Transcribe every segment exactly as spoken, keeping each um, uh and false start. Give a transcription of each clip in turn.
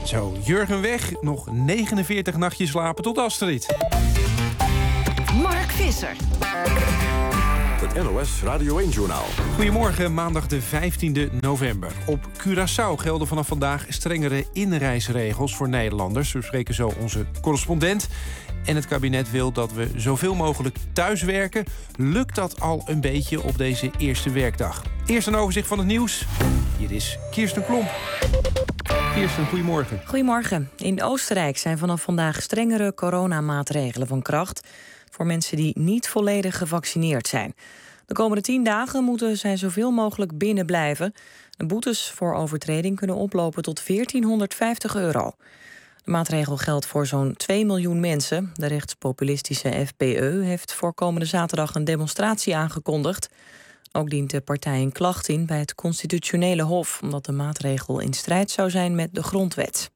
Zo, Jurgen weg. Nog negenenveertig nachtjes slapen tot Astrid. Mark Visser. Het N O S Radio één-journaal. Goedemorgen, maandag de vijftiende november. Op Curaçao gelden vanaf vandaag strengere inreisregels voor Nederlanders. We spreken zo onze correspondent. En het kabinet wil dat we zoveel mogelijk thuiswerken. Lukt dat al een beetje op deze eerste werkdag? Eerst een overzicht van het nieuws. Hier is Kirsten Klomp. Kirsten, goedemorgen. Goedemorgen. In Oostenrijk zijn vanaf vandaag strengere coronamaatregelen van kracht voor mensen die niet volledig gevaccineerd zijn. De komende tien dagen moeten zij zoveel mogelijk binnen blijven. De boetes voor overtreding kunnen oplopen tot veertienhonderdvijftig euro. De maatregel geldt voor zo'n twee miljoen mensen. De rechtspopulistische F P E heeft voor komende zaterdag een demonstratie aangekondigd. Ook dient de partij een klacht in bij het Constitutionele Hof, omdat de maatregel in strijd zou zijn met de grondwet.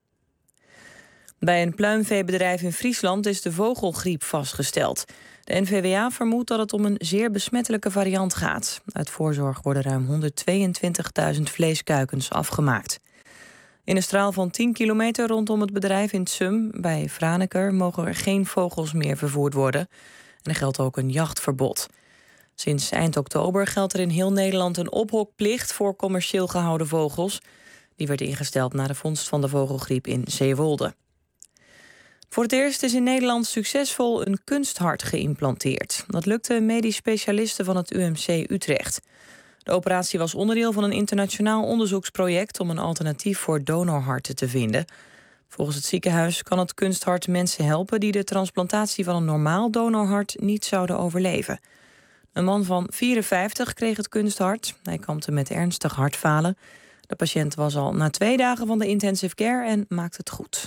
Bij een pluimveebedrijf in Friesland is de vogelgriep vastgesteld. De N V W A vermoedt dat het om een zeer besmettelijke variant gaat. Uit voorzorg worden ruim honderdtweeëntwintigduizend vleeskuikens afgemaakt. In een straal van tien kilometer rondom het bedrijf in Tsum, bij Franeker, mogen er geen vogels meer vervoerd worden. En er geldt ook een jachtverbod. Sinds eind oktober geldt er in heel Nederland een ophokplicht voor commercieel gehouden vogels. Die werd ingesteld na de vondst van de vogelgriep in Zeewolde. Voor het eerst is in Nederland succesvol een kunsthart geïmplanteerd. Dat lukte medisch specialisten van het U M C Utrecht. De operatie was onderdeel van een internationaal onderzoeksproject om een alternatief voor donorharten te vinden. Volgens het ziekenhuis kan het kunsthart mensen helpen die de transplantatie van een normaal donorhart niet zouden overleven. Een man van vierenvijftig kreeg het kunsthart. Hij kampte met ernstig hartfalen. De patiënt was al na twee dagen van de intensive care en maakt het goed.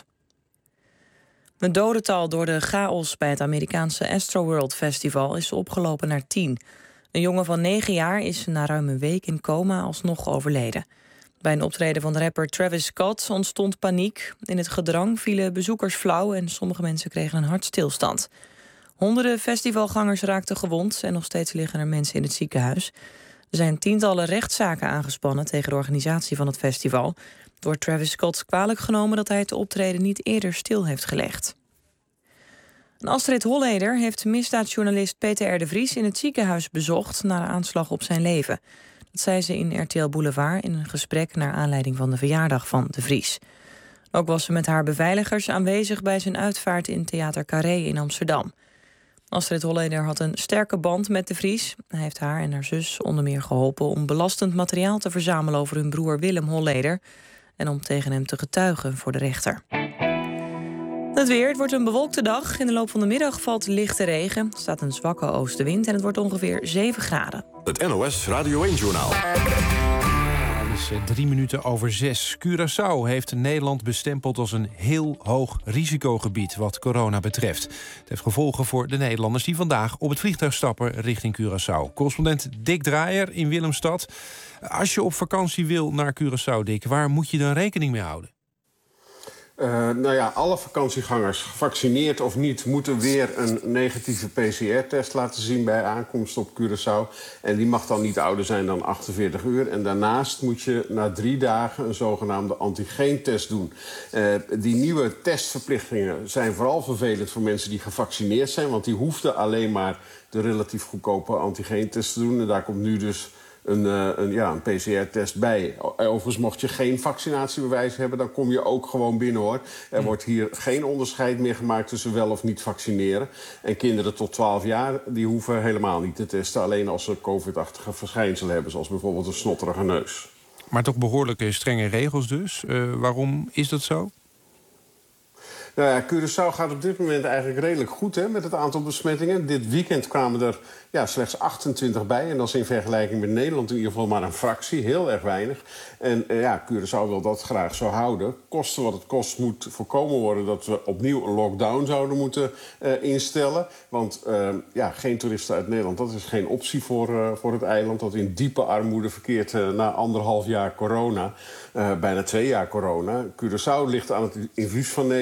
Het dodental door de chaos bij het Amerikaanse Astroworld Festival is opgelopen naar tien. Een jongen van negen jaar is na ruim een week in coma alsnog overleden. Bij een optreden van de rapper Travis Scott ontstond paniek. In het gedrang vielen bezoekers flauw en sommige mensen kregen een hartstilstand. Honderden festivalgangers raakten gewond en nog steeds liggen er mensen in het ziekenhuis. Er zijn tientallen rechtszaken aangespannen tegen de organisatie van het festival. Het wordt Travis Scott kwalijk genomen dat hij het optreden niet eerder stil heeft gelegd. En Astrid Holleder heeft misdaadjournalist Peter R. de Vries in het ziekenhuis bezocht na de aanslag op zijn leven. Dat zei ze in R T L Boulevard in een gesprek naar aanleiding van de verjaardag van de Vries. Ook was ze met haar beveiligers aanwezig bij zijn uitvaart in Theater Carré in Amsterdam. Astrid Holleder had een sterke band met de Vries. Hij heeft haar en haar zus onder meer geholpen om belastend materiaal te verzamelen over hun broer Willem Holleder en om tegen hem te getuigen voor de rechter. Het weer, het wordt een bewolkte dag. In de loop van de middag valt lichte regen. Er staat een zwakke oostenwind en het wordt ongeveer zeven graden. Het N O S Radio één-journaal. Het is drie minuten over zes. Curaçao heeft Nederland bestempeld als een heel hoog risicogebied wat corona betreft. Het heeft gevolgen voor de Nederlanders die vandaag op het vliegtuig stappen richting Curaçao. Correspondent Dick Draaier in Willemstad. Als je op vakantie wil naar Curaçao, Dick, waar moet je dan rekening mee houden? Uh, nou ja, alle vakantiegangers, gevaccineerd of niet, moeten weer een negatieve P C R-test laten zien bij aankomst op Curaçao. En die mag dan niet ouder zijn dan achtenveertig uur. En daarnaast moet je na drie dagen een zogenaamde antigeentest doen. Uh, die nieuwe testverplichtingen zijn vooral vervelend voor mensen die gevaccineerd zijn, want die hoefden alleen maar de relatief goedkope antigeentest te doen. En daar komt nu dus Een, uh, een, ja, een P C R-test bij. Overigens, mocht je geen vaccinatiebewijs hebben, dan kom je ook gewoon binnen, hoor. Er wordt hier geen onderscheid meer gemaakt tussen wel of niet vaccineren. En kinderen tot twaalf jaar, die hoeven helemaal niet te testen. Alleen als ze covid-achtige verschijnselen hebben, zoals bijvoorbeeld een snotterige neus. Maar toch behoorlijke strenge regels dus. Uh, waarom is dat zo? Nou ja, Curaçao gaat op dit moment eigenlijk redelijk goed, hè, met het aantal besmettingen. Dit weekend kwamen er ja, slechts achtentwintig bij. En dat is in vergelijking met Nederland in ieder geval maar een fractie. Heel erg weinig. En uh, ja, Curaçao wil dat graag zo houden. Koste wat het kost moet voorkomen worden dat we opnieuw een lockdown zouden moeten uh, instellen. Want uh, ja, geen toeristen uit Nederland, dat is geen optie voor, uh, voor het eiland. Dat in diepe armoede verkeert uh, na anderhalf jaar corona. Uh, bijna twee jaar corona. Curaçao ligt aan het infuus van Nederland, hè.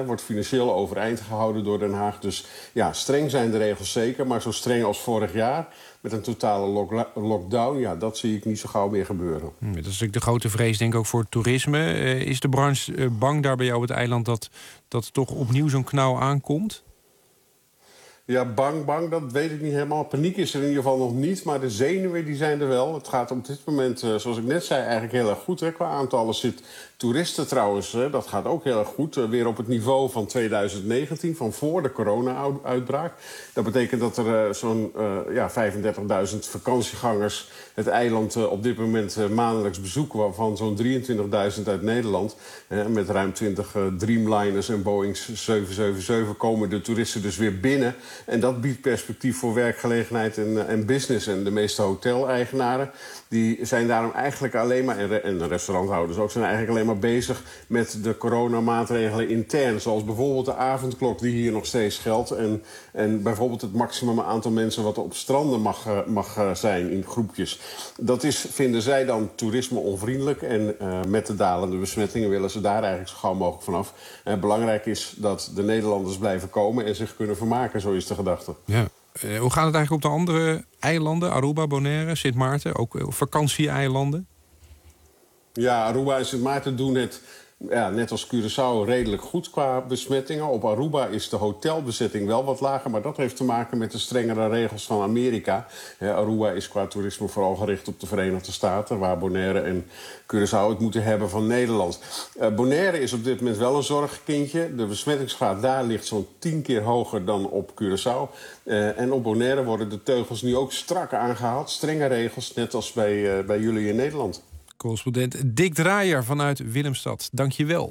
Hè, wordt financieel overeind gehouden door Den Haag. Dus ja, streng zijn de regels zeker. Maar zo streng als vorig jaar, met een totale lock- lockdown... ja, dat zie ik niet zo gauw meer gebeuren. Dat is natuurlijk de grote vrees, denk ik, ook voor het toerisme. Uh, is de branche uh, bang daar bij jou op het eiland... dat, dat toch opnieuw zo'n knauw aankomt? Ja, bang, bang, dat weet ik niet helemaal. Paniek is er in ieder geval nog niet, maar de zenuwen die zijn er wel. Het gaat op dit moment, uh, zoals ik net zei, eigenlijk heel erg goed. Hè. Qua aantallen zit toeristen trouwens, hè, dat gaat ook heel erg goed. Uh, weer op het niveau van tweeduizend negentien, van voor de corona-uitbraak. Dat betekent dat er uh, zo'n uh, ja, vijfendertigduizend vakantiegangers het eiland uh, op dit moment uh, maandelijks bezoeken... waarvan zo'n drieëntwintigduizend uit Nederland. Uh, met ruim twintig uh, Dreamliners en Boeing zeven zeven zeven komen de toeristen dus weer binnen... En dat biedt perspectief voor werkgelegenheid en, en business. En de meeste hoteleigenaren die zijn daarom eigenlijk alleen maar... en de restauranthouders ook, zijn eigenlijk alleen maar bezig... met de coronamaatregelen intern. Zoals bijvoorbeeld de avondklok die hier nog steeds geldt. En, en bijvoorbeeld het maximum aantal mensen wat op stranden mag, mag zijn in groepjes. Dat is, vinden zij dan toerisme onvriendelijk. En uh, met de dalende besmettingen willen ze daar eigenlijk zo gauw mogelijk vanaf. Uh, belangrijk is dat de Nederlanders blijven komen en zich kunnen vermaken. Zo is de gedachte. Ja. Uh, hoe gaat het eigenlijk op de andere eilanden? Aruba, Bonaire, Sint Maarten, ook uh, vakantieeilanden? Ja, Aruba en Sint Maarten doen het, ja, net als Curaçao, redelijk goed qua besmettingen. Op Aruba is de hotelbezetting wel wat lager, maar dat heeft te maken met de strengere regels van Amerika. Ja, Aruba is qua toerisme vooral gericht op de Verenigde Staten, waar Bonaire en Curaçao het moeten hebben van Nederland. Uh, Bonaire is op dit moment wel een zorgkindje. De besmettingsgraad daar ligt zo'n tien keer hoger dan op Curaçao. Uh, en op Bonaire worden de teugels nu ook strak aangehaald. Strenge regels, net als bij, uh, bij jullie in Nederland. Correspondent Dick Draaier vanuit Willemstad. Dank je wel.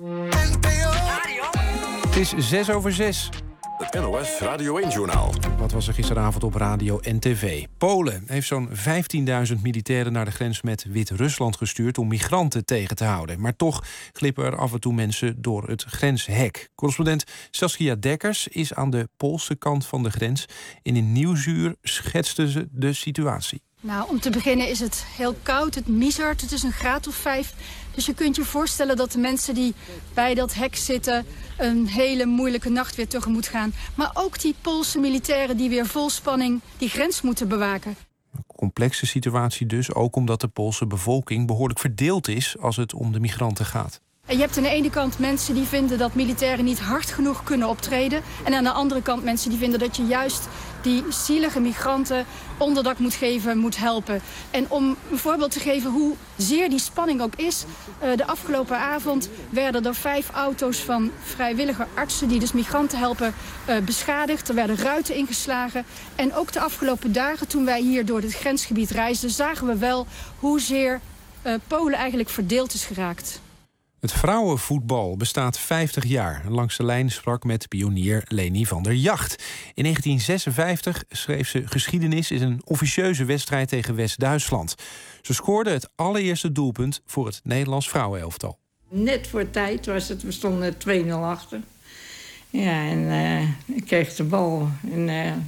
Het is zes over zes. Het N O S Radio één-journaal. Wat was er gisteravond op radio en tv? Polen heeft zo'n vijftienduizend militairen naar de grens met Wit-Rusland gestuurd... om migranten tegen te houden. Maar toch glippen er af en toe mensen door het grenshek. Correspondent Saskia Dekkers is aan de Poolse kant van de grens. En in Nieuwsuur schetste ze de situatie. Nou, om te beginnen is het heel koud, het miezert, het is een graad of vijf. Dus je kunt je voorstellen dat de mensen die bij dat hek zitten... een hele moeilijke nacht weer tegemoet gaan. Maar ook die Poolse militairen die weer vol spanning die grens moeten bewaken. Een complexe situatie dus, ook omdat de Poolse bevolking behoorlijk verdeeld is... als het om de migranten gaat. En je hebt aan de ene kant mensen die vinden dat militairen niet hard genoeg kunnen optreden. En aan de andere kant mensen die vinden dat je juist die zielige migranten onderdak moet geven, moet helpen. En om een voorbeeld te geven hoe zeer die spanning ook is. Uh, de afgelopen avond werden er vijf auto's van vrijwillige artsen die dus migranten helpen uh, beschadigd. Er werden ruiten ingeslagen. En ook de afgelopen dagen toen wij hier door het grensgebied reisden, zagen we wel hoezeer uh, Polen eigenlijk verdeeld is geraakt. Het vrouwenvoetbal bestaat vijftig jaar. Langs de lijn sprak met pionier Leni van der Jacht. In negentien zesenvijftig schreef ze geschiedenis in een officieuze wedstrijd tegen West-Duitsland. Ze scoorde het allereerste doelpunt voor het Nederlands vrouwenelftal. Net voor tijd was het, we stonden twee nul achter. Ja, en uh, ik kreeg de bal. En,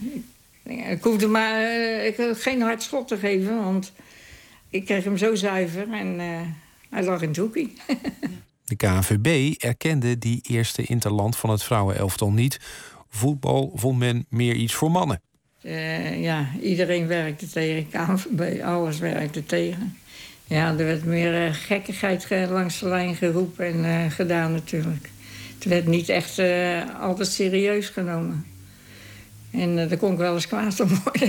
uh, ik hoefde maar uh, ik had geen hard schot te geven, want ik kreeg hem zo zuiver en uh, hij lag in het hoekje. De K N V B erkende die eerste interland van het vrouwenelftal niet. Voetbal vond men meer iets voor mannen. Uh, ja, iedereen werkte tegen. K N V B, alles werkte tegen. Ja, er werd meer uh, gekkigheid langs de lijn geroepen en uh, gedaan natuurlijk. Het werd niet echt uh, altijd serieus genomen. En uh, daar kon ik wel eens kwaad om worden.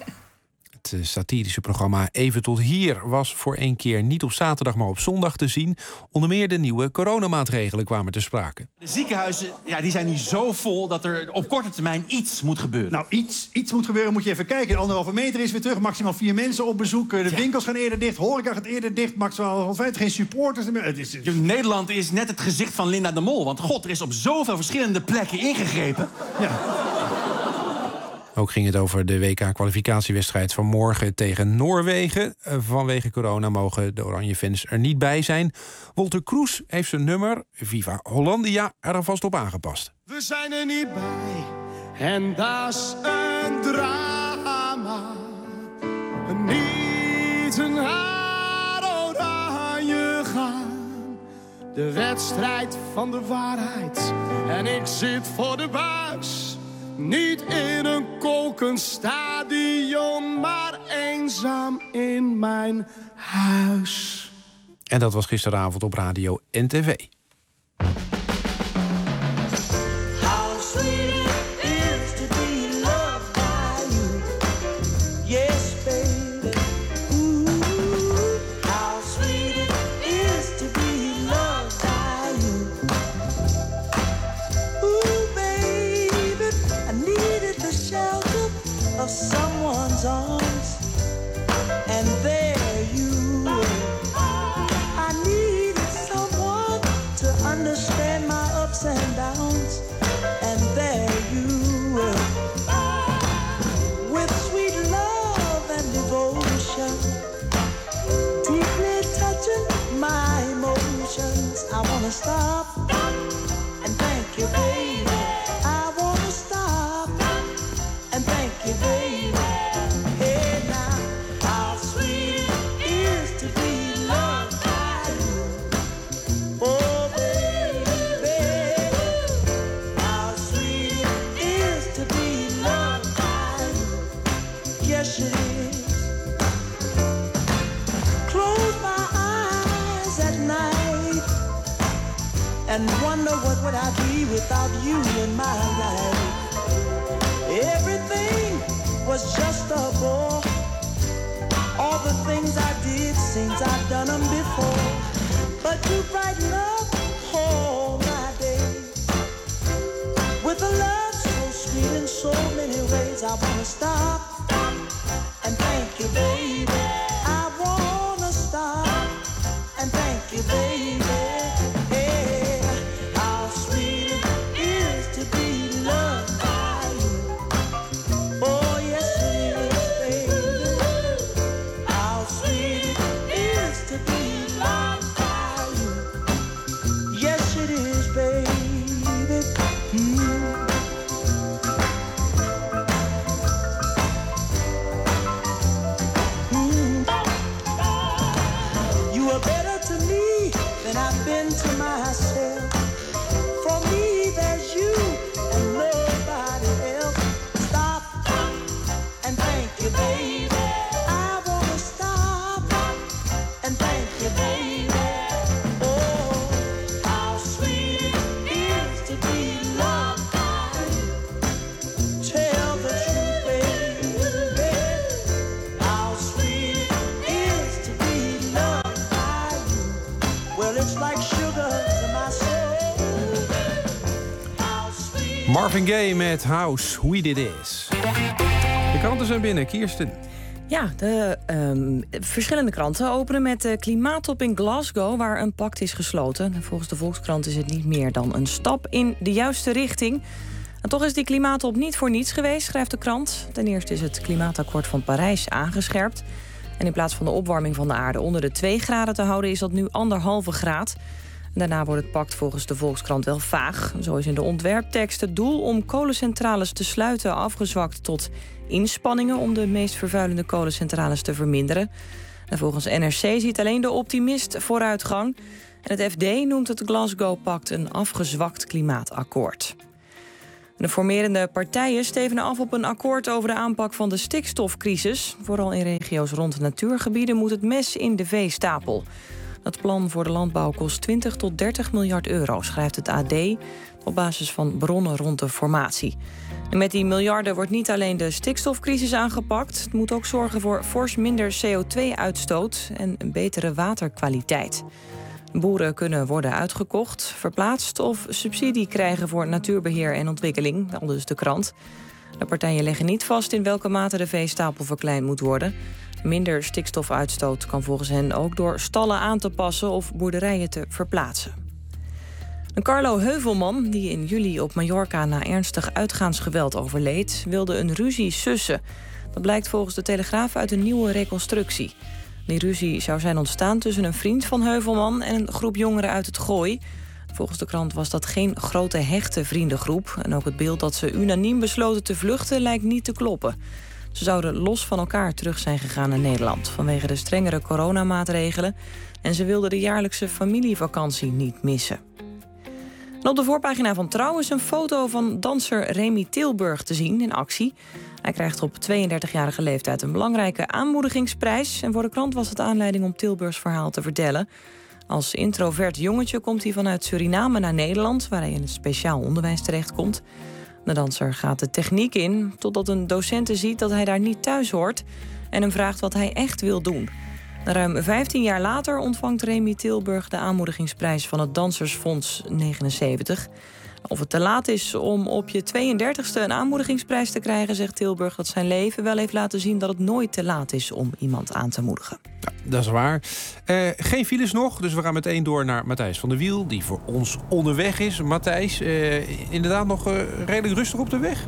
Het satirische programma Even tot hier was voor één keer niet op zaterdag, maar op zondag te zien. Onder meer de nieuwe coronamaatregelen kwamen ter sprake. De ziekenhuizen, ja, die zijn nu zo vol dat er op korte termijn iets moet gebeuren. Nou, iets, iets moet gebeuren, moet je even kijken. Anderhalve meter is weer terug, maximaal vier mensen op bezoek. De ja. winkels gaan eerder dicht, horeca gaat eerder dicht. Maximaal honderdvijftig, geen supporters meer. Het is, het is... Nederland is net het gezicht van Linda de Mol. Want god, er is op zoveel verschillende plekken ingegrepen. Ja. Ook ging het over de W K-kwalificatiewedstrijd van morgen tegen Noorwegen. Vanwege corona mogen de Oranje-fans er niet bij zijn. Wolter Kroes heeft zijn nummer, Viva Hollandia, er alvast op aangepast. We zijn er niet bij en dat is een drama. Niet een haar oranje gaan. de wedstrijd van de waarheid. En ik zit voor de buis, niet in een kokend stadion, maar eenzaam in mijn huis. En dat was gisteravond op radio en tv. Someone's arms, and there you were. I needed someone to understand my ups and downs, and there you were. With sweet love and devotion, deeply touching my emotions. I wanna stop and thank you, baby. I wanna stop and thank you, baby. Hey now, how sweet it is to be loved by you. Oh baby, how sweet it is to be loved by you. Yes it is. Close my eyes at night and wonder what would I be without you in my life. Everything was just a bore. All the things I did seems I've done them before. But you brighten up all my days with a love so sweet in so many ways. I wanna stop and thank you, baby. I wanna stop and thank you, baby. Hey, how sweet it is to be loved. To myself, for me there's you and nobody else. Stop and thank you, baby. I wanna stop and thank you, baby. Oh, how sweet it is to be loved by you. Tell the truth, baby. How sweet it is to be loved by you. Well, it's like Marvin Gaye met House, Hoe Dit Is. De kranten zijn binnen, Kirsten. Ja, de um, verschillende kranten openen met de klimaattop in Glasgow, waar een pact is gesloten. En volgens de Volkskrant is het niet meer dan een stap in de juiste richting. En toch is die klimaattop niet voor niets geweest, schrijft de krant. Ten eerste is het klimaatakkoord van Parijs aangescherpt. En in plaats van de opwarming van de aarde onder de twee graden te houden, is dat nu anderhalve graad. Daarna wordt het pact volgens de Volkskrant wel vaag. Zo is in de ontwerptekst het doel om kolencentrales te sluiten afgezwakt tot inspanningen om de meest vervuilende kolencentrales te verminderen. En volgens N R C ziet alleen de optimist vooruitgang. En het F D noemt het Glasgow-pact een afgezwakt klimaatakkoord. De formerende partijen stevenen af op een akkoord over de aanpak van de stikstofcrisis. Vooral in regio's rond natuurgebieden moet het mes in de veestapel. Het plan voor de landbouw kost twintig tot dertig miljard euro, schrijft het A D, op basis van bronnen rond de formatie. En met die miljarden wordt niet alleen de stikstofcrisis aangepakt, het moet ook zorgen voor fors minder C O twee uitstoot en een betere waterkwaliteit. Boeren kunnen worden uitgekocht, verplaatst of subsidie krijgen voor natuurbeheer en ontwikkeling, aldus de krant. De partijen leggen niet vast in welke mate de veestapel verkleind moet worden. Minder stikstofuitstoot kan volgens hen ook door stallen aan te passen of boerderijen te verplaatsen. Een Carlo Heuvelman, die in juli op Mallorca na ernstig uitgaansgeweld overleed, wilde een ruzie sussen. Dat blijkt volgens de Telegraaf uit een nieuwe reconstructie. Die ruzie zou zijn ontstaan tussen een vriend van Heuvelman en een groep jongeren uit het Gooi. Volgens de krant was dat geen grote hechte vriendengroep. En ook het beeld dat ze unaniem besloten te vluchten lijkt niet te kloppen. Ze zouden los van elkaar terug zijn gegaan naar Nederland vanwege de strengere coronamaatregelen. En ze wilden de jaarlijkse familievakantie niet missen. En op de voorpagina van Trouw is een foto van danser Remy Tilburg te zien in actie. Hij krijgt op tweeëndertigjarige leeftijd een belangrijke aanmoedigingsprijs. En voor de krant was het aanleiding om Tilburgs verhaal te vertellen. Als introvert jongetje komt hij vanuit Suriname naar Nederland, waar hij in het speciaal onderwijs terechtkomt. De danser gaat de techniek in, totdat een docente ziet dat hij daar niet thuis hoort en hem vraagt wat hij echt wil doen. Ruim vijftien jaar later ontvangt Remy Tilburg de aanmoedigingsprijs van het Dansersfonds negenenzeventig. Of het te laat is om op je tweeëndertigste een aanmoedigingsprijs te krijgen, zegt Tilburg dat zijn leven wel heeft laten zien dat het nooit te laat is om iemand aan te moedigen. Ja, dat is waar. Uh, geen files nog, dus we gaan meteen door naar Matthijs van der Wiel, die voor ons onderweg is. Matthijs, uh, inderdaad nog uh, redelijk rustig op de weg?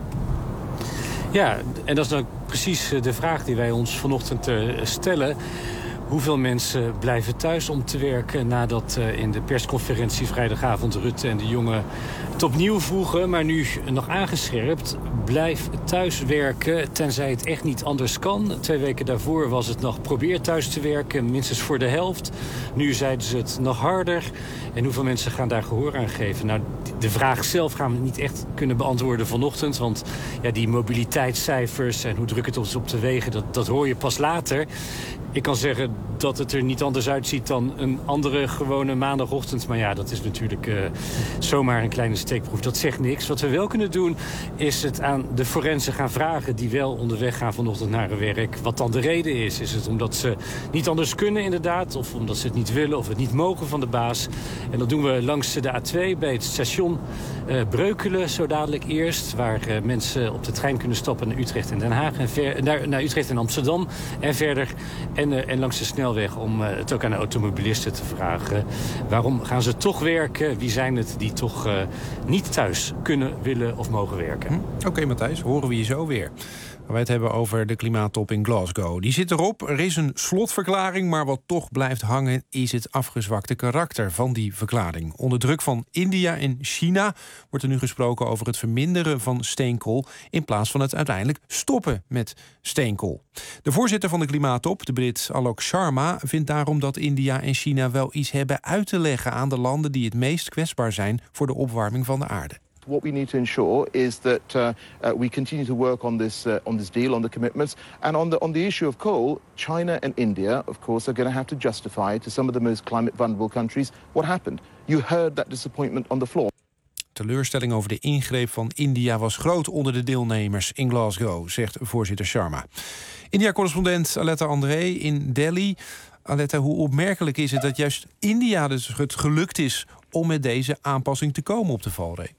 Ja, en dat is dan precies de vraag die wij ons vanochtend uh, stellen. Hoeveel mensen blijven thuis om te werken nadat uh, in de persconferentie vrijdagavond Rutte en de Jonge het opnieuw vroegen, maar nu nog aangescherpt. Blijf thuis werken, tenzij het echt niet anders kan. Twee weken daarvoor was het nog probeer thuis te werken, minstens voor de helft. Nu zeiden ze het nog harder. En hoeveel mensen gaan daar gehoor aan geven? Nou, de vraag zelf gaan we niet echt kunnen beantwoorden vanochtend. Want ja, die mobiliteitscijfers en hoe druk het is op de wegen, dat, dat hoor je pas later. Ik kan zeggen dat het er niet anders uitziet dan een andere gewone maandagochtend. Maar ja, dat is natuurlijk uh, zomaar een kleine steekproef. Dat zegt niks. Wat we wel kunnen doen is het aan de forensen gaan vragen die wel onderweg gaan vanochtend naar hun werk. Wat dan de reden is. Is het omdat ze niet anders kunnen inderdaad? Of omdat ze het niet willen of het niet mogen van de baas? En dat doen we langs de A twee bij het station uh, Breukelen zo dadelijk eerst. Waar uh, mensen op de trein kunnen stappen naar Utrecht en Den Haag. En ver, naar, naar Utrecht en Amsterdam en verder. En, uh, en langs de snelweg om uh, het ook aan de automobilisten te vragen. Waarom gaan ze toch werken? Wie zijn het die toch uh, niet thuis kunnen, willen of mogen werken? Hm? Oké, okay, Matthijs, horen we je zo weer. Wij het hebben over de klimaattop in Glasgow. Die zit erop, er is een slotverklaring, maar wat toch blijft hangen is het afgezwakte karakter van die verklaring. Onder druk van India en China wordt er nu gesproken over het verminderen van steenkool in plaats van het uiteindelijk stoppen met steenkool. De voorzitter van de klimaattop, de Brit Alok Sharma, vindt daarom dat India en China wel iets hebben uit te leggen aan de landen die het meest kwetsbaar zijn voor de opwarming van de aarde. What we need to ensure is that uh, uh, we continue to work on this uh, on this deal, on the commitments, and on the on the issue of coal. China and India, of course, are going to have to justify to some of the most climate vulnerable countries what happened. You heard that disappointment on the floor. Teleurstelling over de ingreep van India was groot onder de deelnemers in Glasgow, zegt voorzitter Sharma. India-correspondent Aletta André in Delhi. Aletta, hoe opmerkelijk is het dat juist India dus het gelukt is om met deze aanpassing te komen op de valreep?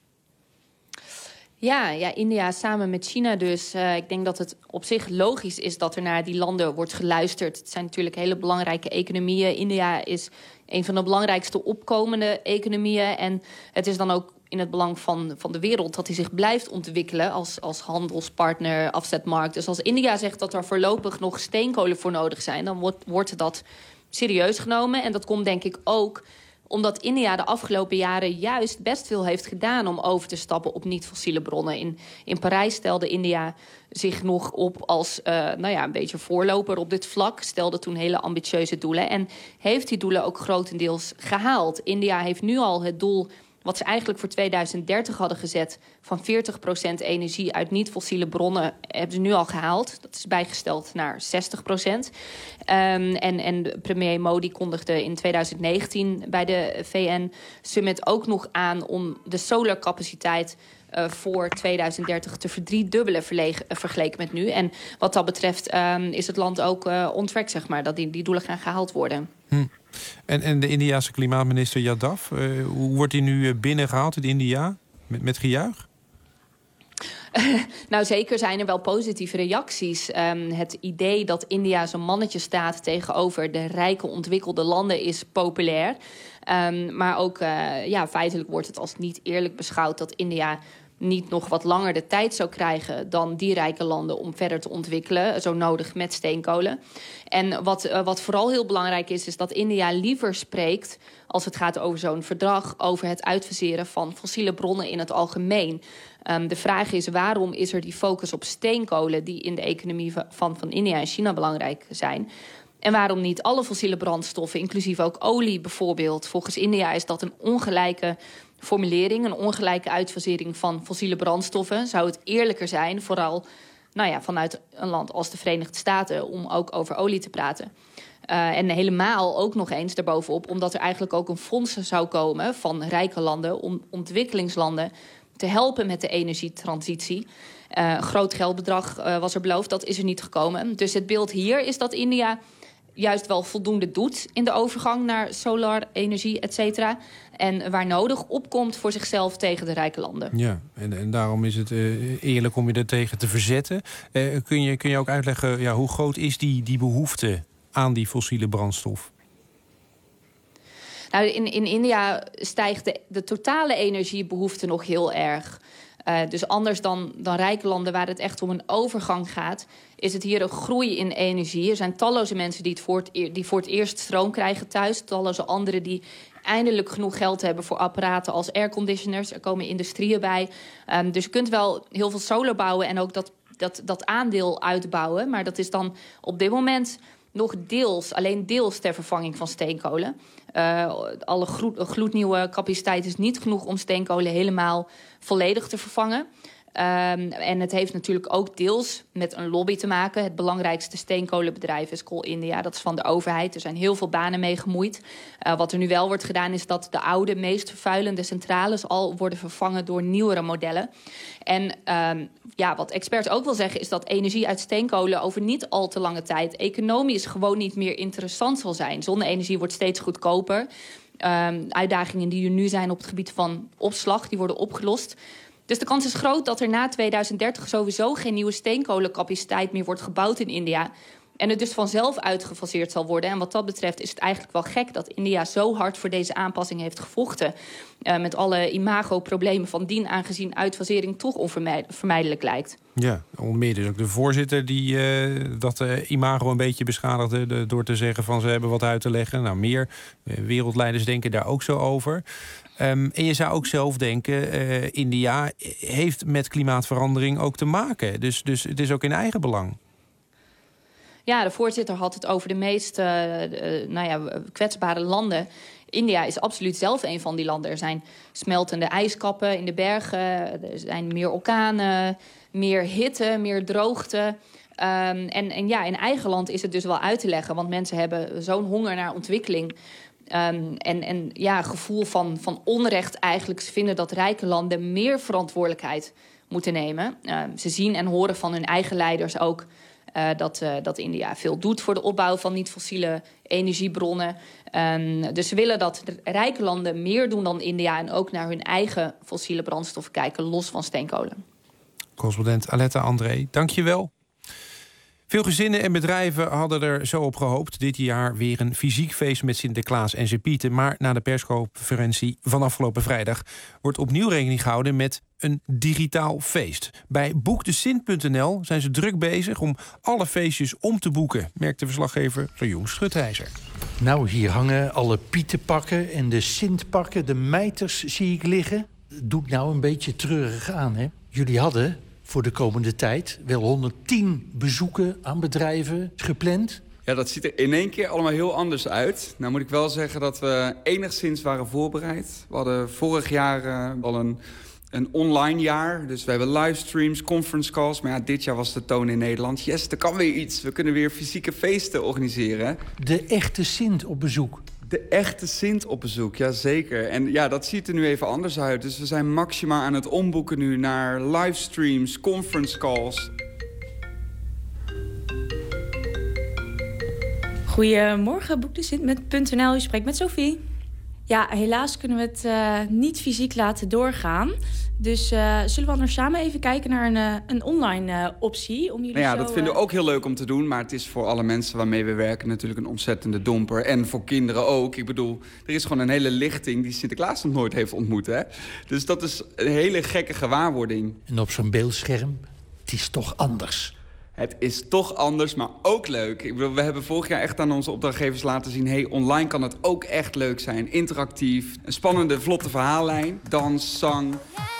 Ja, ja, India samen met China dus. Uh, ik denk dat het op zich logisch is dat er naar die landen wordt geluisterd. Het zijn natuurlijk hele belangrijke economieën. India is een van de belangrijkste opkomende economieën. En het is dan ook in het belang van, van de wereld dat hij zich blijft ontwikkelen als, als handelspartner, afzetmarkt. Dus als India zegt dat er voorlopig nog steenkolen voor nodig zijn, dan wordt, wordt dat serieus genomen. En dat komt denk ik ook omdat India de afgelopen jaren juist best veel heeft gedaan om over te stappen op niet-fossiele bronnen. In, in Parijs stelde India zich nog op als uh, nou ja, een beetje voorloper op dit vlak. Stelde toen hele ambitieuze doelen en heeft die doelen ook grotendeels gehaald. India heeft nu al het doel wat ze eigenlijk voor tweeduizend dertig hadden gezet van veertig procent energie uit niet-fossiele bronnen, hebben ze nu al gehaald. Dat is bijgesteld naar zestig procent. Um, en, en premier Modi kondigde in tweeduizend negentien bij de V N-summit ook nog aan om de solarcapaciteit Uh, voor tweeduizend dertig te verdriedubbelen vergeleken met nu. En wat dat betreft um, is het land ook uh, on track, zeg maar, dat die, die doelen gaan gehaald worden. Hm. En, en de Indiase klimaatminister Yadav, uh, hoe wordt hij nu binnengehaald in India? Met, met gejuich? Nou, zeker zijn er wel positieve reacties. Um, het idee dat India zo'n mannetje staat tegenover de rijke ontwikkelde landen is populair. Um, maar ook uh, ja, feitelijk wordt het als niet eerlijk beschouwd dat India niet nog wat langer de tijd zou krijgen dan die rijke landen om verder te ontwikkelen, zo nodig met steenkolen. En wat, uh, wat vooral heel belangrijk is, is dat India liever spreekt, als het gaat over zo'n verdrag, over het uitfaseren van fossiele bronnen in het algemeen. Um, de vraag is, waarom is er die focus op steenkolen die in de economie van, van India en China belangrijk zijn? En waarom niet alle fossiele brandstoffen, inclusief ook olie bijvoorbeeld? Volgens India is dat een ongelijke formulering, een ongelijke uitfasering van fossiele brandstoffen. Zou het eerlijker zijn, vooral nou ja, vanuit een land als de Verenigde Staten, om ook over olie te praten? Uh, en helemaal ook nog eens daarbovenop, omdat er eigenlijk ook een fonds zou komen van rijke landen om ontwikkelingslanden te helpen met de energietransitie. Uh, een groot geldbedrag uh, was er beloofd, dat is er niet gekomen. Dus het beeld hier is dat India juist wel voldoende doet in de overgang naar solarenergie, et cetera. En waar nodig opkomt voor zichzelf tegen de rijke landen. Ja, en, en daarom is het uh, eerlijk om je er tegen te verzetten. Uh, kun, je, kun je ook uitleggen, ja, hoe groot is die, die behoefte aan die fossiele brandstof? Nou, in, in India stijgt de, de totale energiebehoefte nog heel erg. Uh, dus anders dan, dan rijke landen waar het echt om een overgang gaat, is het hier een groei in energie. Er zijn talloze mensen die, het voor, het, die voor het eerst stroom krijgen thuis. Talloze anderen die eindelijk genoeg geld hebben voor apparaten als airconditioners. Er komen industrieën bij. Um, dus je kunt wel heel veel solar bouwen en ook dat, dat, dat aandeel uitbouwen. Maar dat is dan op dit moment nog deels, alleen deels ter vervanging van steenkolen. Uh, alle gloed, gloednieuwe capaciteit is niet genoeg om steenkolen helemaal volledig te vervangen. Um, en het heeft natuurlijk ook deels met een lobby te maken. Het belangrijkste steenkolenbedrijf is Coal India. Dat is van de overheid. Er zijn heel veel banen mee gemoeid. Uh, wat er nu wel wordt gedaan is dat de oude, meest vervuilende centrales al worden vervangen door nieuwere modellen. En um, ja, wat experts ook wel zeggen is dat energie uit steenkolen over niet al te lange tijd economisch gewoon niet meer interessant zal zijn. Zonne-energie wordt steeds goedkoper. Um, uitdagingen die er nu zijn op het gebied van opslag, die worden opgelost. Dus de kans is groot dat er na tweeduizend dertig sowieso geen nieuwe steenkolencapaciteit meer wordt gebouwd in India. En het dus vanzelf uitgefaseerd zal worden. En wat dat betreft is het eigenlijk wel gek dat India zo hard voor deze aanpassing heeft gevochten. Uh, met alle imago-problemen van dien, aangezien uitfasering toch onvermijdelijk lijkt. Ja, onder meer dus ook de voorzitter die uh, dat uh, imago een beetje beschadigde de, door te zeggen van ze hebben wat uit te leggen. Nou, meer uh, wereldleiders denken daar ook zo over. Um, en je zou ook zelf denken, uh, India heeft met klimaatverandering ook te maken. Dus, dus het is ook in eigen belang. Ja, de voorzitter had het over de meest uh, uh, nou ja, kwetsbare landen. India is absoluut zelf een van die landen. Er zijn smeltende ijskappen in de bergen, er zijn meer orkanen, meer hitte, meer droogte. Um, en, en ja, in eigen land is het dus wel uit te leggen, want mensen hebben zo'n honger naar ontwikkeling. Um, en, en ja, gevoel van, van onrecht eigenlijk. Ze vinden dat rijke landen meer verantwoordelijkheid moeten nemen. Uh, ze zien en horen van hun eigen leiders ook Uh, dat, uh, dat India veel doet voor de opbouw van niet-fossiele energiebronnen. Um, dus ze willen dat de rijke landen meer doen dan India en ook naar hun eigen fossiele brandstoffen kijken, los van steenkolen. Correspondent Aletta André, dank je wel. Veel gezinnen en bedrijven hadden er zo op gehoopt dit jaar weer een fysiek feest met Sinterklaas en zijn Pieten. Maar na de persconferentie van afgelopen vrijdag wordt opnieuw rekening gehouden met een digitaal feest. Bij boekdesint punt n l zijn ze druk bezig om alle feestjes om te boeken, merkte verslaggever Rajoen Schutheiser. Nou, hier hangen alle Pietenpakken en de Sintpakken, de mijters zie ik liggen. Doet nou een beetje treurig aan, hè? Jullie hadden voor de komende tijd wel honderdtien bezoeken aan bedrijven gepland. Ja, dat ziet er in één keer allemaal heel anders uit. Nou moet ik wel zeggen dat we enigszins waren voorbereid. We hadden vorig jaar uh, al een, een online jaar. Dus we hebben livestreams, conference calls. Maar ja, dit jaar was de toon in Nederland. Yes, er kan weer iets. We kunnen weer fysieke feesten organiseren. De echte Sint op bezoek. De echte Sint op bezoek, ja zeker. En ja, dat ziet er nu even anders uit. Dus we zijn maximaal aan het omboeken nu naar livestreams, conference calls. Goedemorgen, boekdesint punt n l. U spreekt met Sophie. Ja, helaas kunnen we het uh, niet fysiek laten doorgaan. Dus uh, zullen we anders samen even kijken naar een, uh, een online uh, optie? Om jullie nou ja, zo, dat vinden we uh... ook heel leuk om te doen. Maar het is voor alle mensen waarmee we werken natuurlijk een ontzettende domper. En voor kinderen ook. Ik bedoel, er is gewoon een hele lichting die Sinterklaas nog nooit heeft ontmoet. Hè? Dus dat is een hele gekke gewaarwording. En op zo'n beeldscherm, het is toch anders. Het is toch anders, maar ook leuk. Ik bedoel, we hebben vorig jaar echt aan onze opdrachtgevers laten zien... hey, online kan het ook echt leuk zijn. Interactief, een spannende, vlotte verhaallijn. Dans, zang.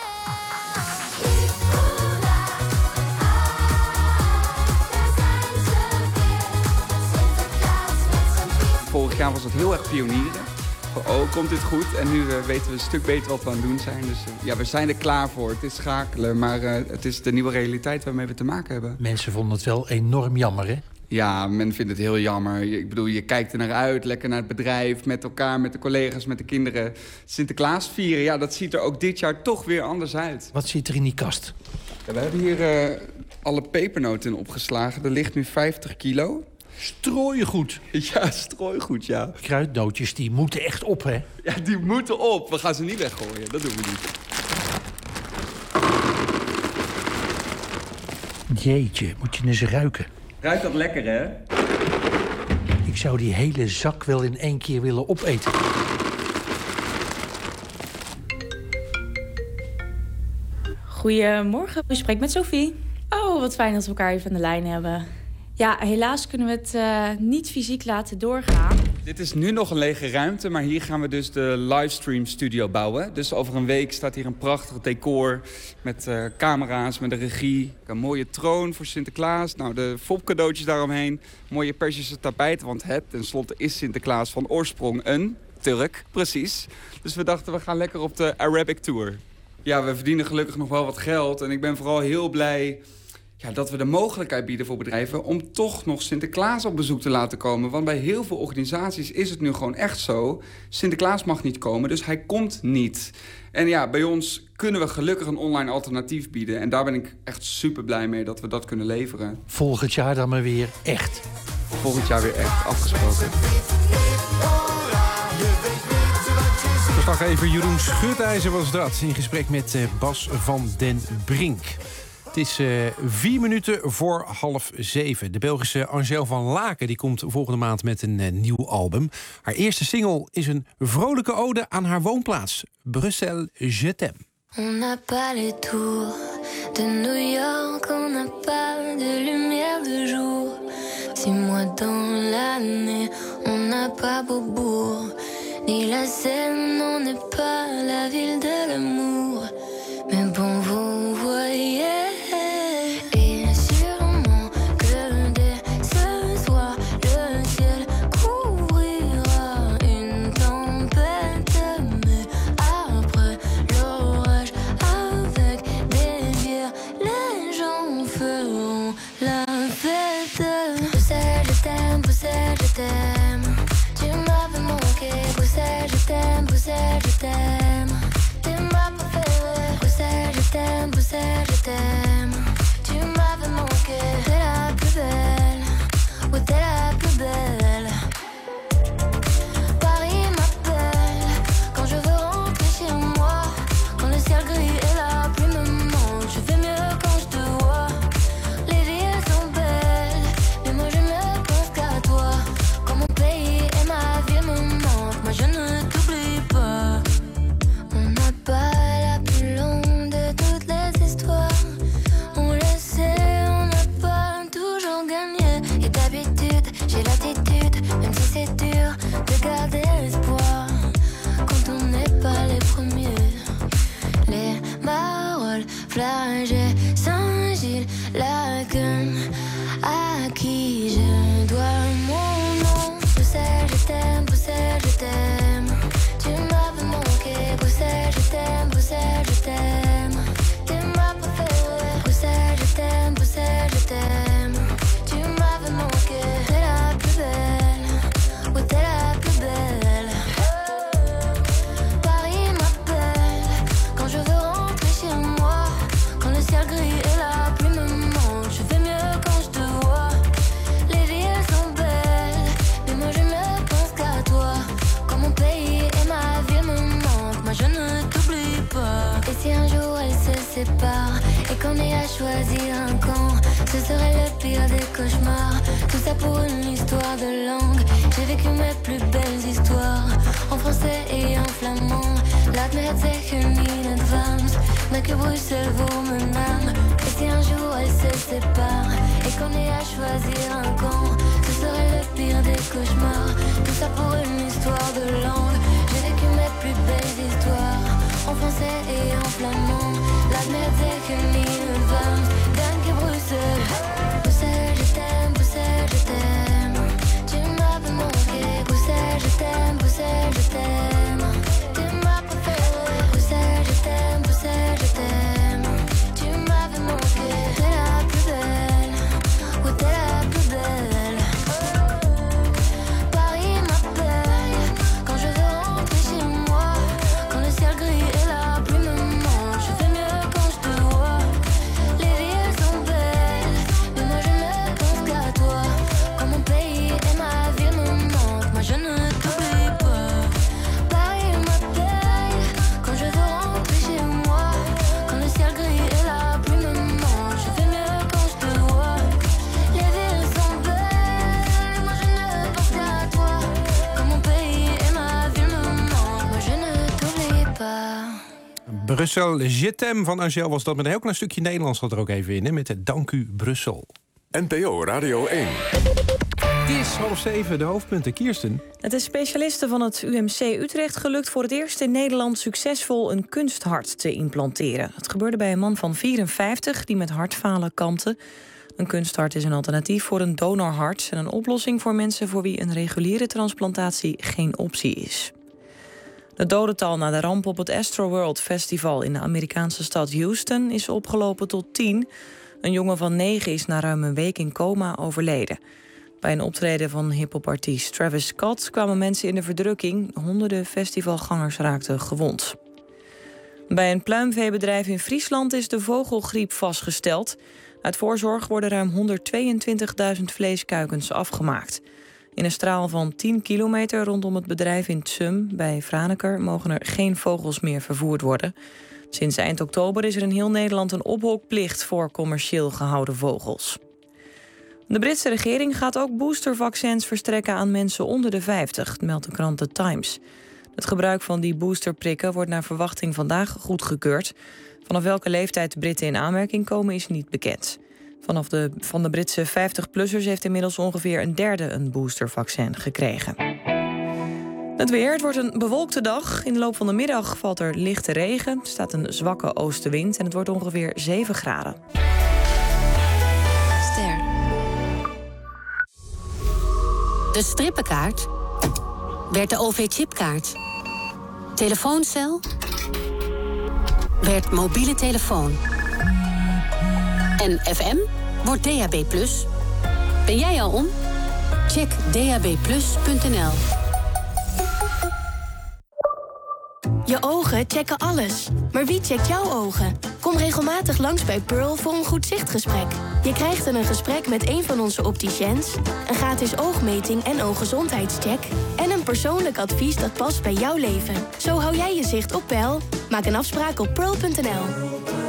Vorig jaar was het heel erg pionieren. Oh, komt dit goed? En nu uh, weten we een stuk beter wat we aan het doen zijn. Dus uh, ja, we zijn er klaar voor. Het is schakelen, maar uh, het is de nieuwe realiteit waarmee we te maken hebben. Mensen vonden het wel enorm jammer, hè? Ja, men vindt het heel jammer. Ik bedoel, je kijkt er naar uit, lekker naar het bedrijf... met elkaar, met de collega's, met de kinderen. Sinterklaas vieren, ja, dat ziet er ook dit jaar toch weer anders uit. Wat zit er in die kast? Ja, we hebben hier uh, alle pepernoten in opgeslagen. Er ligt nu vijftig kilo. Strooigoed. Ja, strooigoed, ja. Kruidnootjes, die moeten echt op, hè? Ja, die moeten op. We gaan ze niet weggooien, dat doen we niet. Jeetje, moet je eens ruiken. Ruikt dat lekker, hè? Ik zou die hele zak wel in één keer willen opeten. Goedemorgen, u spreekt met Sophie. Oh, wat fijn dat we elkaar even aan de lijn hebben. Ja, helaas kunnen we het uh, niet fysiek laten doorgaan. Dit is nu nog een lege ruimte, maar hier gaan we dus de livestream studio bouwen. Dus over een week staat hier een prachtig decor met uh, camera's, met een regie. Een mooie troon voor Sinterklaas. Nou, de fopcadeautjes daaromheen. Mooie Persische tapijten, want het, tenslotte, is Sinterklaas van oorsprong een Turk, precies. Dus we dachten, we gaan lekker op de Arabic Tour. Ja, we verdienen gelukkig nog wel wat geld en ik ben vooral heel blij... Ja, dat we de mogelijkheid bieden voor bedrijven om toch nog Sinterklaas op bezoek te laten komen. Want bij heel veel organisaties is het nu gewoon echt zo. Sinterklaas mag niet komen, dus hij komt niet. En ja, bij ons kunnen we gelukkig een online alternatief bieden. En daar ben ik echt super blij mee dat we dat kunnen leveren. Volgend jaar dan maar weer echt. Volgend jaar weer echt, afgesproken. Verslaggever Jeroen Schutijzer was dat, in gesprek met Bas van den Brink. Het is uh, vier minuten voor half zeven. De Belgische Angèle van Laken die komt volgende maand met een uh, nieuw album. Haar eerste single is een vrolijke ode aan haar woonplaats. Bruxelles, je t'aime. On n'a pas les tours de New York, on n'a pas de lumière de jour. Six mois dans l'année, on n'a pas Beaubourg. Ni la Seine, on n'est pas la ville de l'amour. Mais bon, vous voyez. Et sûrement que dès ce soir, le ciel couvrira une tempête. Mais après l'orage, avec des bières, les gens feront la fête. Bruxelles, je t'aime, Bruxelles, je t'aime. Tu m'avais manqué, Bruxelles, je t'aime, Bruxelles, je t'aime. T'es ma préférée, Bruxelles, je t'aime, Bruxelles, je t'aime. Tu m'avais manqué, t'es la plus belle, oui t'es la plus belle. Paris m'appelle, quand je veux rentrer chez moi. Quand le ciel gris et la pluie me manquent, je fais mieux quand je te vois. Les villes sont belles, mais moi je ne pense qu'à toi. Quand mon pays et ma ville me manquent, moi je ne t'oublie pas. On n'a pas la plus longue de toutes les histoires. On le sait, on n'a pas toujours gagné. Et d'habitude, j'ai l'attitude, même si c'est dur, de garder l'espoir. Quand on n'est pas les premiers. Les Marolles, Flagey, Saint-Gilles, Laken, à qui je dois mon nom. Bruxelles, je t'aime, Bruxelles, je t'aime. Tu m'avais manqué, Bruxelles, je t'aime, Bruxelles, je t'aime. T'es ma préférée, Bruxelles, je t'aime, Bruxelles, je t'aime. Tu m'avais manqué, t'es la plus belle, oui t'es la plus belle. Paris m'appelle, quand je veux rentrer chez moi. Quand le ciel gris et la pluie me manquent, je fais mieux quand sépare et qu'on ait à choisir un camp, ce serait le pire des cauchemars. Tout ça pour une histoire de langue. J'ai vécu mes plus belles histoires en français et en flamand. Laat me het zeggen in het Vlaams, mais que Bruxelles vaut mon âme. Et si un jour elle se sépare et qu'on ait à choisir un camp, ce serait le pire des cauchemars. Tout ça pour une histoire de langue. J'ai vécu mes plus belles histoires en français et en flamand. Laat me het zeggen in het Vlaams, dank je Bruxelles. Bruxelles, je t'aime, Bruxelles, je t'aime. Tu m'as pas manqué, Bruxelles, je t'aime, Bruxelles, je t'aime. Tu m'as pas fait, Bruxelles, je t'aime, Bruxelles, je t'aime. Tu m'avais manqué, t'es la plus belle, oui t'es la plus belle. Paris m'appelle quand je veux rentrer chez moi. Quand le ciel gris et la pluie me manque, je fais mieux quand je te vois. Les villes sont belles, mais moi je ne pense qu'à toi. Quand mon pays et ma ville me manquent, moi je ne t'oublie pas. Paris m'appelle quand je veux rentrer chez moi. Quand le ciel gris et la pluie me manquent, je fais mieux quand je te vois. Les villes sont belles, moi je ne pense qu'à toi. Quand mon pays et ma ville me manquent, moi je ne t'oublie pas. Brussel, Je t'aime van Angèle was dat met een heel klein stukje Nederlands zat er ook even in. Hè, met het Dank u Brussel. N P O Radio één. Het is half zeven, de hoofdpunten. Kirsten. Het is specialisten van het U M C Utrecht gelukt voor het eerst in Nederland succesvol een kunsthart te implanteren. Het gebeurde bij een man van vierenvijftig die met hartfalen kampte. Een kunsthart is een alternatief voor een donorhart en een oplossing voor mensen voor wie een reguliere transplantatie geen optie is. Het dodental na de ramp op het Astroworld Festival in de Amerikaanse stad Houston is opgelopen tot tien. Een jongen van negen is na ruim een week in coma overleden. Bij een optreden van hiphopartiest Travis Scott kwamen mensen in de verdrukking. Honderden festivalgangers raakten gewond. Bij een pluimveebedrijf in Friesland is de vogelgriep vastgesteld. Uit voorzorg worden ruim honderdtweeëntwintigduizend vleeskuikens afgemaakt. In een straal van tien kilometer rondom het bedrijf in Tsum bij Franeker mogen er geen vogels meer vervoerd worden. Sinds eind oktober is er in heel Nederland een ophokplicht voor commercieel gehouden vogels. De Britse regering gaat ook boostervaccins verstrekken aan mensen onder de vijftig, meldt de krant The Times. Het gebruik van die boosterprikken wordt naar verwachting vandaag goedgekeurd. Vanaf welke leeftijd de Britten in aanmerking komen is niet bekend. Vanaf de, van de Britse vijftig-plussers heeft inmiddels ongeveer een derde een boostervaccin gekregen. Het weer, het wordt een bewolkte dag. In de loop van de middag valt er lichte regen. Er staat een zwakke oostenwind en het wordt ongeveer zeven graden. Ster. De strippenkaart werd de O V-chipkaart. Telefooncel werd mobiele telefoon. En F M wordt D A B plus. Ben jij al om? Check d a b plus punt n l. Je ogen checken alles. Maar wie checkt jouw ogen? Kom regelmatig langs bij Pearl voor een goed zichtgesprek. Je krijgt dan een gesprek met een van onze opticiens, een gratis oogmeting en ooggezondheidscheck en een persoonlijk advies dat past bij jouw leven. Zo hou jij je zicht op peil. Maak een afspraak op pearl punt n l.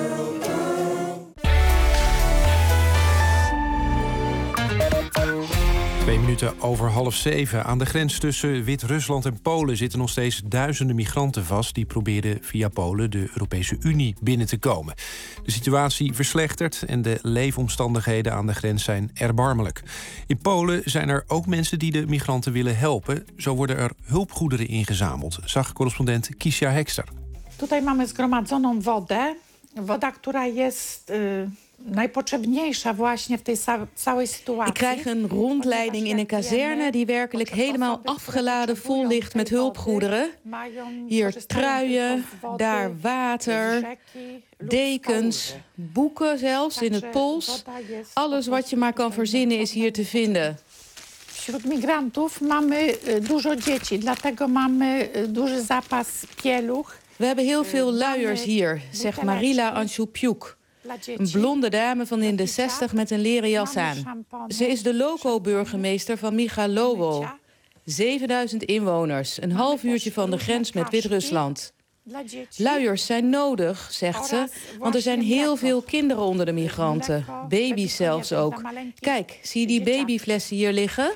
Twee minuten over half zeven. Aan de grens tussen Wit-Rusland en Polen zitten nog steeds duizenden migranten vast die probeerden via Polen de Europese Unie binnen te komen. De situatie verslechtert en de leefomstandigheden aan de grens zijn erbarmelijk. In Polen zijn er ook mensen die de migranten willen helpen. Zo worden er hulpgoederen ingezameld, zag correspondent Kisja Hekster. Tutaj mamy zgromadzoną wodę. Woda, która jest y, najpotrzebniejsza właśnie w tej całej sytuacji. Ik krijg een rondleiding in een kazerne die werkelijk helemaal afgeladen vol ligt met hulpgoederen. Hier truien, daar water, dekens, boeken zelfs in het Pools. Alles wat je maar kan verzinnen is hier te vinden. Wśród migrantów mamy dużo dzieci, dlatego mamy duży zapas pieluch. We hebben heel veel luiers hier, zegt Marila Ansjoupjouk. Een blonde dame van in de zestig met een leren jas aan. Ze is de loco-burgemeester van Michalowo. zevenduizend inwoners, een half uurtje van de grens met Wit-Rusland. Luiers zijn nodig, zegt ze, want er zijn heel veel kinderen onder de migranten. Baby's zelfs ook. Kijk, zie je die babyflessen hier liggen?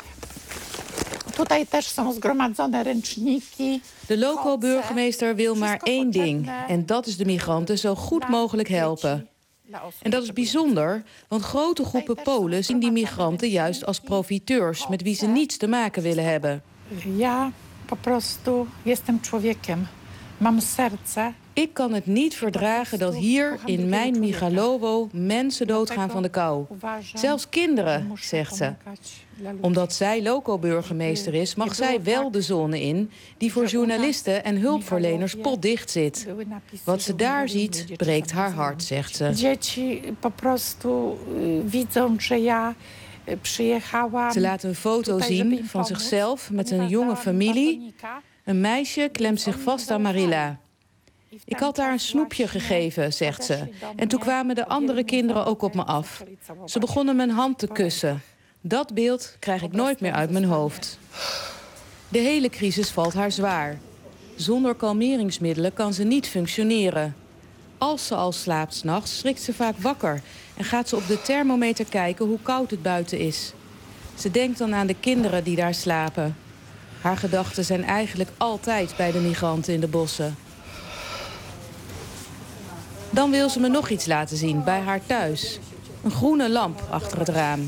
De loco-burgemeester wil maar één ding. En dat is de migranten zo goed mogelijk helpen. En dat is bijzonder, want grote groepen Polen zien die migranten juist als profiteurs met wie ze niets te maken willen hebben. Ja, po prostu jestem człowiekiem. Mam serce. Ik kan het niet verdragen dat hier in mijn Migalowo mensen doodgaan van de kou. Zelfs kinderen, zegt ze. Omdat zij loco-burgemeester is, mag zij wel de zone in die voor journalisten en hulpverleners potdicht zit. Wat ze daar ziet, breekt haar hart, zegt ze. Ze laat een foto zien van zichzelf met een jonge familie. Een meisje klemt zich vast aan Marilla. Ik had haar een snoepje gegeven, zegt ze. En toen kwamen de andere kinderen ook op me af. Ze begonnen mijn hand te kussen. Dat beeld krijg ik nooit meer uit mijn hoofd. De hele crisis valt haar zwaar. Zonder kalmeringsmiddelen kan ze niet functioneren. Als ze al slaapt 's nachts, schrikt ze vaak wakker en gaat ze op de thermometer kijken hoe koud het buiten is. Ze denkt dan aan de kinderen die daar slapen. Haar gedachten zijn eigenlijk altijd bij de migranten in de bossen. Dan wil ze me nog iets laten zien, bij haar thuis. Een groene lamp achter het raam.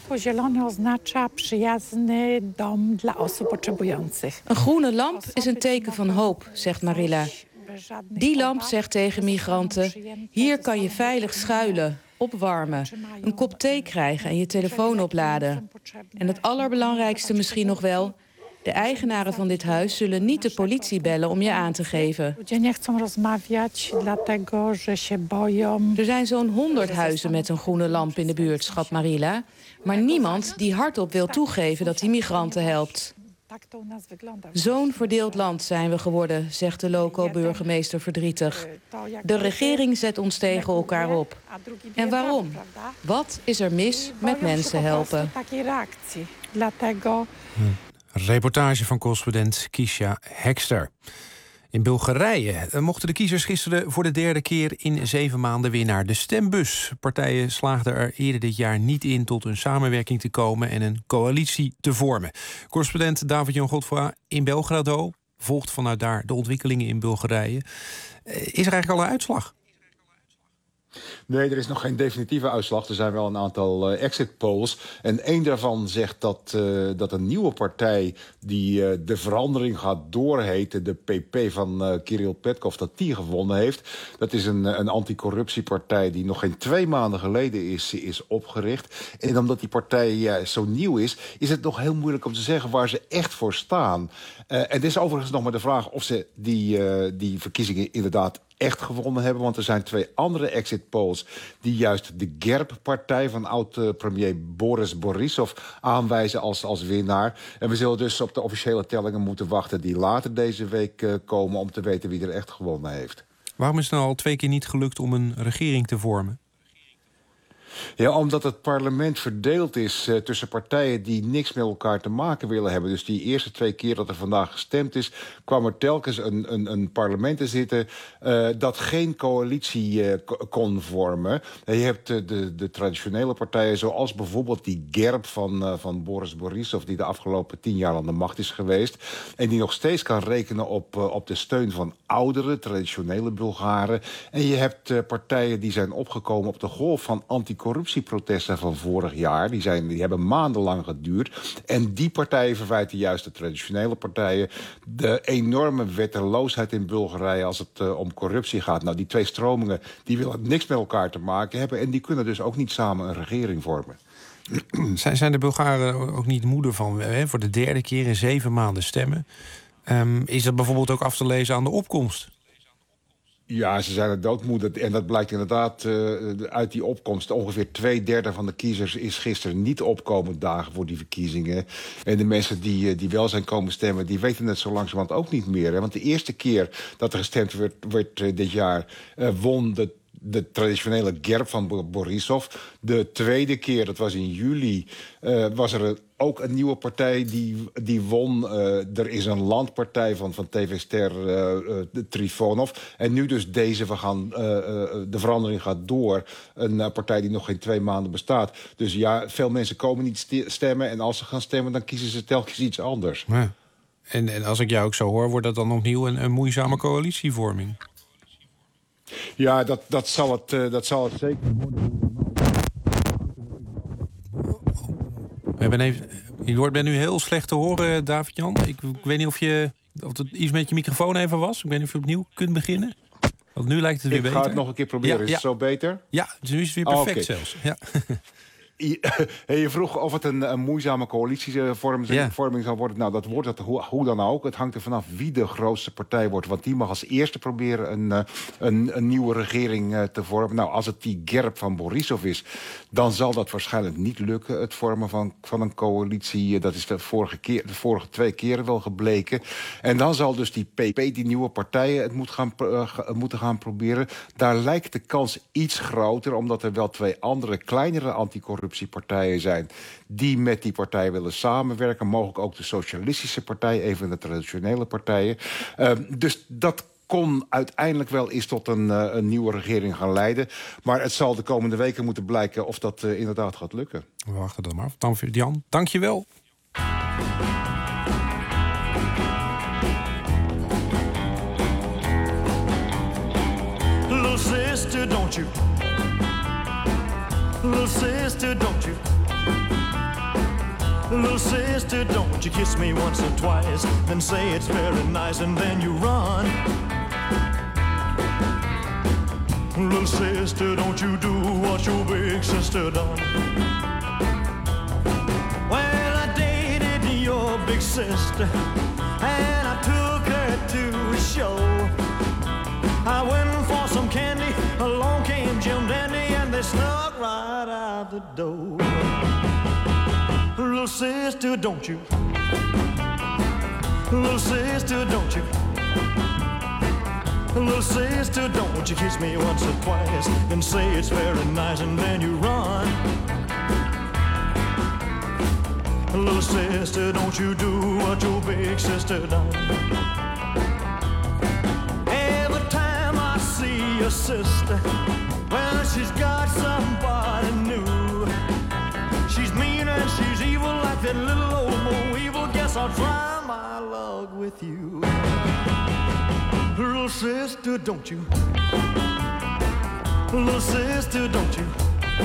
Een groene lamp is een teken van hoop, zegt Marilla. Die lamp zegt tegen migranten: hier kan je veilig schuilen, opwarmen, een kop thee krijgen en je telefoon opladen. En het allerbelangrijkste misschien nog wel: de eigenaren van dit huis zullen niet de politie bellen om je aan te geven. Er zijn zo'n honderd huizen met een groene lamp in de buurt, schat Marilla. Maar niemand die hardop wil toegeven dat hij migranten helpt. Zo'n verdeeld land zijn we geworden, zegt de loco-burgemeester verdrietig. De regering zet ons tegen elkaar op. En waarom? Wat is er mis met mensen helpen? Een reportage van correspondent Kisha Hekster. In Bulgarije mochten de kiezers gisteren voor de derde keer in zeven maanden weer naar de stembus. Partijen slaagden er eerder dit jaar niet in tot een samenwerking te komen en een coalitie te vormen. Correspondent David-Jan Godfroy in Belgrado volgt vanuit daar de ontwikkelingen in Bulgarije. Is er eigenlijk al een uitslag? Nee, er is nog geen definitieve uitslag. Er zijn wel een aantal uh, exit polls. En één daarvan zegt dat, uh, dat een nieuwe partij die uh, de verandering gaat doorheten, de P P van uh, Kirill Petkov, dat die gewonnen heeft. Dat is een, een anticorruptiepartij die nog geen twee maanden geleden is, is opgericht. En omdat die partij uh, zo nieuw is, is het nog heel moeilijk om te zeggen waar ze echt voor staan. Uh, en het is overigens nog maar de vraag of ze die, uh, die verkiezingen inderdaad echt gewonnen hebben. Want er zijn twee andere exit polls die juist de GERB-partij van oud-premier Boris Borisov aanwijzen als, als winnaar. En we zullen dus op de officiële tellingen moeten wachten die later deze week uh, komen om te weten wie er echt gewonnen heeft. Waarom is het nou al twee keer niet gelukt om een regering te vormen? Ja, omdat het parlement verdeeld is uh, tussen partijen die niks met elkaar te maken willen hebben. Dus die eerste twee keer dat er vandaag gestemd is, kwam er telkens een, een, een parlement te zitten uh, dat geen coalitie uh, kon vormen. En je hebt uh, de, de traditionele partijen, zoals bijvoorbeeld die GERB van, uh, van Boris Borisov, die de afgelopen tien jaar aan de macht is geweest. En die nog steeds kan rekenen op, uh, op de steun van oudere, traditionele Bulgaren. En je hebt uh, partijen die zijn opgekomen op de golf van anticorruptieprotesten van vorig jaar. Die, zijn, die hebben maandenlang geduurd. En die partijen verwijten juist de traditionele partijen de enorme wetteloosheid in Bulgarije als het uh, om corruptie gaat. Nou, die twee stromingen die willen niks met elkaar te maken hebben en die kunnen dus ook niet samen een regering vormen. Zijn, zijn de Bulgaren ook niet moede van hè, voor de derde keer in zeven maanden stemmen? Um, is dat bijvoorbeeld ook af te lezen aan de opkomst? Ja, ze zijn er doodmoede. En dat blijkt inderdaad uh, uit die opkomst. Ongeveer twee derde van de kiezers is gisteren niet opkomen dagen voor die verkiezingen. En de mensen die, die wel zijn komen stemmen, die weten het zo langzamerhand ook niet meer. Hè? Want de eerste keer dat er gestemd werd, werd uh, dit jaar, uh, won de de traditionele Gerb van Borisov. De tweede keer, dat was in juli, uh, was er ook een nieuwe partij die, die won. Uh, er is een landpartij van, van T V-ster uh, uh, Trifonov. En nu dus deze, we gaan, uh, uh, de verandering gaat door. Een uh, partij die nog geen twee maanden bestaat. Dus ja, veel mensen komen niet stemmen. En als ze gaan stemmen, dan kiezen ze telkens iets anders. Ja. En, en als ik jou ook zo hoor, wordt dat dan opnieuw een, een moeizame coalitievorming? Ja, dat, dat, zal, het, uh, dat zal het zeker worden. We hebben even, je wordt ben nu heel slecht te horen, David-Jan. Ik, ik weet niet of, je, of het iets met je microfoon even was. Ik weet niet of je opnieuw kunt beginnen. Want nu lijkt het weer ik beter. Ik ga het nog een keer proberen. Ja, is ja. het zo beter? Ja, nu is het weer perfect oh, okay. zelfs. Ja. Je vroeg of het een, een moeizame coalitievorming yeah. zal worden. Nou, dat wordt het hoe, hoe dan ook. Het hangt er vanaf wie de grootste partij wordt. Want die mag als eerste proberen een, een, een nieuwe regering te vormen. Nou, als het die Gerb van Borisov is, dan zal dat waarschijnlijk niet lukken. Het vormen van, van een coalitie, dat is de vorige, keer, de vorige twee keren wel gebleken. En dan zal dus die P P, die nieuwe partijen, het moet gaan, uh, moeten gaan proberen. Daar lijkt de kans iets groter, omdat er wel twee andere, kleinere anticorruptie partijen zijn die met die partij willen samenwerken. Mogelijk ook de Socialistische Partij, een van de traditionele partijen. Uh, dus dat kon uiteindelijk wel eens tot een, uh, een nieuwe regering gaan leiden. Maar het zal de komende weken moeten blijken of dat uh, inderdaad gaat lukken. We wachten dan maar af. Dan, Jan, dank je wel. Little sister, don't you? Little sister, don't you? Little sister, don't you kiss me once or twice, then say it's very nice and then you run. Little sister, don't you do what your big sister done. Well, I dated your big sister and I took her to a show. I went for some candy, along came Jim Dandy, and they snuck right out the door. Little sister, don't you? Little sister, don't you? Little sister, don't you kiss me once or twice, then say it's very nice and then you run. Little sister, don't you do what your big sister done. Your sister, well, she's got somebody new. She's mean and she's evil like that little old Mo Evil. Guess I'll try my luck with you. Little sister, don't you? Little sister, don't you?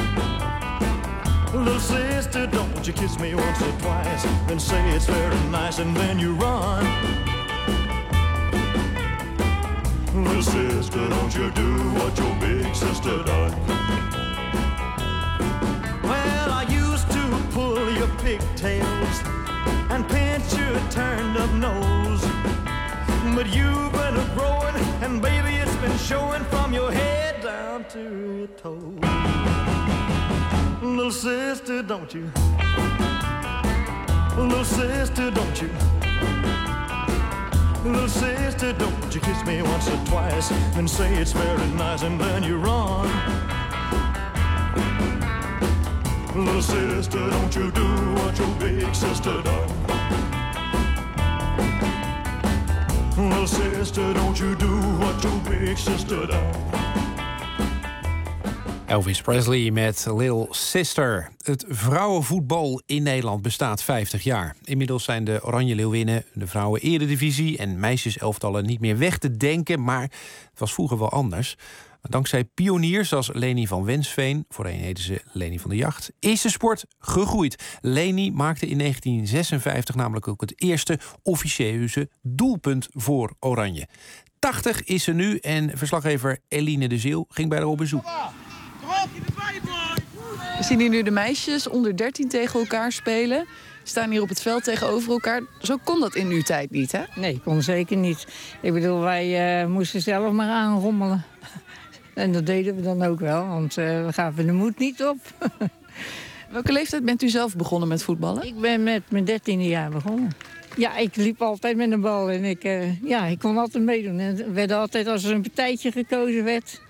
Little sister, don't you kiss me once or twice, then say it's very nice and then you run. Little sister, don't you do what your big sister done. Well, I used to pull your pigtails and pinch your turned up nose, but you've been a growing, and baby, it's been showing from your head down to your toes. Little sister, don't you? Little sister, don't you? Little sister, don't you kiss me once or twice, then say it's very nice and then you run. Little sister, don't you do what your big sister done. Little sister, don't you do what your big sister done. Elvis Presley met Little Sister. Het vrouwenvoetbal in Nederland bestaat vijftig jaar. Inmiddels zijn de Oranje Leeuwinnen, de vrouwen-eredivisie en meisjeselftallen niet meer weg te denken, maar het was vroeger wel anders. Dankzij pioniers als Leni van Wensveen, voorheen heette ze Leni van de Jacht, is de sport gegroeid. Leni maakte in negentien zesenvijftig namelijk ook het eerste officieuze doelpunt voor Oranje. tachtig is ze nu en verslaggever Eline de Zeeuw ging bij haar op bezoek. We zien hier nu de meisjes onder dertien tegen elkaar spelen. We staan hier op het veld tegenover elkaar. Zo kon dat in uw tijd niet, hè? Nee, kon zeker niet. Ik bedoel, wij uh, moesten zelf maar aanrommelen. En dat deden we dan ook wel, want uh, we gaven de moed niet op. Welke leeftijd bent u zelf begonnen met voetballen? Ik ben met mijn dertiende jaar begonnen. Ja, ik liep altijd met een bal en ik, uh, ja, ik kon altijd meedoen. En er werd altijd, als er een partijtje gekozen werd,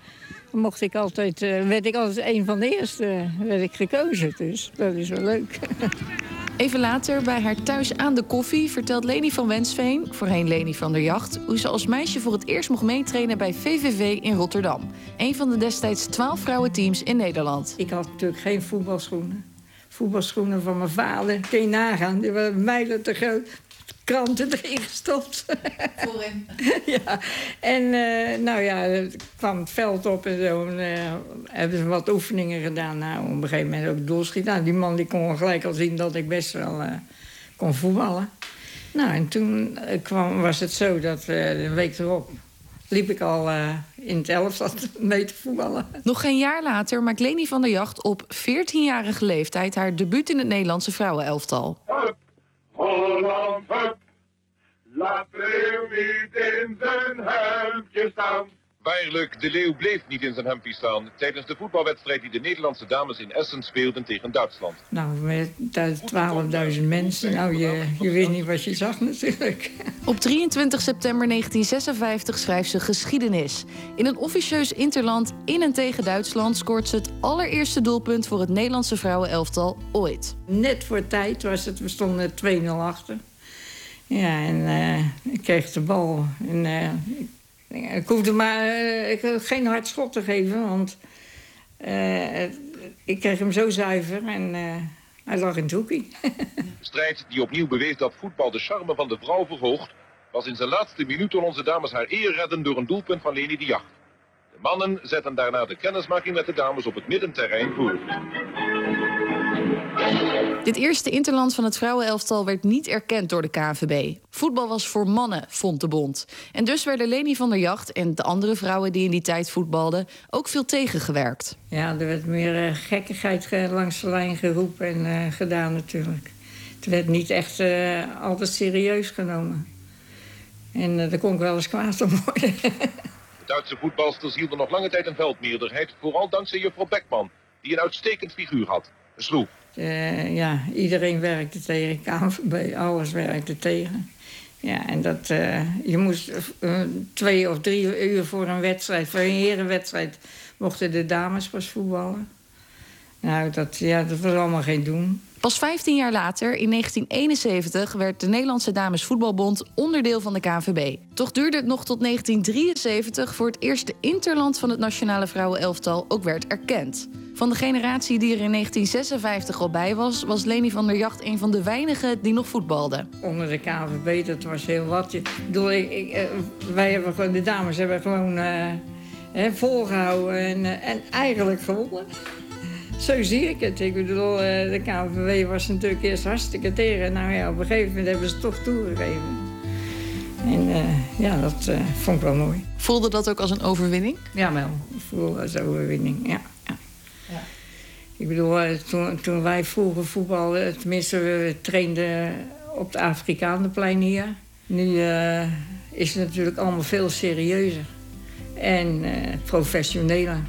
mocht ik altijd, uh, werd ik altijd een van de eerste werd ik gekozen. Dus dat is wel leuk. Even later, bij haar thuis aan de koffie, vertelt Leni van Wensveen, voorheen Leni van der Jacht, hoe ze als meisje voor het eerst mocht meetrainen bij V V V in Rotterdam. Een van de destijds twaalf vrouwenteams in Nederland. Ik had natuurlijk geen voetbalschoenen. Voetbalschoenen van mijn vader, kun je nagaan, die waren mijlen te groot. Kranten erin gestopt. Voorin. Ja, en uh, nou ja, ik kwam het veld op en zo. En, uh, hebben ze wat oefeningen gedaan. Nou, op een gegeven moment ook doelschieten. Nou, die man die kon gelijk al zien dat ik best wel uh, kon voetballen. Nou, en toen uh, kwam, was het zo dat uh, de week erop liep ik al uh, in het elftal mee te voetballen. Nog geen jaar later maakt Leni van der Jacht op veertienjarige leeftijd haar debuut in het Nederlandse vrouwenelftal. Holland, hup, laat Leeuw niet in zijn hemdje staan. Waarlijk, de Leeuw bleef niet in zijn hempie staan tijdens de voetbalwedstrijd die de Nederlandse dames in Essen speelden tegen Duitsland. Nou, met twaalfduizend mensen, nou, je, je wist niet wat je zag natuurlijk. Op drieëntwintig september negentien zesenvijftig schrijft ze geschiedenis. In een officieus interland in en tegen Duitsland scoort ze het allereerste doelpunt voor het Nederlandse vrouwenelftal ooit. Net voor tijd was het, we stonden twee nul achter. Ja, en uh, ik kreeg de bal en... Uh, Ik hoefde maar uh, ik had geen hard schot te geven, want uh, ik kreeg hem zo zuiver en uh, hij lag in het hoekje. Strijd die opnieuw bewees dat voetbal de charme van de vrouw verhoogt, was in zijn laatste minuten onze dames haar eer redden door een doelpunt van Leni de Jacht. De mannen zetten daarna de kennismaking met de dames op het middenterrein voort. Dit eerste interland van het vrouwenelftal werd niet erkend door de K N V B. Voetbal was voor mannen, vond de bond. En dus werden Leni van der Jacht en de andere vrouwen die in die tijd voetbalden ook veel tegengewerkt. Ja, er werd meer uh, gekkigheid langs de lijn geroepen en uh, gedaan natuurlijk. Het werd niet echt uh, altijd serieus genomen. En uh, daar kon ik wel eens kwaad om worden. De Duitse voetbalsters hielden nog lange tijd een veldmeerderheid, vooral dankzij juffrouw Beckman, die een uitstekend figuur had. Een sloef. Uh, ja, iedereen werkte tegen, K N V B, alles werkte tegen. Ja, en dat, uh, je moest uh, twee of drie uur voor een wedstrijd, voor een herenwedstrijd, mochten de dames pas voetballen. Nou, dat, ja, dat was allemaal geen doen. Pas vijftien jaar later, in negentien eenenzeventig, werd de Nederlandse Damesvoetbalbond onderdeel van de K N V B. Toch duurde het nog tot negentien drieënzeventig voor het eerste interland van het nationale vrouwenelftal ook werd erkend. Van de generatie die er in negentien zesenvijftig al bij was, was Leni van der Jacht een van de weinigen die nog voetbalde. Onder de K N V B, dat was heel wat. Ik bedoel, ik, ik, uh, wij hebben gewoon, de dames hebben gewoon uh, hè, volgehouden en, uh, en eigenlijk gewonnen. Zo zie ik het. Ik bedoel, de K N V B was natuurlijk eerst hartstikke tegen. Nou ja, op een gegeven moment hebben ze het toch toegegeven. En uh, ja, dat uh, vond ik wel mooi. Voelde dat ook als een overwinning? Ja, wel. Ik voelde als een overwinning, ja. ja. ja. Ik bedoel, uh, toen, toen wij vroeger voetbalden, tenminste, we trainden op het Afrikaanenplein hier. Nu uh, is het natuurlijk allemaal veel serieuzer. En uh, professioneler.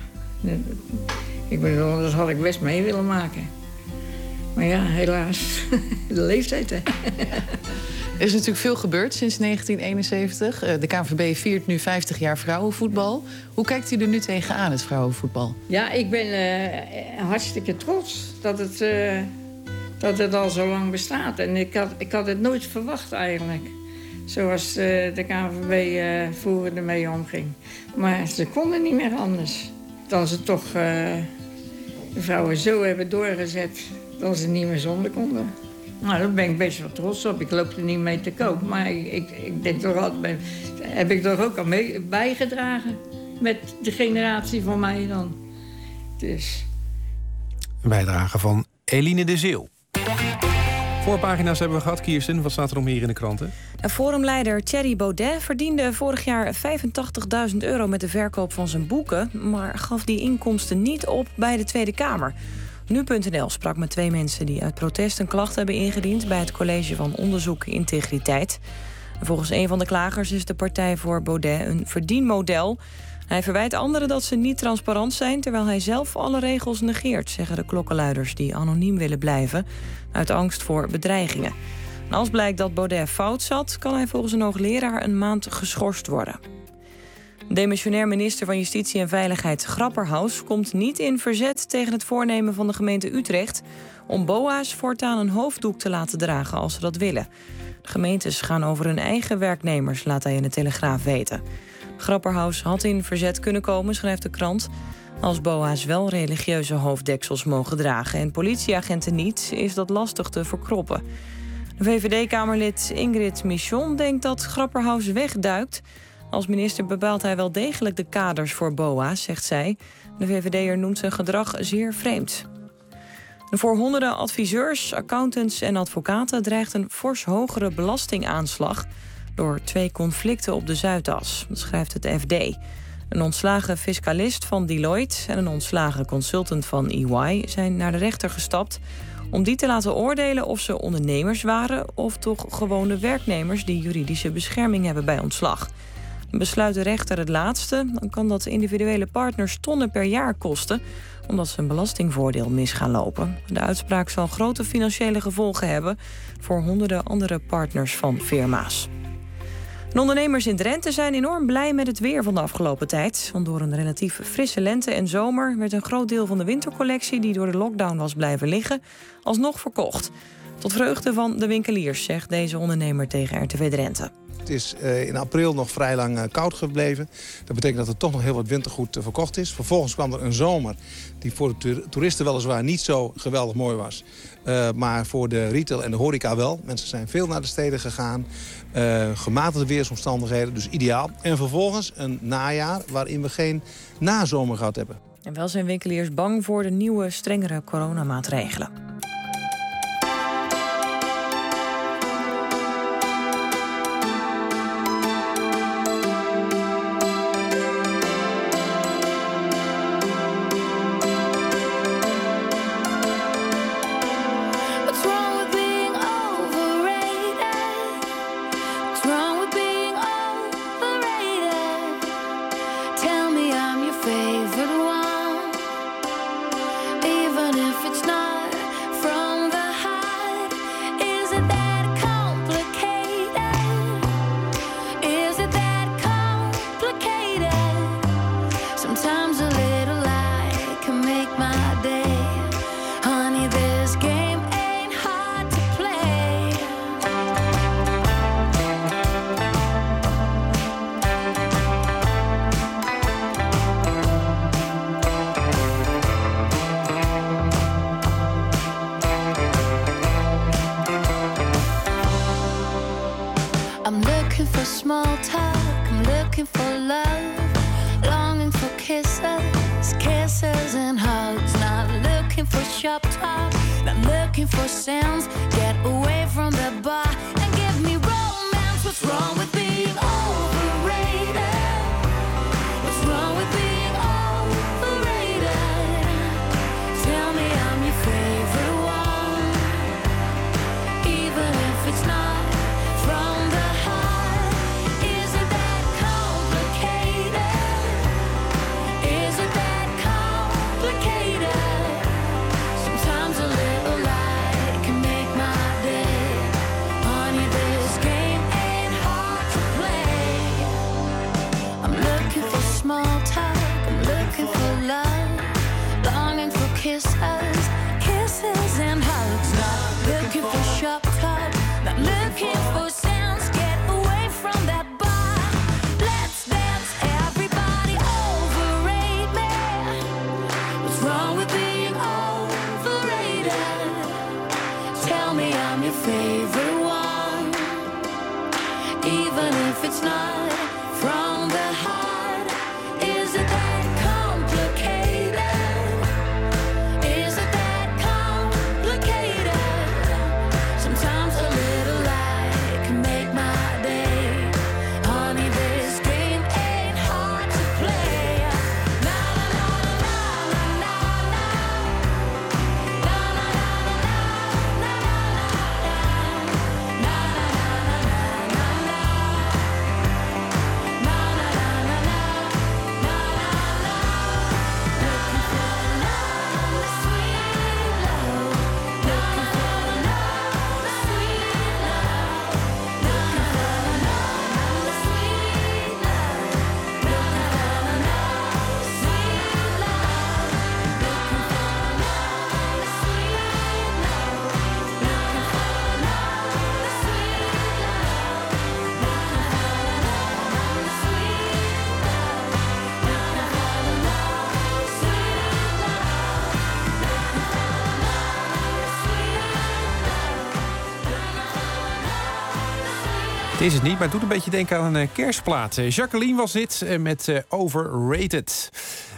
Ik bedoel, dat had ik best mee willen maken. Maar ja, helaas, de leeftijd, hè. Er is natuurlijk veel gebeurd sinds negentien eenenzeventig. De K N V B viert nu vijftig jaar vrouwenvoetbal. Hoe kijkt u er nu tegenaan, het vrouwenvoetbal? Ja, ik ben uh, hartstikke trots dat het, uh, dat het al zo lang bestaat. En ik had, ik had het nooit verwacht eigenlijk. Zoals uh, de K N V B uh, vroeger ermee omging. Maar ze konden niet meer anders. Dan ze toch uh, de vrouwen zo hebben doorgezet dat ze niet meer zonder konden. Nou, daar ben ik best wel trots op. Ik loop er niet mee te koop. Maar ik, ik, ik denk toch altijd, ben, heb ik toch ook al mee bijgedragen met de generatie van mij dan. Dus. Een bijdrage van Eline de Zeeuw. Voorpagina's hebben we gehad, Kirsten. Wat staat er om hier in de kranten? Forumleider Thierry Baudet verdiende vorig jaar vijfentachtigduizend euro met de verkoop van zijn boeken, maar gaf die inkomsten niet op bij de Tweede Kamer. Nu punt n l sprak met twee mensen die uit protest een klacht hebben ingediend bij het College van Onderzoek Integriteit. Volgens een van de klagers is de partij voor Baudet een verdienmodel. Hij verwijt anderen dat ze niet transparant zijn, terwijl hij zelf alle regels negeert, zeggen de klokkenluiders die anoniem willen blijven, uit angst voor bedreigingen. En als blijkt dat Baudet fout zat, kan hij volgens een hoogleraar een maand geschorst worden. Demissionair minister van Justitie en Veiligheid Grapperhaus komt niet in verzet tegen het voornemen van de gemeente Utrecht om B O A's voortaan een hoofddoek te laten dragen als ze dat willen. De gemeentes gaan over hun eigen werknemers, laat hij in de Telegraaf weten. Grapperhaus had in verzet kunnen komen, schrijft de krant. Als B O A's wel religieuze hoofddeksels mogen dragen en politieagenten niet, is dat lastig te verkroppen. De V V D-kamerlid Ingrid Michon denkt dat Grapperhaus wegduikt. Als minister bepaalt hij wel degelijk de kaders voor B O A's, zegt zij. De V V D'er noemt zijn gedrag zeer vreemd. Voor honderden adviseurs, accountants en advocaten dreigt een fors hogere belastingaanslag door twee conflicten op de Zuidas. Dat schrijft het F D. Een ontslagen fiscalist van Deloitte en een ontslagen consultant van E Y zijn naar de rechter gestapt om die te laten oordelen of ze ondernemers waren of toch gewone werknemers die juridische bescherming hebben bij ontslag. Besluit de rechter het laatste, dan kan dat individuele partners tonnen per jaar kosten, omdat ze een belastingvoordeel mis gaan lopen. De uitspraak zal grote financiële gevolgen hebben voor honderden andere partners van firma's. De ondernemers in Drenthe zijn enorm blij met het weer van de afgelopen tijd. Want door een relatief frisse lente en zomer werd een groot deel van de wintercollectie die door de lockdown was blijven liggen, alsnog verkocht. Tot vreugde van de winkeliers, zegt deze ondernemer tegen R T V Drenthe. Het is uh, in april nog vrij lang uh, koud gebleven. Dat betekent dat er toch nog heel wat wintergoed uh, verkocht is. Vervolgens kwam er een zomer die voor de toeristen weliswaar niet zo geweldig mooi was. Uh, maar voor de retail en de horeca wel. Mensen zijn veel naar de steden gegaan. Uh, gematigde weersomstandigheden, dus ideaal. En vervolgens een najaar waarin we geen nazomer gehad hebben. En wel zijn winkeliers bang voor de nieuwe, strengere coronamaatregelen. Honey, Het is het niet, maar het doet een beetje denken aan een kerstplaat. Jacqueline was dit met uh, Overrated.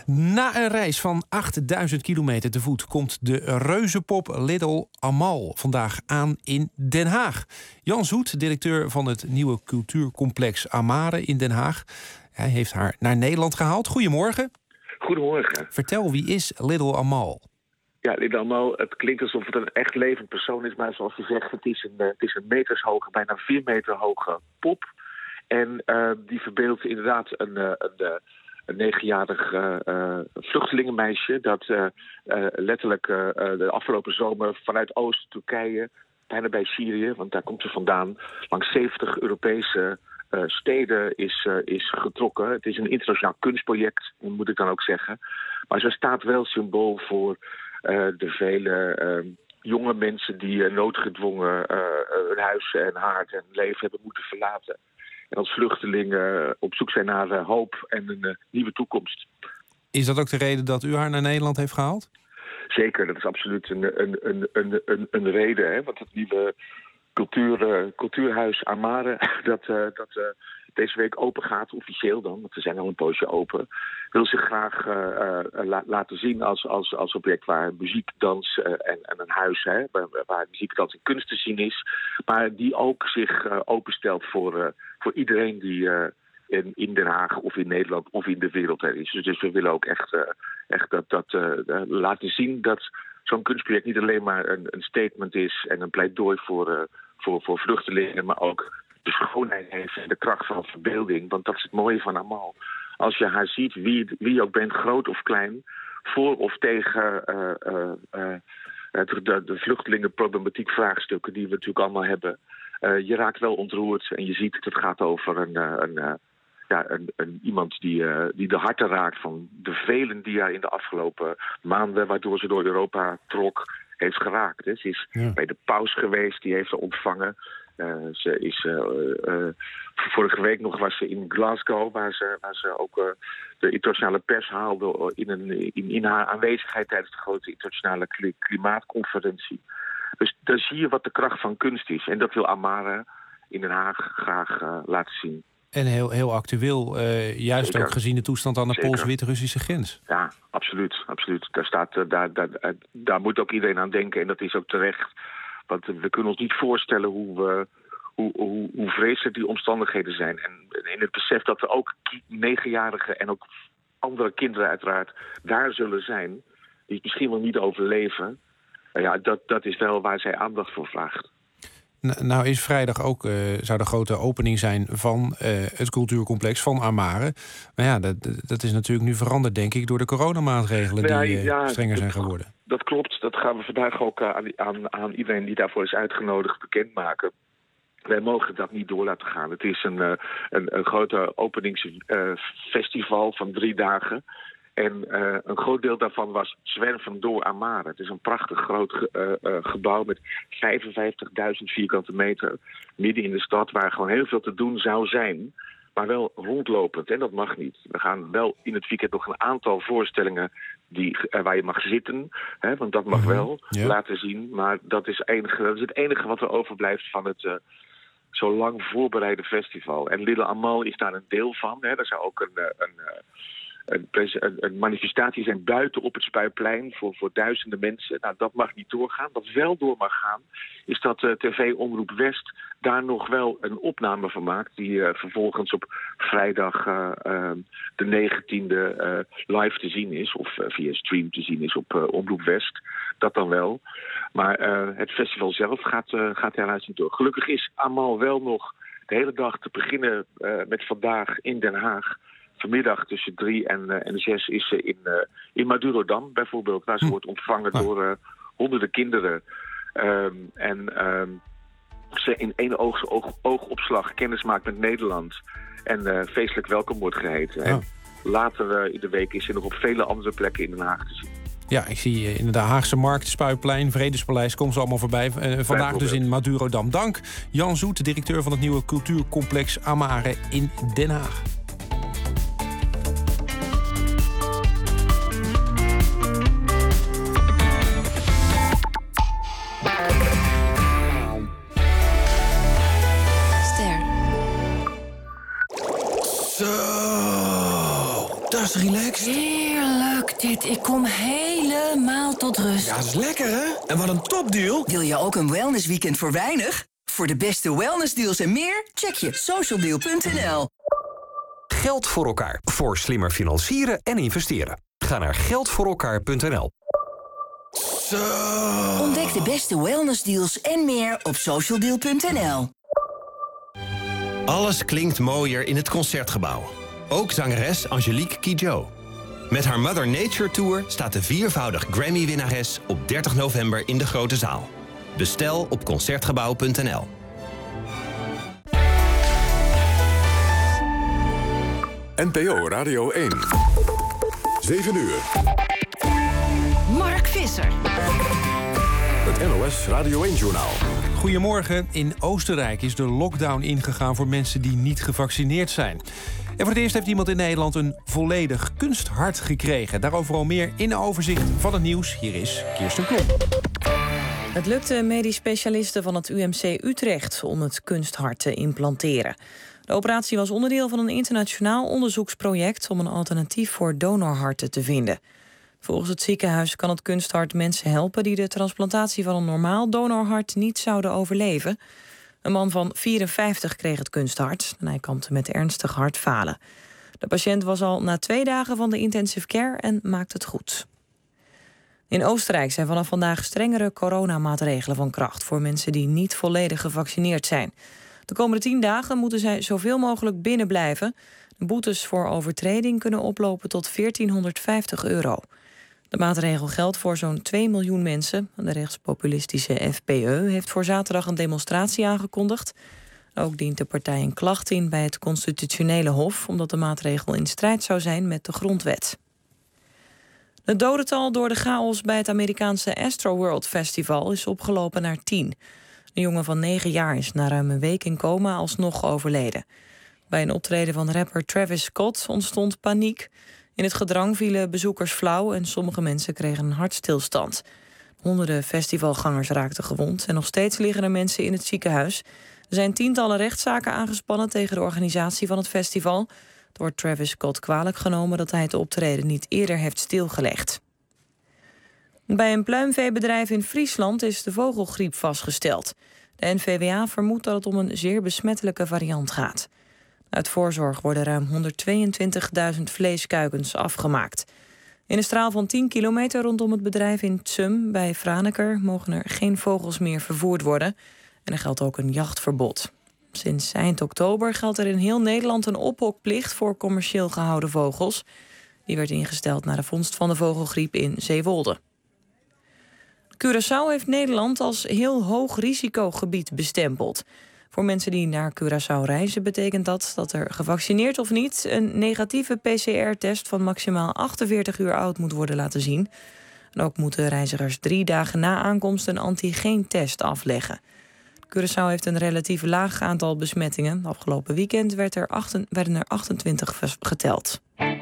Na een reis van achtduizend kilometer te voet komt de reuzenpop Little Amal vandaag aan in Den Haag. Jan Zoet, directeur van het nieuwe cultuurcomplex Amare in Den Haag. Hij heeft haar naar Nederland gehaald. Goedemorgen. Goedemorgen. Vertel, wie is Little Amal? Ja, Little Amal, het klinkt alsof het een echt levend persoon is, maar zoals je zegt, het is een, het is een metershoge, bijna vier meter hoge pop. En uh, die verbeeldt inderdaad een, uh, een, uh, een negenjarig uh, uh, vluchtelingenmeisje dat uh, uh, letterlijk uh, de afgelopen zomer vanuit Oost-Turkije, bijna bij Syrië, want daar komt ze vandaan, langs zeventig Europese uh, steden is, uh, is getrokken. Het is een internationaal kunstproject, moet ik dan ook zeggen. Maar ze staat wel symbool voor Uh, de vele uh, jonge mensen die uh, noodgedwongen uh, hun huis en haard en leven hebben moeten verlaten. En als vluchtelingen uh, op zoek zijn naar uh, hoop en een uh, nieuwe toekomst. Is dat ook de reden dat u haar naar Nederland heeft gehaald? Zeker, dat is absoluut een, een, een, een, een, een reden. Hè? Want het nieuwe cultuur, uh, cultuurhuis Amare, dat, uh, dat uh, deze week open gaat, officieel dan, want we zijn al een poosje open, wil zich graag uh, uh, la- laten zien als, als, als object waar muziek, dans uh, en, en een huis, hè, waar, waar muziek, dans en kunst te zien is, maar die ook zich uh, openstelt voor, uh, voor iedereen die uh, in, in Den Haag of in Nederland of in de wereld er is. Dus, dus we willen ook echt, uh, echt dat, dat uh, laten zien dat zo'n kunstproject niet alleen maar een, een statement is en een pleidooi voor, uh, voor, voor vluchtelingen, maar ook de schoonheid heeft en de kracht van verbeelding. Want dat is het mooie van Amal. Als je haar ziet, wie, wie je ook bent, groot of klein, voor of tegen uh, uh, uh, de, de vluchtelingenproblematiek vraagstukken die we natuurlijk allemaal hebben. Uh, je raakt wel ontroerd en je ziet dat het gaat over een, uh, een, uh, ja, een, een, iemand die, uh, die de harten raakt van de velen die haar in de afgelopen maanden, waardoor ze door Europa trok, heeft geraakt. Hè. Ze is ja. bij de paus geweest, die heeft ze ontvangen. Uh, ze is uh, uh, vorige week nog was ze in Glasgow, waar ze, waar ze ook uh, de internationale pers haalde in, een, in, in haar aanwezigheid tijdens de grote internationale kli- klimaatconferentie. Dus daar zie je wat de kracht van kunst is. En dat wil Amare in Den Haag graag uh, laten zien. En heel, heel actueel, uh, juist Zeker. Ook gezien de toestand aan de Pools-Wit-Russische grens. Ja, absoluut. absoluut. Daar, staat, uh, daar, daar, uh, daar moet ook iedereen aan denken en dat is ook terecht. Want we kunnen ons niet voorstellen hoe, we, hoe, hoe, hoe vreselijk die omstandigheden zijn. En in het besef dat er ook negenjarigen en ook andere kinderen uiteraard daar zullen zijn, die het misschien wel niet overleven. Ja, dat, dat is wel waar zij aandacht voor vraagt. Nou is vrijdag ook, uh, zou de grote opening zijn van uh, het cultuurcomplex van Amare. Maar ja, dat, dat is natuurlijk nu veranderd, denk ik, door de coronamaatregelen ja, die uh, ja, strenger zijn dat, geworden. Dat klopt, dat gaan we vandaag ook aan, aan, aan iedereen die daarvoor is uitgenodigd bekendmaken. Wij mogen dat niet door laten gaan. Het is een, uh, een, een grote openingsfestival uh, van drie dagen. En uh, een groot deel daarvan was zwerven door Amare. Het is een prachtig groot ge- uh, uh, gebouw met vijfenvijftigduizend vierkante meter. Midden in de stad waar gewoon heel veel te doen zou zijn. Maar wel rondlopend. En dat mag niet. We gaan wel in het weekend nog een aantal voorstellingen die, uh, waar je mag zitten. Hè, want dat mag wel ja. laten zien. Maar dat is, enige, dat is het enige wat er overblijft van het uh, zo lang voorbereide festival. En Little Amal is daar een deel van. Hè. Er zou ook een... een, een Een, een, een manifestatie zijn buiten op het Spuiplein voor, voor duizenden mensen. Nou, dat mag niet doorgaan. Wat wel door mag gaan, is dat uh, T V Omroep West daar nog wel een opname van maakt, die uh, vervolgens op vrijdag uh, uh, de negentiende uh, live te zien is, of uh, via stream te zien is op uh, Omroep West. Dat dan wel. Maar uh, het festival zelf gaat, uh, gaat helaas niet door. Gelukkig is Amal wel nog de hele dag te beginnen uh, met vandaag in Den Haag. Vanmiddag tussen drie en, uh, en zes is ze in, uh, in Madurodam bijvoorbeeld, waar ze hm. wordt ontvangen ah. door uh, honderden kinderen. Um, en um, ze in één oog, oog, oogopslag kennis maakt met Nederland en uh, feestelijk welkom wordt geheten. Ah. En later uh, in de week is ze nog op vele andere plekken in Den Haag te zien. Ja, ik zie uh, in de Haagse Markt, Spuiplein, Vredespaleis, komen ze allemaal voorbij. Uh, vandaag dus in Madurodam. Dank Jan Zoet, directeur van het nieuwe cultuurcomplex Amare in Den Haag. was relaxed. Heerlijk dit. Ik kom helemaal tot rust. Ja, dat is lekker, hè? En wat een topdeal. Wil je ook een wellnessweekend voor weinig? Voor de beste wellnessdeals en meer, check je socialdeal punt n l. Geld voor elkaar. Voor slimmer financieren en investeren. Ga naar geld voor elkaar punt n l. Zo. Ontdek de beste wellnessdeals en meer op socialdeal punt n l. Alles klinkt mooier in het Concertgebouw. Ook zangeres Angelique Kidjo. Met haar Mother Nature Tour staat de viervoudig Grammy-winnares op dertig november in de grote zaal. Bestel op concertgebouw punt n l. N P O Radio één. zeven uur. Mark Visser. Het N O S Radio één-journaal. Goedemorgen. In Oostenrijk is de lockdown ingegaan voor mensen die niet gevaccineerd zijn. En voor het eerst heeft iemand in Nederland een volledig kunsthart gekregen. Daarover al meer in een overzicht van het nieuws. Hier is Kirsten Klop. Het lukte medisch specialisten van het U M C Utrecht om het kunsthart te implanteren. De operatie was onderdeel van een internationaal onderzoeksproject om een alternatief voor donorharten te vinden. Volgens het ziekenhuis kan het kunsthart mensen helpen die de transplantatie van een normaal donorhart niet zouden overleven. Een man van vierenvijftig kreeg het kunsthart en hij kampte met ernstig hartfalen. De patiënt was al na twee dagen van de intensive care en maakt het goed. In Oostenrijk zijn vanaf vandaag strengere coronamaatregelen van kracht voor mensen die niet volledig gevaccineerd zijn. De komende tien dagen moeten zij zoveel mogelijk binnen blijven. De boetes voor overtreding kunnen oplopen tot veertienhonderdvijftig euro. De maatregel geldt voor zo'n twee miljoen mensen. De rechtspopulistische F P Ö heeft voor zaterdag een demonstratie aangekondigd. Ook dient de partij een klacht in bij het Constitutionele Hof, omdat de maatregel in strijd zou zijn met de grondwet. Het dodental door de chaos bij het Amerikaanse Astroworld Festival is opgelopen naar tien. Een jongen van negen jaar is na ruim een week in coma alsnog overleden. Bij een optreden van rapper Travis Scott ontstond paniek. In het gedrang vielen bezoekers flauw en sommige mensen kregen een hartstilstand. Honderden festivalgangers raakten gewond en nog steeds liggen er mensen in het ziekenhuis. Er zijn tientallen rechtszaken aangespannen tegen de organisatie van het festival. Het wordt Travis Scott kwalijk genomen dat hij het optreden niet eerder heeft stilgelegd. Bij een pluimveebedrijf in Friesland is de vogelgriep vastgesteld. De N V W A vermoedt dat het om een zeer besmettelijke variant gaat. Uit voorzorg worden ruim honderdtweeëntwintigduizend vleeskuikens afgemaakt. In een straal van tien kilometer rondom het bedrijf in Tsum bij Franeker mogen er geen vogels meer vervoerd worden. En er geldt ook een jachtverbod. Sinds eind oktober geldt er in heel Nederland een ophokplicht voor commercieel gehouden vogels. Die werd ingesteld na de vondst van de vogelgriep in Zeewolde. Curaçao heeft Nederland als heel hoog risicogebied bestempeld. Voor mensen die naar Curaçao reizen betekent dat dat er gevaccineerd of niet een negatieve P C R-test van maximaal achtenveertig uur oud moet worden laten zien. En ook moeten reizigers drie dagen na aankomst een antigeentest afleggen. Curaçao heeft een relatief laag aantal besmettingen. Afgelopen weekend werd er achten, werden er achtentwintig geteld.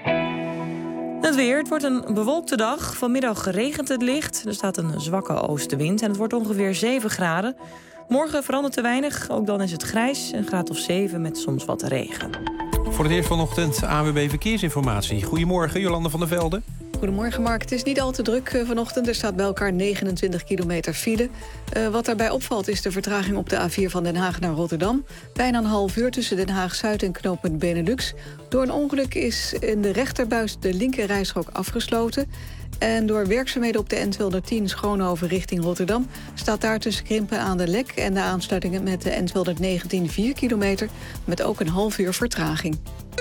Het weer, het wordt een bewolkte dag. Vanmiddag regent het licht. Er staat een zwakke oostenwind en het wordt ongeveer zeven graden. Morgen verandert te weinig, ook dan is het grijs, een graad of zeven met soms wat regen. Voor het eerst vanochtend A N W B Verkeersinformatie. Goedemorgen, Jolanda van der Velde. Goedemorgen, Mark. Het is niet al te druk uh, vanochtend. Er staat bij elkaar negenentwintig kilometer file. Uh, wat daarbij opvalt is de vertraging op de A vier van Den Haag naar Rotterdam. Bijna een half uur tussen Den Haag-Zuid en knooppunt Benelux. Door een ongeluk is in de rechterbuis de linkerrijstrook afgesloten. En door werkzaamheden op de N tweehonderdtien Schoonhoven richting Rotterdam staat daar tussen Krimpen aan de Lek en de aansluitingen met de N tweehonderdnegentien vier kilometer... met ook een half uur vertraging.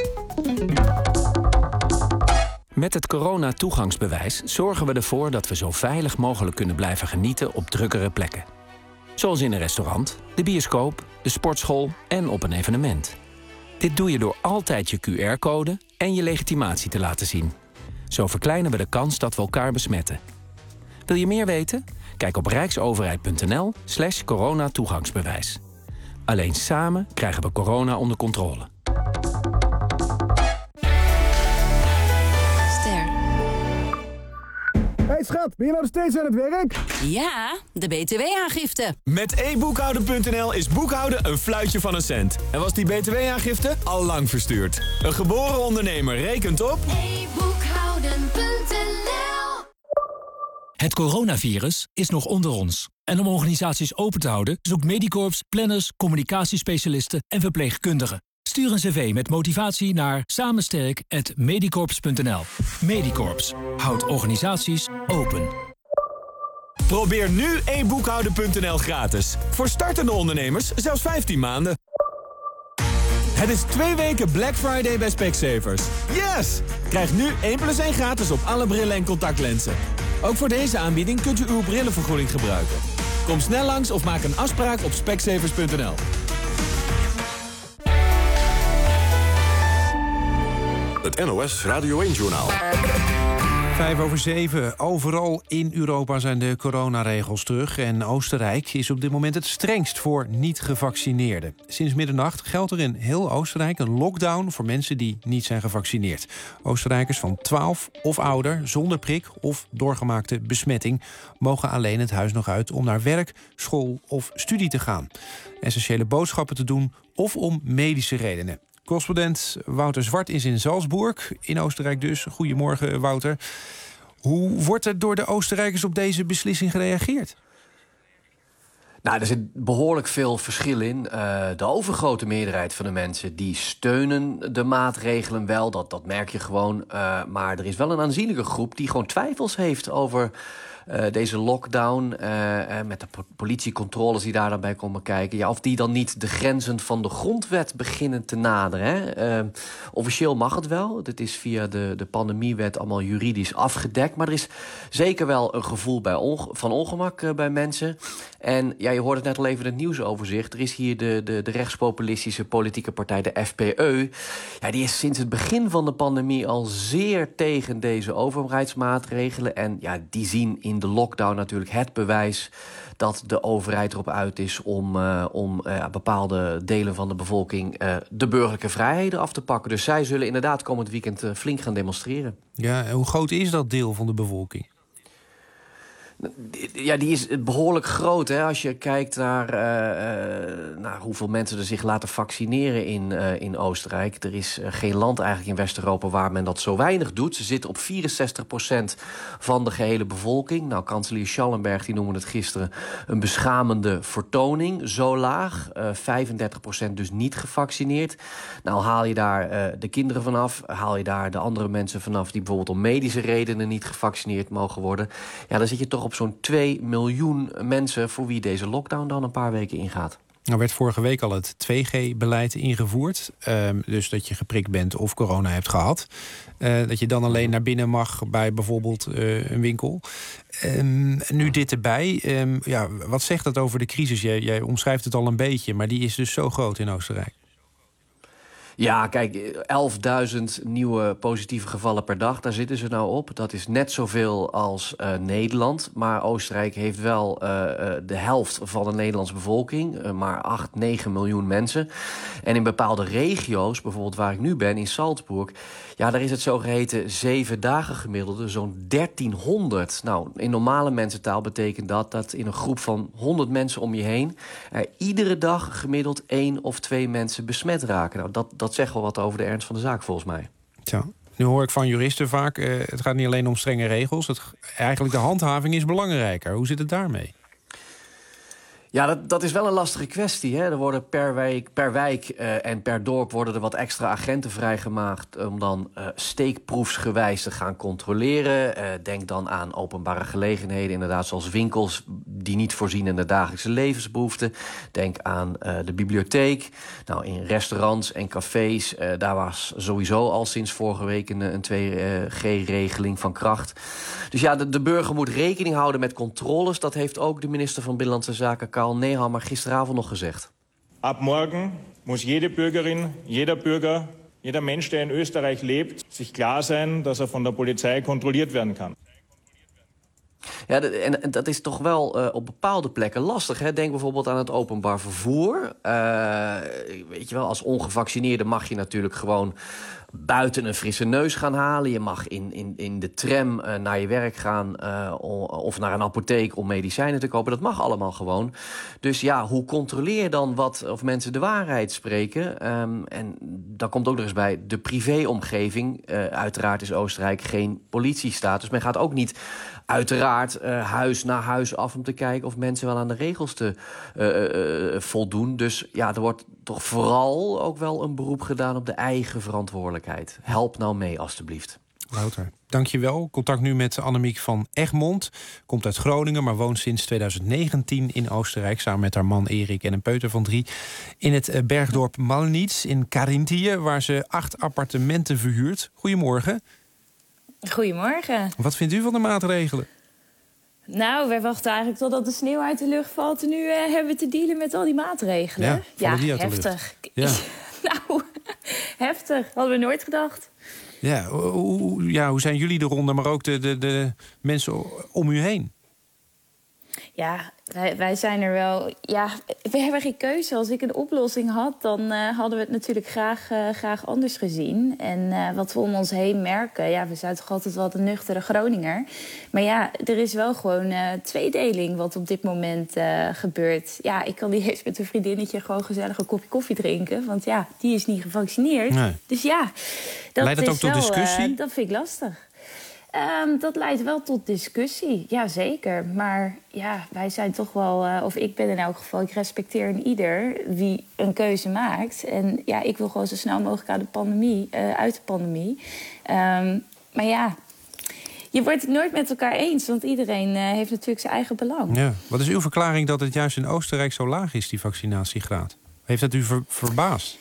Met het corona-toegangsbewijs zorgen we ervoor dat we zo veilig mogelijk kunnen blijven genieten op drukkere plekken. Zoals in een restaurant, de bioscoop, de sportschool en op een evenement. Dit doe je door altijd je Q R-code en je legitimatie te laten zien. Zo verkleinen we de kans dat we elkaar besmetten. Wil je meer weten? Kijk op rijksoverheid.nl slash coronatoegangsbewijs. Alleen samen krijgen we corona onder controle. Ster. Hey schat, ben je nou nog steeds aan het werk? Ja, de B T W-aangifte. Met e boekhouden punt n l is boekhouden een fluitje van een cent. En was die B T W-aangifte al lang verstuurd. Een geboren ondernemer rekent op... Het coronavirus is nog onder ons. En om organisaties open te houden zoekt Medicorps planners, communicatiespecialisten en verpleegkundigen. Stuur een cv met motivatie naar samensterk at medicorps punt n l. Medicorps houdt organisaties open. Probeer nu e boekhouden punt n l gratis. Voor startende ondernemers zelfs vijftien maanden. Het is twee weken Black Friday bij Specsavers. Yes! Krijg nu één plus één gratis op alle brillen en contactlenzen. Ook voor deze aanbieding kunt u uw brillenvergoeding gebruiken. Kom snel langs of maak een afspraak op specsavers punt n l. Het N O S Radio één-journaal. Vijf over zeven. Overal in Europa zijn de coronaregels terug. En Oostenrijk is op dit moment het strengst voor niet-gevaccineerden. Sinds middernacht geldt er in heel Oostenrijk een lockdown voor mensen die niet zijn gevaccineerd. Oostenrijkers van twaalf of ouder, zonder prik of doorgemaakte besmetting, mogen alleen het huis nog uit om naar werk, school of studie te gaan. Essentiële boodschappen te doen of om medische redenen. Correspondent Wouter Zwart is in Salzburg, in Oostenrijk dus. Goedemorgen, Wouter. Hoe wordt er door de Oostenrijkers op deze beslissing gereageerd? Nou, er zit behoorlijk veel verschil in. Uh, de overgrote meerderheid van de mensen die steunen de maatregelen wel. Dat, dat merk je gewoon. Uh, maar er is wel een aanzienlijke groep die gewoon twijfels heeft over Uh, deze lockdown, uh, uh, met de po- politiecontroles die daar dan bij komen kijken. Ja, of die dan niet de grenzen van de grondwet beginnen te naderen. Hè? Uh, officieel mag het wel. Dit is via de, de pandemiewet allemaal juridisch afgedekt. Maar er is zeker wel een gevoel bij onge- van ongemak uh, bij mensen. En ja, je hoorde het net al even in het nieuwsoverzicht. Er is hier de, de, de rechtspopulistische politieke partij, de F P Ö. Ja, die is sinds het begin van de pandemie al zeer tegen deze overheidsmaatregelen. En ja, die zien in de lockdown natuurlijk het bewijs dat de overheid erop uit is om, uh, om uh, bepaalde delen van de bevolking uh, de burgerlijke vrijheden af te pakken. Dus zij zullen inderdaad komend weekend uh, flink gaan demonstreren. Ja, hoe groot is dat deel van de bevolking? Ja, die is behoorlijk groot. Hè? Als je kijkt naar, uh, naar hoeveel mensen er zich laten vaccineren in, uh, in Oostenrijk. Er is uh, geen land eigenlijk in West-Europa waar men dat zo weinig doet. Ze zitten op vierenzestig procent van de gehele bevolking. Nou, kanselier Schallenberg die noemde het gisteren een beschamende vertoning. Zo laag, uh, vijfendertig procent dus niet gevaccineerd. Nou, haal je daar uh, de kinderen vanaf, haal je daar de andere mensen vanaf die bijvoorbeeld om medische redenen niet gevaccineerd mogen worden. Ja, dan zit je toch op zo'n twee miljoen mensen voor wie deze lockdown dan een paar weken ingaat. Er werd vorige week al het twee G beleid ingevoerd. Uh, dus dat je geprikt bent of corona hebt gehad. Uh, dat je dan alleen naar binnen mag bij bijvoorbeeld uh, een winkel. Um, nu dit erbij. Um, ja, wat zegt dat over de crisis? Jij, jij omschrijft het al een beetje, maar die is dus zo groot in Oostenrijk. Ja, kijk, elfduizend nieuwe positieve gevallen per dag, daar zitten ze nou op. Dat is net zoveel als uh, Nederland. Maar Oostenrijk heeft wel uh, de helft van de Nederlandse bevolking. Uh, maar acht, negen miljoen mensen. En in bepaalde regio's, bijvoorbeeld waar ik nu ben, in Salzburg, ja, daar is het zogeheten zeven dagen gemiddelde, zo'n dertienhonderd. Nou, in normale mensentaal betekent dat dat in een groep van honderd mensen om je heen er iedere dag gemiddeld één of twee mensen besmet raken. Nou, dat, dat zegt wel wat over de ernst van de zaak, volgens mij. Zo. Nu hoor ik van juristen vaak, uh, het gaat niet alleen om strenge regels. Het, eigenlijk de handhaving is belangrijker. Hoe zit het daarmee? Ja, dat, dat is wel een lastige kwestie. Hè? Er worden per wijk, per wijk uh, en per dorp worden er wat extra agenten vrijgemaakt om dan uh, steekproefsgewijs te gaan controleren. Uh, denk dan aan openbare gelegenheden, inderdaad, zoals winkels die niet voorzien in de dagelijkse levensbehoeften. Denk aan uh, de bibliotheek. Nou, in restaurants en cafés, uh, daar was sowieso al sinds vorige week een, een twee G regeling van kracht. Dus ja, de, de burger moet rekening houden met controles. Dat heeft ook de minister van Binnenlandse Zaken, Karl Nehammer, gisteravond nog gezegd. Ab morgen muss jede Bürgerin, jeder Bürger, jeder Mensch, der in Österreich lebt, sich klar sein, dass er von der Polizei kontrolliert werden kann. Ja, en dat is toch wel uh, op bepaalde plekken lastig. Hè? Denk bijvoorbeeld aan het openbaar vervoer. Uh, weet je wel, als ongevaccineerde mag je natuurlijk gewoon buiten een frisse neus gaan halen. Je mag in, in, in de tram uh, naar je werk gaan uh, of naar een apotheek om medicijnen te kopen. Dat mag allemaal gewoon. Dus ja, hoe controleer je dan wat of mensen de waarheid spreken? Um, en daar komt ook nog eens bij de privéomgeving. Uh, uiteraard is Oostenrijk geen politiestaat. Dus men gaat ook niet uiteraard uh, huis na huis af om te kijken of mensen wel aan de regels te uh, uh, voldoen. Dus ja, er wordt toch vooral ook wel een beroep gedaan op de eigen verantwoordelijkheid. Help nou mee, alstublieft. Wouter, dankjewel. Contact nu met Annemiek van Egmond. Komt uit Groningen, maar woont sinds twintig negentien in Oostenrijk... samen met haar man Erik en een peuter van drie... in het bergdorp Malnitz in Carinthië... waar ze acht appartementen verhuurt. Goedemorgen. Goedemorgen. Wat vindt u van de maatregelen? Nou, wij wachten eigenlijk totdat de sneeuw uit de lucht valt... en nu uh, hebben we te dealen met al die maatregelen. Ja, ja die uit heftig. De lucht. Ja. nou, heftig. Hadden we nooit gedacht. Ja, hoe, ja, hoe zijn jullie eronder, maar ook de, de, de mensen om u heen? Ja, wij, wij zijn er wel... Ja, we hebben geen keuze. Als ik een oplossing had, dan uh, hadden we het natuurlijk graag, uh, graag anders gezien. En uh, wat we om ons heen merken... Ja, we zijn toch altijd wel de nuchtere Groninger. Maar ja, er is wel gewoon uh, tweedeling wat op dit moment uh, gebeurt. Ja, ik kan niet eens met een vriendinnetje gewoon gezellig een kopje koffie drinken. Want ja, die is niet gevaccineerd. Nee. Dus ja, dat Leidt het ook is tot wel, discussie? Uh, dat vind ik lastig. Um, dat leidt wel tot discussie, ja zeker. Maar ja, wij zijn toch wel, uh, of ik ben in elk geval... ik respecteer een ieder wie een keuze maakt. En ja, ik wil gewoon zo snel mogelijk uit de pandemie. Uh, uit de pandemie. Um, maar ja, je wordt het nooit met elkaar eens... want iedereen uh, heeft natuurlijk zijn eigen belang. Ja. Wat is uw verklaring dat het juist in Oostenrijk zo laag is, die vaccinatiegraad? Heeft dat u ver- verbaasd?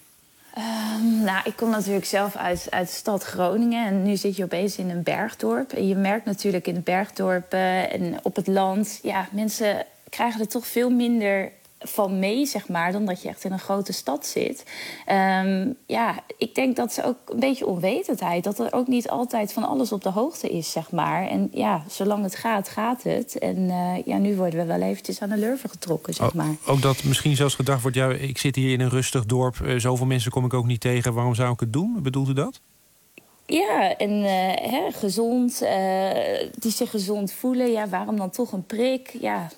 Um, nou, ik kom natuurlijk zelf uit, uit de stad Groningen. En nu zit je opeens in een bergdorp. En je merkt natuurlijk in het bergdorp uh, en op het land... ja, mensen krijgen er toch veel minder van mee, zeg maar... dan dat je echt in een grote stad zit. Um, ja, ik denk dat ze ook een beetje onwetendheid... dat er ook niet altijd van alles op de hoogte is, zeg maar. En ja, zolang het gaat, gaat het. En uh, ja, nu worden we wel eventjes aan de lurven getrokken, zeg maar. Ook, ook dat misschien zelfs gedacht wordt... ja, ik zit hier in een rustig dorp, uh, zoveel mensen kom ik ook niet tegen... waarom zou ik het doen? Bedoelt u dat? Ja, en uh, hè, gezond, uh, die zich gezond voelen. Ja, waarom dan toch een prik? Ja...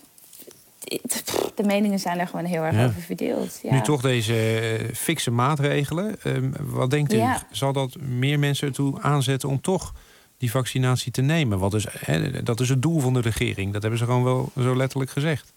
De meningen zijn er gewoon heel erg ja. over verdeeld. Ja. Nu toch deze uh, fikse maatregelen. Um, wat denkt u? Ja. Zal dat meer mensen ertoe aanzetten om toch die vaccinatie te nemen? Wat is, hè, dat is het doel van de regering. Dat hebben ze gewoon wel zo letterlijk gezegd.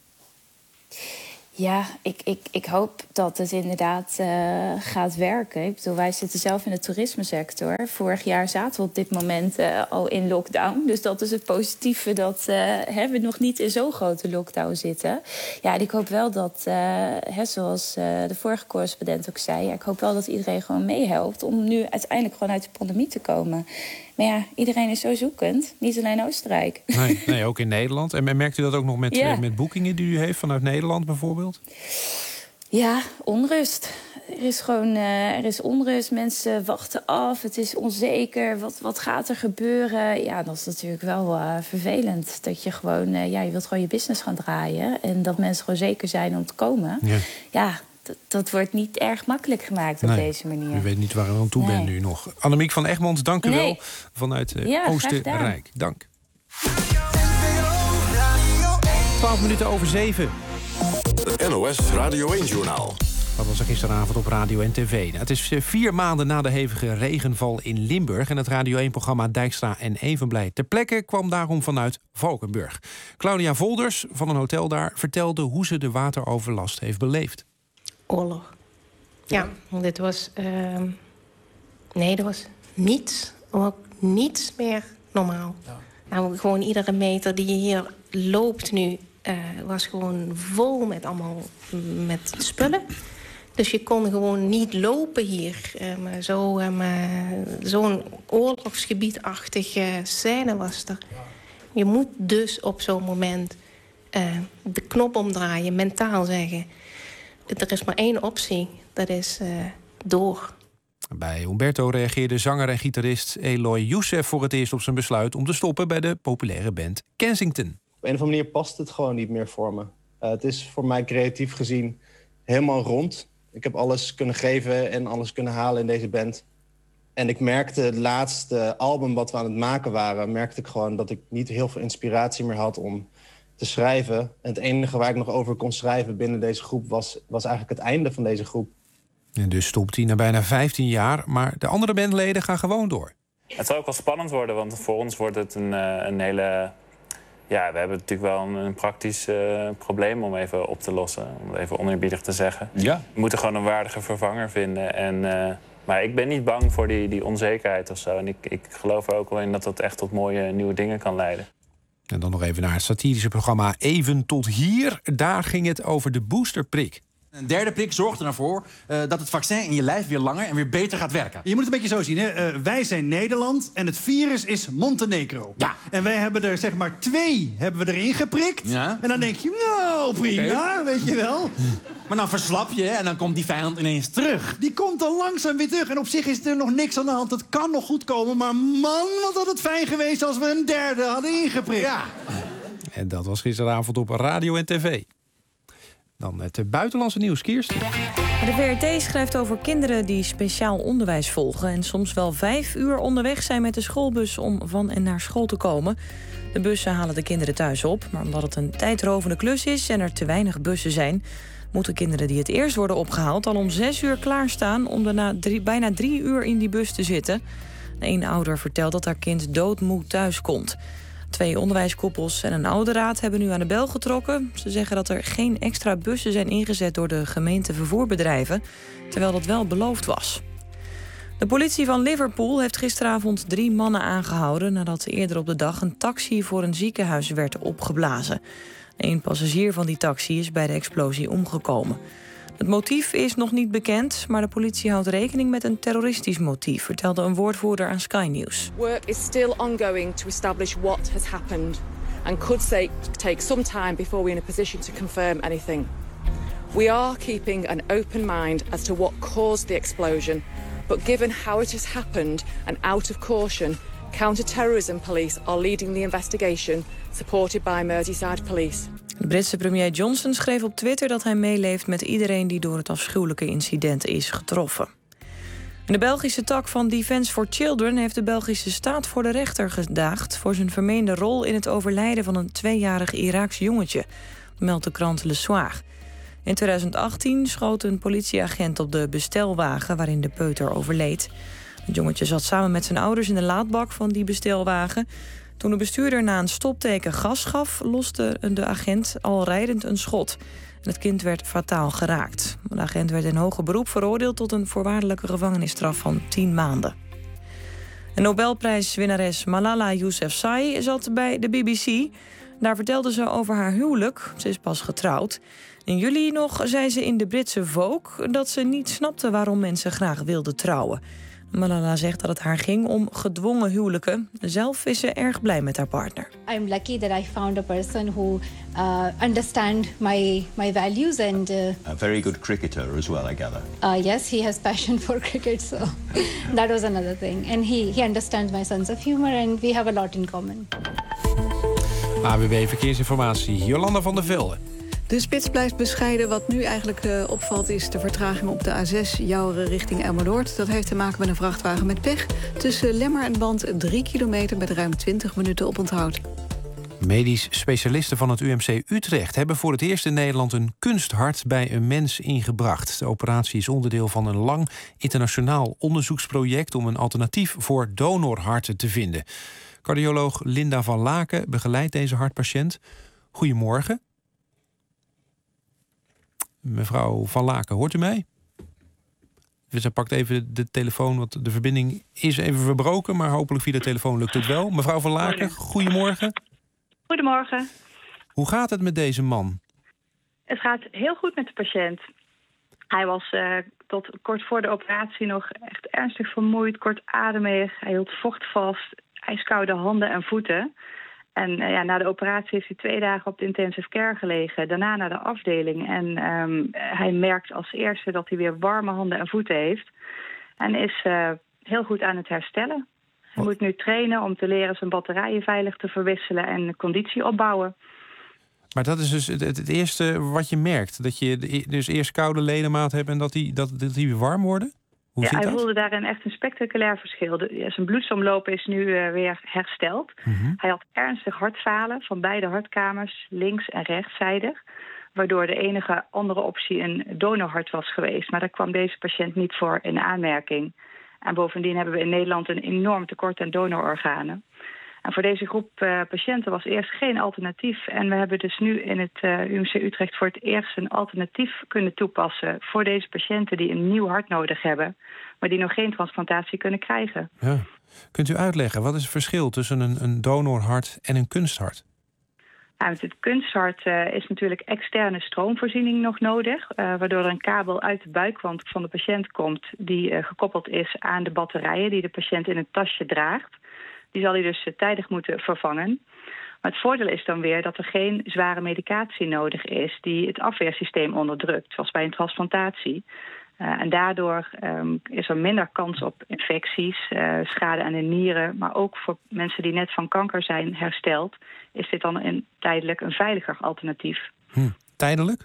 Ja, ik, ik, ik hoop dat het inderdaad uh, gaat werken. Ik bedoel, wij zitten zelf in de toerismesector. Vorig jaar zaten we op dit moment uh, al in lockdown. Dus dat is het positieve dat uh, hè, we nog niet in zo'n grote lockdown zitten. Ja, en ik hoop wel dat, uh, hè, zoals uh, de vorige correspondent ook zei... Ja, ik hoop wel dat iedereen gewoon meehelpt om nu uiteindelijk gewoon uit de pandemie te komen. Maar ja, iedereen is zo zoekend. Niet alleen Oostenrijk. Nee, nee, ook in Nederland. En merkt u dat ook nog met, ja. met boekingen die u heeft vanuit Nederland bijvoorbeeld? Ja, onrust. Er is gewoon uh, er is onrust. Mensen wachten af. Het is onzeker. Wat, wat gaat er gebeuren? Ja, dat is natuurlijk wel uh, vervelend. Dat je gewoon, uh, ja, je wilt gewoon je business gaan draaien. En dat mensen gewoon zeker zijn om te komen. Ja. ja Dat, dat wordt niet erg makkelijk gemaakt op nee, deze manier. U weet niet waar u aan toe nee. bent nu nog. Annemiek van Egmond, dank u nee. wel vanuit uh, ja, Oostenrijk. Dank. twaalf minuten over zeven. Het N O S Radio één-journaal. Dat was er gisteravond op radio en tv. Nou, het is vier maanden na de hevige regenval in Limburg... en het Radio één-programma Dijkstra en Evenblij ter plekke... kwam daarom vanuit Valkenburg. Claudia Volders van een hotel daar vertelde hoe ze de wateroverlast heeft beleefd. Oorlog. Ja, dit was... Uh, nee, er was niets, ook niets meer normaal. Ja. Nou, gewoon iedere meter die je hier loopt nu... Uh, was gewoon vol met allemaal met spullen. Dus je kon gewoon niet lopen hier. Um, zo, um, zo'n oorlogsgebiedachtige scène was er. Je moet dus op zo'n moment uh, de knop omdraaien, mentaal zeggen... Er is maar één optie, dat is uh, door. Bij Umberto reageerde zanger en gitarist Eloy Youssef voor het eerst op zijn besluit... om te stoppen bij de populaire band Kensington. Op een of andere manier past het gewoon niet meer voor me. Uh, het is voor mij creatief gezien helemaal rond. Ik heb alles kunnen geven en alles kunnen halen in deze band. En ik merkte het laatste album wat we aan het maken waren... merkte ik gewoon dat ik niet heel veel inspiratie meer had om te schrijven. En het enige waar ik nog over kon schrijven binnen deze groep... was, was eigenlijk het einde van deze groep. En dus stopt hij na bijna vijftien jaar, maar de andere bandleden gaan gewoon door. Het zal ook wel spannend worden, want voor ons wordt het een, een hele... Ja, we hebben natuurlijk wel een, een praktisch uh, probleem om even op te lossen. Om het even oneerbiedig te zeggen. Ja. We moeten gewoon een waardige vervanger vinden. En, uh, maar ik ben niet bang voor die, die onzekerheid of zo. En ik, ik geloof er ook wel in dat dat echt tot mooie nieuwe dingen kan leiden. En dan nog even naar het satirische programma Even tot hier. Daar ging het over de boosterprik. Een derde prik zorgt ervoor uh, dat het vaccin in je lijf weer langer en weer beter gaat werken. Je moet het een beetje zo zien, hè? Uh, wij zijn Nederland en het virus is Montenegro. Ja. En wij hebben er zeg maar twee hebben we erin geprikt. Ja. En dan denk je, nou prima, okay. Weet je wel. Maar dan verslap je en dan komt die vijand ineens terug. Die komt dan langzaam weer terug. En op zich is er nog niks aan de hand. Het kan nog goed komen. Maar man, wat had het fijn geweest als we een derde hadden ingeprikt. Ja. En dat was gisteravond op radio en tv. Dan het buitenlandse nieuws, Kirsten. De V R T schrijft over kinderen die speciaal onderwijs volgen... en soms wel vijf uur onderweg zijn met de schoolbus om van en naar school te komen. De bussen halen de kinderen thuis op, maar omdat het een tijdrovende klus is... en er te weinig bussen zijn, moeten kinderen die het eerst worden opgehaald... al om zes uur klaarstaan om daarna drie, bijna drie uur in die bus te zitten. Een ouder vertelt dat haar kind doodmoe thuis komt. Twee onderwijskoepels en een ouderraad hebben nu aan de bel getrokken. Ze zeggen dat er geen extra bussen zijn ingezet door de gemeente vervoerbedrijven, terwijl dat wel beloofd was. De politie van Liverpool heeft gisteravond drie mannen aangehouden nadat eerder op de dag een taxi voor een ziekenhuis werd opgeblazen. Een passagier van die taxi is bij de explosie omgekomen. Het motief is nog niet bekend, maar de politie houdt rekening met een terroristisch motief, vertelde een woordvoerder aan Sky News. Work is still ongoing to establish what has happened and could say, take some time before we're in a position to confirm anything. We are keeping an open mind as to what caused the explosion, but given how it has happened and out of caution, counter-terrorism police are leading the investigation, supported by Merseyside Police. De Britse premier Johnson schreef op Twitter dat hij meeleeft met iedereen die door het afschuwelijke incident is getroffen. En de Belgische tak van Defence for Children heeft de Belgische staat voor de rechter gedaagd voor zijn vermeende rol in het overlijden van een tweejarig Iraaks jongetje, meldt de krant Le Soir. In twintig achttien schoot een politieagent op de bestelwagen waarin de peuter overleed. Het jongetje zat samen met zijn ouders in de laadbak van die bestelwagen. Toen de bestuurder na een stopteken gas gaf, loste de agent al rijdend een schot. En het kind werd fataal geraakt. De agent werd in hoger beroep veroordeeld tot een voorwaardelijke gevangenisstraf van tien maanden. En Nobelprijswinnares Malala Yousafzai zat bij de B B C. Daar vertelde ze over haar huwelijk. Ze is pas getrouwd. In juli nog zei ze in de Britse Vogue dat ze niet snapte waarom mensen graag wilden trouwen. Malala zegt dat het haar ging om gedwongen huwelijken. Zelf is ze erg blij met haar partner. I'm lucky that I found a person who uh, understands my my values and uh, a very good cricketer as well, I gather. Uh, yes, he has passion for cricket, so that was another thing. And he he understands my sense of humor and we have a lot in common. A W B Verkeersinformatie, Jolanda van der Velde. De spits blijft bescheiden. Wat nu eigenlijk uh, opvalt is de vertraging op de A zes Jouweren richting Emmeloord. Dat heeft te maken met een vrachtwagen met pech. Tussen Lemmer en Band drie kilometer met ruim twintig minuten oponthoud. Medisch specialisten van het U M C Utrecht hebben voor het eerst in Nederland een kunsthart bij een mens ingebracht. De operatie is onderdeel van een lang internationaal onderzoeksproject om een alternatief voor donorharten te vinden. Cardioloog Linda van Laken begeleidt deze hartpatiënt. Goedemorgen. Mevrouw Van Laken, hoort u mij? Ze pakt even de telefoon, want de verbinding is even verbroken, maar hopelijk via de telefoon lukt het wel. Mevrouw Van Laken, goedemorgen. Goedemorgen. Hoe gaat het met deze man? Het gaat heel goed met de patiënt. Hij was uh, tot kort voor de operatie nog echt ernstig vermoeid, kortademig. Hij hield vocht vast, ijskoude handen en voeten. En uh, ja, na de operatie heeft hij twee dagen op de intensive care gelegen. Daarna naar de afdeling. En um, hij merkt als eerste dat hij weer warme handen en voeten heeft. En is uh, heel goed aan het herstellen. Hij moet nu trainen om te leren zijn batterijen veilig te verwisselen en conditie opbouwen. Maar dat is dus het, het eerste wat je merkt. Dat je dus eerst koude ledemaat hebt en dat die, dat, dat die weer warm worden? Hoe ja, zit hij dat? voelde daarin echt een spectaculair verschil. De, ja, zijn bloedsomloop is nu uh, weer hersteld. Mm-hmm. Hij had ernstig hartfalen van beide hartkamers, links- en rechtszijdig. Waardoor de enige andere optie een donorhart was geweest. Maar daar kwam deze patiënt niet voor in aanmerking. En bovendien hebben we in Nederland een enorm tekort aan donororganen. En voor deze groep uh, patiënten was eerst geen alternatief. En we hebben dus nu in het uh, U M C Utrecht voor het eerst een alternatief kunnen toepassen voor deze patiënten die een nieuw hart nodig hebben, maar die nog geen transplantatie kunnen krijgen. Ja. Kunt u uitleggen, wat is het verschil tussen een, een donorhart en een kunsthart? Ja, met het kunsthart uh, is natuurlijk externe stroomvoorziening nog nodig, uh, waardoor er een kabel uit de buikwand van de patiënt komt die uh, gekoppeld is aan de batterijen die de patiënt in een tasje draagt. Die zal hij dus uh, tijdig moeten vervangen. Maar het voordeel is dan weer dat er geen zware medicatie nodig is die het afweersysteem onderdrukt, zoals bij een transplantatie. Uh, en daardoor um, is er minder kans op infecties, uh, schade aan de nieren. Maar ook voor mensen die net van kanker zijn hersteld, is dit dan een, tijdelijk een veiliger alternatief. Hm. Tijdelijk?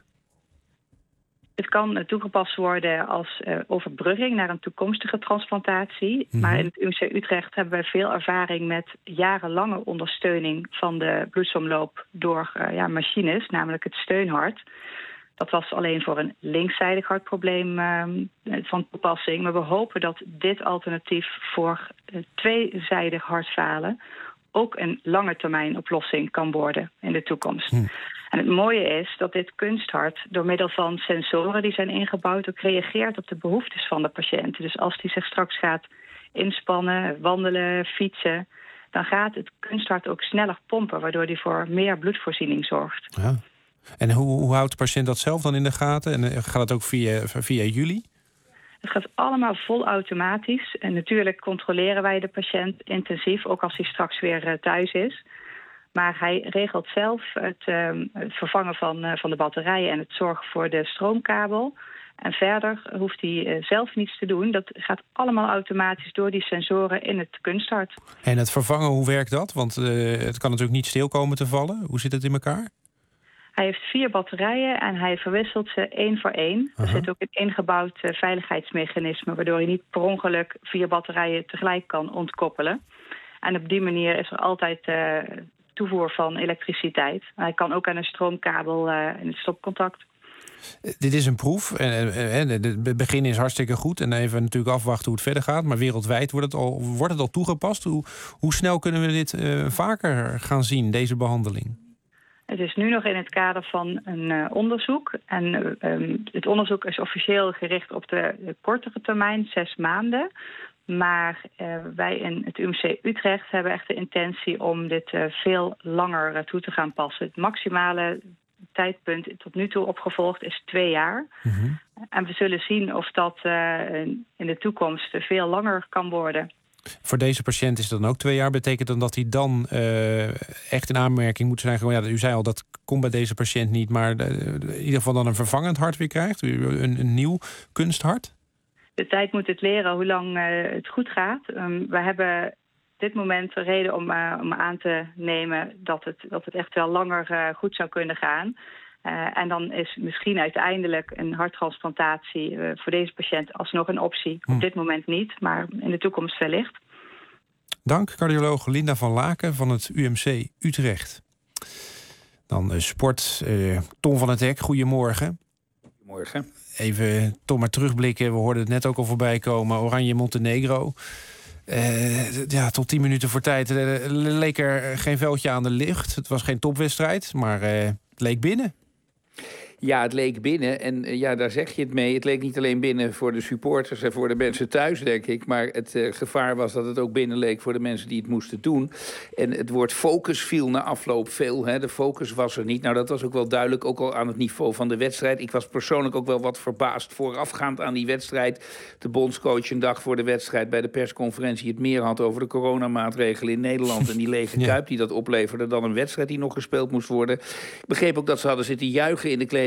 Het kan uh, toegepast worden als uh, overbrugging naar een toekomstige transplantatie. Mm-hmm. Maar in het U M C Utrecht hebben we veel ervaring met jarenlange ondersteuning van de bloedsomloop door uh, ja, machines, namelijk het steunhart. Dat was alleen voor een linkszijdig hartprobleem uh, van toepassing. Maar we hopen dat dit alternatief voor uh, tweezijdig hartfalen ook een lange termijn oplossing kan worden in de toekomst. Hm. En het mooie is dat dit kunsthart door middel van sensoren die zijn ingebouwd ook reageert op de behoeftes van de patiënt. Dus als die zich straks gaat inspannen, wandelen, fietsen, dan gaat het kunsthart ook sneller pompen, waardoor die voor meer bloedvoorziening zorgt. Ja. En hoe, hoe houdt de patiënt dat zelf dan in de gaten? En gaat het ook via, via jullie? Het gaat allemaal vol automatisch. En natuurlijk controleren wij de patiënt intensief, ook als hij straks weer uh, thuis is. Maar hij regelt zelf het, uh, het vervangen van, uh, van de batterijen en het zorgen voor de stroomkabel. En verder hoeft hij uh, zelf niets te doen. Dat gaat allemaal automatisch door die sensoren in het kunsthart. En het vervangen, hoe werkt dat? Want uh, het kan natuurlijk niet stil komen te vallen. Hoe zit het in elkaar? Hij heeft vier batterijen en hij verwisselt ze één voor één. Uh-huh. Er zit ook een ingebouwd uh, veiligheidsmechanisme, waardoor je niet per ongeluk vier batterijen tegelijk kan ontkoppelen. En op die manier is er altijd uh, toevoer van elektriciteit. Hij kan ook aan een stroomkabel uh, in het stopcontact. Dit is een proef. Het begin is hartstikke goed. En even natuurlijk afwachten hoe het verder gaat. Maar wereldwijd wordt het al, wordt het al toegepast. Hoe, hoe snel kunnen we dit uh, vaker gaan zien, deze behandeling? Het is nu nog in het kader van een uh, onderzoek. En uh, um, het onderzoek is officieel gericht op de, de kortere termijn, zes maanden. Maar uh, wij in het U M C Utrecht hebben echt de intentie om dit uh, veel langer uh, toe te gaan passen. Het maximale tijdpunt tot nu toe opgevolgd is twee jaar. Mm-hmm. En we zullen zien of dat uh, in de toekomst veel langer kan worden. Voor deze patiënt is dat dan ook twee jaar. Betekent dan dat hij dan uh, echt in aanmerking moet zijn? Gewoon, ja, u zei al, dat komt bij deze patiënt niet. Maar uh, in ieder geval dan een vervangend hart weer krijgt? Een, een nieuw kunsthart? De tijd moet het leren hoe lang uh, het goed gaat. Um, we hebben dit moment een reden om, uh, om aan te nemen dat het, dat het echt wel langer uh, goed zou kunnen gaan. Uh, en dan is misschien uiteindelijk een harttransplantatie uh, voor deze patiënt alsnog een optie. Hm. Op dit moment niet, maar in de toekomst wellicht. Dank, cardioloog Linda van Laken van het U M C Utrecht. Dan uh, sport. Uh, Tom van het Hek, goedemorgen. Goedemorgen. Even toch maar terugblikken. We hoorden het net ook al voorbij komen. Oranje Montenegro. Uh, ja, tot tien minuten voor tijd uh, leek er geen veldje aan de lucht. Het was geen topwedstrijd, maar uh, het leek binnen. Ja, het leek binnen. En uh, ja, daar zeg je het mee. Het leek niet alleen binnen voor de supporters en voor de mensen thuis, denk ik. Maar het uh, gevaar was dat het ook binnen leek voor de mensen die het moesten doen. En het woord focus viel na afloop veel. Hè. De focus was er niet. Nou, dat was ook wel duidelijk, ook al aan het niveau van de wedstrijd. Ik was persoonlijk ook wel wat verbaasd voorafgaand aan die wedstrijd. De bondscoach een dag voor de wedstrijd bij de persconferentie het meer had over de coronamaatregelen in Nederland. En die lege kuip die dat opleverde dan een wedstrijd die nog gespeeld moest worden. Ik begreep ook dat ze hadden zitten juichen in de kleedkamer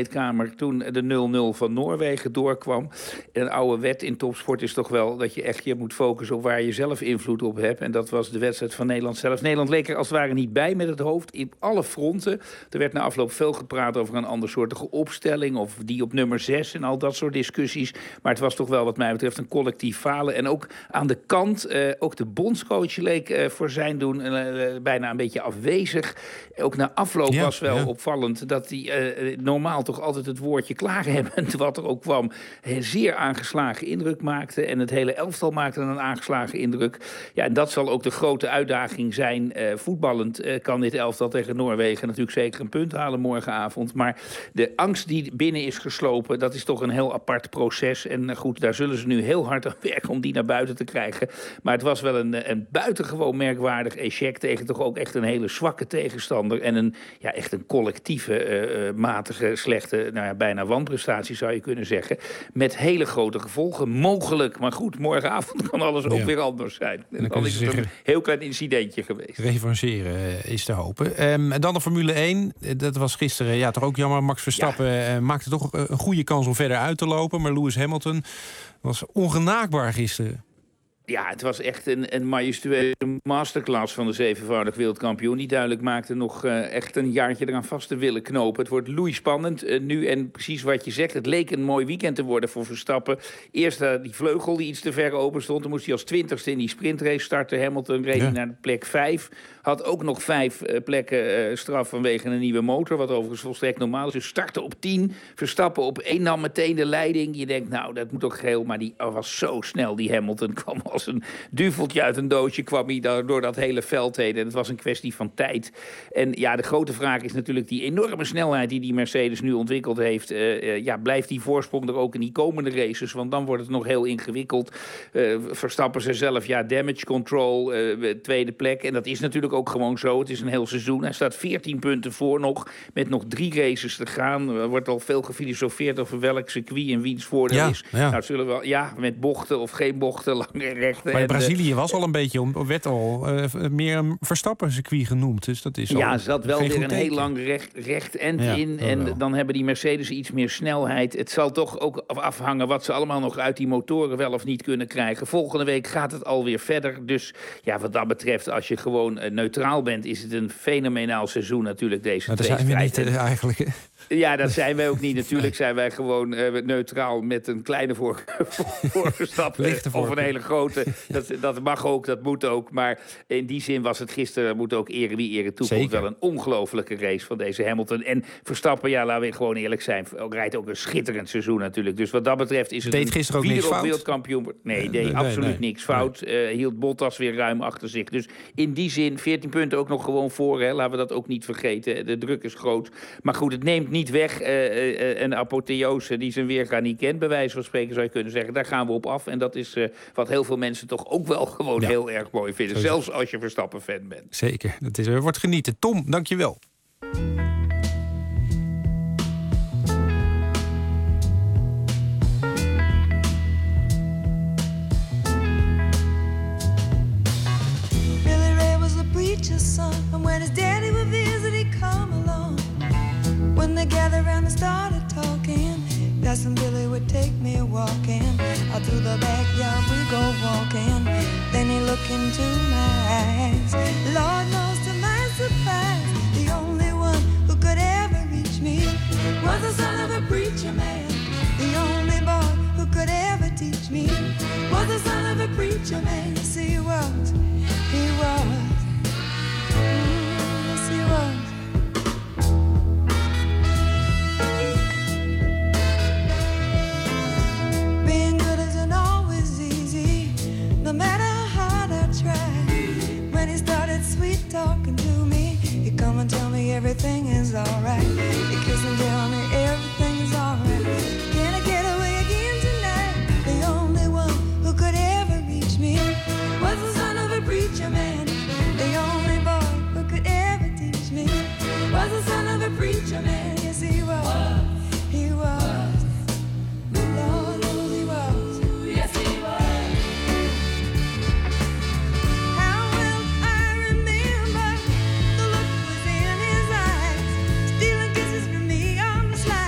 kleedkamer toen de nul nul van Noorwegen doorkwam. En een oude wet in topsport is toch wel dat je echt je moet focussen op waar je zelf invloed op hebt. En dat was de wedstrijd van Nederland zelf. Nederland leek er als het ware niet bij met het hoofd in alle fronten. Er werd na afloop veel gepraat over een andersoortige opstelling of die op nummer zes en al dat soort discussies. Maar het was toch wel wat mij betreft een collectief falen. En ook aan de kant, uh, ook de bondscoach leek uh, voor zijn doen uh, bijna een beetje afwezig. Ook na afloop ja, was wel ja. opvallend dat hij uh, normaal toch altijd het woordje klaarhebbend, wat er ook kwam, een zeer aangeslagen indruk maakte. En het hele elftal maakte een aangeslagen indruk. Ja, en dat zal ook de grote uitdaging zijn. Uh, voetballend uh, kan dit elftal tegen Noorwegen natuurlijk zeker een punt halen morgenavond. Maar de angst die binnen is geslopen, dat is toch een heel apart proces. En uh, goed, daar zullen ze nu heel hard aan werken om die naar buiten te krijgen. Maar het was wel een, een buitengewoon merkwaardig échec tegen toch ook echt een hele zwakke tegenstander. En een, ja, echt een collectieve, uh, matige, slechte, nou ja, bijna wanprestatie zou je kunnen zeggen. Met hele grote gevolgen. Mogelijk, maar goed, morgenavond kan alles ook ja. weer anders zijn. En dan is het een heel klein incidentje geweest. Revanceren uh, is te hopen. Um, en dan de Formule één. Dat was gisteren ja, toch ook jammer. Max Verstappen ja. uh, maakte toch een goede kans om verder uit te lopen. Maar Lewis Hamilton was ongenaakbaar gisteren. Ja, het was echt een, een majestueuze masterclass van de zevenvoudig wereldkampioen. Die duidelijk maakte nog uh, echt een jaartje eraan vast te willen knopen. Het wordt loeispannend uh, nu en precies wat je zegt. Het leek een mooi weekend te worden voor Verstappen. Eerst uh, die vleugel die iets te ver open stond. Dan moest hij als twintigste in die sprintrace starten. Hamilton reed ja. naar de plek vijf. Had ook nog vijf uh, plekken uh, straf vanwege een nieuwe motor. Wat overigens volstrekt normaal is. Dus starten op tien. Verstappen op één nam meteen de leiding. Je denkt, nou, dat moet ook geheel. Maar die oh, was zo snel, die Hamilton. Kwam als een duveltje uit een doosje. Kwam hij daar door dat hele veld heen. En het was een kwestie van tijd. En ja, de grote vraag is natuurlijk die enorme snelheid die die Mercedes nu ontwikkeld heeft. Uh, uh, ja, blijft die voorsprong er ook in die komende races? Want dan wordt het nog heel ingewikkeld. Uh, Verstappen ze zelf, ja, damage control, uh, tweede plek. En dat is natuurlijk ook gewoon zo. Het is een heel seizoen. Hij staat veertien punten voor nog. Met nog drie races te gaan. Er wordt al veel gefilosofeerd over welk circuit en wiens voordeel ja, is. Ja. Nou, het zullen wel, ja, met bochten of geen bochten, lange rechten. Maar Brazilië was al een beetje, werd al uh, meer een Verstappen-circuit genoemd. Dus dat is ja, er zat wel weer een teken. heel lang recht, recht end ja, in. En wel. Dan hebben die Mercedes iets meer snelheid. Het zal toch ook afhangen wat ze allemaal nog uit die motoren wel of niet kunnen krijgen. Volgende week gaat het alweer verder. Dus ja, wat dat betreft, als je gewoon uh, neutraal bent, is het een fenomenaal seizoen natuurlijk deze maar daar zijn we niet uh, eigenlijk. Ja, dat zijn wij ook niet. Natuurlijk zijn wij gewoon uh, neutraal met een kleine voor, voor Verstappen of een hele grote. Dat, dat mag ook, dat moet ook. Maar in die zin was het gisteren, moet ook ere wie ere toekomt, wel een ongelofelijke race van deze Hamilton. En Verstappen, ja, laten we gewoon eerlijk zijn, rijdt ook een schitterend seizoen natuurlijk. Dus wat dat betreft is het deed gisteren ook niks fout? Wereldkampioen. Nee, deed nee, absoluut nee, niks fout. Nee. Uh, hield Bottas weer ruim achter zich. Dus in die zin, veertien punten ook nog gewoon voor. Hè. Laten we dat ook niet vergeten. De druk is groot. Maar goed, het neemt niet weg. Uh, uh, een apotheose die zijn weerga niet kent, bij wijze van spreken zou je kunnen zeggen. Daar gaan we op af. En dat is uh, wat heel veel mensen toch ook wel gewoon ja. heel erg mooi vinden. Zo zelfs als je Verstappen-fan bent. Zeker. Dat is, wordt genieten. Tom, dank je wel. Billy Ray was a preacher's son, and when his daddy would visit, he'd come along. When they gathered around and started talking, Cousin Billy would take me walking. Out through the backyard we go walking. Then he looked into my eyes. Lord knows to my surprise, the only one who could ever reach me was the son of a preacher man. The only boy who could ever teach me was the son of a preacher man. Yes, he was. He was. Mm, yes, he was. No matter how hard I try, when he started sweet talking to me, he'd come and tell me everything is alright. He'd kiss and tell me everything is alright. Can I get away again tonight? The only one who could ever reach me was the son of a preacher man. The only boy who could ever teach me was the son of a preacher man. Yes, he was. He was. Lord knows he was. Yes, he was. Slide.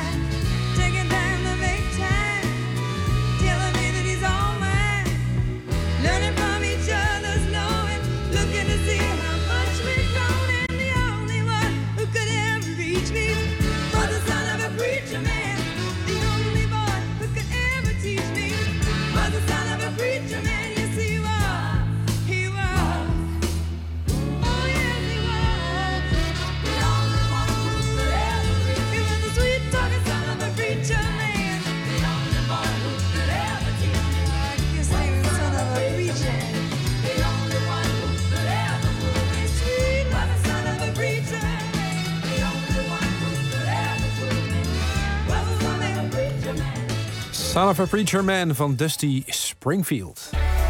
Son of a Preacher Man van Dusty Springfield.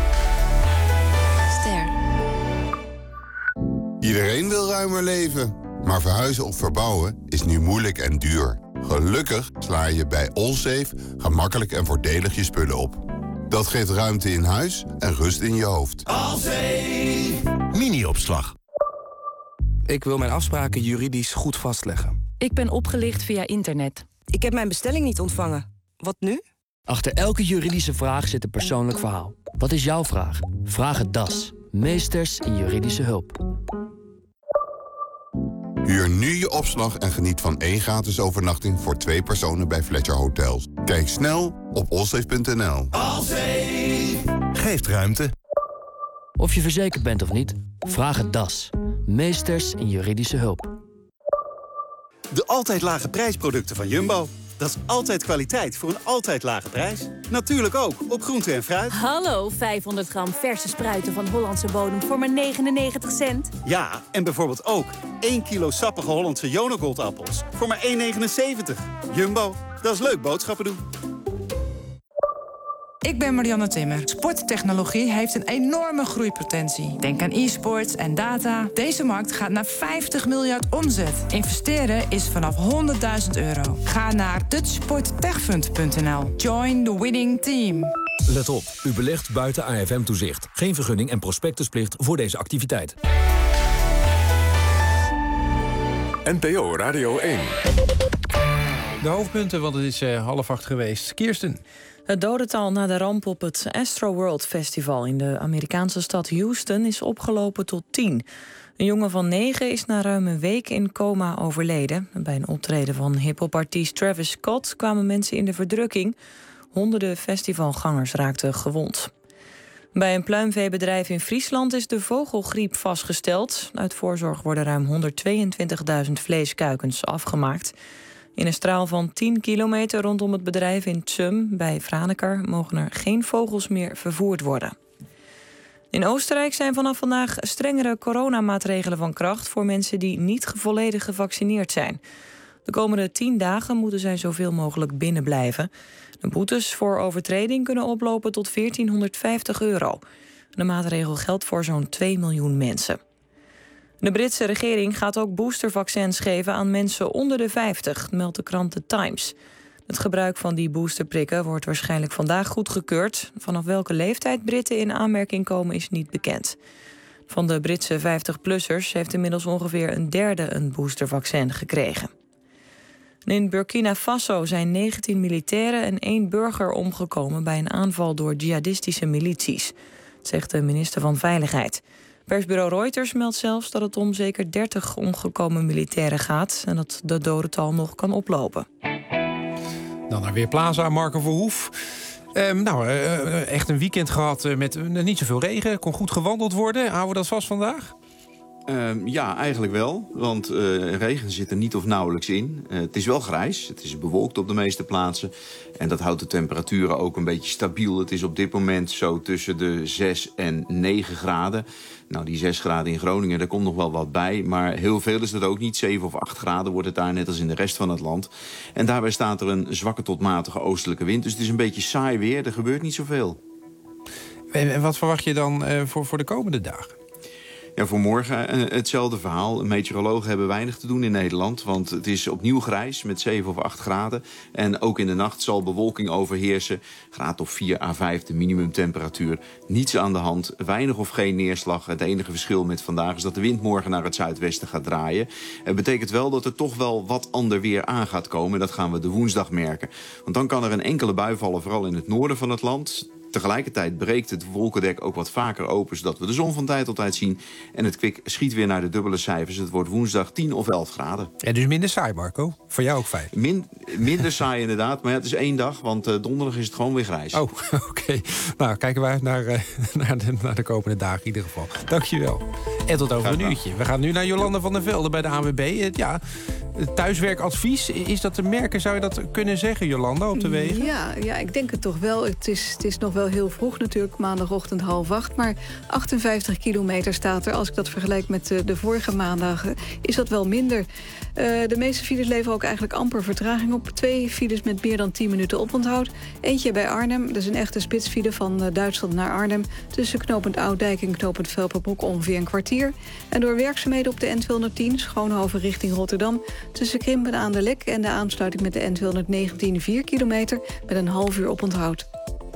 Ster. Iedereen wil ruimer leven, maar verhuizen of verbouwen is nu moeilijk en duur. Gelukkig sla je bij Allsafe gemakkelijk en voordelig je spullen op. Dat geeft ruimte in huis en rust in je hoofd. Allsafe. Mini-opslag. Ik wil mijn afspraken juridisch goed vastleggen. Ik ben opgelicht via internet. Ik heb mijn bestelling niet ontvangen. Wat nu? Achter elke juridische vraag zit een persoonlijk verhaal. Wat is jouw vraag? Vraag het D A S. Meesters in juridische hulp. Huur nu je opslag en geniet van één gratis overnachting voor twee personen bij Fletcher Hotels. Kijk snel op allsafe punt n l. Allsafe geeft ruimte. Of je verzekerd bent of niet, vraag het D A S. Meesters in juridische hulp. De altijd lage prijsproducten van Jumbo. Dat is altijd kwaliteit voor een altijd lage prijs. Natuurlijk ook op groente en fruit. Hallo, vijfhonderd gram verse spruiten van Hollandse bodem voor maar negenennegentig cent. Ja, en bijvoorbeeld ook één kilo sappige Hollandse Jonagold-appels voor maar één negenenzeventig. Jumbo, dat is leuk boodschappen doen. Ik ben Marianne Timmer. Sporttechnologie heeft een enorme groeipotentie. Denk aan e-sports en data. Deze markt gaat naar vijftig miljard omzet. Investeren is vanaf honderdduizend euro. Ga naar dutch sport tech fund punt n l. Join the winning team. Let op, u belegt buiten A F M-toezicht. Geen vergunning en prospectusplicht voor deze activiteit. N P O Radio één. De hoofdpunten, want het is uh, half acht geweest. Kirsten. Het dodental na de ramp op het Astroworld Festival in de Amerikaanse stad Houston is opgelopen tot tien. Een jongen van negen is na ruim een week in coma overleden. Bij een optreden van hiphopartiest Travis Scott kwamen mensen in de verdrukking. Honderden festivalgangers raakten gewond. Bij een pluimveebedrijf in Friesland is de vogelgriep vastgesteld. Uit voorzorg worden ruim honderdtweeëntwintigduizend vleeskuikens afgemaakt. In een straal van tien kilometer rondom het bedrijf in Tsum bij Franeker mogen er geen vogels meer vervoerd worden. In Oostenrijk zijn vanaf vandaag strengere coronamaatregelen van kracht voor mensen die niet volledig gevaccineerd zijn. De komende tien dagen moeten zij zoveel mogelijk binnen blijven. De boetes voor overtreding kunnen oplopen tot veertienhonderdvijftig euro. De maatregel geldt voor zo'n twee miljoen mensen. De Britse regering gaat ook boostervaccins geven aan mensen onder de vijftig, meldt de krant The Times. Het gebruik van die boosterprikken wordt waarschijnlijk vandaag goedgekeurd. Vanaf welke leeftijd Britten in aanmerking komen is niet bekend. Van de Britse vijftig-plussers heeft inmiddels ongeveer een derde een boostervaccin gekregen. In Burkina Faso zijn negentien militairen en één burger omgekomen bij een aanval door jihadistische milities, zegt de minister van Veiligheid. Persbureau Reuters meldt zelfs dat het om zeker dertig omgekomen militairen gaat en dat de dodental nog kan oplopen. Dan naar Weerplaza, Marco Verhoef. Um, nou, uh, echt een weekend gehad uh, met uh, niet zoveel regen. Kon goed gewandeld worden. Houden we dat vast vandaag? Um, ja, eigenlijk wel. Want uh, regen zit er niet of nauwelijks in. Uh, het is wel grijs. Het is bewolkt op de meeste plaatsen. En dat houdt de temperaturen ook een beetje stabiel. Het is op dit moment zo tussen de zes en negen graden. Nou, die zes graden in Groningen, daar komt nog wel wat bij. Maar heel veel is dat ook niet. zeven of acht graden wordt het daar, net als in de rest van het land. En daarbij staat er een zwakke tot matige oostelijke wind. Dus het is een beetje saai weer. Er gebeurt niet zoveel. En wat verwacht je dan uh, voor, voor de komende dagen? Ja, voor morgen uh, hetzelfde verhaal. Meteorologen hebben weinig te doen in Nederland. Want het is opnieuw grijs met zeven of acht graden. En ook in de nacht zal bewolking overheersen. Graad of vier à vijf de minimumtemperatuur. Niets aan de hand. Weinig of geen neerslag. Het enige verschil met vandaag is dat de wind morgen naar het zuidwesten gaat draaien. Het betekent wel dat er toch wel wat ander weer aan gaat komen. Dat gaan we de woensdag merken. Want dan kan er een enkele bui vallen, vooral in het noorden van het land. Tegelijkertijd breekt het wolkendek ook wat vaker open, zodat we de zon van tijd tot tijd zien. En het kwik schiet weer naar de dubbele cijfers. Het wordt woensdag tien of elf graden. En dus minder saai, Marco? Voor jou ook fijn? Min, minder saai inderdaad, maar ja, het is één dag, want uh, donderdag is het gewoon weer grijs. Oh, oké. Okay. Nou, kijken we uit naar, uh, naar, de, naar de komende dagen in ieder geval. Dankjewel. En tot over een uurtje. We gaan nu naar Jolanda van der Velde bij de A N W B. Uh, ja, Thuiswerkadvies, is dat te merken? Zou je dat kunnen zeggen, Jolanda, op de wegen? Ja, ja, ik denk het toch wel. Het is, het is nog wel heel vroeg natuurlijk, maandagochtend half acht. Maar achtenvijftig kilometer staat er. Als ik dat vergelijk met de, de vorige maandagen, is dat wel minder. Uh, de meeste files leveren ook eigenlijk amper vertraging op. Twee files met meer dan tien minuten oponthoud. Eentje bij Arnhem, dat is een echte spitsfile van uh, Duitsland naar Arnhem. Tussen knooppunt Ouddijk en knooppunt Velperbroek ongeveer een kwartier. En door werkzaamheden op de N tweehonderdtien, Schoonhoven richting Rotterdam, tussen Krimpen aan de Lek en de aansluiting met de N tweehonderdnegentien vier kilometer met een half uur oponthoud.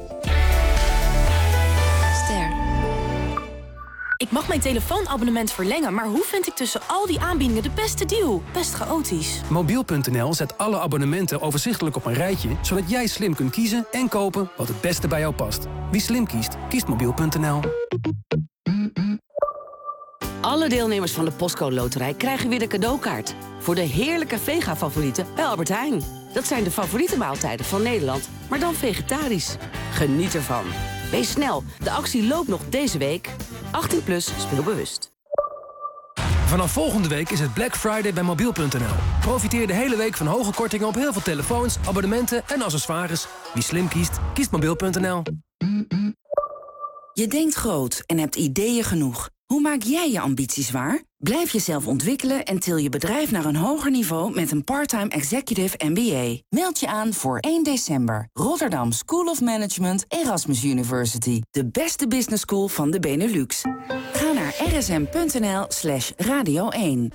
Ster. Ik mag mijn telefoonabonnement verlengen, maar hoe vind ik tussen al die aanbiedingen de beste deal? Best chaotisch. Mobiel punt n l zet alle abonnementen overzichtelijk op een rijtje, zodat jij slim kunt kiezen en kopen wat het beste bij jou past. Wie slim kiest, kiest mobiel punt n l. Alle deelnemers van de Postcode Loterij krijgen weer de cadeaukaart voor de heerlijke vega-favorieten bij Albert Heijn. Dat zijn de favoriete maaltijden van Nederland, maar dan vegetarisch. Geniet ervan. Wees snel, de actie loopt nog deze week. achttien plus, speel bewust. Vanaf volgende week is het Black Friday bij mobiel punt n l. Profiteer de hele week van hoge kortingen op heel veel telefoons, abonnementen en accessoires. Wie slim kiest, kiest mobiel punt n l. Je denkt groot en hebt ideeën genoeg. Hoe maak jij je ambities waar? Blijf jezelf ontwikkelen en til je bedrijf naar een hoger niveau met een part-time executive M B A. Meld je aan voor één december. Rotterdam School of Management, Erasmus University. De beste business school van de Benelux. Ga naar rsm.nl slash radio 1.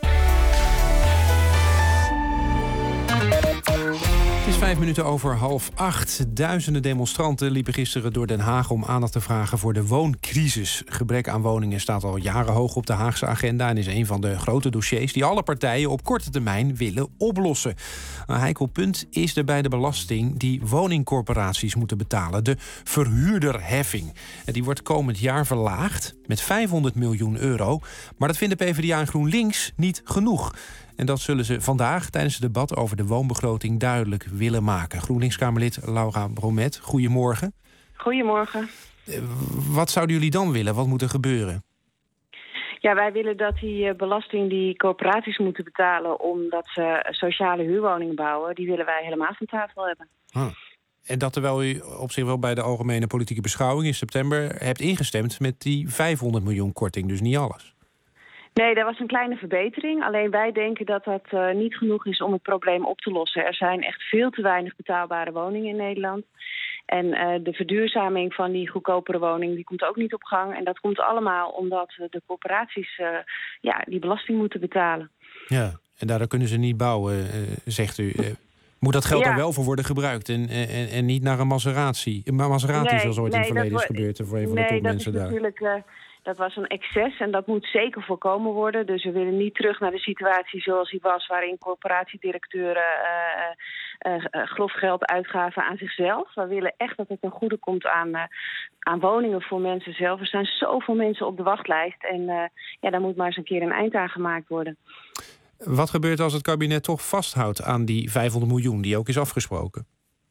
Het is vijf minuten over half acht. Duizenden demonstranten liepen gisteren door Den Haag om aandacht te vragen voor de wooncrisis. Gebrek aan woningen staat al jaren hoog op de Haagse agenda en is een van de grote dossiers die alle partijen op korte termijn willen oplossen. Een heikel punt is er bij de belasting die woningcorporaties moeten betalen, de verhuurderheffing. En die wordt komend jaar verlaagd met vijfhonderd miljoen euro, maar dat vinden PvdA en GroenLinks niet genoeg. En dat zullen ze vandaag tijdens het debat over de woonbegroting duidelijk willen maken. GroenLinks-Kamerlid Laura Bromet, goedemorgen. Goedemorgen. Wat zouden jullie dan willen? Wat moet er gebeuren? Ja, wij willen dat die belasting die corporaties moeten betalen omdat ze sociale huurwoningen bouwen, die willen wij helemaal van tafel hebben. Ah. En dat terwijl u op zich wel bij de algemene politieke beschouwing in september hebt ingestemd met die vijfhonderd miljoen korting, dus niet alles. Nee, dat was een kleine verbetering. Alleen wij denken dat dat uh, niet genoeg is om het probleem op te lossen. Er zijn echt veel te weinig betaalbare woningen in Nederland. En uh, de verduurzaming van die goedkopere woning die komt ook niet op gang. En dat komt allemaal omdat de corporaties uh, ja, die belasting moeten betalen. Ja, en daardoor kunnen ze niet bouwen, uh, zegt u. Uh, moet dat geld ja. dan wel voor worden gebruikt en, en, en niet naar een Maserati? Een Maserati nee, zoals ooit nee, in het verleden is wo- gebeurd voor een van nee, de topmensen dat is daar. Natuurlijk, uh, dat was een excess en dat moet zeker voorkomen worden. Dus we willen niet terug naar de situatie zoals die was, waarin corporatiedirecteuren uh, uh, uh, grof geld uitgaven aan zichzelf. We willen echt dat het ten goede komt aan, uh, aan woningen voor mensen zelf. Er staan zoveel mensen op de wachtlijst en uh, ja, daar moet maar eens een keer een eind aan gemaakt worden. Wat gebeurt als het kabinet toch vasthoudt aan die vijfhonderd miljoen die ook is afgesproken?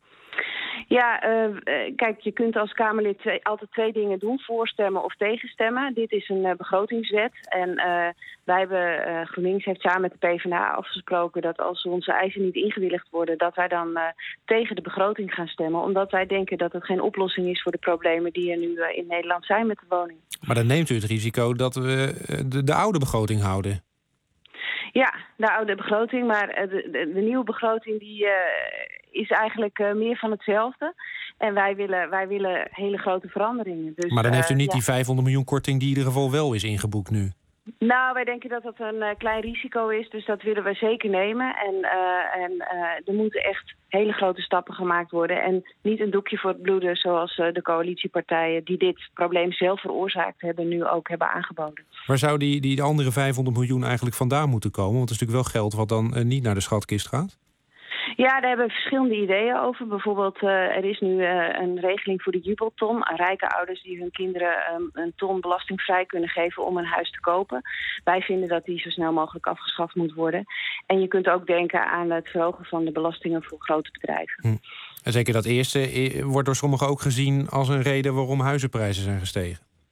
Ja, uh, kijk, je kunt als Kamerlid twee, altijd twee dingen doen. Voorstemmen of tegenstemmen. Dit is een uh, begrotingswet. En uh, wij hebben, uh, GroenLinks heeft samen met de PvdA afgesproken dat als onze eisen niet ingewilligd worden, dat wij dan uh, tegen de begroting gaan stemmen. Omdat wij denken dat het geen oplossing is voor de problemen die er nu uh, in Nederland zijn met de woning. Maar dan neemt u het risico dat we de, de oude begroting houden. Ja, de oude begroting, maar uh, de, de, de nieuwe begroting die... Uh, is eigenlijk uh, meer van hetzelfde. En wij willen, wij willen hele grote veranderingen. Dus, maar dan heeft u niet uh, ja. die vijfhonderd miljoen korting die in ieder geval wel is ingeboekt nu? Nou, wij denken dat dat een uh, klein risico is. Dus dat willen we zeker nemen. En, uh, en uh, er moeten echt hele grote stappen gemaakt worden. En niet een doekje voor het bloeden zoals uh, de coalitiepartijen die dit probleem zelf veroorzaakt hebben, nu ook hebben aangeboden. Waar zou die, die andere vijfhonderd miljoen eigenlijk vandaan moeten komen? Want het is natuurlijk wel geld wat dan uh, niet naar de schatkist gaat. Ja, daar hebben we verschillende ideeën over. Bijvoorbeeld, uh, er is nu uh, een regeling voor de jubelton. Rijke ouders die hun kinderen um, een ton belastingvrij kunnen geven om een huis te kopen. Wij vinden dat die zo snel mogelijk afgeschaft moet worden. En je kunt ook denken aan het verhogen van de belastingen voor grote bedrijven. Hm. En zeker dat eerste wordt door sommigen ook gezien als een reden waarom huizenprijzen zijn gestegen.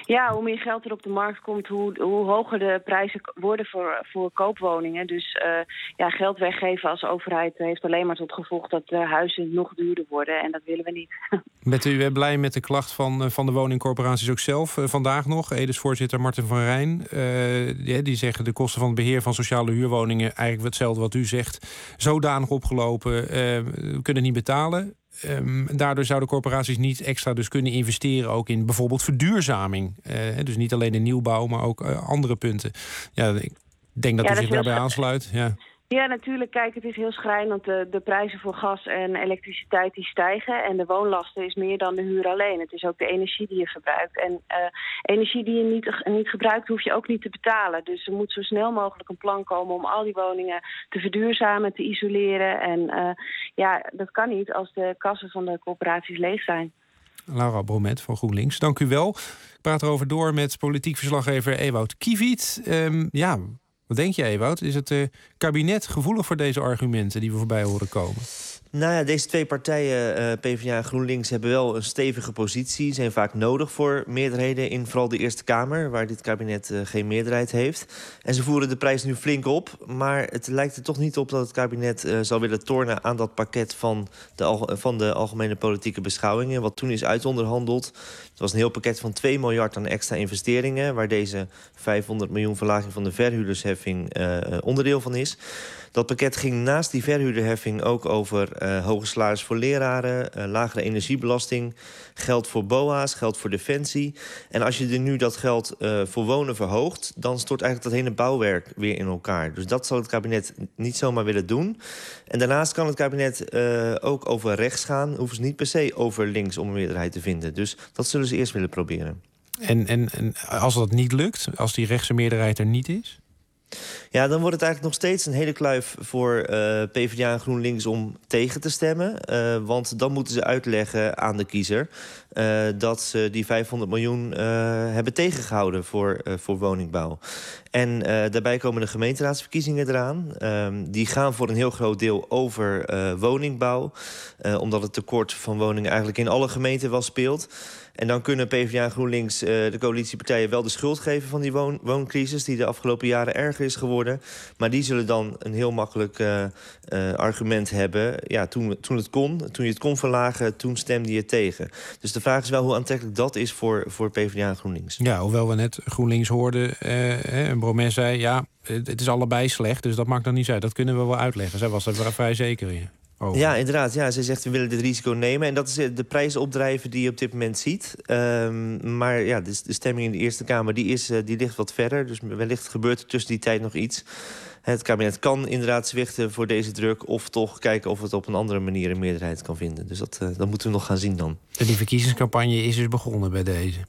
Ja, hoe meer geld er op de markt komt, hoe, hoe hoger de prijzen worden voor, voor koopwoningen. Dus uh, ja, geld weggeven als overheid heeft alleen maar tot gevolg dat de huizen nog duurder worden. En dat willen we niet. Bent u blij met de klacht van, van de woningcorporaties ook zelf? Uh, vandaag nog, Edes-voorzitter Martin van Rijn. Uh, ja, die zeggen de kosten van het beheer van sociale huurwoningen, eigenlijk hetzelfde wat u zegt, zodanig opgelopen, uh, we kunnen niet betalen. Um, daardoor zouden corporaties niet extra dus kunnen investeren ook in bijvoorbeeld verduurzaming. Uh, dus niet alleen in nieuwbouw, maar ook uh, andere punten. Ja, ik denk dat ja, u dat zich daarbij aansluit. Ja. Ja, natuurlijk. Kijk, het is heel schrijnend. De, de prijzen voor gas en elektriciteit die stijgen. En de woonlasten is meer dan de huur alleen. Het is ook de energie die je verbruikt. En uh, energie die je niet, niet gebruikt, hoef je ook niet te betalen. Dus er moet zo snel mogelijk een plan komen om al die woningen te verduurzamen, te isoleren. En uh, ja, dat kan niet als de kassen van de corporaties leeg zijn. Laura Bromet van GroenLinks, dank u wel. Ik praat erover door met politiek verslaggever Ewout Kiviet. Um, ja... Wat denk je, Ewout? Is het uh, kabinet gevoelig voor deze argumenten die we voorbij horen komen? Nou ja, deze twee partijen, uh, PvdA en GroenLinks, hebben wel een stevige positie. Zijn vaak nodig voor meerderheden in vooral de Eerste Kamer, waar dit kabinet uh, geen meerderheid heeft. En ze voeren de prijs nu flink op. Maar het lijkt er toch niet op dat het kabinet uh, zal willen tornen aan dat pakket van de, al, van de algemene politieke beschouwingen, wat toen is uitonderhandeld. Het was een heel pakket van twee miljard aan extra investeringen, waar deze vijfhonderd miljoen verlaging van de verhuurdersheffing uh, onderdeel van is. Dat pakket ging naast die verhuurderheffing ook over uh, hoge salaris voor leraren, uh, lagere energiebelasting, geld voor B O A's, geld voor defensie. En als je er nu dat geld uh, voor wonen verhoogt, dan stort eigenlijk dat hele bouwwerk weer in elkaar. Dus dat zal het kabinet niet zomaar willen doen. En daarnaast kan het kabinet uh, ook over rechts gaan, hoeven ze niet per se over links om een meerderheid te vinden. Dus dat zullen ze eerst willen proberen. En, en, en als dat niet lukt, als die rechtse meerderheid er niet is? Ja, dan wordt het eigenlijk nog steeds een hele kluif voor uh, PvdA en GroenLinks om tegen te stemmen. Uh, want dan moeten ze uitleggen aan de kiezer uh, dat ze die vijfhonderd miljoen uh, hebben tegengehouden voor, uh, voor woningbouw. En uh, daarbij komen de gemeenteraadsverkiezingen eraan. Uh, die gaan voor een heel groot deel over uh, woningbouw. Uh, omdat het tekort van woningen eigenlijk in alle gemeenten wel speelt. En dan kunnen PvdA en GroenLinks uh, de coalitiepartijen wel de schuld geven van die woon wooncrisis die de afgelopen jaren erger is geworden. Maar die zullen dan een heel makkelijk uh, uh, argument hebben. Ja, toen, toen het kon, toen je het kon verlagen, toen stemde je tegen. Dus de vraag is wel hoe aantrekkelijk dat is voor, voor PvdA en GroenLinks. Ja, hoewel we net GroenLinks hoorden uh, en Bromet zei, ja, het is allebei slecht, dus dat maakt dan niet uit. Dat kunnen we wel uitleggen. Zij was er vrij zeker in. Oh. Ja, inderdaad. Ja, zij zegt we willen dit risico nemen. En dat is de prijs opdrijven die je op dit moment ziet. Um, maar ja, de, de stemming in de Eerste Kamer die is, uh, die ligt wat verder. Dus wellicht gebeurt er tussen die tijd nog iets. Het kabinet kan inderdaad zwichten voor deze druk, of toch kijken of het op een andere manier een meerderheid kan vinden. Dus dat, uh, dat moeten we nog gaan zien dan. En die verkiezingscampagne is dus begonnen bij deze?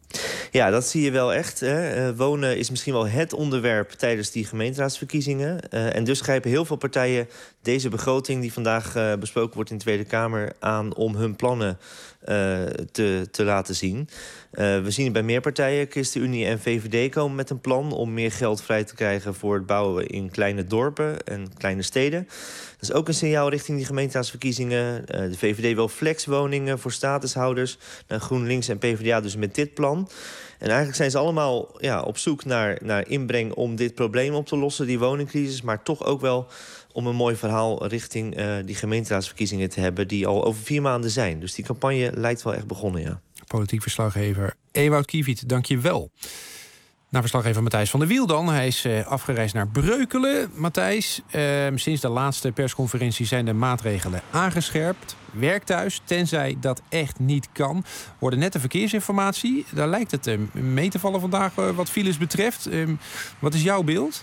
Ja, dat zie je wel echt. Hè. Uh, wonen is misschien wel het onderwerp tijdens die gemeenteraadsverkiezingen. Uh, en dus grijpen heel veel partijen deze begroting die vandaag uh, besproken wordt in de Tweede Kamer aan om hun plannen uh, te, te laten zien. Uh, we zien het bij meer partijen. ChristenUnie en V V D komen met een plan om meer geld vrij te krijgen voor het bouwen in kleine dorpen en kleine steden. Dat is ook een signaal richting die gemeenteraadsverkiezingen. Uh, de V V D wil flexwoningen voor statushouders. Nou, GroenLinks en PvdA dus met dit plan. En eigenlijk zijn ze allemaal ja, op zoek naar, naar inbreng om dit probleem op te lossen, die woningcrisis. Maar toch ook wel om een mooi verhaal richting uh, die gemeenteraadsverkiezingen te hebben, die al over vier maanden zijn. Dus die campagne lijkt wel echt begonnen, ja. Politiek verslaggever Ewout Kiviet, dank je wel. Naar verslaggever Matthijs van der Wiel dan. Hij is uh, afgereisd naar Breukelen. Matthijs, uh, sinds de laatste persconferentie zijn de maatregelen aangescherpt. Werk thuis, tenzij dat echt niet kan. We hoorden net de verkeersinformatie. Daar lijkt het uh, mee te vallen vandaag uh, wat files betreft. Uh, wat is jouw beeld?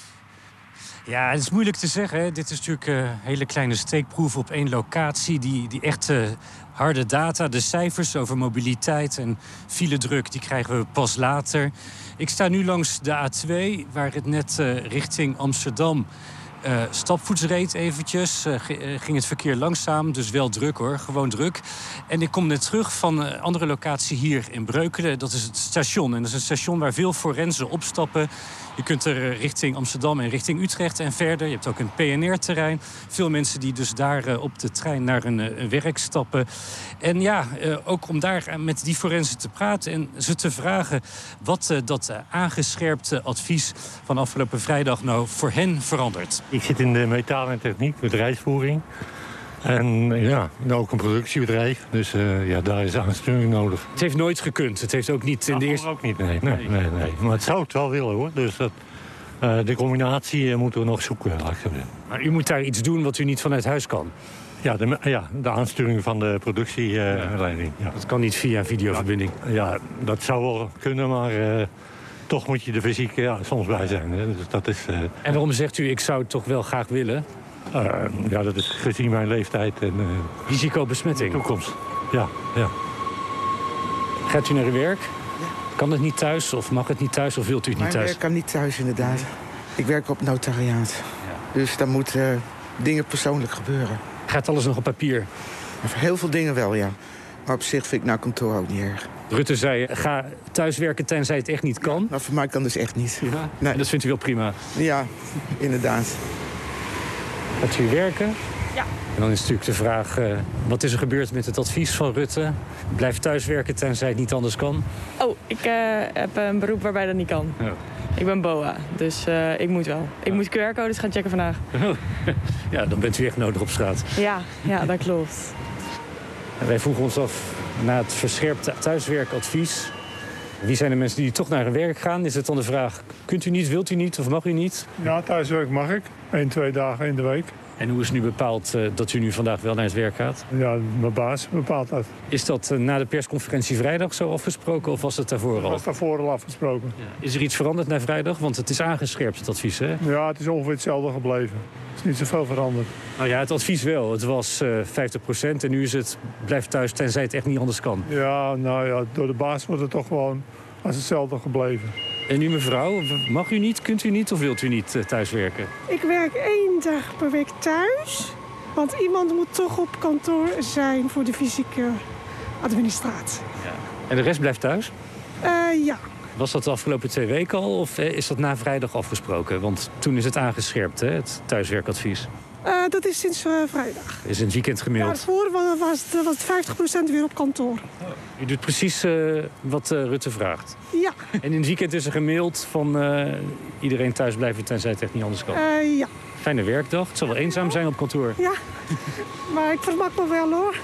Ja, het is moeilijk te zeggen. Hè. Dit is natuurlijk een uh, hele kleine steekproef op één locatie. Die, die echte harde data, de cijfers over mobiliteit en filedruk, die krijgen we pas later. Ik sta nu langs de A twee, waar het net uh, richting Amsterdam Uh, stapvoets reed eventjes. Uh, ging het verkeer langzaam, dus wel druk hoor. Gewoon druk. En ik kom net terug van een andere locatie hier in Breukelen. Dat is het station. En dat is een station waar veel forensen opstappen. Je kunt er richting Amsterdam en richting Utrecht en verder. Je hebt ook een P N R-terrein. Veel mensen die dus daar uh, op de trein naar een, uh, een werk stappen. En ja, uh, ook om daar met die forensen te praten en ze te vragen wat uh, dat uh, aangescherpte advies van afgelopen vrijdag nou voor hen verandert. Ik zit in de metaal en techniek, bedrijfsvoering. En ja, ook een productiebedrijf. Dus uh, ja, daar is aansturing nodig. Het heeft nooit gekund. Het heeft ook niet in de eerste... ook niet, nee, nee, nee, nee. Maar het zou het wel willen, hoor. Dus dat, uh, de combinatie uh, moeten we nog zoeken. Maar u moet daar iets doen wat u niet vanuit huis kan? Ja, de, ja, de aansturing van de productieleiding. Uh, ja. Dat kan niet via videoverbinding? Ja, ja, dat zou wel kunnen, maar uh, toch moet je er fysiek ja, soms bij zijn. Hè. Dus dat is, uh, en waarom zegt u, ik zou het toch wel graag willen? Uh, ja, dat is gezien mijn leeftijd en... Uh, risicobesmetting? Toekomst, ja, ja. Gaat u naar uw werk? Ja. Kan het niet thuis of mag het niet thuis of wilt u het niet thuis? Mijn werk kan niet thuis, inderdaad. Ik werk op notariaat. Ja. Dus dan moeten uh, dingen persoonlijk gebeuren. Gaat alles nog op papier? Heel veel dingen wel, ja. Maar op zich vind ik nou kantoor ook niet erg. Rutte zei, ga thuiswerken tenzij het echt niet kan. Ja, nou, voor mij kan dus echt niet. Ja? Nee. En dat vindt u wel prima? Ja, inderdaad. Gaat u werken? Ja. En dan is natuurlijk de vraag, uh, wat is er gebeurd met het advies van Rutte? Blijf thuiswerken tenzij het niet anders kan? Oh, ik uh, heb een beroep waarbij dat niet kan. Ja. Ik ben B O A, dus uh, ik moet wel. Ik ja. moet Q R-codes gaan checken vandaag. Ja, dan bent u echt nodig op straat. Ja, ja, dat klopt. En wij vroegen ons af, na het verscherpte thuiswerkadvies... wie zijn de mensen die toch naar hun werk gaan? Is het dan de vraag, kunt u niet, wilt u niet of mag u niet? Ja, thuiswerk mag ik. Eén, twee dagen in de week. En hoe is nu bepaald uh, dat u nu vandaag wel naar het werk gaat? Ja, mijn baas bepaalt dat. Is dat uh, na de persconferentie vrijdag zo afgesproken of was het daarvoor al? Dat was daarvoor al afgesproken. Ja. Is er iets veranderd na vrijdag? Want het is aangescherpt, het advies, hè? Ja, het is ongeveer hetzelfde gebleven. Het is niet zoveel veranderd. Nou ja, het advies wel. Het was uh, vijftig procent en nu is het blijf thuis tenzij het echt niet anders kan. Ja, nou ja, door de baas wordt het toch gewoon als hetzelfde gebleven. En u mevrouw, mag u niet, kunt u niet of wilt u niet uh, thuiswerken? Ik werk één dag per week thuis. Want iemand moet toch op kantoor zijn voor de fysieke administratie. Ja. En de rest blijft thuis? Uh, ja. Was dat de afgelopen twee weken al of is dat na vrijdag afgesproken? Want toen is het aangescherpt, hè, het thuiswerkadvies. Uh, dat is sinds uh, vrijdag. Is in het weekend gemaild? Daarvoor was het, was het vijftig procent weer op kantoor. Oh. U doet precies uh, wat uh, Rutte vraagt? Ja. En in het weekend is er gemaild van uh, iedereen thuis blijven tenzij het echt niet anders kan? Uh, ja. Fijne werkdag. Het zal wel eenzaam zijn op kantoor. Ja, maar ik vermak me wel hoor.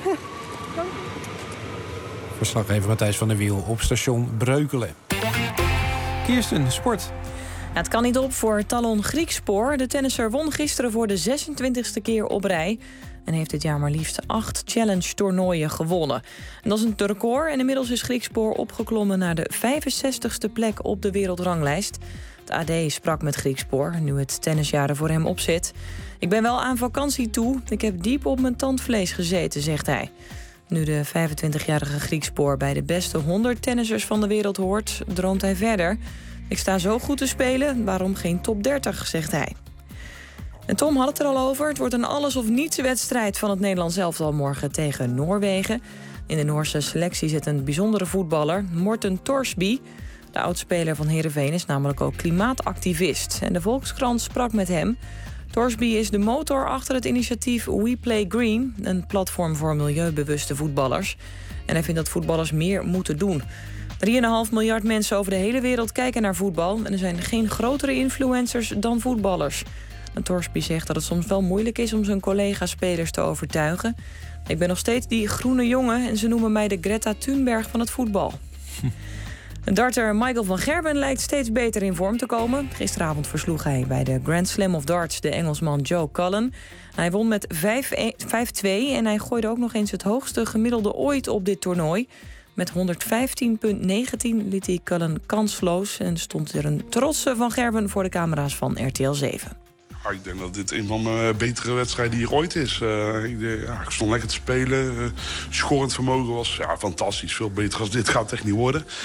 Verslaggever Matthijs van der Wiel op station Breukelen. Kirsten, sport. Ja, het kan niet op voor Talon Griekspoor. De tennisser won gisteren voor de zesentwintigste keer op rij en heeft dit jaar maar liefst acht challenge-toernooien gewonnen. En dat is een record en inmiddels is Griekspoor opgeklommen naar de vijfenzestigste plek op de wereldranglijst. Het A D sprak met Griekspoor, nu het tennisjaar er voor hem op zit. Ik ben wel aan vakantie toe. Ik heb diep op mijn tandvlees gezeten, zegt hij. Nu de vijfentwintigjarige Griekspoor bij de beste honderd tennissers van de wereld hoort, droomt hij verder. Ik sta zo goed te spelen, waarom geen top dertig, zegt hij. En Tom had het er al over. Het wordt een alles-of-niets wedstrijd van het Nederlands elftal morgen tegen Noorwegen. In de Noorse selectie zit een bijzondere voetballer, Morten Torsby. De oudspeler van Heerenveen is namelijk ook klimaatactivist. En de Volkskrant sprak met hem. Torsby is de motor achter het initiatief We Play Green, een platform voor milieubewuste voetballers. En hij vindt dat voetballers meer moeten doen. drie komma vijf miljard mensen over de hele wereld kijken naar voetbal en er zijn geen grotere influencers dan voetballers. En Torsby zegt dat het soms wel moeilijk is om zijn collega-spelers te overtuigen. Ik ben nog steeds die groene jongen en ze noemen mij de Greta Thunberg van het voetbal. De darter Michael van Gerwen lijkt steeds beter in vorm te komen. Gisteravond versloeg hij bij de Grand Slam of Darts de Engelsman Joe Cullen. Hij won met vijf twee en hij gooide ook nog eens het hoogste gemiddelde ooit op dit toernooi. Met honderdvijftien komma negentien liet hij Cullen kansloos en stond er een trotse Van Gerwen voor de camera's van R T L zeven. Ja, ik denk dat dit een van mijn betere wedstrijden hier ooit is. Uh, ik, ja, ik stond lekker te spelen. Uh, scorend vermogen was ja, fantastisch. Veel beter als dit gaat het echt niet worden.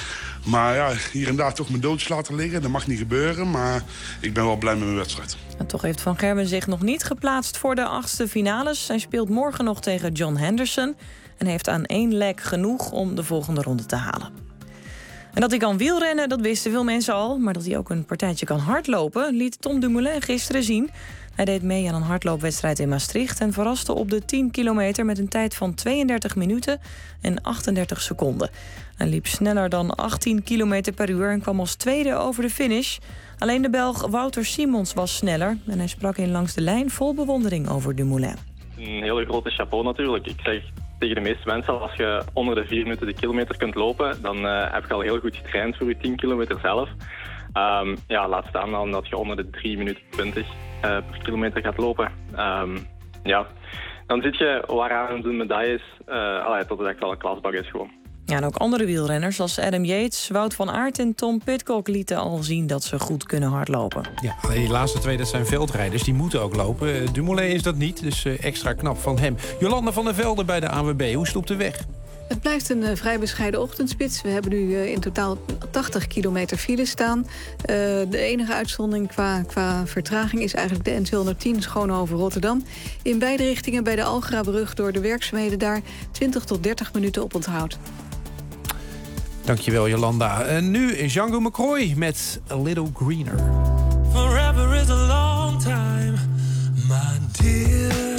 Maar ja, hier en daar toch mijn doodjes laten liggen. Dat mag niet gebeuren, maar ik ben wel blij met mijn wedstrijd. En toch heeft Van Gerwen zich nog niet geplaatst voor de achtste finales. Hij speelt morgen nog tegen John Henderson en heeft aan één leg genoeg om de volgende ronde te halen. En dat hij kan wielrennen, dat wisten veel mensen al. Maar dat hij ook een partijtje kan hardlopen, liet Tom Dumoulin gisteren zien. Hij deed mee aan een hardloopwedstrijd in Maastricht en verraste op de tien kilometer met een tijd van tweeëndertig minuten en achtendertig seconden. Hij liep sneller dan achttien kilometer per uur en kwam als tweede over de finish. Alleen de Belg Wouter Simons was sneller en hij sprak in Langs de Lijn vol bewondering over Dumoulin. Een hele grote chapeau natuurlijk. Ik zeg tegen de meeste mensen, als je onder de vier minuten de kilometer kunt lopen, dan uh, heb je al heel goed getraind voor je tien kilometer zelf. Um, ja, laat staan dan dat je onder de drie minuten twintig uh, per kilometer gaat lopen. Um, ja, dan zit je waaraan de medailles, uh, allee, tot het echt wel een klasbak is gewoon. Ja, en ook andere wielrenners als Adam Yates, Wout van Aert en Tom Pidcock lieten al zien dat ze goed kunnen hardlopen. Ja, die laatste twee, dat zijn veldrijders, die moeten ook lopen. Dumoulin is dat niet, dus extra knap van hem. Jolanda van der Velde bij de A N W B, hoe stopt de weg? Het blijft een uh, vrij bescheiden ochtendspits. We hebben nu uh, in totaal tachtig kilometer file staan. Uh, de enige uitzondering qua, qua vertraging is eigenlijk de N tweehonderdtien Schoonhoven-Rotterdam. In beide richtingen bij de Algrabrug door de werkzaamheden daar twintig tot dertig minuten op onthoud. Dankjewel, Jolanda. En nu Django McCroy met A Little Greener. Forever is a long time, my dear.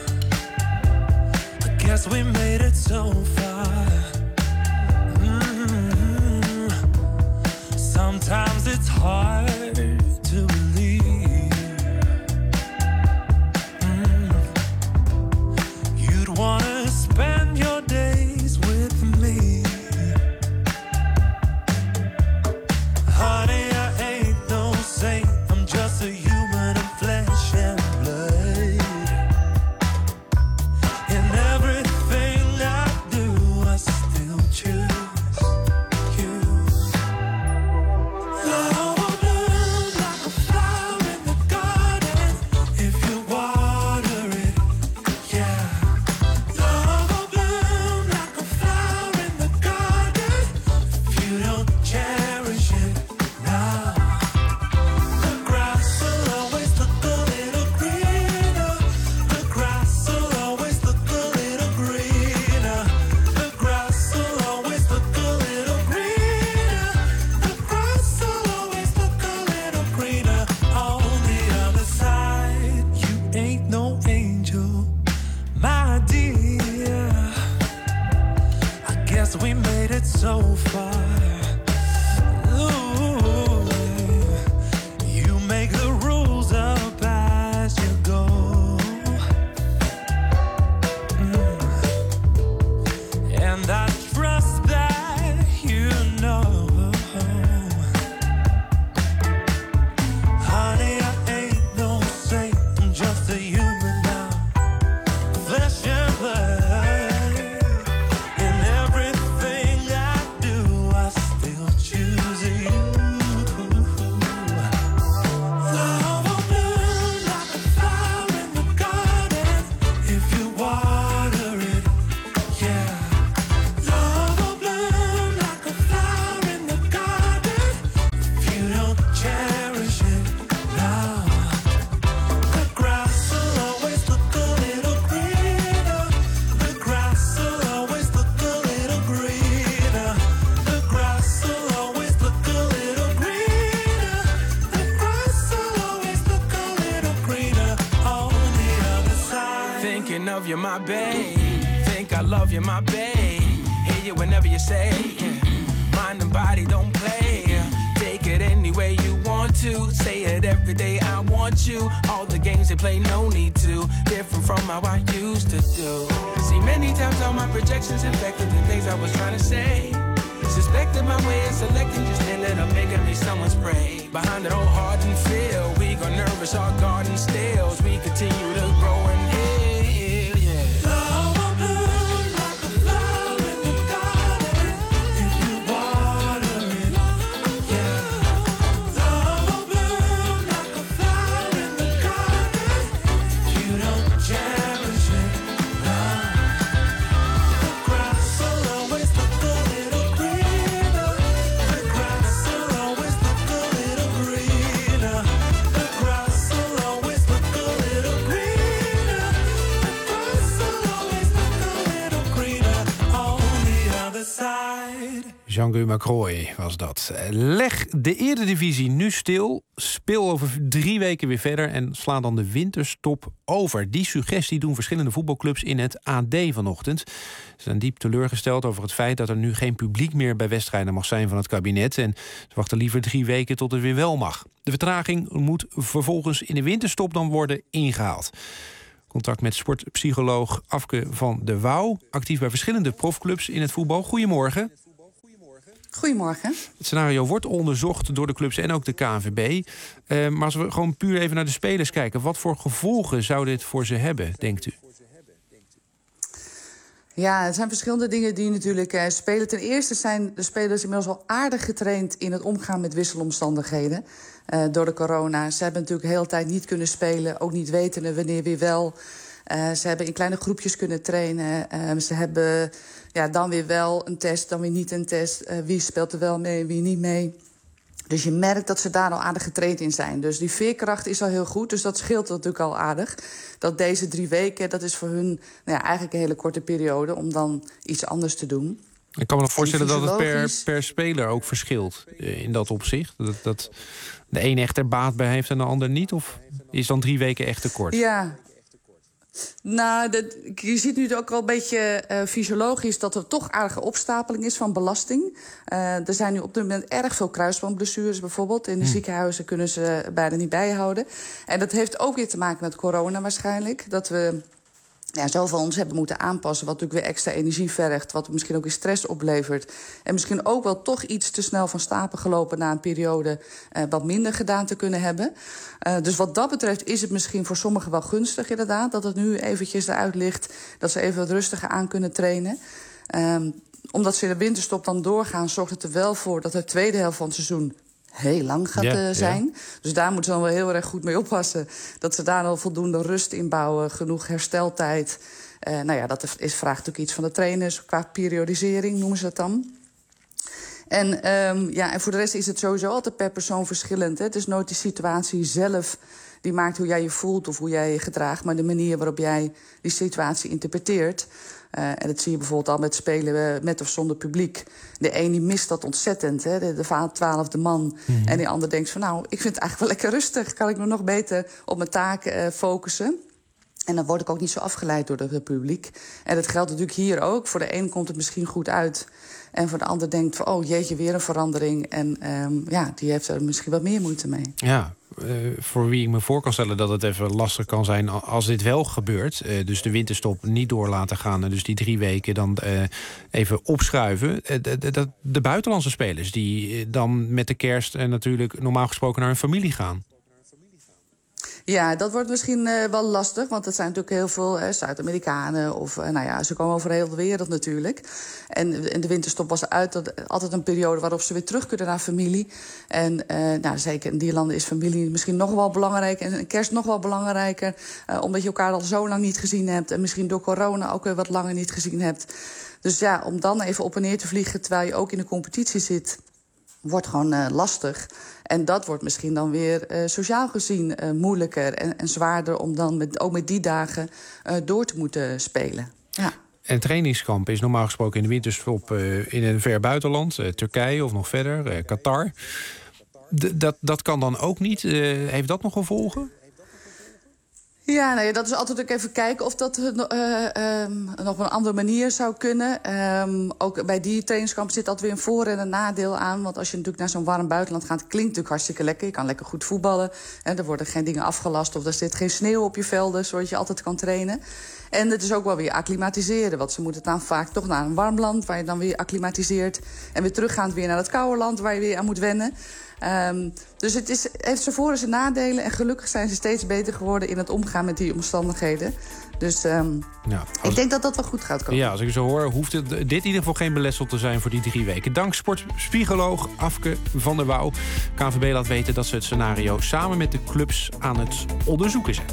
I guess we made it so far. Mm-hmm. Sometimes it's hard to believe. Mm. You'd wanna spend your days with me. Honey, I ain't no saint. I'm just a human of flesh and blood. In everything I do, I still choose you. Love will bloom like a flower in the garden if you water it, yeah. Love will bloom like a flower in the garden if you don't cherish it. We made it so far. Ooh, you make the rules up as you go. Mm. And I trust that you know. Honey, I ain't no saint. I'm just a human now. Flesh and blood. Of you, my babe. Think I love you, my babe. Hear you whenever you say, mind and body don't play. Take it any way you want to. Say it every day, I want you. All the games they play, no need to. Different from how I used to do. See, many times all my projections infected the things I was trying to say. Suspected my way of selecting, just ended up making me someone's prey. Behind it all hard and feel, we got nervous, our garden stales. We continue to grow and heal. Jean-Guy Macroy was dat. Leg de Eredivisie nu stil. Speel over drie weken weer verder en sla dan de winterstop over. Die suggestie doen verschillende voetbalclubs in het A D vanochtend. Ze zijn diep teleurgesteld over het feit dat er nu geen publiek meer bij wedstrijden mag zijn van het kabinet. En ze wachten liever drie weken tot het weer wel mag. De vertraging moet vervolgens in de winterstop dan worden ingehaald. Contact met sportpsycholoog Afke van de Wouw. Actief bij verschillende profclubs in het voetbal. Goedemorgen. Goedemorgen. Het scenario wordt onderzocht door de clubs en ook de K N V B. Uh, maar als we gewoon puur even naar de spelers kijken, wat voor gevolgen zou dit voor ze hebben, denkt u? Ja, het zijn verschillende dingen die natuurlijk uh, spelen. Ten eerste zijn de spelers inmiddels al aardig getraind in het omgaan met wisselomstandigheden uh, door de corona. Ze hebben natuurlijk de hele tijd niet kunnen spelen, ook niet wetende wanneer weer wel. Uh, ze hebben in kleine groepjes kunnen trainen. Uh, ze hebben ja, dan weer wel een test, dan weer niet een test. Uh, wie speelt er wel mee, wie niet mee. Dus je merkt dat ze daar al aardig getraind in zijn. Dus die veerkracht is al heel goed. Dus dat scheelt natuurlijk al aardig. Dat deze drie weken, dat is voor hun nou ja, eigenlijk een hele korte periode om dan iets anders te doen. Ik kan me nog voorstellen dat het per, per speler ook verschilt in dat opzicht. Dat, dat de een echt er baat bij heeft en de ander niet? Of is dan drie weken echt te kort? Ja. Nou, dat, je ziet nu ook al een beetje uh, fysiologisch dat er toch aardige opstapeling is van belasting. Uh, er zijn nu op dit moment erg veel kruisbandblessures bijvoorbeeld. In de hmm. ziekenhuizen kunnen ze bijna niet bijhouden. En dat heeft ook weer te maken met corona waarschijnlijk. Dat we ja, zoveel ons hebben moeten aanpassen, wat natuurlijk weer extra energie vergt, wat misschien ook weer stress oplevert. En misschien ook wel toch iets te snel van stapel gelopen na een periode uh, wat minder gedaan te kunnen hebben. Uh, dus wat dat betreft is het misschien voor sommigen wel gunstig inderdaad, dat het nu eventjes eruit ligt, dat ze even wat rustiger aan kunnen trainen. Um, omdat ze in de winterstop dan doorgaan, zorgt het er wel voor dat de tweede helft van het seizoen heel lang gaat ja, uh, zijn. Ja. Dus daar moeten ze dan wel heel erg goed mee oppassen. Dat ze daar al voldoende rust in bouwen, genoeg hersteltijd. Uh, nou ja, dat is, vraagt natuurlijk iets van de trainers qua periodisering, noemen ze dat dan. En, um, ja, en voor de rest is het sowieso altijd per persoon verschillend. Hè. Het is nooit de situatie zelf die maakt hoe jij je voelt of hoe jij je gedraagt, maar de manier waarop jij die situatie interpreteert. Uh, en dat zie je bijvoorbeeld al met spelen met of zonder publiek. De een die mist dat ontzettend, hè, de, de twaalfde man. Mm-hmm. En die ander denkt van nou, ik vind het eigenlijk wel lekker rustig. Kan ik me nog beter op mijn taken uh, focussen. En dan word ik ook niet zo afgeleid door het publiek. En dat geldt natuurlijk hier ook. Voor de een komt het misschien goed uit. En voor de ander denkt van, oh jeetje, weer een verandering. En um, ja, die heeft er misschien wat meer moeite mee. Ja, uh, voor wie ik me voor kan stellen dat het even lastig kan zijn als dit wel gebeurt. Uh, dus de winterstop niet door laten gaan. En dus die drie weken dan uh, even opschuiven. Uh, de, de, de buitenlandse spelers die dan met de kerst uh, natuurlijk normaal gesproken naar hun familie gaan. Ja, dat wordt misschien uh, wel lastig, want het zijn natuurlijk heel veel uh, Zuid-Amerikanen. Of uh, nou ja, ze komen over heel de wereld natuurlijk. En in de winterstop was uit, dat, altijd een periode waarop ze weer terug kunnen naar familie. En uh, nou, zeker in die landen is familie misschien nog wel belangrijk. En kerst nog wel belangrijker, uh, omdat je elkaar al zo lang niet gezien hebt. En misschien door corona ook weer wat langer niet gezien hebt. Dus ja, om dan even op en neer te vliegen terwijl je ook in de competitie zit, wordt gewoon uh, lastig. En dat wordt misschien dan weer uh, sociaal gezien uh, moeilijker en, en zwaarder om dan met, ook met die dagen uh, door te moeten spelen. Ja. En trainingskamp is normaal gesproken in de winterstop uh, in een ver buitenland, uh, Turkije of nog verder, uh, Qatar. D- dat, dat kan dan ook niet. Uh, heeft dat nog gevolgen? Ja, nou ja, dat is altijd ook even kijken of dat uh, um, nog op een andere manier zou kunnen. Um, ook bij die trainingskamp zit altijd weer een voor- en een nadeel aan. Want als je natuurlijk naar zo'n warm buitenland gaat, klinkt natuurlijk hartstikke lekker. Je kan lekker goed voetballen. En er worden geen dingen afgelast of er zit geen sneeuw op je velden, zodat je altijd kan trainen. En het is ook wel weer acclimatiseren. Want ze moeten dan vaak toch naar een warm land waar je dan weer acclimatiseert. En weer teruggaand weer naar het koude land waar je weer aan moet wennen. Um, dus het is, heeft zijn voor- en zijn nadelen. En gelukkig zijn ze steeds beter geworden in het omgaan met die omstandigheden. Dus um, ja, als... ik denk dat dat wel goed gaat komen. Ja, als ik zo hoor, hoeft het, dit in ieder geval geen beletsel te zijn voor die drie weken. Dank sportpsycholoog Afke van der Wouw. K N V B laat weten dat ze het scenario samen met de clubs aan het onderzoeken zijn.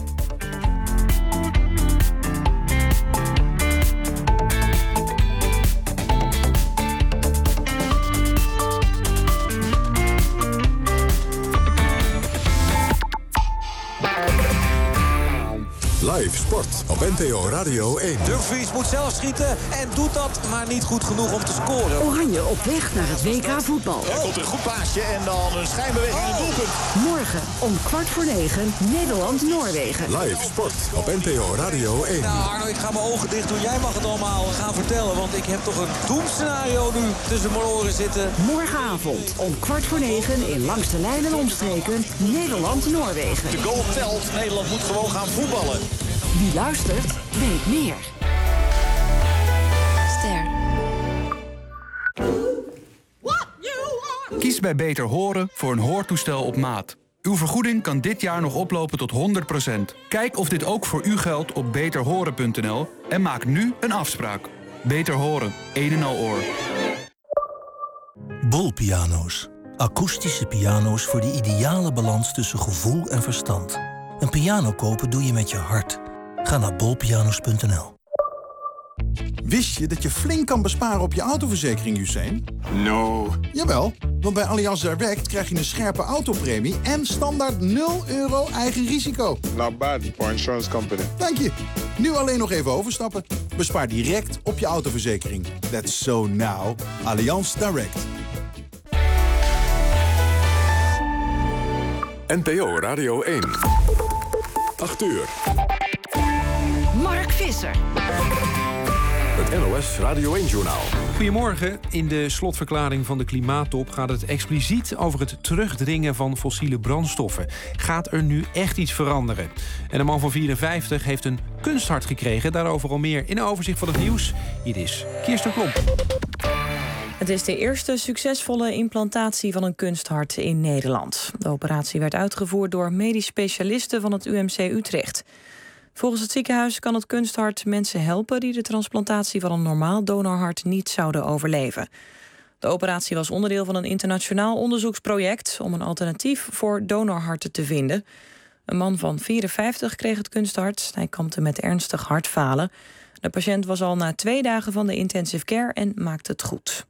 Live sport op N P O Radio één. Dumfries moet zelf schieten en doet dat, maar niet goed genoeg om te scoren. Oranje op weg naar het W K voetbal. Er komt een goed paasje en dan een schijnbeweging in het doelpunt. Morgen om kwart voor negen Nederland-Noorwegen. Live sport op N P O Radio één. Nou Arno, ik ga mijn ogen dicht doen. Jij mag het allemaal gaan vertellen, want ik heb toch een doemscenario nu tussen mijn oren zitten. Morgenavond om kwart voor negen in Langs de Lijn en Omstreken Nederland-Noorwegen. De goal telt. Nederland moet gewoon gaan voetballen. Wie luistert, weet meer. Ster. Kies bij Beter Horen voor een hoortoestel op maat. Uw vergoeding kan dit jaar nog oplopen tot honderd procent. Kijk of dit ook voor u geldt op beter horen punt n l en maak nu een afspraak. Beter Horen, een en al oor. Bol-piano's. Akoestische piano's voor de ideale balans tussen gevoel en verstand. Een piano kopen doe je met je hart. Ga naar bol pianos punt n l. Wist je dat je flink kan besparen op je autoverzekering, Usain? No. Jawel, want bij Allianz Direct krijg je een scherpe autopremie en standaard nul euro eigen risico. Not bad for insurance company. Dank je. Nu alleen nog even overstappen. Bespaar direct op je autoverzekering. That's so now. Allianz Direct. N P O Radio één. acht uur. Mark Visser. Het N O S Radio één-journaal. Goedemorgen. In de slotverklaring van de klimaattop gaat het expliciet over het terugdringen van fossiele brandstoffen. Gaat er nu echt iets veranderen? En een man van vierenvijftig heeft een kunsthart gekregen. Daarover al meer in een overzicht van het nieuws. Hier is Kirsten Klomp. Het is de eerste succesvolle implantatie van een kunsthart in Nederland. De operatie werd uitgevoerd door medisch specialisten van het U M C Utrecht. Volgens het ziekenhuis kan het kunsthart mensen helpen die de transplantatie van een normaal donorhart niet zouden overleven. De operatie was onderdeel van een internationaal onderzoeksproject om een alternatief voor donorharten te vinden. Een man van vierenvijftig kreeg het kunsthart. Hij kampte met ernstig hartfalen. De patiënt was al na twee dagen van de intensive care en maakte het goed.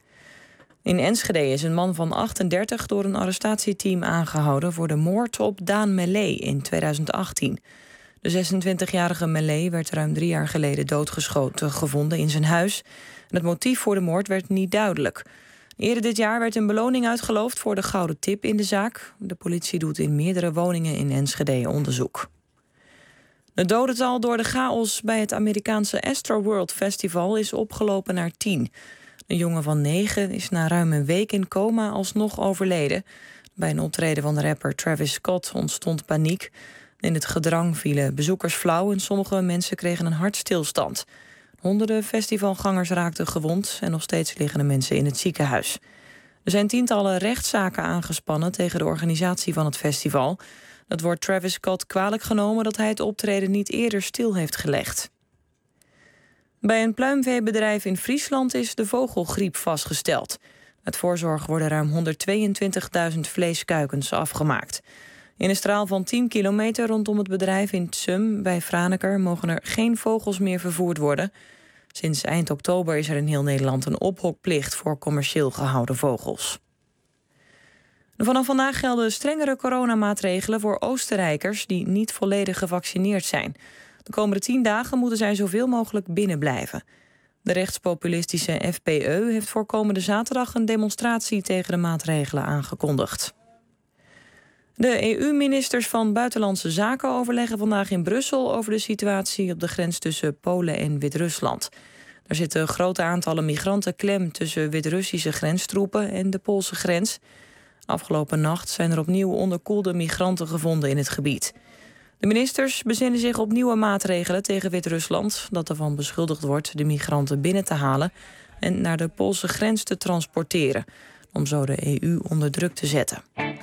In Enschede is een man van achtendertig door een arrestatieteam aangehouden voor de moord op Daan Melé in tweeduizend achttien. De zesentwintigjarige Melé werd ruim drie jaar geleden doodgeschoten gevonden in zijn huis. En het motief voor de moord werd niet duidelijk. Eerder dit jaar werd een beloning uitgeloofd voor de gouden tip in de zaak. De politie doet in meerdere woningen in Enschede onderzoek. Het dodental door de chaos bij het Amerikaanse Astroworld Festival is opgelopen naar tien. Een jongen van negen is na ruim een week in coma alsnog overleden. Bij een optreden van de rapper Travis Scott ontstond paniek. In het gedrang vielen bezoekers flauw en sommige mensen kregen een hartstilstand. Honderden festivalgangers raakten gewond en nog steeds liggen de mensen in het ziekenhuis. Er zijn tientallen rechtszaken aangespannen tegen de organisatie van het festival. Dat wordt Travis Scott kwalijk genomen dat hij het optreden niet eerder stil heeft gelegd. Bij een pluimveebedrijf in Friesland is de vogelgriep vastgesteld. Uit voorzorg worden ruim honderdtweeëntwintigduizend vleeskuikens afgemaakt. In een straal van tien kilometer rondom het bedrijf in Tsum bij Franeker mogen er geen vogels meer vervoerd worden. Sinds eind oktober is er in heel Nederland een ophokplicht voor commercieel gehouden vogels. Vanaf vandaag gelden strengere coronamaatregelen voor Oostenrijkers die niet volledig gevaccineerd zijn. De komende tien dagen moeten zij zoveel mogelijk binnen blijven. De rechtspopulistische F P Ö heeft voor komende zaterdag een demonstratie tegen de maatregelen aangekondigd. De E U-ministers van Buitenlandse Zaken overleggen vandaag in Brussel over de situatie op de grens tussen Polen en Wit-Rusland. Er zitten grote aantallen migranten klem tussen Wit-Russische grenstroepen en de Poolse grens. Afgelopen nacht zijn er opnieuw onderkoelde migranten gevonden in het gebied. De ministers bezinnen zich op nieuwe maatregelen tegen Wit-Rusland, dat ervan beschuldigd wordt de migranten binnen te halen en naar de Poolse grens te transporteren, om zo de E U onder druk te zetten.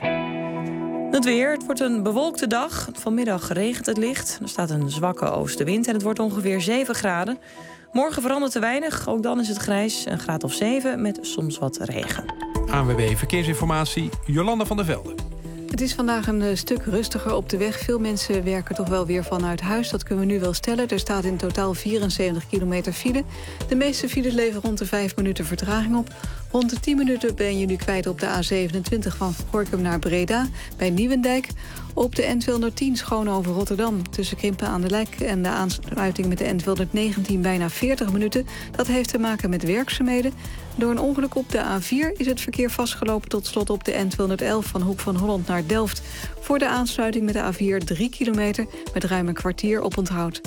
Het weer, het wordt een bewolkte dag. Vanmiddag regent het licht. Er staat een zwakke oostenwind en het wordt ongeveer zeven graden. Morgen verandert te weinig, ook dan is het grijs, een graad of zeven met soms wat regen. A N W B Verkeersinformatie, Jolanda van der Velde. Het is vandaag een stuk rustiger op de weg. Veel mensen werken toch wel weer vanuit huis. Dat kunnen we nu wel stellen. Er staat in totaal vierenzeventig kilometer file. De meeste files leveren rond de vijf minuten vertraging op. Rond de tien minuten ben je nu kwijt op de A zevenentwintig van Gorinchem naar Breda bij Nieuwendijk. Op de N tweehonderdtien Schoonhoven-Rotterdam tussen Krimpen aan de Lek en de aansluiting met de N tweehonderdnegentien bijna veertig minuten. Dat heeft te maken met werkzaamheden. Door een ongeluk op de A vier is het verkeer vastgelopen tot slot op de N tweehonderdelf van Hoek van Holland naar Delft. Voor de aansluiting met de A vier drie kilometer met ruim een kwartier oponthoud.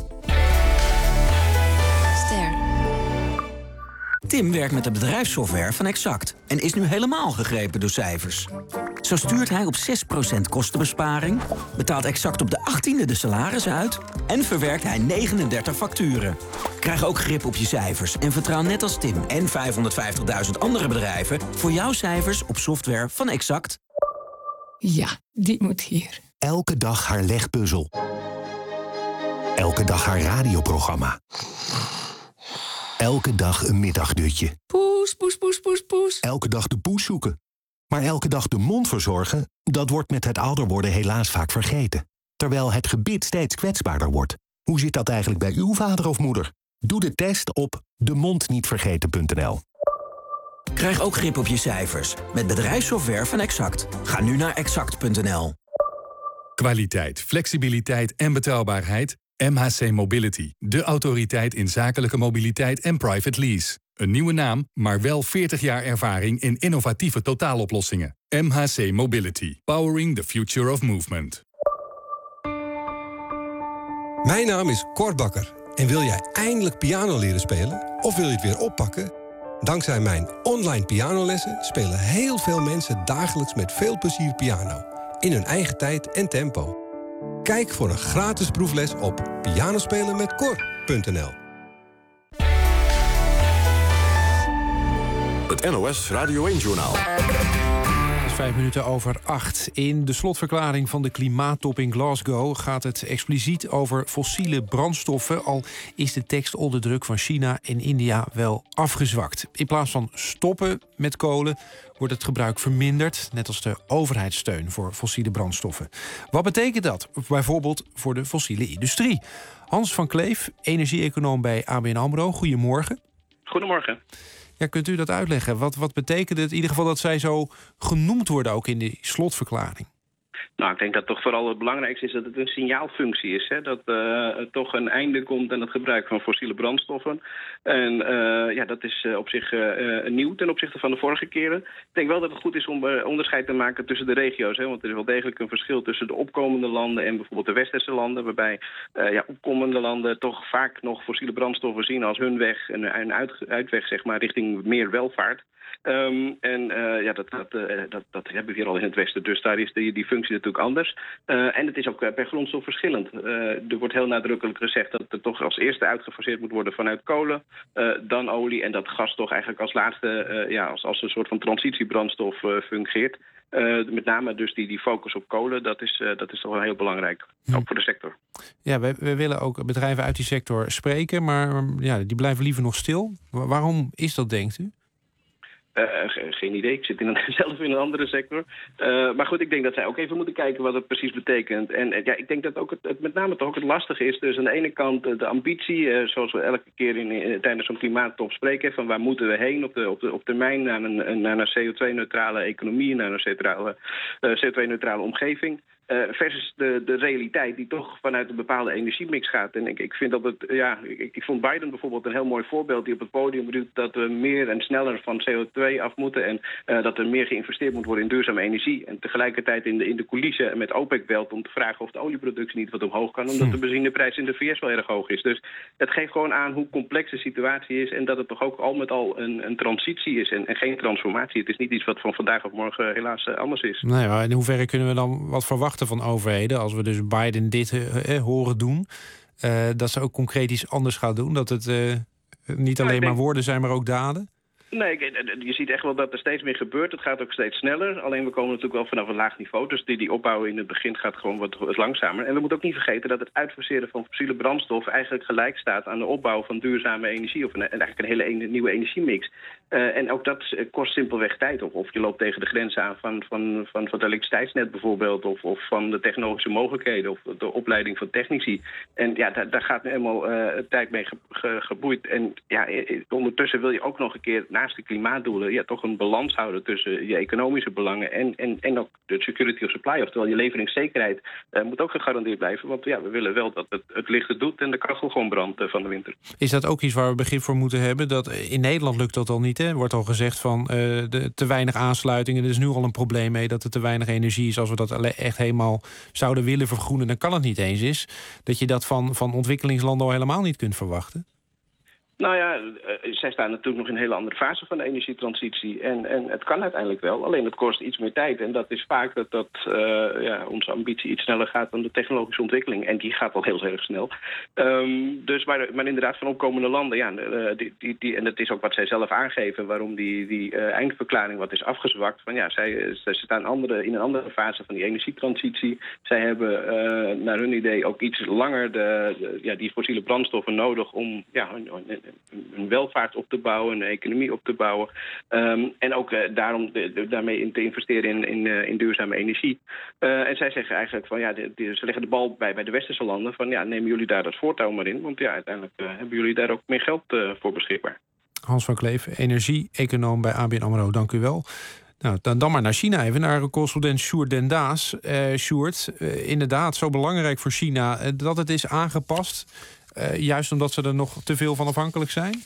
Ster. Tim werkt met de bedrijfssoftware van Exact en is nu helemaal gegrepen door cijfers. Zo stuurt hij op zes procent kostenbesparing, betaalt Exact op de achttiende de salarissen uit en verwerkt hij negenendertig facturen. Krijg ook grip op je cijfers en vertrouw net als Tim en vijfhonderdvijftigduizend andere bedrijven voor jouw cijfers op software van Exact. Ja, die moet hier. Elke dag haar legpuzzel. Elke dag haar radioprogramma. Elke dag een middagdutje. Poes, poes, poes, poes, poes. Elke dag de poes zoeken. Maar elke dag de mond verzorgen, dat wordt met het ouder worden helaas vaak vergeten. Terwijl het gebit steeds kwetsbaarder wordt. Hoe zit dat eigenlijk bij uw vader of moeder? Doe de test op de mond niet vergeten punt n l. Krijg ook grip op je cijfers met bedrijfssoftware van Exact. Ga nu naar exact punt n l. Kwaliteit, flexibiliteit en betrouwbaarheid. M H C Mobility, de autoriteit in zakelijke mobiliteit en private lease. Een nieuwe naam, maar wel veertig jaar ervaring in innovatieve totaaloplossingen. M H C Mobility, powering the future of movement. Mijn naam is Cor Bakker. En wil jij eindelijk piano leren spelen? Of wil je het weer oppakken? Dankzij mijn online pianolessen spelen heel veel mensen dagelijks met veel plezier piano. In hun eigen tijd en tempo. Kijk voor een gratis proefles op pianospelenmetcor punt n l. Het N O S Radio één-journaal. Het is vijf minuten over acht. In de slotverklaring van de klimaattop in Glasgow gaat het expliciet over fossiele brandstoffen, al is de tekst onder druk van China en India wel afgezwakt. In plaats van stoppen met kolen wordt het gebruik verminderd, net als de overheidssteun voor fossiele brandstoffen. Wat betekent dat bijvoorbeeld voor de fossiele industrie? Hans van Kleef, energie-econoom bij A B N AMRO. Goedemorgen. Goedemorgen. Ja, kunt u dat uitleggen? Wat, wat betekent het in ieder geval dat zij zo genoemd worden ook in die slotverklaring? Nou, ik denk dat toch vooral het belangrijkste is dat het een signaalfunctie is. Hè? Dat uh, er toch een einde komt aan het gebruik van fossiele brandstoffen. En uh, ja, dat is uh, op zich uh, nieuw ten opzichte van de vorige keren. Ik denk wel dat het goed is om uh, onderscheid te maken tussen de regio's. Hè? Want er is wel degelijk een verschil tussen de opkomende landen en bijvoorbeeld de westerse landen. Waarbij uh, ja, opkomende landen toch vaak nog fossiele brandstoffen zien als hun weg. Een, een uit, uitweg zeg maar, richting meer welvaart. Um, en uh, ja, dat, dat, uh, dat, dat hebben we hier al in het Westen, dus daar is die, die functie natuurlijk anders. Uh, en het is ook uh, per grondstof verschillend. Uh, er wordt heel nadrukkelijk gezegd dat het toch als eerste uitgefaseerd moet worden vanuit kolen, uh, dan olie en dat gas toch eigenlijk als laatste, uh, ja, als, als een soort van transitiebrandstof uh, fungeert. Uh, met name dus die, die focus op kolen, dat is, uh, dat is toch wel heel belangrijk, hm. ook voor de sector. Ja, we, we willen ook bedrijven uit die sector spreken, maar ja, die blijven liever nog stil. Waarom is dat, denkt u? Uh, geen idee, ik zit in een, zelf in een andere sector. Uh, maar goed, ik denk dat zij ook even moeten kijken wat het precies betekent. En uh, ja, ik denk dat ook het, het met name toch ook het lastige is. Dus aan de ene kant uh, de ambitie, uh, zoals we elke keer in, in, tijdens zo'n klimaattop spreken, van waar moeten we heen op, de, op, de, op termijn naar een, naar een C O twee neutrale economie, naar een C O twee neutrale omgeving. Uh, versus de, de realiteit die toch vanuit een bepaalde energiemix gaat. En ik, ik vind dat het, ja, ik, ik vond Biden bijvoorbeeld een heel mooi voorbeeld die op het podium roept dat we meer en sneller van C O twee af moeten en uh, dat er meer geïnvesteerd moet worden in duurzame energie. En tegelijkertijd in de, in de coulissen met OPEC belt om te vragen of de olieproductie niet wat omhoog kan, omdat de benzineprijs in de V S wel erg hoog is. Dus het geeft gewoon aan hoe complex de situatie is en dat het toch ook al met al een, een transitie is en, en geen transformatie. Het is niet iets wat van vandaag op morgen helaas uh, anders is. Nee, maar in hoeverre kunnen we dan wat verwachten van overheden, als we dus Biden dit uh, uh, horen doen, uh, dat ze ook concreet iets anders gaan doen, dat het uh, niet alleen ja, denk... maar woorden zijn, maar ook daden? Nee, je ziet echt wel dat er steeds meer gebeurt. Het gaat ook steeds sneller. Alleen we komen natuurlijk wel vanaf een laag niveau. Dus die, die opbouw in het begin gaat gewoon wat, wat langzamer. En we moeten ook niet vergeten dat het uitfaseren van fossiele brandstof eigenlijk gelijk staat aan de opbouw van duurzame energie. Of een, eigenlijk een hele een, nieuwe energiemix. Uh, en ook dat kost simpelweg tijd op. Of je loopt tegen de grenzen aan van, van, van, van het elektriciteitsnet bijvoorbeeld. Of, of van de technologische mogelijkheden. Of de opleiding van technici. En ja, daar, daar gaat nu helemaal uh, tijd mee ge, ge, geboeid. En ja, ondertussen wil je ook nog een keer naast de klimaatdoelen ja, toch een balans houden tussen je economische belangen en, en, en ook de security of supply. Oftewel, je leveringszekerheid uh, moet ook gegarandeerd blijven. Want ja, we willen wel dat het, het licht het doet en de kachel gewoon brandt uh, van de winter. Is dat ook iets waar we begrip voor moeten hebben? Dat in Nederland lukt dat al niet. Hè? Er wordt al gezegd van uh, de, te weinig aansluitingen. Er is nu al een probleem mee dat er te weinig energie is. Als we dat echt helemaal zouden willen vergroenen, dan kan het niet eens is. Dat je dat van, van ontwikkelingslanden al helemaal niet kunt verwachten. Nou ja, uh, zij staan natuurlijk nog in een hele andere fase van de energietransitie. En, en het kan uiteindelijk wel, alleen het kost iets meer tijd. En dat is vaak dat, dat uh, ja, onze ambitie iets sneller gaat dan de technologische ontwikkeling. En die gaat al heel erg snel. Um, dus maar, maar inderdaad van opkomende landen, ja, uh, die, die, die, en dat is ook wat zij zelf aangeven, waarom die, die uh, eindverklaring wat is afgezwakt. Van ja, zij, zij staan andere, in een andere fase van die energietransitie. Zij hebben uh, naar hun idee ook iets langer de, de, ja, die fossiele brandstoffen nodig om ja, hun, hun, een welvaart op te bouwen, een economie op te bouwen. Um, en ook uh, daarom de, de, daarmee in te investeren in, in, uh, in duurzame energie. Uh, en zij zeggen eigenlijk van ja, de, de, ze leggen de bal bij, bij de westerse landen van ja, nemen jullie daar dat voortouw maar in. Want ja, uiteindelijk uh, hebben jullie daar ook meer geld uh, voor beschikbaar. Hans van Kleef, energie-econoom bij A B N AMRO, dank u wel. Nou, dan, dan maar naar China even, naar correspondent Sjoerd Den Daas. Uh, Sjoerd, uh, inderdaad, zo belangrijk voor China uh, dat het is aangepast. Uh, juist omdat ze er nog te veel van afhankelijk zijn?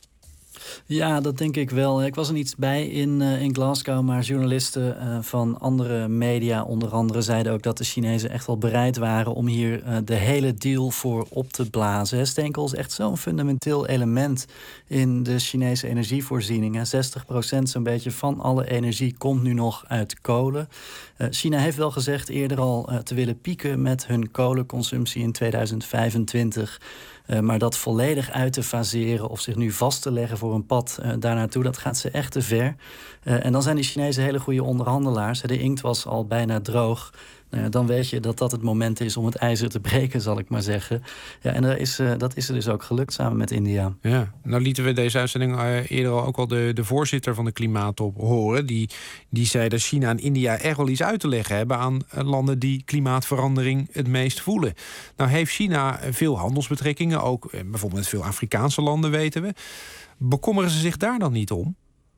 Ja, dat denk ik wel. Ik was er niet bij in, uh, in Glasgow, maar journalisten uh, van andere media onder andere zeiden ook dat de Chinezen echt wel bereid waren om hier uh, de hele deal voor op te blazen. Steenkool is echt zo'n fundamenteel element in de Chinese energievoorziening. Hè. zestig procent zo'n beetje van alle energie komt nu nog uit kolen. Uh, China heeft wel gezegd eerder al uh, te willen pieken met hun kolenconsumptie in tweeduizend vijfentwintig. Uh, maar dat volledig uit te faseren of zich nu vast te leggen voor een pad uh, daar naartoe, dat gaat ze echt te ver. Uh, en dan zijn die Chinezen hele goede onderhandelaars. De inkt was al bijna droog. Nou ja, dan weet je dat dat het moment is om het ijzer te breken, zal ik maar zeggen. Ja, en dat is, uh, dat is er dus ook gelukt samen met India. Ja, nou lieten we deze uitzending uh, eerder al ook al de, de voorzitter van de Klimaattop horen. Die, die zei dat China en India echt wel iets uit te leggen hebben aan uh, landen die klimaatverandering het meest voelen. Nou heeft China veel handelsbetrekkingen, ook uh, bijvoorbeeld met veel Afrikaanse landen, weten we. Bekommeren ze zich daar dan niet om?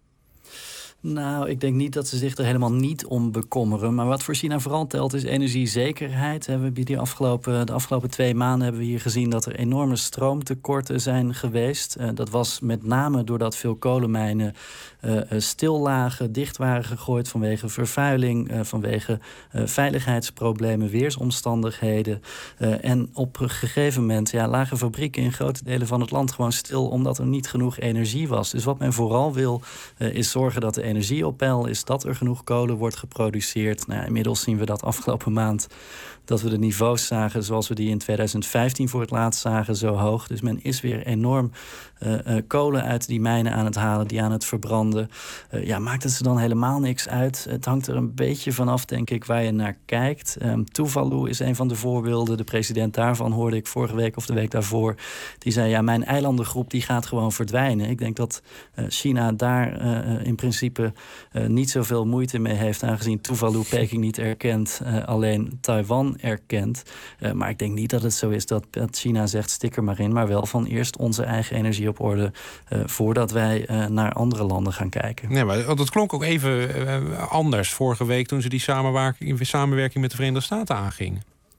Nou, ik denk niet dat ze zich er helemaal niet om bekommeren. Maar wat voor China vooral telt is energiezekerheid. We hebben die afgelopen, de afgelopen twee maanden hebben we hier gezien dat er enorme stroomtekorten zijn geweest. Uh, dat was met name doordat veel kolenmijnen uh, stil lagen, dicht waren gegooid vanwege vervuiling, uh, vanwege uh, veiligheidsproblemen, weersomstandigheden. Uh, en op een gegeven moment ja, lagen fabrieken in grote delen van het land gewoon stil omdat er niet genoeg energie was. Dus wat men vooral wil uh, is zorgen dat de energie energie op peil is, dat er genoeg kolen wordt geproduceerd. Nou, inmiddels zien we dat afgelopen maand dat we de niveaus zagen zoals we die in tweeduizend vijftien voor het laatst zagen, zo hoog. Dus men is weer enorm uh, uh, kolen uit die mijnen aan het halen, die aan het verbranden. Uh, ja, maakt het ze dan helemaal niks uit? Het hangt er een beetje vanaf, denk ik, waar je naar kijkt. Um, Tuvalu is een van de voorbeelden. De president daarvan hoorde ik vorige week of de week daarvoor. Die zei, ja, mijn eilandengroep die gaat gewoon verdwijnen. Ik denk dat uh, China daar uh, in principe uh, niet zoveel moeite mee heeft, aangezien Tuvalu Peking niet erkent, uh, alleen Taiwan erkent. Uh, maar ik denk niet dat het zo is dat, dat China zegt stik er maar in, maar wel van eerst onze eigen energie op orde uh, voordat wij uh, naar andere landen gaan kijken. Nee, maar dat klonk ook even uh, anders vorige week toen ze die samenwerking, samenwerking met de Verenigde Staten aangingen.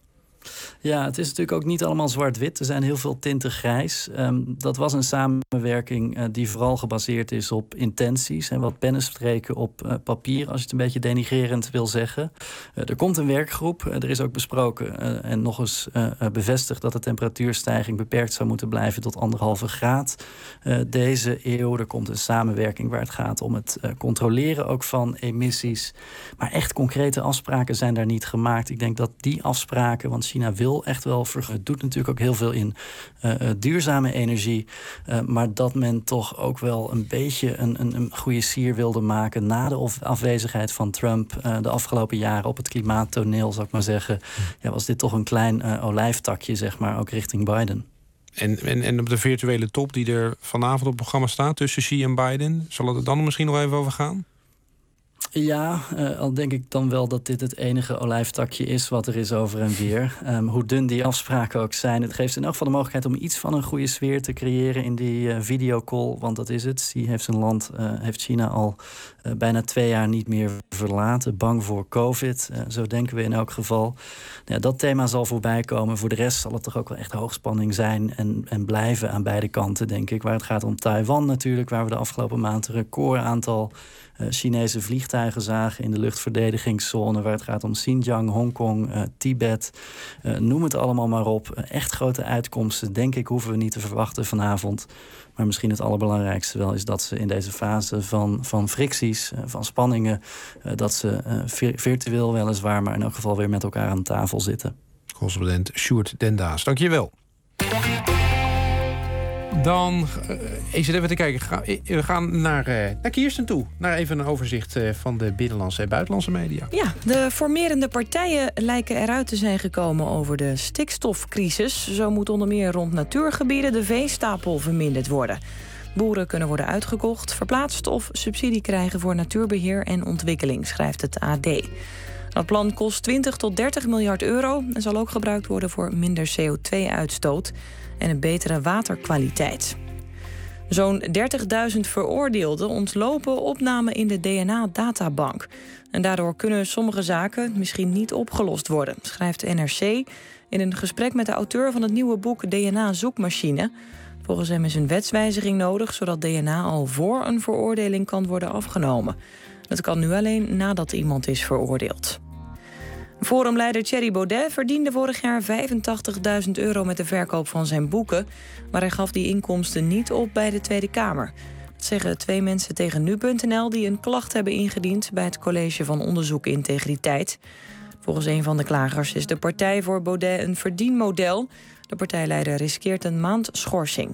Ja, het is natuurlijk ook niet allemaal zwart-wit. Er zijn heel veel tinten grijs. Um, dat was een samenwerking uh, die vooral gebaseerd is op intenties en wat pennenstreken op uh, papier, als je het een beetje denigrerend wil zeggen. Uh, er komt een werkgroep. Uh, er is ook besproken uh, en nog eens uh, bevestigd dat de temperatuurstijging beperkt zou moeten blijven tot anderhalve graad uh, deze eeuw. Er komt een samenwerking waar het gaat om het uh, controleren ook van emissies. Maar echt concrete afspraken zijn daar niet gemaakt. Ik denk dat die afspraken, want China wil echt wel, het doet natuurlijk ook heel veel in uh, duurzame energie, uh, maar dat men toch ook wel een beetje een, een, een goede sier wilde maken na de afwezigheid van Trump uh, de afgelopen jaren op het klimaattoneel, zou ik maar zeggen. Ja, was dit toch een klein uh, olijftakje, zeg maar, ook richting Biden. En, en, en op de virtuele top die er vanavond op het programma staat tussen Xi en Biden, zal het er dan misschien nog even over gaan? Ja, uh, al denk ik dan wel dat dit het enige olijftakje is wat er is over en weer. Um, hoe dun die afspraken ook zijn. Het geeft in elk geval de mogelijkheid om iets van een goede sfeer te creëren in die uh, videocall. Want dat is het. Xi heeft zijn land, uh, heeft China al uh, bijna twee jaar niet meer verlaten. Bang voor COVID. Uh, zo denken we in elk geval. Ja, dat thema zal voorbij komen. Voor de rest zal het toch ook wel echt hoogspanning zijn en, en blijven aan beide kanten, denk ik. Waar het gaat om Taiwan natuurlijk, waar we de afgelopen maand een record aantal Uh, Chinese vliegtuigen zagen in de luchtverdedigingszone, waar het gaat om Xinjiang, Hongkong, uh, Tibet. Uh, noem het allemaal maar op. Uh, echt grote uitkomsten, denk ik, hoeven we niet te verwachten vanavond. Maar misschien het allerbelangrijkste wel is dat ze in deze fase van, van fricties, uh, van spanningen, uh, dat ze uh, vir- virtueel weliswaar, maar in elk geval weer met elkaar aan tafel zitten. Correspondent Sjoerd Den Daas, dank je wel. Dan uh, eens even te kijken. Ga, we gaan naar, uh, naar Kirsten toe. Naar even een overzicht uh, van de binnenlandse en buitenlandse media. Ja, de formerende partijen lijken eruit te zijn gekomen over de stikstofcrisis. Zo moet onder meer rond natuurgebieden de veestapel verminderd worden. Boeren kunnen worden uitgekocht, verplaatst of subsidie krijgen voor natuurbeheer en ontwikkeling, schrijft het A D. Dat plan kost twintig tot dertig miljard euro en zal ook gebruikt worden voor minder C O twee uitstoot en een betere waterkwaliteit. Zo'n dertigduizend veroordeelden ontlopen opname in de D N A-databank. En daardoor kunnen sommige zaken misschien niet opgelost worden, schrijft de N R C in een gesprek met de auteur van het nieuwe boek D N A-zoekmachine. Volgens hem is een wetswijziging nodig, zodat D N A al voor een veroordeling kan worden afgenomen. Dat kan nu alleen nadat iemand is veroordeeld. Forumleider Thierry Baudet verdiende vorig jaar vijfentachtigduizend euro met de verkoop van zijn boeken, maar hij gaf die inkomsten niet op bij de Tweede Kamer. Dat zeggen twee mensen tegen nu punt n l die een klacht hebben ingediend bij het College van Onderzoek Integriteit. Volgens een van de klagers is de partij voor Baudet een verdienmodel. De partijleider riskeert een maand schorsing.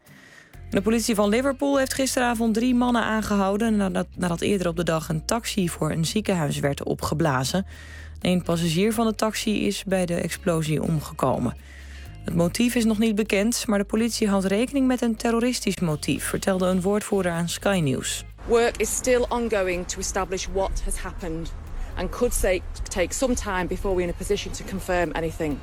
De politie van Liverpool heeft gisteravond drie mannen aangehouden nadat, nadat eerder op de dag een taxi voor een ziekenhuis werd opgeblazen. Een passagier van de taxi is bij de explosie omgekomen. Het motief is nog niet bekend, maar de politie houdt rekening met een terroristisch motief, vertelde een woordvoerder aan Sky News. Work is still ongoing to establish what has happened and could take some time before we're in a position to confirm anything.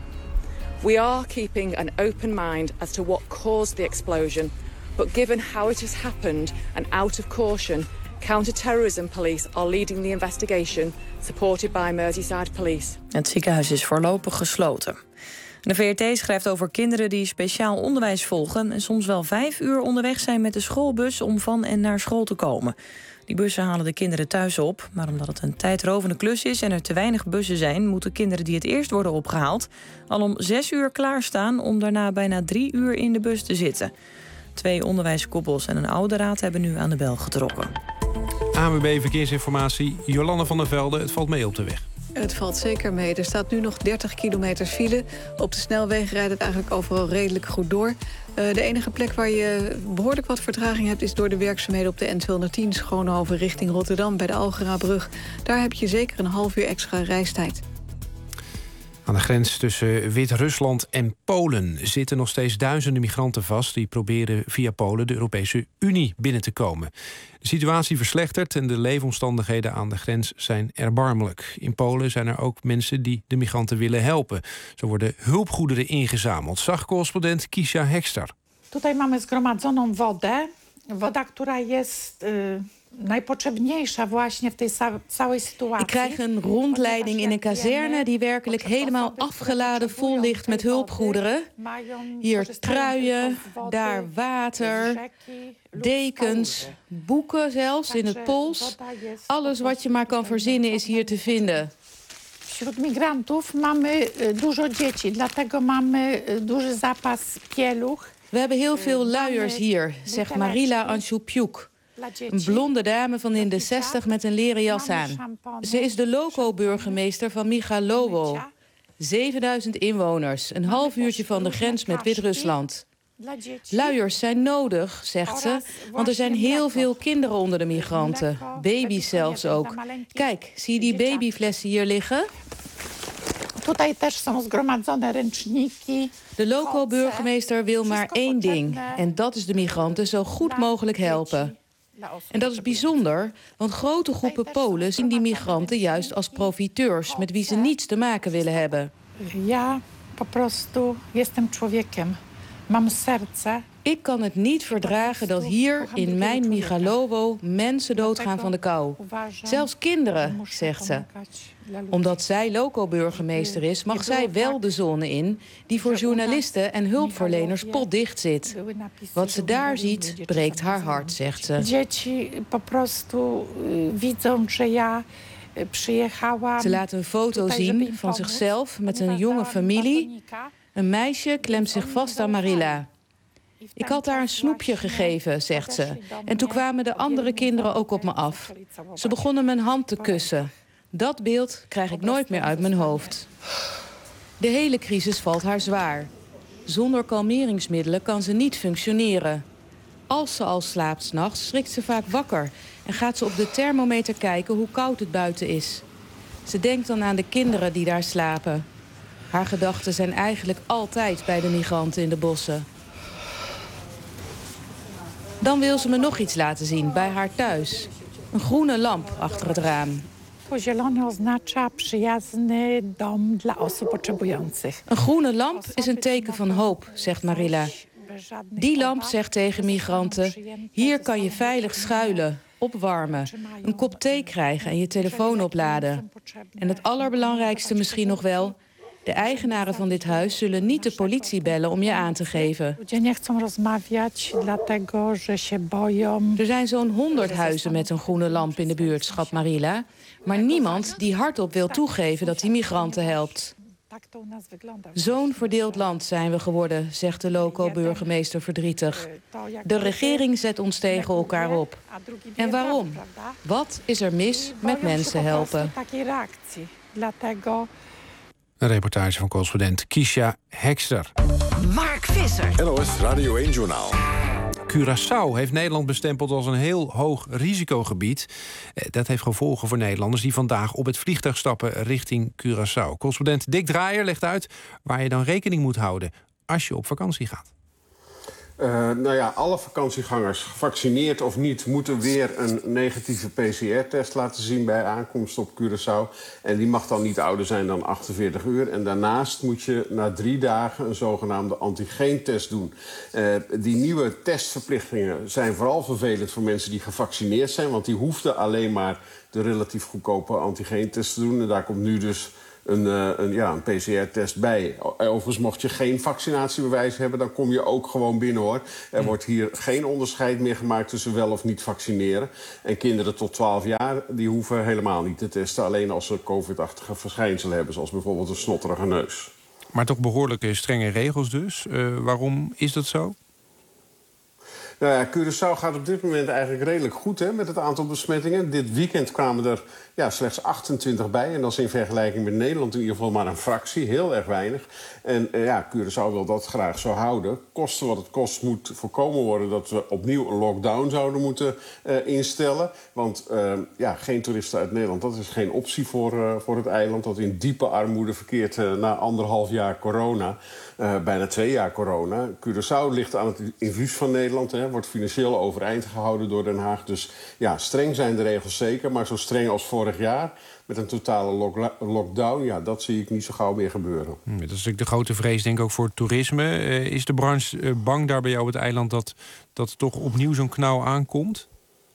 We are keeping an open mind as to what caused the explosion, but given how it has happened and out of caution, counter-terrorism police are leading the investigation, supported by Merseyside Police. Het ziekenhuis is voorlopig gesloten. De V R T schrijft over kinderen die speciaal onderwijs volgen en soms wel vijf uur onderweg zijn met de schoolbus om van en naar school te komen. Die bussen halen de kinderen thuis op, maar omdat het een tijdrovende klus is en er te weinig bussen zijn, moeten kinderen die het eerst worden opgehaald al om zes uur klaarstaan om daarna bijna drie uur in de bus te zitten. Twee onderwijskoepels en een ouderraad hebben nu aan de bel getrokken. A N W B Verkeersinformatie, Jolanda van der Velde, het valt mee op de weg. Het valt zeker mee. Er staat nu nog dertig kilometer file. Op de snelwegen rijdt het eigenlijk overal redelijk goed door. Uh, de enige plek waar je behoorlijk wat vertraging hebt is door de werkzaamheden op de N tweehonderdtien Schoonhoven richting Rotterdam bij de Algerabrug. Daar heb je zeker een half uur extra reistijd. Aan de grens tussen Wit-Rusland en Polen zitten nog steeds duizenden migranten vast die proberen via Polen de Europese Unie binnen te komen. De situatie verslechtert en de leefomstandigheden aan de grens zijn erbarmelijk. In Polen zijn er ook mensen die de migranten willen helpen. Zo worden hulpgoederen ingezameld, zag correspondent Kisha Hekster. Tutaj mamy zgromadzoną wodę, woda, która jest y, najpotrzebniejsza właśnie w tej całej sytuacji. Ik krijg een rondleiding in een kazerne die werkelijk helemaal afgeladen vol ligt met hulpgoederen. Hier truien, daar water, dekens, boeken zelfs in het Pools. Alles wat je maar kan verzinnen is hier te vinden. Wśród migrantów mamy dużo dzieci, dlatego mamy duży zapas pieluch. We hebben heel veel luiers hier, zegt Marila Anshoupiouk. Een blonde dame van in de zestig met een leren jas aan. Ze is de loco-burgemeester van Michalowo. zevenduizend inwoners, een half uurtje van de grens met Wit-Rusland. Luiers zijn nodig, zegt ze, want er zijn heel veel kinderen onder de migranten. Baby's zelfs ook. Kijk, zie je die babyflessen hier liggen? De loco-burgemeester wil maar één ding. En dat is de migranten zo goed mogelijk helpen. En dat is bijzonder, want grote groepen Polen zien die migranten juist als profiteurs met wie ze niets te maken willen hebben. Ja, po prostu jestem człowiekiem. Mam serce. Ik kan het niet verdragen dat hier in mijn Migalowo mensen doodgaan van de kou. Zelfs kinderen, zegt ze. Omdat zij loco-burgemeester is, mag zij wel de zone in die voor journalisten en hulpverleners potdicht zit. Wat ze daar ziet, breekt haar hart, zegt ze. Ze laat een foto zien van zichzelf met een jonge familie. Een meisje klemt zich vast aan Marilla. Ik had haar een snoepje gegeven, zegt ze. En toen kwamen de andere kinderen ook op me af. Ze begonnen mijn hand te kussen. Dat beeld krijg ik nooit meer uit mijn hoofd. De hele crisis valt haar zwaar. Zonder kalmeringsmiddelen kan ze niet functioneren. Als ze al slaapt 's nachts, schrikt ze vaak wakker en gaat ze op de thermometer kijken hoe koud het buiten is. Ze denkt dan aan de kinderen die daar slapen. Haar gedachten zijn eigenlijk altijd bij de migranten in de bossen. Dan wil ze me nog iets laten zien, bij haar thuis. Een groene lamp achter het raam. Een groene lamp is een teken van hoop, zegt Marilla. Die lamp zegt tegen migranten: hier kan je veilig schuilen, opwarmen, een kop thee krijgen en je telefoon opladen. En het allerbelangrijkste misschien nog wel: de eigenaren van dit huis zullen niet de politie bellen om je aan te geven. Er zijn zo'n honderd huizen met een groene lamp in de buurt, schat Marilla. Maar niemand die hardop wil toegeven dat hij migranten helpt. Zo'n verdeeld land zijn we geworden, zegt de loco-burgemeester verdrietig. De regering zet ons tegen elkaar op. En waarom? Wat is er mis met mensen helpen? Een reportage van correspondent Kiesja Hekster. Mark Visser. N O S Radio één-journaal. Curaçao heeft Nederland bestempeld als een heel hoog risicogebied. Dat heeft gevolgen voor Nederlanders die vandaag op het vliegtuig stappen richting Curaçao. Correspondent Dick Draaier legt uit waar je dan rekening moet houden als je op vakantie gaat. Uh, nou ja, alle vakantiegangers, gevaccineerd of niet, moeten weer een negatieve P C R-test laten zien bij aankomst op Curaçao. En die mag dan niet ouder zijn dan achtenveertig uur. En daarnaast moet je na drie dagen een zogenaamde antigeentest doen. Uh, die nieuwe testverplichtingen zijn vooral vervelend voor mensen die gevaccineerd zijn, want die hoefden alleen maar de relatief goedkope antigeentest te doen. En daar komt nu dus Een, uh, een, ja, een P C R-test bij. Overigens, mocht je geen vaccinatiebewijs hebben, dan kom je ook gewoon binnen, hoor. Er wordt hier geen onderscheid meer gemaakt tussen wel of niet vaccineren. En kinderen tot twaalf jaar, die hoeven helemaal niet te testen. Alleen als ze covid-achtige verschijnselen hebben, zoals bijvoorbeeld een snotterige neus. Maar toch behoorlijk strenge regels dus. Uh, waarom is dat zo? Nou ja, Curaçao gaat op dit moment eigenlijk redelijk goed, hè, met het aantal besmettingen. Dit weekend kwamen er ja, slechts achtentwintig bij. En dat is in vergelijking met Nederland in ieder geval maar een fractie. Heel erg weinig. En uh, ja, Curaçao wil dat graag zo houden. Koste wat het kost moet voorkomen worden dat we opnieuw een lockdown zouden moeten uh, instellen. Want uh, ja, geen toeristen uit Nederland, dat is geen optie voor, uh, voor het eiland. Dat in diepe armoede verkeert uh, na anderhalf jaar corona. Uh, bijna twee jaar corona. Curaçao ligt aan het infuus van Nederland. Hè, wordt financieel overeind gehouden door Den Haag. Dus ja, streng zijn de regels zeker. Maar zo streng als vorig jaar, met een totale lock- lockdown, ja, dat zie ik niet zo gauw meer gebeuren. Dat is natuurlijk de grote vrees, denk ik, ook voor het toerisme. Uh, is de branche uh, bang daar bij jou op het eiland dat, dat toch opnieuw zo'n knauw aankomt?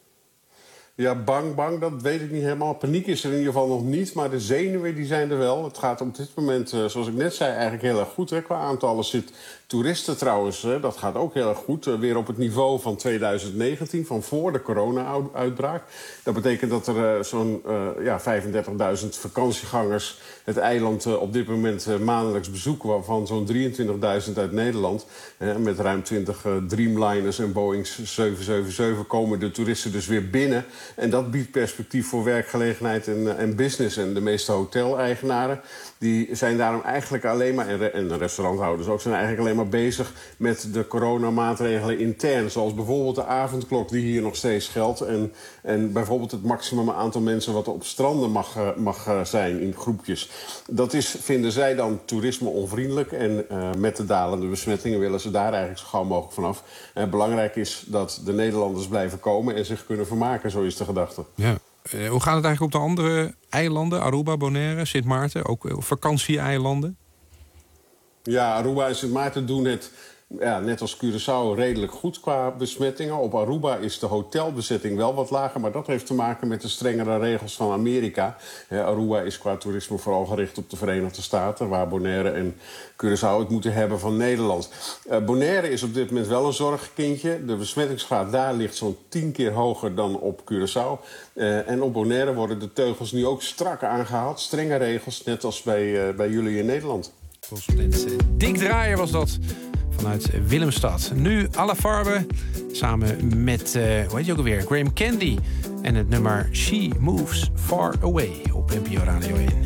Ja, bang, bang, dat weet ik niet helemaal. Paniek is er in ieder geval nog niet, maar de zenuwen die zijn er wel. Het gaat op dit moment, uh, zoals ik net zei, eigenlijk heel erg goed. Hè. Qua aantallen zit toeristen trouwens, hè, dat gaat ook heel erg goed. Uh, weer op het niveau van tweeduizend negentien, van voor de corona-uitbraak. Dat betekent dat er uh, zo'n uh, ja, vijfendertigduizend vakantiegangers het eiland uh, op dit moment uh, maandelijks bezoeken, waarvan zo'n drieëntwintigduizend uit Nederland. Uh, met ruim twintig uh, Dreamliners en Boeing zeven zeven zeven komen de toeristen dus weer binnen. En dat biedt perspectief voor werkgelegenheid en, en business. En de meeste hoteleigenaren die zijn daarom eigenlijk alleen maar... en de restauranthouders ook, zijn eigenlijk alleen maar bezig met de coronamaatregelen intern. Zoals bijvoorbeeld de avondklok die hier nog steeds geldt. En, en bijvoorbeeld het maximum aantal mensen wat er op stranden mag, mag zijn in groepjes. Dat is, vinden zij dan toerisme onvriendelijk. En uh, met de dalende besmettingen willen ze daar eigenlijk zo gauw mogelijk vanaf. Uh, belangrijk is dat de Nederlanders blijven komen en zich kunnen vermaken, zo is de gedachte. Ja. Uh, hoe gaat het eigenlijk op de andere eilanden? Aruba, Bonaire, Sint Maarten, ook uh, vakantieeilanden? Ja, Aruba en Sint Maarten doen het, ja, net als Curaçao, redelijk goed qua besmettingen. Op Aruba is de hotelbezetting wel wat lager, maar dat heeft te maken met de strengere regels van Amerika. Ja, Aruba is qua toerisme vooral gericht op de Verenigde Staten, waar Bonaire en Curaçao het moeten hebben van Nederland. Uh, Bonaire is op dit moment wel een zorgkindje. De besmettingsgraad daar ligt zo'n tien keer hoger dan op Curaçao. Uh, en op Bonaire worden de teugels nu ook strak aangehaald. Strenge regels, net als bij, uh, bij jullie in Nederland. Correspondent Dick Draaier was dat vanuit Willemstad. Nu Alla Farbe samen met, uh, hoe heet je ook alweer, Graham Candy. En het nummer She Moves Far Away op N P O Radio één.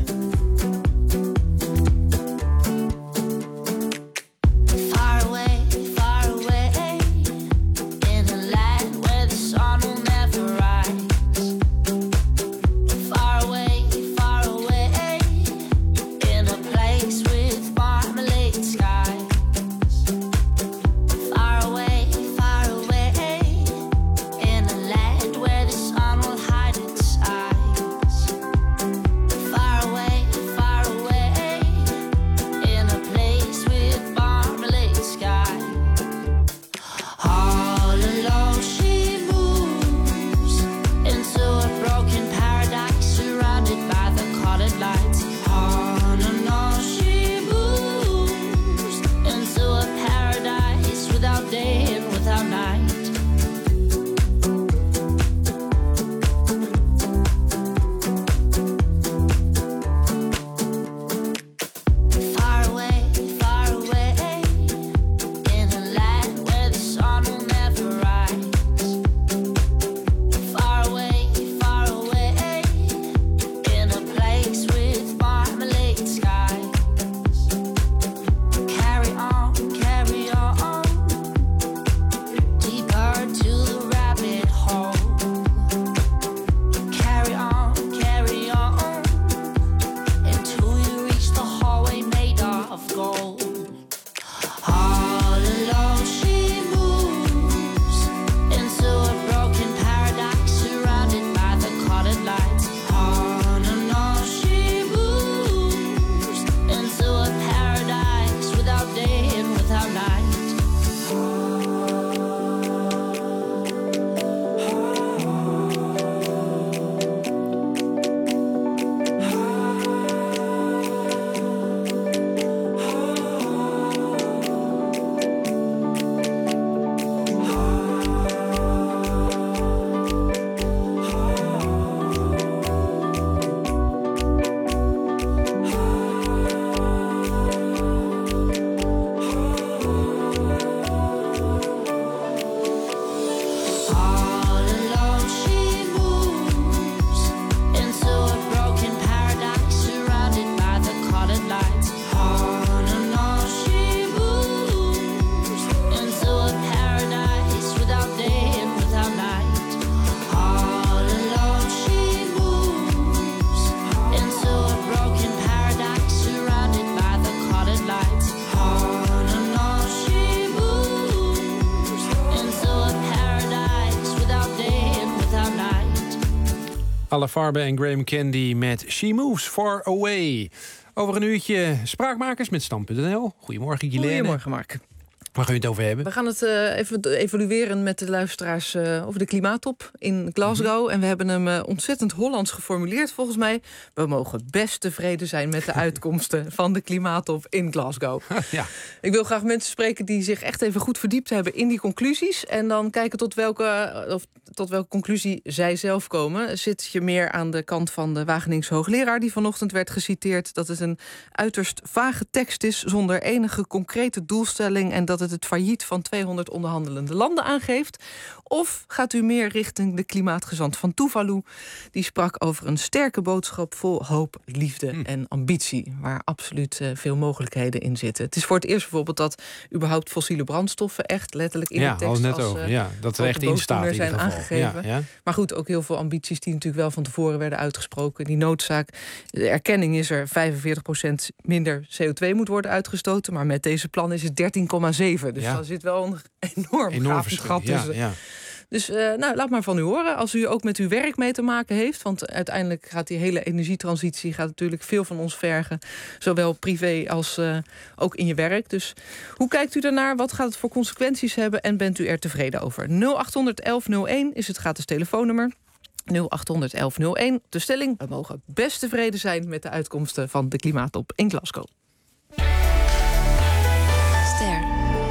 Alla Farbe en Graham Candy met She Moves Far Away. Over een uurtje Spraakmakers met Stand punt n l. Goedemorgen, Guilaine. Goedemorgen, Mark. Waar gaan we het over hebben? We gaan het uh, even evalueren met de luisteraars uh, over de klimaattop in Glasgow. Mm-hmm. En we hebben hem uh, ontzettend Hollands geformuleerd volgens mij. We mogen best tevreden zijn met de uitkomsten van de klimaattop in Glasgow. Ja. Ik wil graag mensen spreken die zich echt even goed verdiept hebben in die conclusies. En dan kijken tot welke, of tot welke conclusie zij zelf komen. Zit je meer aan de kant van de Wageningse hoogleraar die vanochtend werd geciteerd, dat het een uiterst vage tekst is zonder enige concrete doelstelling en dat het het failliet van tweehonderd onderhandelende landen aangeeft? Of gaat u meer richting de klimaatgezant van Tuvalu? Die sprak over een sterke boodschap vol hoop, liefde hm. en ambitie, waar absoluut uh, veel mogelijkheden in zitten. Het is voor het eerst bijvoorbeeld dat überhaupt fossiele brandstoffen echt letterlijk in ja, de tekst net als over. Uh, Ja, dat er echt in staat in zijn aangegeven. Ja, ja. Maar goed, ook heel veel ambities die natuurlijk wel van tevoren werden uitgesproken. Die noodzaak, de erkenning is er vijfenveertig procent minder C O twee moet worden uitgestoten, maar met deze plan is het dertien komma zeven. Dus ja. daar zit wel een enorm, enorm gat tussen. Ja, ja. Dus uh, nou, laat maar van u horen. Als u ook met uw werk mee te maken heeft. Want uiteindelijk gaat die hele energietransitie gaat natuurlijk veel van ons vergen. Zowel privé als uh, ook in je werk. Dus hoe kijkt u daarnaar? Wat gaat het voor consequenties hebben? En bent u er tevreden over? nul achthonderd elf nul één is het gratis telefoonnummer. nul achthonderd elf nul één. De stelling: we mogen best tevreden zijn met de uitkomsten van de klimaattop in Glasgow. Ster.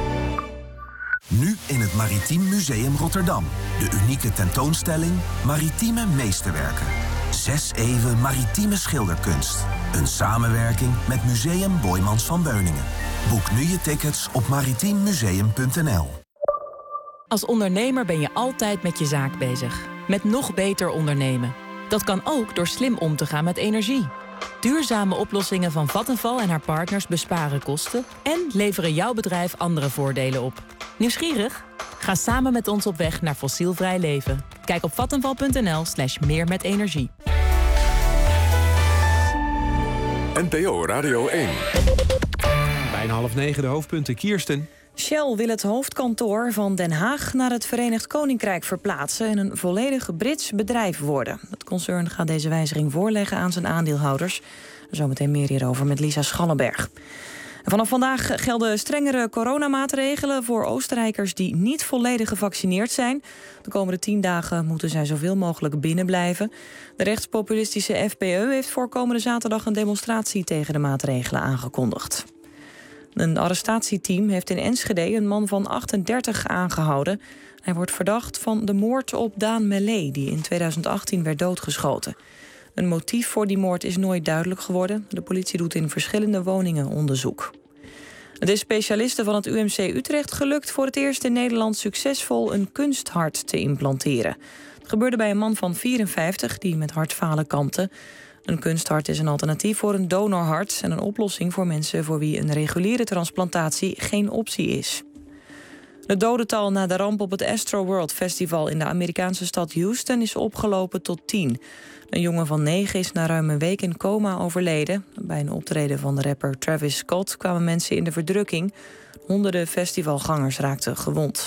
Nu in het Maritiem Museum Rotterdam. De unieke tentoonstelling Maritieme Meesterwerken. Zes eeuwen maritieme schilderkunst. Een samenwerking met Museum Boijmans van Beuningen. Boek nu je tickets op maritiem museum punt n l. Als ondernemer ben je altijd met je zaak bezig. Met nog beter ondernemen. Dat kan ook door slim om te gaan met energie. Duurzame oplossingen van Vattenfall en haar partners besparen kosten en leveren jouw bedrijf andere voordelen op. Nieuwsgierig? Ga samen met ons op weg naar fossielvrij leven. Kijk op vattenfall punt n l slash meer met energie. N P O Radio één. Bijna half negen, de hoofdpunten. Kirsten. Shell wil het hoofdkantoor van Den Haag naar het Verenigd Koninkrijk verplaatsen en een volledig Brits bedrijf worden. Het concern gaat deze wijziging voorleggen aan zijn aandeelhouders. Zometeen meer hierover met Lisa Schallenberg. En vanaf vandaag gelden strengere coronamaatregelen voor Oostenrijkers die niet volledig gevaccineerd zijn. De komende tien dagen moeten zij zoveel mogelijk binnen blijven. De rechtspopulistische F P Ö heeft voor komende zaterdag een demonstratie tegen de maatregelen aangekondigd. Een arrestatieteam heeft in Enschede een man van achtendertig aangehouden. Hij wordt verdacht van de moord op Daan Melé, die in tweeduizend achttien werd doodgeschoten. Een motief voor die moord is nooit duidelijk geworden. De politie doet in verschillende woningen onderzoek. Het is specialisten van het U M C Utrecht gelukt voor het eerst in Nederland succesvol een kunsthart te implanteren. Het gebeurde bij een man van vierenvijftig die met hartfalen kampte. Een kunsthart is een alternatief voor een donorhart en een oplossing voor mensen voor wie een reguliere transplantatie geen optie is. Het dodental na de ramp op het Astroworld Festival in de Amerikaanse stad Houston is opgelopen tot tien. Een jongen van negen is na ruim een week in coma overleden. Bij een optreden van de rapper Travis Scott kwamen mensen in de verdrukking. Honderden festivalgangers raakten gewond.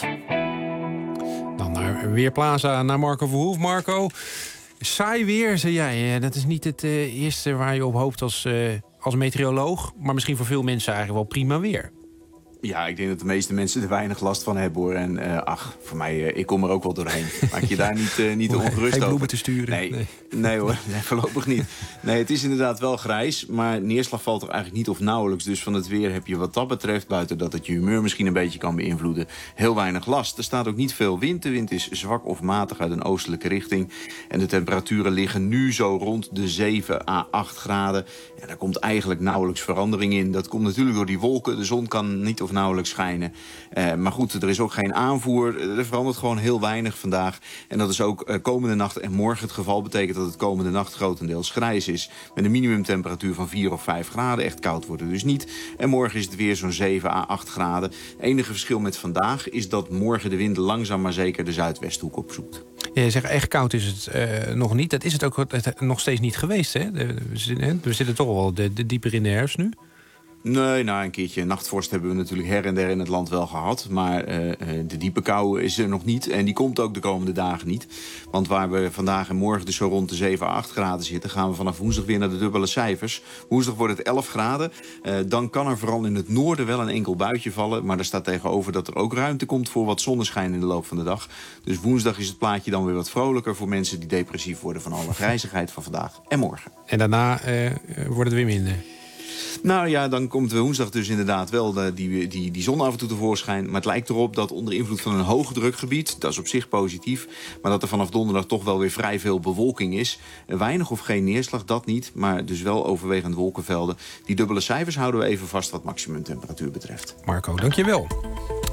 Dan naar Weerplaza, naar Marco Verhoef. Marco, saai weer, zei jij. Dat is niet het uh, eerste waar je op hoopt als, uh, als meteoroloog. Maar misschien voor veel mensen eigenlijk wel prima weer. Ja, ik denk dat de meeste mensen er weinig last van hebben, hoor. En uh, ach, voor mij, uh, ik kom er ook wel doorheen. Maak je daar niet, uh, niet ongerust over. Geen bloemen te sturen. Nee, nee. nee hoor, nee, voorlopig niet. Nee, het is inderdaad wel grijs, maar neerslag valt er eigenlijk niet of nauwelijks. Dus van het weer heb je wat dat betreft, buiten dat het je humeur misschien een beetje kan beïnvloeden, heel weinig last. Er staat ook niet veel wind. De wind is zwak of matig uit een oostelijke richting. En de temperaturen liggen nu zo rond de zeven à acht graden. Ja, daar komt eigenlijk nauwelijks verandering in. Dat komt natuurlijk door die wolken. De zon kan niet of nauwelijks schijnen. Uh, maar goed, er is ook geen aanvoer. Er verandert gewoon heel weinig vandaag. En dat is ook uh, komende nacht en morgen het geval. Betekent dat het komende nacht grotendeels grijs is. Met een minimumtemperatuur van vier of vijf graden. Echt koud wordt het dus niet. En morgen is het weer zo'n zeven à acht graden. Het enige verschil met vandaag is dat morgen de wind langzaam maar zeker de zuidwesthoek opzoekt. Ja, je zegt echt koud is het uh, nog niet. Dat is het ook het, nog steeds niet geweest, hè? De, we, we zitten toch wel de, de dieper in de herfst nu. Nee, nou, een keertje nachtvorst hebben we natuurlijk her en der in het land wel gehad. Maar uh, de diepe kou is er nog niet. En die komt ook de komende dagen niet. Want waar we vandaag en morgen dus zo rond de zeven à acht graden zitten, gaan we vanaf woensdag weer naar de dubbele cijfers. Woensdag wordt het elf graden. Uh, dan kan er vooral in het noorden wel een enkel buitje vallen. Maar er staat tegenover dat er ook ruimte komt voor wat zonneschijn in de loop van de dag. Dus woensdag is het plaatje dan weer wat vrolijker voor mensen die depressief worden van alle grijzigheid van vandaag en morgen. En daarna uh, wordt het weer minder. Nou ja, dan komt woensdag dus inderdaad wel de, die, die, die zon af en toe tevoorschijn. Maar het lijkt erop dat onder invloed van een hoogdrukgebied, dat is op zich positief, maar dat er vanaf donderdag toch wel weer vrij veel bewolking is. Weinig of geen neerslag, dat niet, maar dus wel overwegend wolkenvelden. Die dubbele cijfers houden we even vast wat maximumtemperatuur betreft. Marco, dank je wel.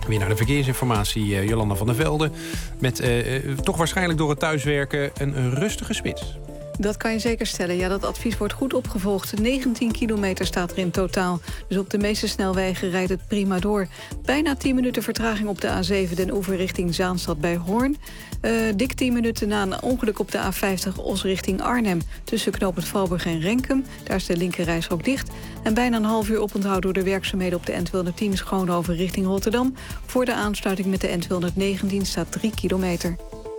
Weer naar de verkeersinformatie, uh, Jolanda van der Velde. Met uh, uh, toch waarschijnlijk door het thuiswerken een, een rustige spits. Dat kan je zeker stellen. Ja, dat advies wordt goed opgevolgd. negentien kilometer staat er in totaal. Dus op de meeste snelwegen rijdt het prima door. Bijna tien minuten vertraging op de A zeven Den Oever richting Zaanstad bij Hoorn. Uh, dik tien minuten na een ongeluk op de A vijftig Os richting Arnhem. Tussen knooppunt Valburg en Renkum. Daar is de linkerrijstrook dicht. En bijna een half uur oponthoud door de werkzaamheden op de N tweehonderdtien Schoonhoven richting Rotterdam. Voor de aansluiting met de N tweehonderdnegentien staat drie kilometer.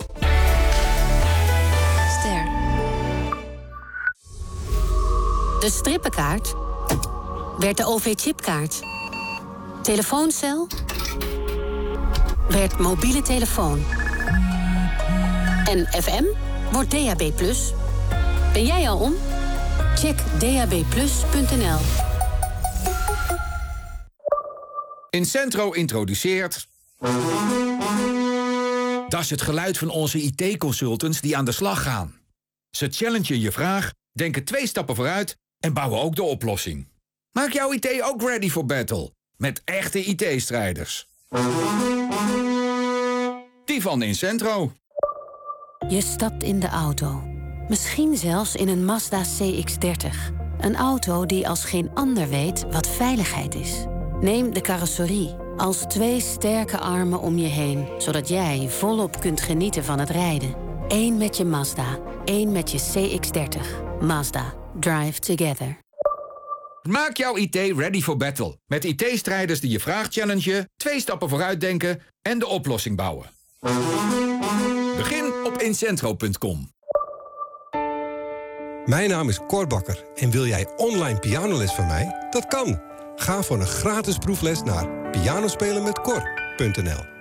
Ster. De strippenkaart werd de O V-chipkaart. Telefooncel werd mobiele telefoon. En F M wordt D A B plus. Ben jij al om? Check d a b plus punt n l. Incentro introduceert... Dat is het geluid van onze I T-consultants die aan de slag gaan. Ze challengen je vraag, denken twee stappen vooruit en bouwen ook de oplossing. Maak jouw I T ook ready for battle. Met echte I T-strijders. Die van Incentro. Je stapt in de auto. Misschien zelfs in een Mazda C X dertig. Een auto die als geen ander weet wat veiligheid is. Neem de carrosserie als twee sterke armen om je heen, zodat jij volop kunt genieten van het rijden. Eén met je Mazda, één met je C X dertig. Mazda. Drive together. Maak jouw I T ready for battle. Met I T-strijders die je vraag challengen, twee stappen vooruit denken en de oplossing bouwen. Begin op incentro punt com. Mijn naam is Cor Bakker en wil jij online pianoles van mij? Dat kan. Ga voor een gratis proefles naar pianospelenmetcor punt n l.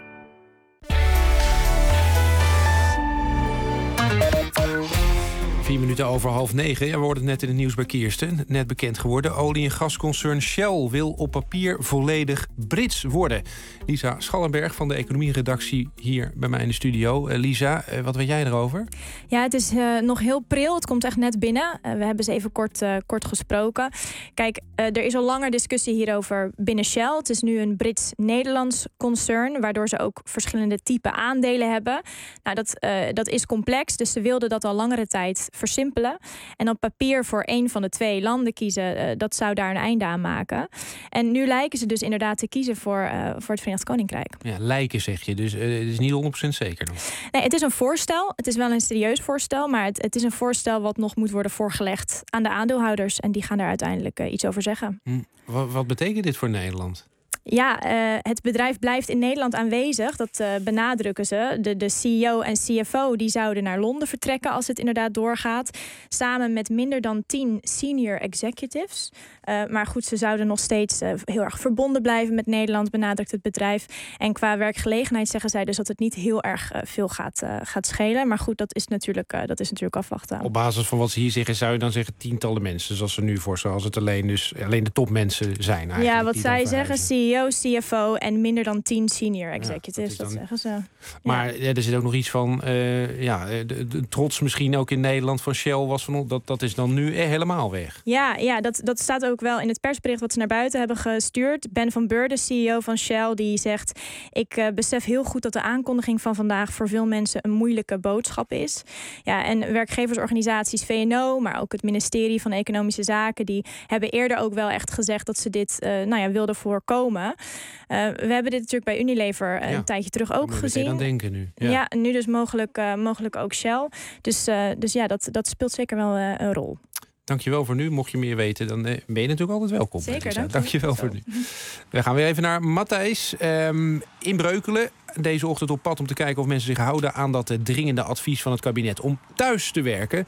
Vier minuten over half negen. Ja, we hoorden het net in het nieuws bij Kirsten. Net bekend geworden. Olie- en gasconcern Shell wil op papier volledig Brits worden. Lisa Schallenberg van de economieredactie hier bij mij in de studio. Uh, Lisa, uh, wat weet jij erover? Ja, het is uh, nog heel pril. Het komt echt net binnen. Uh, we hebben ze even kort, uh, kort gesproken. Kijk, uh, er is al langer discussie hierover binnen Shell. Het is nu een Brits-Nederlands concern, waardoor ze ook verschillende type aandelen hebben. Nou, dat, uh, dat is complex, dus ze wilden dat al langere tijd versimpelen. En op papier voor één van de twee landen kiezen, uh, dat zou daar een einde aan maken. En nu lijken ze dus inderdaad te kiezen voor, uh, voor het Verenigd Koninkrijk. Ja, lijken zeg je, dus uh, het is niet honderd procent zeker nog. Nee, het is een voorstel. Het is wel een serieus voorstel, maar het, het is een voorstel wat nog moet worden voorgelegd aan de aandeelhouders. En die gaan daar uiteindelijk uh, iets over zeggen. Hm. Wat, wat betekent dit voor Nederland? Ja, uh, het bedrijf blijft in Nederland aanwezig. Dat uh, benadrukken ze. De, de C E O en C F O die zouden naar Londen vertrekken als het inderdaad doorgaat. Samen met minder dan tien senior executives. Uh, maar goed, ze zouden nog steeds uh, heel erg verbonden blijven met Nederland, benadrukt het bedrijf. En qua werkgelegenheid zeggen zij dus dat het niet heel erg uh, veel gaat, uh, gaat schelen. Maar goed, dat is natuurlijk, uh, dat is natuurlijk afwachten. Op basis van wat ze hier zeggen, zou je dan zeggen tientallen mensen, zoals ze nu voorstellen, als het alleen, dus, alleen de topmensen zijn eigenlijk. Ja, wat zij zeggen, C E O, C F O en minder dan tien senior executives, ja, dat, dat zeggen ze. Maar ja. Ja, er zit ook nog iets van, uh, ja, de, de trots misschien ook in Nederland van Shell was van, dat, dat is dan nu helemaal weg. Ja, ja dat, dat staat ook wel in het persbericht wat ze naar buiten hebben gestuurd. Ben van Beurden, C E O van Shell, die zegt: ik uh, besef heel goed dat de aankondiging van vandaag voor veel mensen een moeilijke boodschap is. Ja, en werkgeversorganisaties V N O, maar ook het ministerie van Economische Zaken, die hebben eerder ook wel echt gezegd dat ze dit uh, nou ja, wilden voorkomen. Uh, we hebben dit natuurlijk bij Unilever een ja, tijdje terug ook moet gezien. Aan denken nu. Ja. ja, nu dus mogelijk, uh, mogelijk ook Shell. Dus, uh, dus ja, dat, dat speelt zeker wel uh, een rol. Dankjewel voor nu. Mocht je meer weten, dan ben je natuurlijk altijd welkom. Zeker, dank je. Dankjewel voor nu. We gaan weer even naar Matthijs um, in Breukelen. Deze ochtend op pad om te kijken of mensen zich houden aan dat dringende advies van het kabinet om thuis te werken.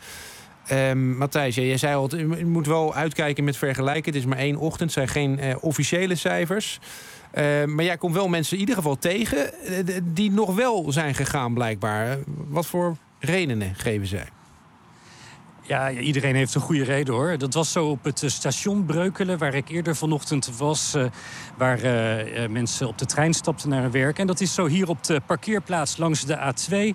Um, Matthijs, jij zei al, je moet wel uitkijken met vergelijken. Het is maar één ochtend, het zijn geen uh, officiële cijfers. Uh, maar jij komt wel mensen in ieder geval tegen uh, die nog wel zijn gegaan blijkbaar. Wat voor redenen geven zij? Ja, iedereen heeft een goede reden hoor. Dat was zo op het station Breukelen, waar ik eerder vanochtend was. Uh, waar uh, mensen op de trein stapten naar hun werk. En dat is zo hier op de parkeerplaats langs de A twee.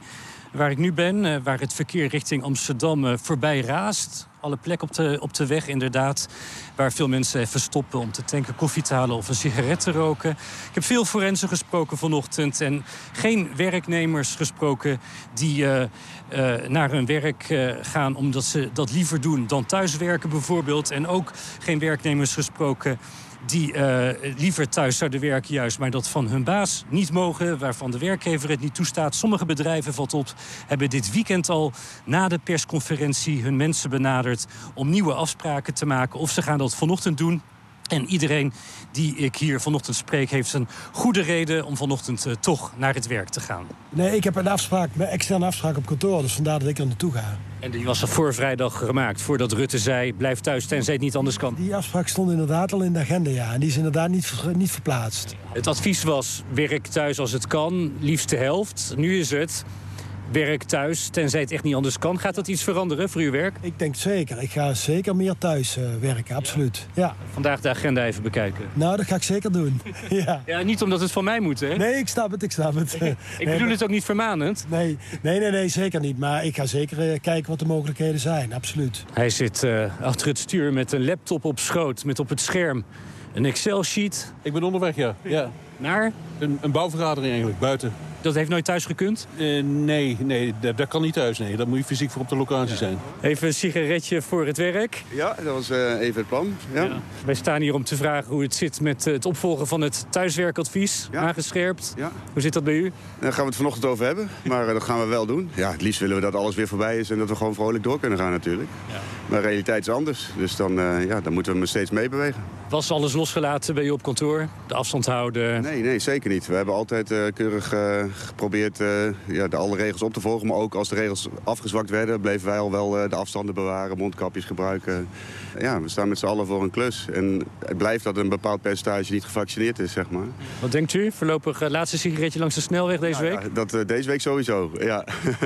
waar ik nu ben, uh, waar het verkeer richting Amsterdam uh, voorbij raast. Alle plekken op de, op de weg inderdaad, waar veel mensen even stoppen om te tanken, koffie te halen of een sigaret te roken. Ik heb veel forensen gesproken vanochtend en geen werknemers gesproken die uh, uh, naar hun werk uh, gaan omdat ze dat liever doen dan thuiswerken bijvoorbeeld. En ook geen werknemers gesproken die uh, liever thuis zouden werken juist, maar dat van hun baas niet mogen, waarvan de werkgever het niet toestaat. Sommige bedrijven, valt op, hebben dit weekend al na de persconferentie hun mensen benaderd om nieuwe afspraken te maken. Of ze gaan dat vanochtend doen. En iedereen die ik hier vanochtend spreek heeft een goede reden om vanochtend uh, toch naar het werk te gaan. Nee, ik heb een afspraak, een externe afspraak op kantoor, dus vandaar dat ik er naartoe ga. En die was er voor vrijdag gemaakt, voordat Rutte zei, blijf thuis tenzij het niet anders kan. Die afspraak stond inderdaad al in de agenda, ja. En die is inderdaad niet, ver, niet verplaatst. Het advies was, werk thuis als het kan, liefst de helft. Nu is het, werk thuis, tenzij het echt niet anders kan. Gaat dat iets veranderen voor uw werk? Ik denk zeker. Ik ga zeker meer thuis uh, werken, absoluut. Ja. Vandaag de agenda even bekijken. Nou, dat ga ik zeker doen. ja. ja, niet omdat het van mij moet, hè? Nee, ik snap het, ik snap het. ik nee, bedoel maar... het ook niet vermanend. Nee, nee, nee, nee, zeker niet. Maar ik ga zeker uh, kijken wat de mogelijkheden zijn, absoluut. Hij zit uh, achter het stuur met een laptop op schoot, met op het scherm een Excel-sheet. Ik ben onderweg, ja. ja. Naar? Een, een bouwvergadering eigenlijk, buiten. Dat heeft nooit thuis gekund? Uh, nee, nee dat, dat kan niet thuis. Nee. Dat moet je fysiek voor op de locatie zijn. Even een sigaretje voor het werk. Ja, dat was uh, even het plan. Ja. Ja. Wij staan hier om te vragen hoe het zit met het opvolgen van het thuiswerkadvies. Ja. Aangescherpt. Ja. Hoe zit dat bij u? Daar gaan we het vanochtend over hebben. Maar uh, dat gaan we wel doen. Ja, het liefst willen we dat alles weer voorbij is en dat we gewoon vrolijk door kunnen gaan natuurlijk. Ja. Maar de realiteit is anders. Dus dan, uh, ja, dan moeten we steeds meebewegen. Was alles losgelaten bij u op kantoor? De afstand houden? Nee, nee, zeker niet. We hebben altijd uh, keurig uh, geprobeerd uh, ja, de, alle regels op te volgen. Maar ook als de regels afgezwakt werden, bleven wij al wel uh, de afstanden bewaren, mondkapjes gebruiken. Ja, we staan met z'n allen voor een klus. En het blijft dat een bepaald percentage niet gevaccineerd is, zeg maar. Wat denkt u? Voorlopig uh, laatste sigaretje langs de snelweg deze week? Ja, dat, uh, deze week sowieso, ja.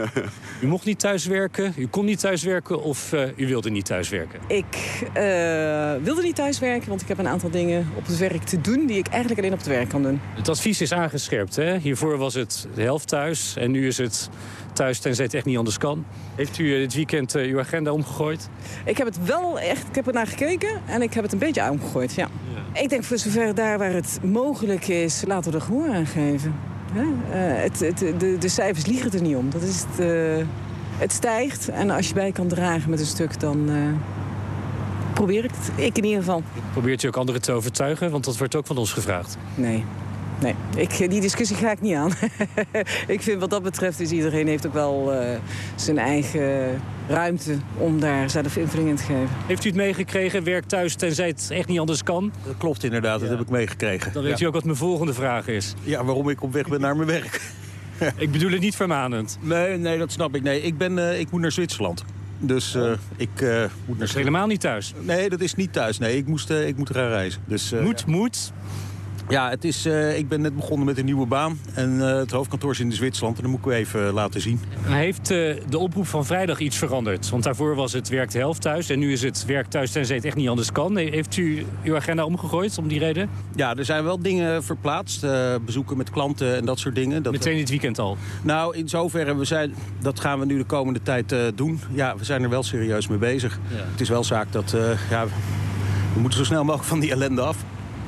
U mocht niet thuiswerken, u kon niet thuiswerken of uh, u wilde niet thuiswerken? Ik uh, wilde niet thuiswerken, want ik heb een aantal dingen op het werk te doen die ik eigenlijk alleen op het werk kan doen. Het advies is aangescherpt, hè? Hiervoor was het de helft thuis en nu is het thuis tenzij het echt niet anders kan. Heeft u dit weekend uh, uw agenda omgegooid? Ik heb het wel echt, ik heb er naar gekeken en ik heb het een beetje omgegooid, ja. ja. Ik denk voor zover daar waar het mogelijk is, laten we er gehoor aan geven. Hè? Uh, het, het, de, de cijfers liegen er niet om. Dat is het, uh, het stijgt en als je bij kan dragen met een stuk, dan uh, probeer ik het. Ik in ieder geval. Probeert u ook anderen te overtuigen? Want dat wordt ook van ons gevraagd. Nee. Nee, ik, die discussie ga ik niet aan. Ik vind wat dat betreft is iedereen heeft ook wel uh, zijn eigen ruimte om daar zelf invulling in te geven. Heeft u het meegekregen, werk thuis tenzij het echt niet anders kan? Dat klopt inderdaad, dat ja. heb ik meegekregen. Dan weet ja. u ook wat mijn volgende vraag is. Ja, waarom ik op weg ben naar mijn werk. Ik bedoel het niet vermanend. Nee, nee, dat snap ik. Nee, ik, ben, uh, ik moet naar Zwitserland. Dus uh, ik uh, moet naar... Dat is helemaal niet thuis? Nee, dat is niet thuis. Nee, ik, moest, uh, ik moet gaan reizen. Dus, uh, moet, ja. moet... Ja, het is, uh, ik ben net begonnen met een nieuwe baan. En uh, het hoofdkantoor is in Zwitserland. En dat moet ik u even uh, laten zien. Heeft uh, de oproep van vrijdag iets veranderd? Want daarvoor was het werk de helft thuis. En nu is het werk thuis tenzij het echt niet anders kan. Heeft u uw agenda omgegooid om die reden? Ja, er zijn wel dingen verplaatst. Uh, bezoeken met klanten en dat soort dingen. Dat Meteen dit weekend al? Nou, in zoverre, we zijn, dat gaan we nu de komende tijd uh, doen. Ja, we zijn er wel serieus mee bezig. Ja. Het is wel zaak dat uh, ja, we moeten zo snel mogelijk van die ellende af.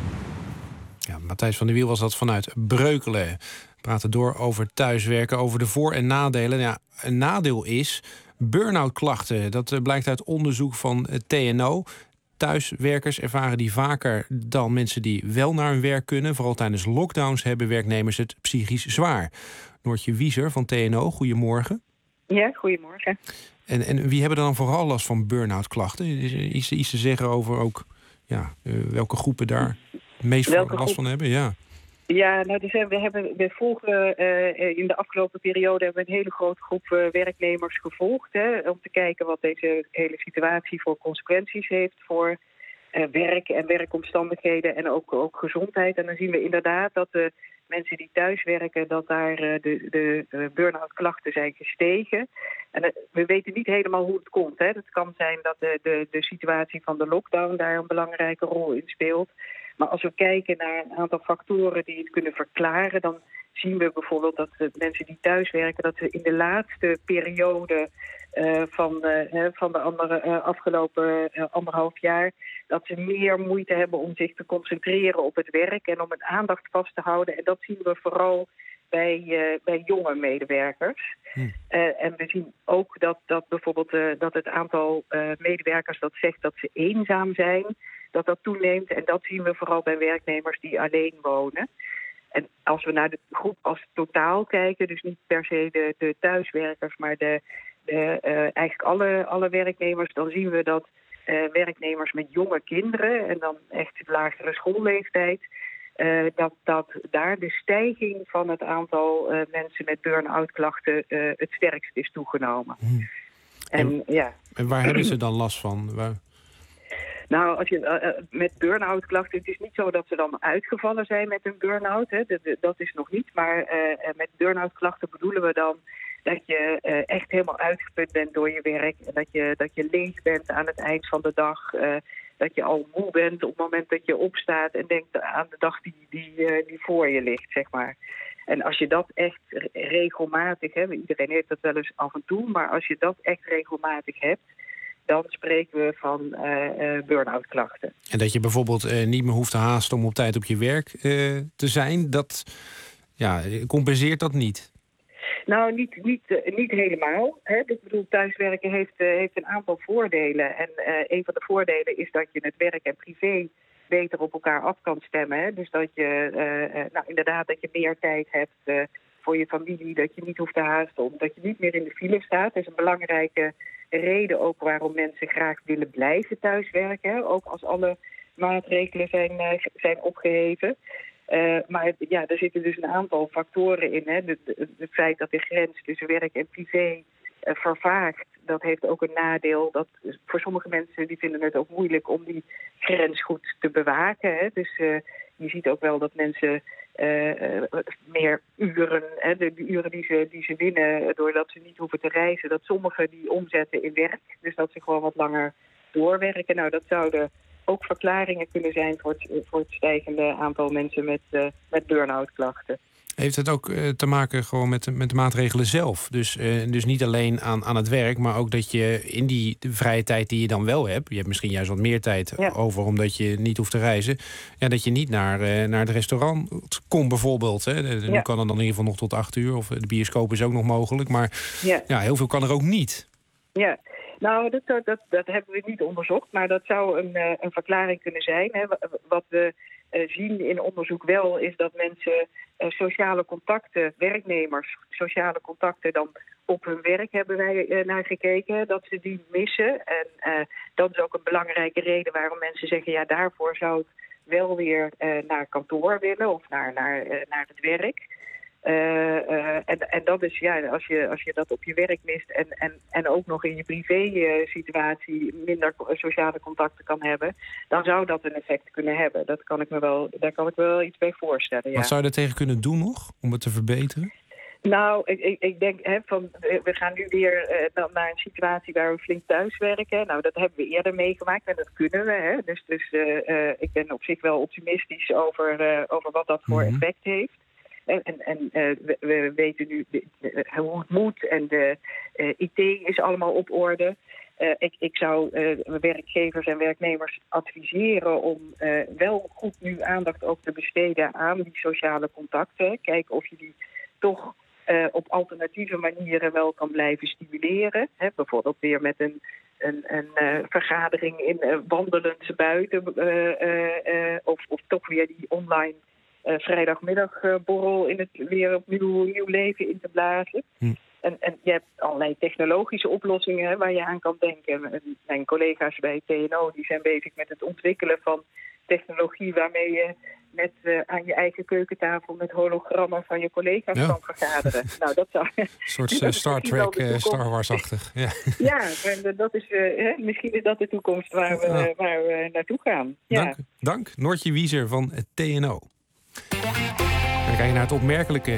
Ja, Matthijs van der Wiel was dat vanuit Breukelen. We praten door over thuiswerken, over de voor- en nadelen. Ja, een nadeel is burn-out klachten. Dat blijkt uit onderzoek van T N O. Thuiswerkers ervaren die vaker dan mensen die wel naar hun werk kunnen. Vooral tijdens lockdowns hebben werknemers het psychisch zwaar. Noortje Wieser van T N O, goedemorgen. Ja, goedemorgen. En, en wie hebben er dan vooral last van burn-out klachten? Is er iets, iets te zeggen over ook ja, uh, welke groepen daar meest last groep? van hebben? Ja. Ja, nou, dus we, hebben, we volgen uh, in de afgelopen periode hebben we een hele grote groep uh, werknemers gevolgd. Hè, om te kijken wat deze hele situatie voor consequenties heeft voor uh, werk en werkomstandigheden en ook, ook gezondheid. En dan zien we inderdaad dat de mensen die thuis werken, dat daar uh, de, de uh, burn-out klachten zijn gestegen. En uh, we weten niet helemaal hoe het komt. Hè. Het kan zijn dat de, de, de situatie van de lockdown daar een belangrijke rol in speelt. Maar als we kijken naar een aantal factoren die het kunnen verklaren, dan zien we bijvoorbeeld dat de mensen die thuiswerken, dat ze in de laatste periode uh, van, uh, van de andere, uh, afgelopen uh, anderhalf jaar, dat ze meer moeite hebben om zich te concentreren op het werk en om een aandacht vast te houden. En dat zien we vooral bij, uh, bij jonge medewerkers. Hm. Uh, en we zien ook dat, dat bijvoorbeeld uh, dat het aantal uh, medewerkers dat zegt dat ze eenzaam zijn, dat dat toeneemt. En dat zien we vooral bij werknemers die alleen wonen. En als we naar de groep als totaal kijken, dus niet per se de, de thuiswerkers, maar de, de, uh, eigenlijk alle, alle werknemers, dan zien we dat uh, werknemers met jonge kinderen en dan echt lagere schoolleeftijd, uh, dat, dat daar de stijging van het aantal uh, mensen met burn-out klachten uh, het sterkst is toegenomen. Hmm. En, en, ja. en waar hebben ze dan last van? Waar... Nou, als je, uh, met burn-out klachten, het is niet zo dat ze dan uitgevallen zijn met een burn-out. Hè. Dat, dat is nog niet. Maar uh, met burn-out klachten bedoelen we dan dat je uh, echt helemaal uitgeput bent door je werk. En dat je, dat je leeg bent aan het eind van de dag. Uh, dat je al moe bent op het moment dat je opstaat en denkt aan de dag die, die, uh, die voor je ligt, zeg maar. En als je dat echt regelmatig hebt, iedereen heeft dat wel eens af en toe, maar als je dat echt regelmatig hebt, dan spreken we van uh, uh, burn-out klachten. En dat je bijvoorbeeld uh, niet meer hoeft te haasten om op tijd op je werk uh, te zijn, dat ja, compenseert dat niet? Nou, niet, niet, uh, niet helemaal. Hè. Ik bedoel, thuiswerken heeft, uh, heeft een aantal voordelen. En uh, een van de voordelen is dat je het werk en privé beter op elkaar af kan stemmen. Hè. Dus dat je uh, uh, nou, inderdaad dat je meer tijd hebt uh, voor je familie, dat je niet hoeft te haasten, omdat je niet meer in de file staat. Dat is een belangrijke reden ook waarom mensen graag willen blijven thuiswerken. Hè. Ook als alle maatregelen zijn, uh, zijn opgeheven. Uh, maar ja, er zitten dus een aantal factoren in. Hè. De, de, het feit dat de grens tussen werk en privé uh, vervaagt, dat heeft ook een nadeel. Dat, voor sommige mensen die vinden het ook moeilijk om die grens goed te bewaken. Hè. Dus uh, je ziet ook wel dat mensen uh, uh, meer uren, hè, de, de uren die ze, die ze winnen doordat ze niet hoeven te reizen, dat sommigen die omzetten in werk. Dus dat ze gewoon wat langer doorwerken. Nou, dat zouden ook verklaringen kunnen zijn voor het, voor het stijgende aantal mensen met, uh, met burn-out klachten. Heeft het ook uh, te maken gewoon met, met de maatregelen zelf? Dus, uh, dus niet alleen aan, aan het werk, maar ook dat je in die de vrije tijd die je dan wel hebt, je hebt misschien juist wat meer tijd ja. over omdat je niet hoeft te reizen, ja, dat je niet naar, uh, naar het restaurant komt bijvoorbeeld. Hè. De, ja. Nu kan het dan in ieder geval nog tot acht uur, of de bioscoop is ook nog mogelijk, maar ja. Ja, heel veel kan er ook niet. Ja. Nou, dat, dat, dat hebben we niet onderzocht, maar dat zou een, een verklaring kunnen zijn. Hè. Wat we uh, zien in onderzoek wel is dat mensen uh, sociale contacten, werknemers, sociale contacten dan op hun werk hebben wij uh, naar gekeken, dat ze die missen. En uh, dat is ook een belangrijke reden waarom mensen zeggen, ja, daarvoor zou ik wel weer uh, naar kantoor willen of naar, naar, uh, naar het werk. Uh, uh, en, en dat is, ja, als je, als je dat op je werk mist en, en, en ook nog in je privé-situatie uh, minder sociale contacten kan hebben, dan zou dat een effect kunnen hebben. Dat kan ik me wel, daar kan ik me wel iets bij voorstellen. Ja. Wat zou je er tegen kunnen doen nog, om het te verbeteren? Nou, ik, ik, ik denk, hè, van, we gaan nu weer uh, naar een situatie waar we flink thuiswerken. Nou, dat hebben we eerder meegemaakt en dat kunnen we. Hè. Dus, dus uh, uh, ik ben op zich wel optimistisch over, uh, over wat dat voor mm-hmm. effect heeft. En, en, en uh, we, we weten nu de, de, hoe het moet en de uh, I T is allemaal op orde. Uh, ik, ik zou uh, werkgevers en werknemers adviseren om uh, wel goed nu aandacht ook te besteden aan die sociale contacten. Kijken of je die toch uh, op alternatieve manieren wel kan blijven stimuleren. Hè, bijvoorbeeld weer met een, een, een uh, vergadering in uh, wandelend buiten uh, uh, uh, of, of toch weer die online Uh, vrijdagmiddagborrel uh, in het weer opnieuw nieuw leven in te blazen. Hm. En, en je hebt allerlei technologische oplossingen hè, waar je aan kan denken. En mijn collega's bij T N O die zijn bezig met het ontwikkelen van technologie waarmee je met uh, aan je eigen keukentafel met hologrammen van je collega's ja. kan vergaderen. Nou, dat zou een soort uh, Star Trek, uh, Star Wars-achtig. Ja, ja maar dat is, uh, hè, misschien is dat de toekomst waar we, ja. waar we naartoe gaan. Ja. Dank, dank. Noortje Wieser van T N O. Dan kijk je naar het opmerkelijke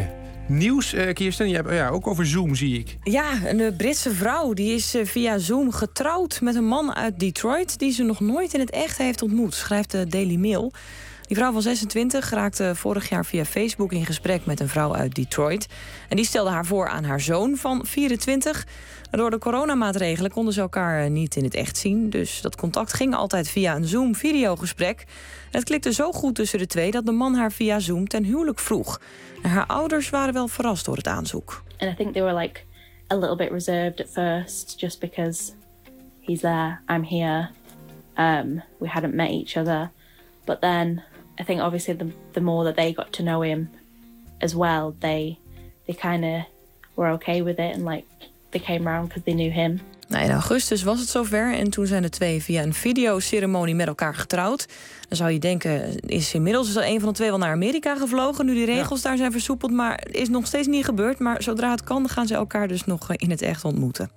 Nieuws, uh, Kirsten, je hebt, ja, ook over Zoom zie ik. Ja, een Britse vrouw die is uh, via Zoom getrouwd met een man uit Detroit die ze nog nooit in het echt heeft ontmoet, schrijft de Daily Mail. Die vrouw van zesentwintig raakte vorig jaar via Facebook in gesprek met een vrouw uit Detroit. En die stelde haar voor aan haar zoon van vierentwintig. Door de coronamaatregelen konden ze elkaar niet in het echt zien. Dus dat contact ging altijd via een Zoom-videogesprek. Het klikte zo goed tussen de twee dat de man haar via Zoom ten huwelijk vroeg. En haar ouders waren wel verrast door het aanzoek. And I think they were like a little bit reserved at first, just because he's there, I'm here. Um, we hadn't met each other. But then I think obviously the, the more that they got to know him as well, they they kind of were okay with it and like they came around because they knew him. Nou, in augustus was het zover en toen zijn de twee via een videoceremonie met elkaar getrouwd. Dan zou je denken, is inmiddels een van de twee wel naar Amerika gevlogen nu die regels ja. daar zijn versoepeld, maar is nog steeds niet gebeurd. Maar zodra het kan, gaan ze elkaar dus nog in het echt ontmoeten.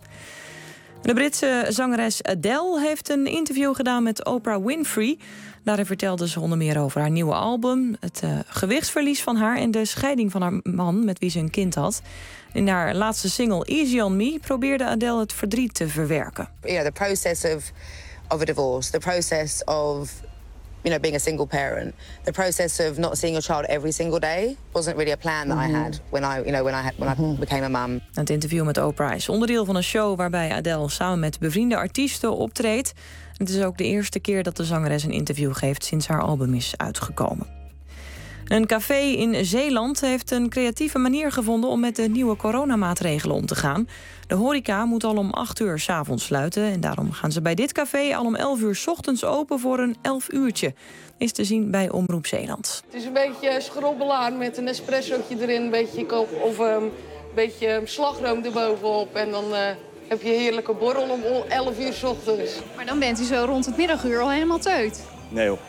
De Britse zangeres Adele heeft een interview gedaan met Oprah Winfrey. Daarin vertelde ze onder meer over haar nieuwe album, het uh, gewichtsverlies van haar en de scheiding van haar man met wie ze een kind had. In haar laatste single Easy on Me probeerde Adele het verdriet te verwerken. You know, the process of of a divorce, the process of you know being a single parent, the process of not seeing your child every single day wasn't really a plan that mm-hmm. I had when I you know when I had, when mm-hmm. I became a mum. Het interview met Oprah is onderdeel van een show waarbij Adele samen met bevriende artiesten optreedt. Het is ook de eerste keer dat de zangeres een interview geeft sinds haar album is uitgekomen. Een café in Zeeland heeft een creatieve manier gevonden om met de nieuwe coronamaatregelen om te gaan. De horeca moet al om acht uur 's avonds sluiten en daarom gaan ze bij dit café al om elf uur 's ochtends open voor een elf uurtje. Is te zien bij Omroep Zeeland. Het is een beetje schrobbelaar met een espressootje erin, een beetje, of een beetje slagroom erbovenop en dan... Uh... heb je heerlijke borrel om elf uur 's ochtends. Maar dan bent u zo rond het middaguur al helemaal teut. Nee hoor.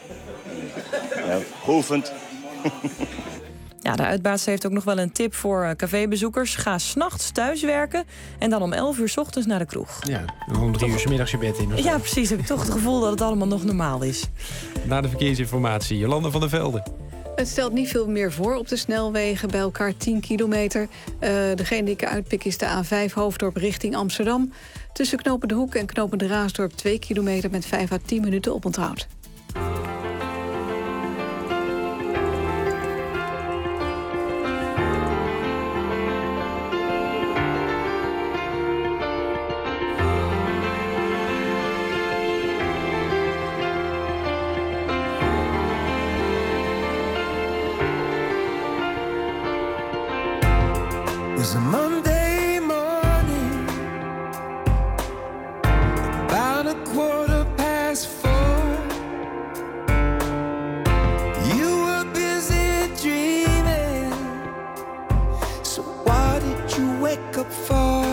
Ja, geoefend. Ja, de uitbaas heeft ook nog wel een tip voor cafébezoekers. Ga 's nachts thuiswerken en dan om elf uur 's ochtends naar de kroeg. Ja, en om drie uur 's middags je bed in. Ja, precies. Ik heb toch het gevoel dat het allemaal nog normaal is. Na de verkeersinformatie, Jolanda van der Velde. Het stelt niet veel meer voor op de snelwegen, bij elkaar tien kilometer. Uh, degene die ik uitpik is de A vijf Hoofddorp richting Amsterdam. Tussen Knopen de Hoek en Knopen de Raasdorp twee kilometer met vijf à tien minuten oponthoud. was a Monday morning, about a quarter past four. You were busy dreaming, so what did you wake up for?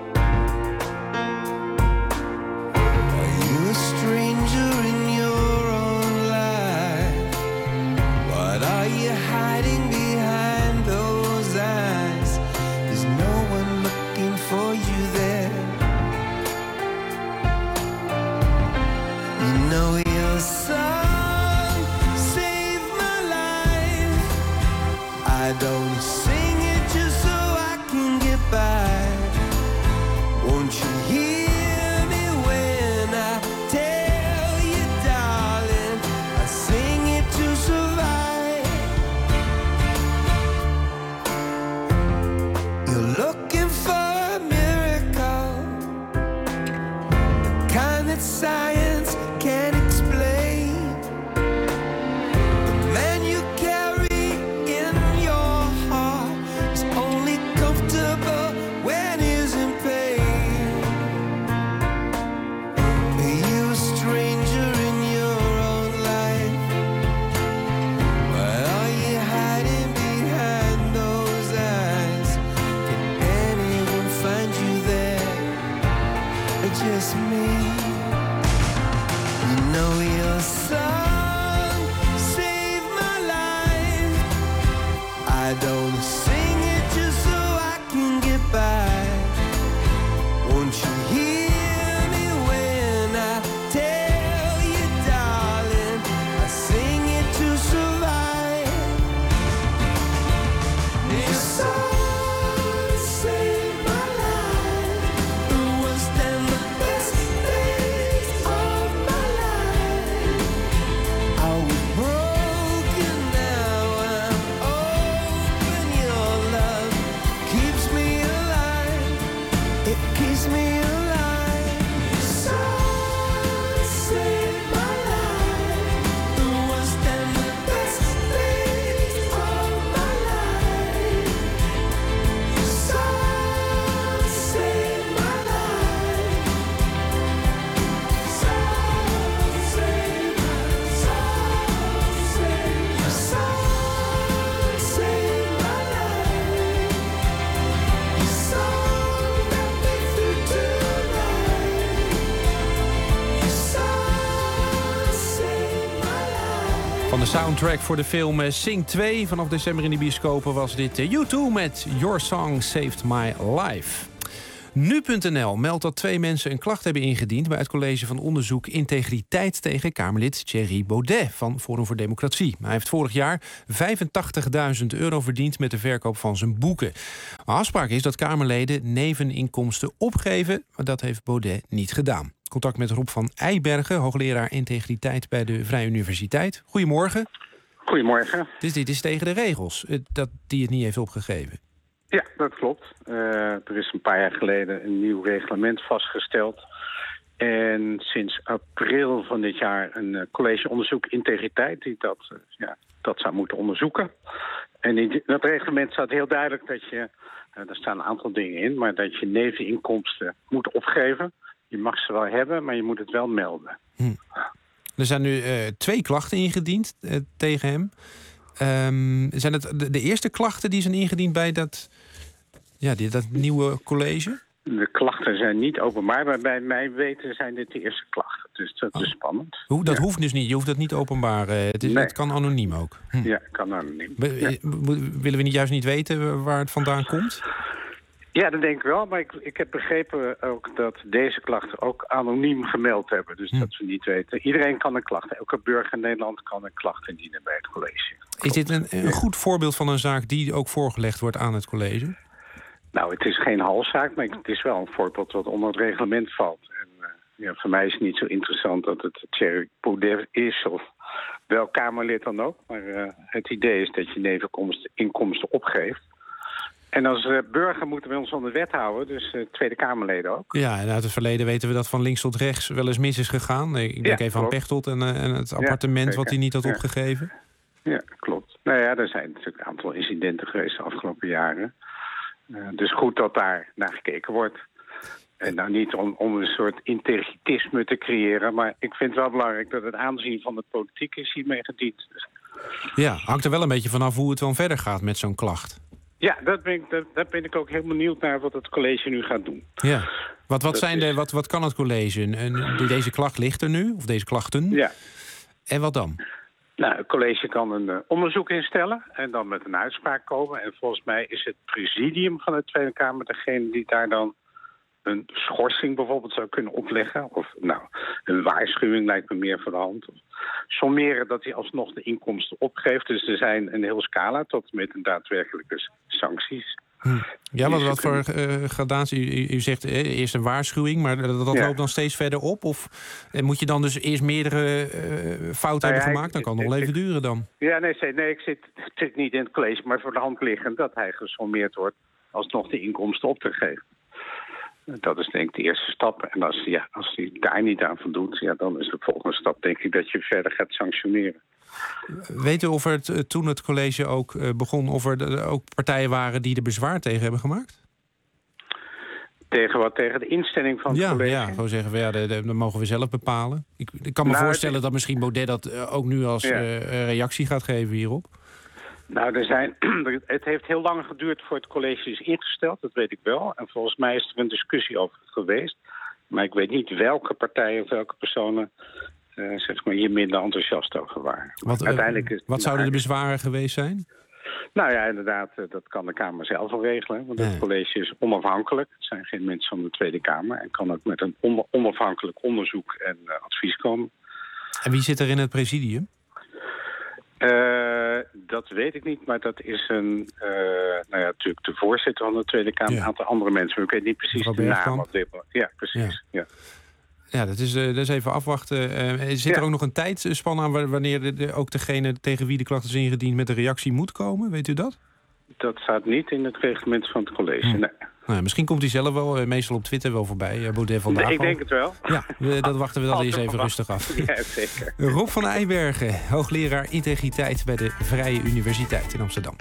Are you a stranger in your own life? What are you hiding behind those eyes? There's no one looking for you there. You know your song saved my life. I don't sing it just so I can get by. Won't you hear me when I tell you, darling, I sing it to survive. You're looking for a miracle, the kind that science can't explain. The man you carry in your heart is only comfortable when he's in pain. Are you a stranger in your own life? What are you hiding behind those eyes? Can Van de soundtrack voor de film Sing twee. Vanaf december in de bioscopen was dit U twee met Your Song Saved My Life. Nu punt n l meldt dat twee mensen een klacht hebben ingediend bij het College van Onderzoek Integriteit tegen Kamerlid Thierry Baudet van Forum voor Democratie. Hij heeft vorig jaar vijfentachtigduizend euro verdiend met de verkoop van zijn boeken. De afspraak is dat Kamerleden neveninkomsten opgeven, maar dat heeft Baudet niet gedaan. Contact met Rob van Eibergen, hoogleraar integriteit bij de Vrije Universiteit. Goedemorgen. Goedemorgen. Dus dit is tegen de regels, dat die het niet heeft opgegeven. Ja, dat klopt. Uh, er is een paar jaar geleden een nieuw reglement vastgesteld. En sinds april van dit jaar een uh, college onderzoek integriteit die dat, uh, ja, dat zou moeten onderzoeken. En in dat reglement staat heel duidelijk dat je, uh, er staan een aantal dingen in, maar dat je neveninkomsten moet opgeven. Je mag ze wel hebben, maar je moet het wel melden. Hm. Er zijn nu uh, twee klachten ingediend uh, tegen hem. Um, zijn het de, de eerste klachten die zijn ingediend bij dat, ja, die, dat nieuwe college? De klachten zijn niet openbaar, maar bij mij weten zijn dit de eerste klachten. Dus dat oh. is spannend. Hoe, dat ja. hoeft dus niet, je hoeft dat niet openbaar. Uh, het, is, nee. het kan anoniem ook. Hm. Ja, het kan anoniem. Be, ja. Willen we niet juist niet weten waar het vandaan komt? Ja, dat denk ik wel. Maar ik, ik heb begrepen ook dat deze klachten ook anoniem gemeld hebben. Dus hm. dat we niet weten. Iedereen kan een klacht. Elke burger in Nederland kan een klacht indienen bij het college. Klopt. Is dit een, een goed voorbeeld van een zaak die ook voorgelegd wordt aan het college? Nou, het is geen halszaak, maar het is wel een voorbeeld wat onder het reglement valt. En uh, ja, voor mij is het niet zo interessant dat het Thierry Baudet is of welk Kamerlid dan ook. Maar uh, het idee is dat je neveninkomsten opgeeft. En als uh, burger moeten we ons aan de wet houden, dus uh, Tweede Kamerleden ook. Ja, en uit het verleden weten we dat van links tot rechts wel eens mis is gegaan. Ik denk ja, even klopt. aan Pechtold en, uh, en het appartement ja, wat hij niet had ja. opgegeven. Ja, klopt. Nou ja, er zijn natuurlijk een aantal incidenten geweest de afgelopen jaren. Uh, dus goed dat daar naar gekeken wordt. En nou niet om, om een soort integritisme te creëren, maar ik vind het wel belangrijk dat het aanzien van de politiek is hiermee gediend. Ja, hangt er wel een beetje vanaf hoe het dan verder gaat met zo'n klacht. Ja, dat ben ik, dat, daar ben ik ook heel benieuwd naar wat het college nu gaat doen. Ja, wat, wat, zijn is... de, wat, wat kan het college? En deze klacht ligt er nu, of deze klachten? Ja. En wat dan? Nou, het college kan een uh, onderzoek instellen en dan met een uitspraak komen. En volgens mij is het presidium van de Tweede Kamer degene die daar dan een schorsing bijvoorbeeld zou kunnen opleggen. Of nou, een waarschuwing lijkt me meer voor de hand. Of sommeren dat hij alsnog de inkomsten opgeeft. Dus er zijn een heel scala tot met een daadwerkelijke sancties. Hm. Ja, wat, wat voor uh, gradatie? U, u zegt eh, eerst een waarschuwing, maar dat, dat ja. loopt dan steeds verder op? Of eh, moet je dan dus eerst meerdere uh, fouten nou ja, hebben gemaakt? Dan kan het nog wel even duren dan. Ja, nee, nee ik zit natuurlijk niet in het college, maar voor de hand liggend dat hij gesommeerd wordt alsnog de inkomsten op te geven. Dat is denk ik de eerste stap. En als, ja, als hij daar niet aan voldoet, ja, dan is de volgende stap denk ik dat je verder gaat sanctioneren. Weet u of er t, toen het college ook uh, begon, of er de, ook partijen waren die er bezwaar tegen hebben gemaakt? Tegen wat? Tegen de instelling van het ja, college? Ja, gewoon zeggen we, ja, dat mogen we zelf bepalen. Ik, ik kan me nou, voorstellen het... dat misschien Baudet dat uh, ook nu als ja. uh, reactie gaat geven hierop. Nou, er zijn, het heeft heel lang geduurd voor het college is ingesteld, dat weet ik wel. En volgens mij is er een discussie over geweest. Maar ik weet niet welke partijen of welke personen uh, zeg maar hier minder enthousiast over waren. Wat, Uiteindelijk is wat zouden de bezwaren geweest zijn? Nou ja, inderdaad, dat kan de Kamer zelf wel regelen. Want het nee. college is onafhankelijk. Het zijn geen mensen van de Tweede Kamer. En kan ook met een on- onafhankelijk onderzoek en uh, advies komen. En wie zit er in het presidium? Uh, dat weet ik niet, maar dat is een, uh, nou ja, natuurlijk de voorzitter van de Tweede Kamer, ja. een aantal andere mensen. Maar ik weet niet precies de naam op dit moment. Ja, precies. Ja, ja. ja dat, is, uh, dat is even afwachten. Uh, zit ja. er ook nog een tijdspan aan wanneer de, de, ook degene tegen wie de klacht is ingediend met een reactie moet komen? Weet u dat? Dat staat niet in het reglement van het college, hm. nee. Nou, misschien komt hij zelf wel, uh, meestal op Twitter wel voorbij. Uh, Baudet vandaag nee, ik al. denk het wel. Ja, uh, dat wachten we dan eens even rustig af. Ja, zeker. Rob van Eibergen, hoogleraar integriteit bij de Vrije Universiteit in Amsterdam.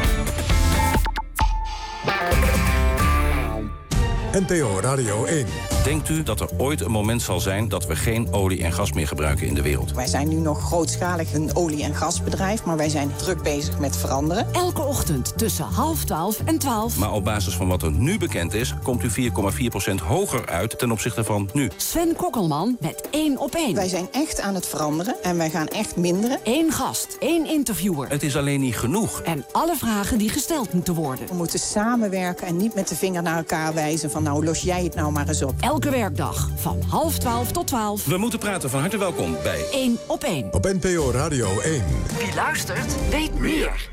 N P O Radio één. Denkt u dat er ooit een moment zal zijn dat we geen olie en gas meer gebruiken in de wereld? Wij zijn nu nog grootschalig een olie- en gasbedrijf, maar wij zijn druk bezig met veranderen. Elke ochtend tussen half twaalf en twaalf. Maar op basis van wat er nu bekend is, komt u vier komma vier procent hoger uit ten opzichte van nu. Sven Kokkelman met één op één. Wij zijn echt aan het veranderen en wij gaan echt minderen. Eén gast, één interviewer. Het is alleen niet genoeg. En alle vragen die gesteld moeten worden. We moeten samenwerken en niet met de vinger naar elkaar wijzen van nou los jij het nou maar eens op. Elke werkdag van half twaalf tot twaalf. We moeten praten. Van harte welkom bij één op één. Op N P O Radio één. Wie luistert, weet meer.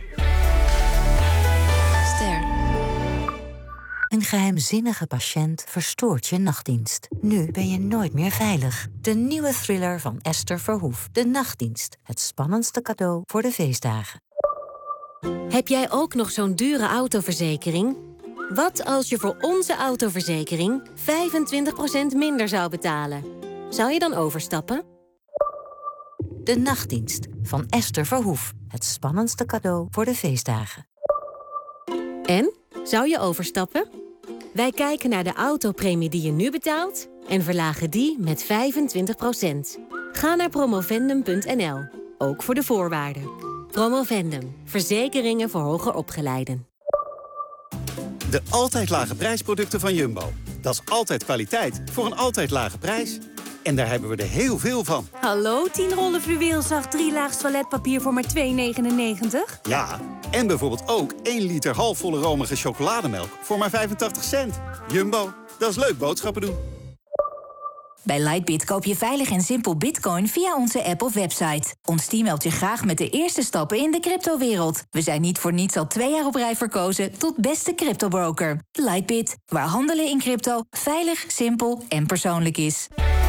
Ster. Een geheimzinnige patiënt verstoort je nachtdienst. Nu ben je nooit meer veilig. De nieuwe thriller van Esther Verhoef. De Nachtdienst. Het spannendste cadeau voor de feestdagen. Heb jij ook nog zo'n dure autoverzekering? Wat als je voor onze autoverzekering vijfentwintig procent minder zou betalen? Zou je dan overstappen? De Nachtdienst van Esther Verhoef. Het spannendste cadeau voor de feestdagen. En? Zou je overstappen? Wij kijken naar de autopremie die je nu betaalt en verlagen die met vijfentwintig procent. Ga naar promovendum punt n l, ook voor de voorwaarden. Promovendum, verzekeringen voor hoger opgeleiden. De altijd lage prijsproducten van Jumbo. Dat is altijd kwaliteit voor een altijd lage prijs. En daar hebben we er heel veel van. Hallo, tien rollen fluweelzacht, drie laags toiletpapier voor maar twee negenennegentig? Ja, en bijvoorbeeld ook één liter halfvolle romige chocolademelk voor maar vijfentachtig cent. Jumbo, dat is leuk boodschappen doen. Bij Lightbit koop je veilig en simpel bitcoin via onze app of website. Ons team helpt je graag met de eerste stappen in de cryptowereld. We zijn niet voor niets al twee jaar op rij verkozen tot beste cryptobroker. Lightbit, waar handelen in crypto veilig, simpel en persoonlijk is.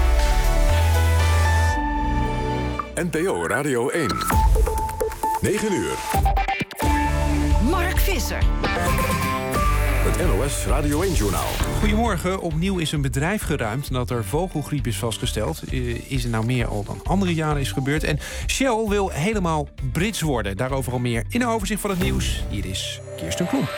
N P O Radio één. negen uur. Mark Visser. Het N O S Radio één-journaal. Goedemorgen. Opnieuw is een bedrijf geruimd nadat er vogelgriep is vastgesteld. Uh, is er nou meer al dan andere jaren is gebeurd. En Shell wil helemaal Brits worden. Daarover al meer in een overzicht van het nieuws. Hier is Kirsten Klomp.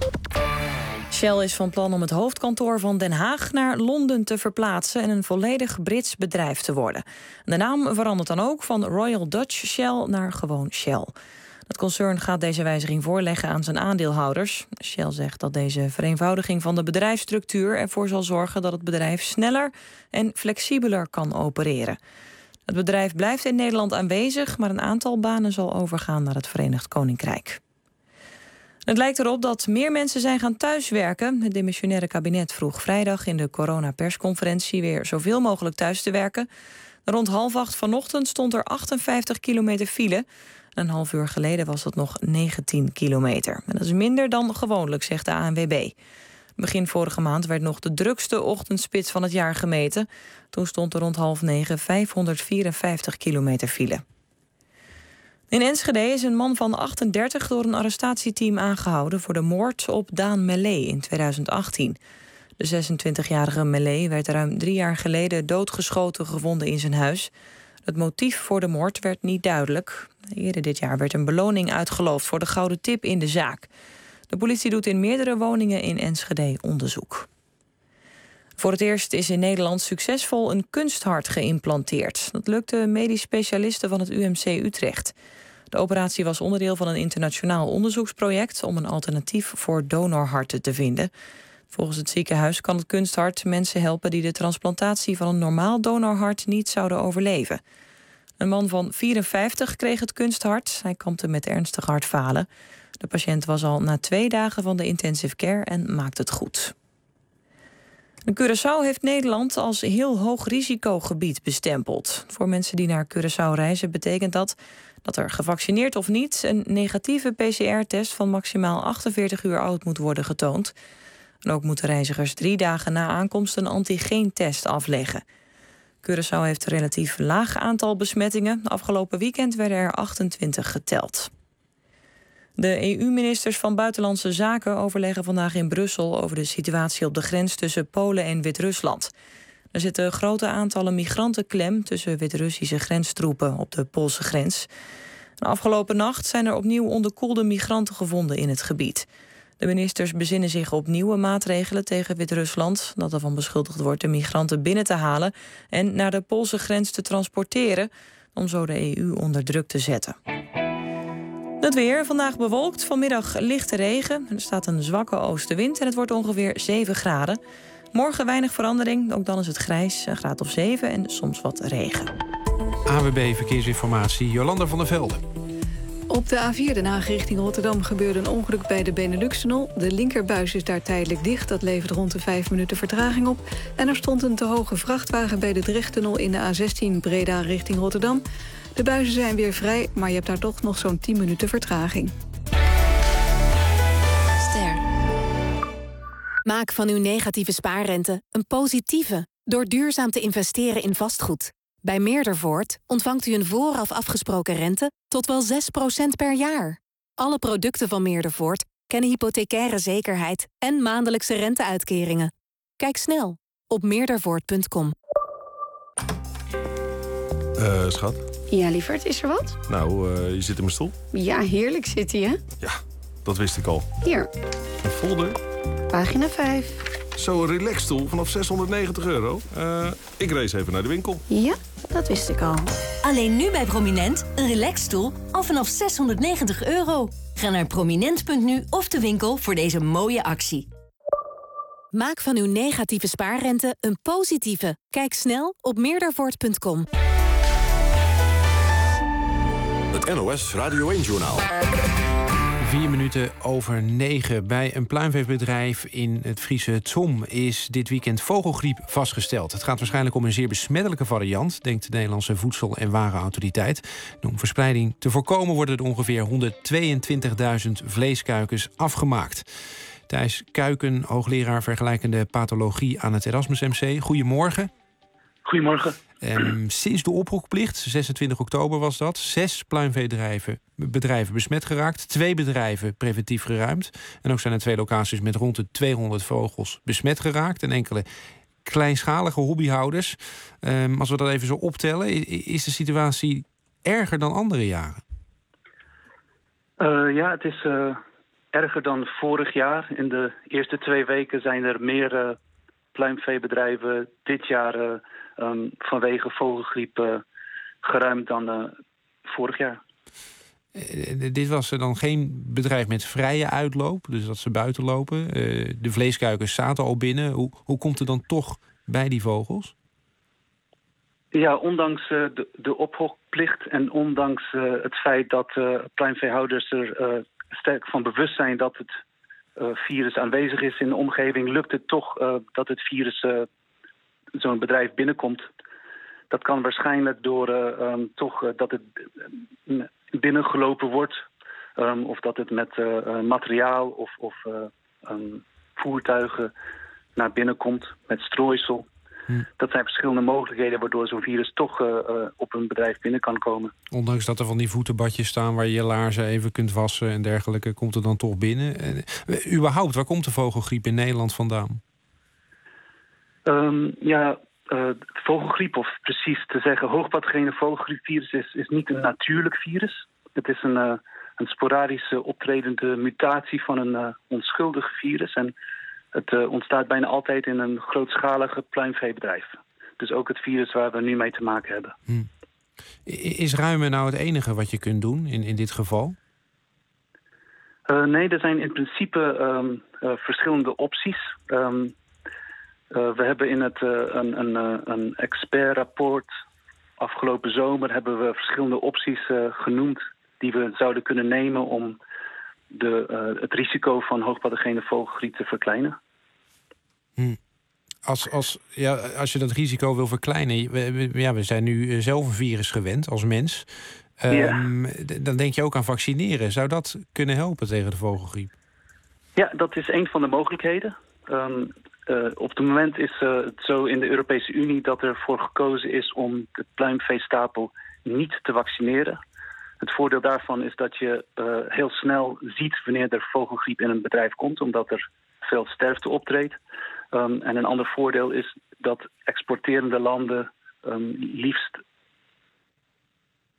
Shell is van plan om het hoofdkantoor van Den Haag naar Londen te verplaatsen en een volledig Brits bedrijf te worden. De naam verandert dan ook van Royal Dutch Shell naar gewoon Shell. Het concern gaat deze wijziging voorleggen aan zijn aandeelhouders. Shell zegt dat deze vereenvoudiging van de bedrijfsstructuur ervoor zal zorgen dat het bedrijf sneller en flexibeler kan opereren. Het bedrijf blijft in Nederland aanwezig, maar een aantal banen zal overgaan naar het Verenigd Koninkrijk. Het lijkt erop dat meer mensen zijn gaan thuiswerken. Het demissionaire kabinet vroeg vrijdag in de coronapersconferentie weer zoveel mogelijk thuis te werken. Rond half acht vanochtend stond er achtenvijftig kilometer file. Een half uur geleden was dat nog negentien kilometer. En dat is minder dan gewoonlijk, zegt de A N W B. Begin vorige maand werd nog de drukste ochtendspits van het jaar gemeten. Toen stond er rond half negen vijfhonderdvierenvijftig kilometer file. In Enschede is een man van achtendertig door een arrestatieteam aangehouden voor de moord op Daan Melé in tweeduizend achttien. De zesentwintigjarige Melé werd ruim drie jaar geleden doodgeschoten gevonden in zijn huis. Het motief voor de moord werd niet duidelijk. Eerder dit jaar werd een beloning uitgeloofd voor de gouden tip in de zaak. De politie doet in meerdere woningen in Enschede onderzoek. Voor het eerst is in Nederland succesvol een kunsthart geïmplanteerd. Dat lukte medisch specialisten van het U M C Utrecht. De operatie was onderdeel van een internationaal onderzoeksproject om een alternatief voor donorharten te vinden. Volgens het ziekenhuis kan het kunsthart mensen helpen die de transplantatie van een normaal donorhart niet zouden overleven. Een man van vierenvijftig kreeg het kunsthart. Hij kampte met ernstig hartfalen. De patiënt was al na twee dagen van de intensive care en maakt het goed. Curaçao heeft Nederland als heel hoog risicogebied bestempeld. Voor mensen die naar Curaçao reizen betekent dat dat er gevaccineerd of niet een negatieve P C R-test van maximaal achtenveertig uur oud moet worden getoond. En ook moeten reizigers drie dagen na aankomst een antigeentest afleggen. Curaçao heeft een relatief laag aantal besmettingen. Afgelopen weekend werden er achtentwintig geteld. De E U-ministers van Buitenlandse Zaken overleggen vandaag in Brussel over de situatie op de grens tussen Polen en Wit-Rusland. Er zitten grote aantallen migranten klem tussen Wit-Russische grenstroepen op de Poolse grens. De afgelopen nacht zijn er opnieuw onderkoelde migranten gevonden in het gebied. De ministers bezinnen zich op nieuwe maatregelen tegen Wit-Rusland, dat ervan beschuldigd wordt de migranten binnen te halen en naar de Poolse grens te transporteren, om zo de E U onder druk te zetten. Het weer, vandaag bewolkt, vanmiddag lichte regen. Er staat een zwakke oostenwind en het wordt ongeveer zeven graden. Morgen weinig verandering, ook dan is het grijs, een graad of zeven en soms wat regen. A W B Verkeersinformatie, Jolanda van der Velde. Op de A vier Den Haag richting Rotterdam gebeurde een ongeluk bij de Benelux-tunnel. De linkerbuis is daar tijdelijk dicht, dat levert rond de vijf minuten vertraging op. En er stond een te hoge vrachtwagen bij de Drechttunnel in de A zestien Breda richting Rotterdam. De buizen zijn weer vrij, maar je hebt daar toch nog zo'n tien minuten vertraging. Ster. Maak van uw negatieve spaarrente een positieve door duurzaam te investeren in vastgoed. Bij Meerdervoort ontvangt u een vooraf afgesproken rente tot wel zes procent per jaar. Alle producten van Meerdervoort kennen hypothecaire zekerheid en maandelijkse renteuitkeringen. Kijk snel op meerdervoort punt com. Uh, schat? Ja, lieverd, is er wat? Nou, uh, je zit in mijn stoel. Ja, heerlijk zit hij, hè? Ja, dat wist ik al. Hier. Een folder. Pagina vijf. Zo'n relaxstoel vanaf zeshonderdnegentig euro. Uh, ik race even naar de winkel. Ja, dat wist ik al. Alleen nu bij Prominent, een relaxstoel al vanaf zeshonderdnegentig euro. Ga naar prominent punt nu of de winkel voor deze mooie actie. Maak van uw negatieve spaarrente een positieve. Kijk snel op meerdervoort punt com. Het N O S Radio één-journaal. Vier minuten over negen. Bij een pluimveebedrijf in het Friese Tzom is dit weekend vogelgriep vastgesteld. Het gaat waarschijnlijk om een zeer besmettelijke variant, denkt de Nederlandse Voedsel- en Warenautoriteit. Om verspreiding te voorkomen worden er ongeveer honderdtweeëntwintigduizend vleeskuikens afgemaakt. Thijs Kuiken, hoogleraar vergelijkende pathologie aan het Erasmus M C. Goedemorgen. Goedemorgen. Um, sinds de ophokplicht, zesentwintig oktober was dat, zes pluimveebedrijven bedrijven besmet geraakt. Twee bedrijven preventief geruimd. En ook zijn er twee locaties met rond de tweehonderd vogels besmet geraakt. En enkele kleinschalige hobbyhouders. Um, als we dat even zo optellen, is de situatie erger dan andere jaren? Uh, ja, het is uh, erger dan vorig jaar. In de eerste twee weken zijn er meer uh, pluimveebedrijven dit jaar uh, um, vanwege vogelgriep uh, geruimd dan uh, vorig jaar. Uh, dit was er dan geen bedrijf met vrije uitloop, dus dat ze buiten lopen. Uh, de vleeskuikens zaten al binnen. Hoe, hoe komt het dan toch bij die vogels? Ja, ondanks uh, de, de ophokplicht en ondanks uh, het feit dat uh, pluimveehouders er uh, sterk van bewust zijn dat het uh, virus aanwezig is in de omgeving, lukt het toch uh, dat het virus uh, zo'n bedrijf binnenkomt. Dat kan waarschijnlijk door uh, um, toch uh, dat het binnengelopen wordt. Um, of dat het met uh, uh, materiaal of, of uh, um, voertuigen naar binnen komt met strooisel. Hm. Dat zijn verschillende mogelijkheden waardoor zo'n virus toch uh, uh, op een bedrijf binnen kan komen. Ondanks dat er van die voetenbadjes staan waar je je laarzen even kunt wassen en dergelijke, komt er dan toch binnen. Uh, überhaupt, waar komt de vogelgriep in Nederland vandaan? Um, ja, uh, vogelgriep, of precies te zeggen, hoogpathogene vogelgriepvirus is, is niet een natuurlijk virus. Het is een, uh, een sporadische optredende mutatie van een uh, onschuldig virus. En het uh, ontstaat bijna altijd in een grootschalige pluimveebedrijf. Dus ook het virus waar we nu mee te maken hebben. Hm. Is ruimen nou het enige wat je kunt doen in, in dit geval? Uh, nee, er zijn in principe um, uh, verschillende opties. Um, uh, we hebben in het uh, een, een, een expertrapport afgelopen zomer hebben we verschillende opties uh, genoemd die we zouden kunnen nemen om de, uh, het risico van hoogpathogene vogelgriep te verkleinen. Hm. Als, als, ja, als je dat risico wil verkleinen, we, ja, we zijn nu zelf een virus gewend als mens. Um, ja. Dan denk je ook aan vaccineren. Zou dat kunnen helpen tegen de vogelgriep? Ja, dat is een van de mogelijkheden. Um, uh, op het moment is uh, het zo in de Europese Unie dat er voor gekozen is om de pluimveestapel niet te vaccineren. Het voordeel daarvan is dat je uh, heel snel ziet wanneer er vogelgriep in een bedrijf komt, omdat er veel sterfte optreedt. Um, en een ander voordeel is dat exporterende landen um, liefst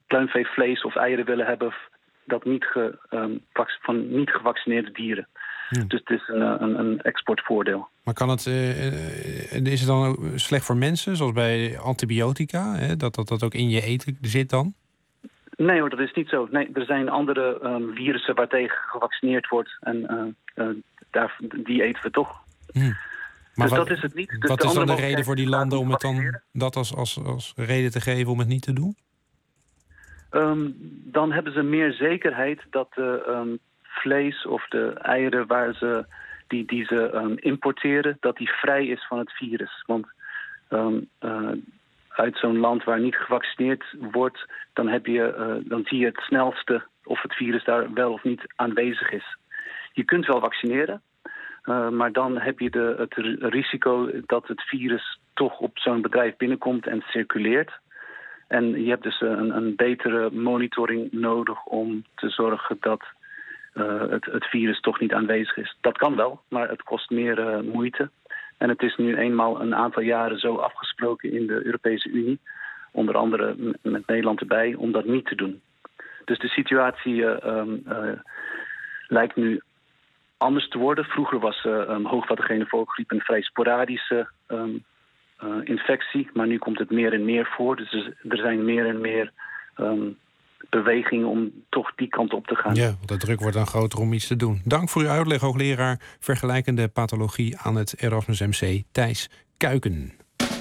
pluimveevlees of eieren willen hebben dat niet ge, um, van niet gevaccineerde dieren. Hmm. Dus het is een, een, een exportvoordeel. Maar kan het, uh, is het dan ook slecht voor mensen, zoals bij antibiotica? Hè? Dat, dat dat ook in je eten zit dan? Nee hoor, dat is niet zo. Nee, er zijn andere um, virussen waartegen gevaccineerd wordt. En uh, uh, daar, die eten we toch. Hmm. Maar dus wat, dat is het niet. Dus wat de is dan de reden voor die landen om het dan dat als, als, als reden te geven om het niet te doen? Um, dan hebben ze meer zekerheid dat de um, vlees of de eieren waar ze, die, die ze um, importeren, dat die vrij is van het virus. Want um, uh, uit zo'n land waar niet gevaccineerd wordt, dan, heb je, uh, dan zie je het snelste of het virus daar wel of niet aanwezig is. Je kunt wel vaccineren, uh, maar dan heb je de, het risico dat het virus toch op zo'n bedrijf binnenkomt en circuleert. En je hebt dus een, een betere monitoring nodig om te zorgen dat uh, het, het virus toch niet aanwezig is. Dat kan wel, maar het kost meer uh, moeite. En het is nu eenmaal een aantal jaren zo afgesproken in de Europese Unie, onder andere met Nederland erbij, om dat niet te doen. Dus de situatie uh, um, uh, lijkt nu anders te worden. Vroeger was uh, um, hoogpathogene vogelgriep een vrij sporadische um, uh, infectie, maar nu komt het meer en meer voor. Dus er zijn meer en meer um, bewegingen om toch die kant op te gaan. Ja, want de druk wordt dan groter om iets te doen. Dank voor uw uitleg, hoogleraar vergelijkende pathologie aan het Erasmus M C, Thijs Kuiken.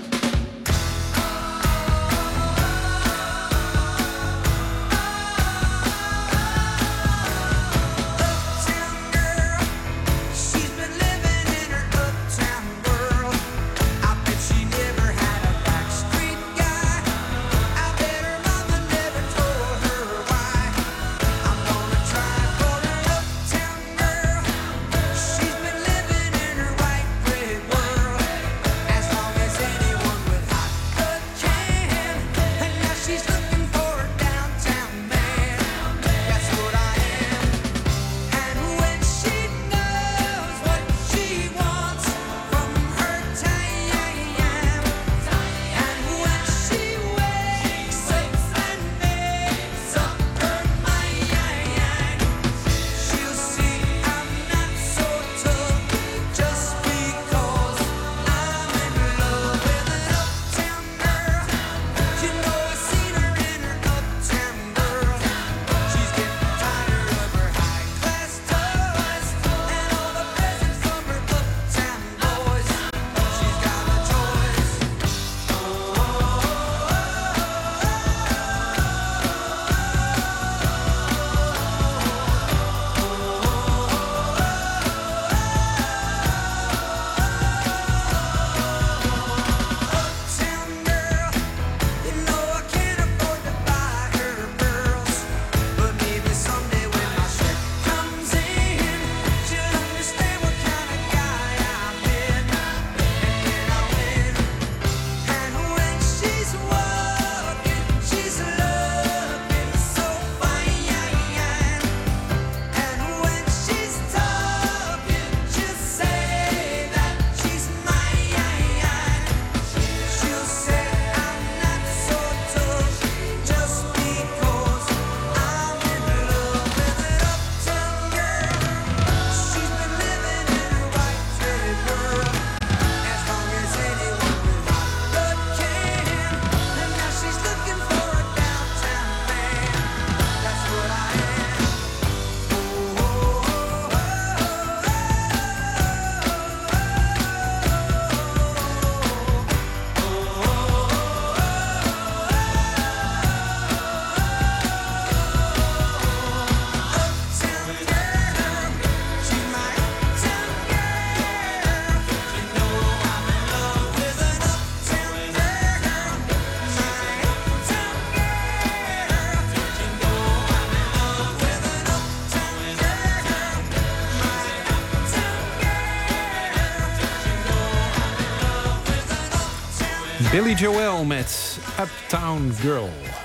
Billy Joel met Uptown Girl.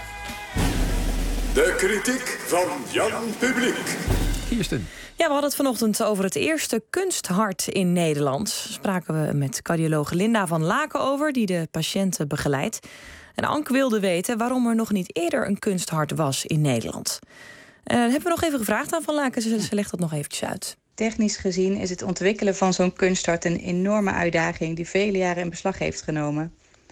De kritiek van Jan Publiek. Kirsten. Ja, we hadden het vanochtend over het eerste kunsthart in Nederland. Spraken we met cardioloog Linda van Laken over, die de patiënten begeleidt. En Ank wilde weten waarom er nog niet eerder een kunsthart was in Nederland. Uh, hebben we nog even gevraagd aan Van Laken, ze, ze legt dat nog eventjes uit. Technisch gezien is het ontwikkelen van zo'n kunsthart een enorme uitdaging die vele jaren in beslag heeft genomen.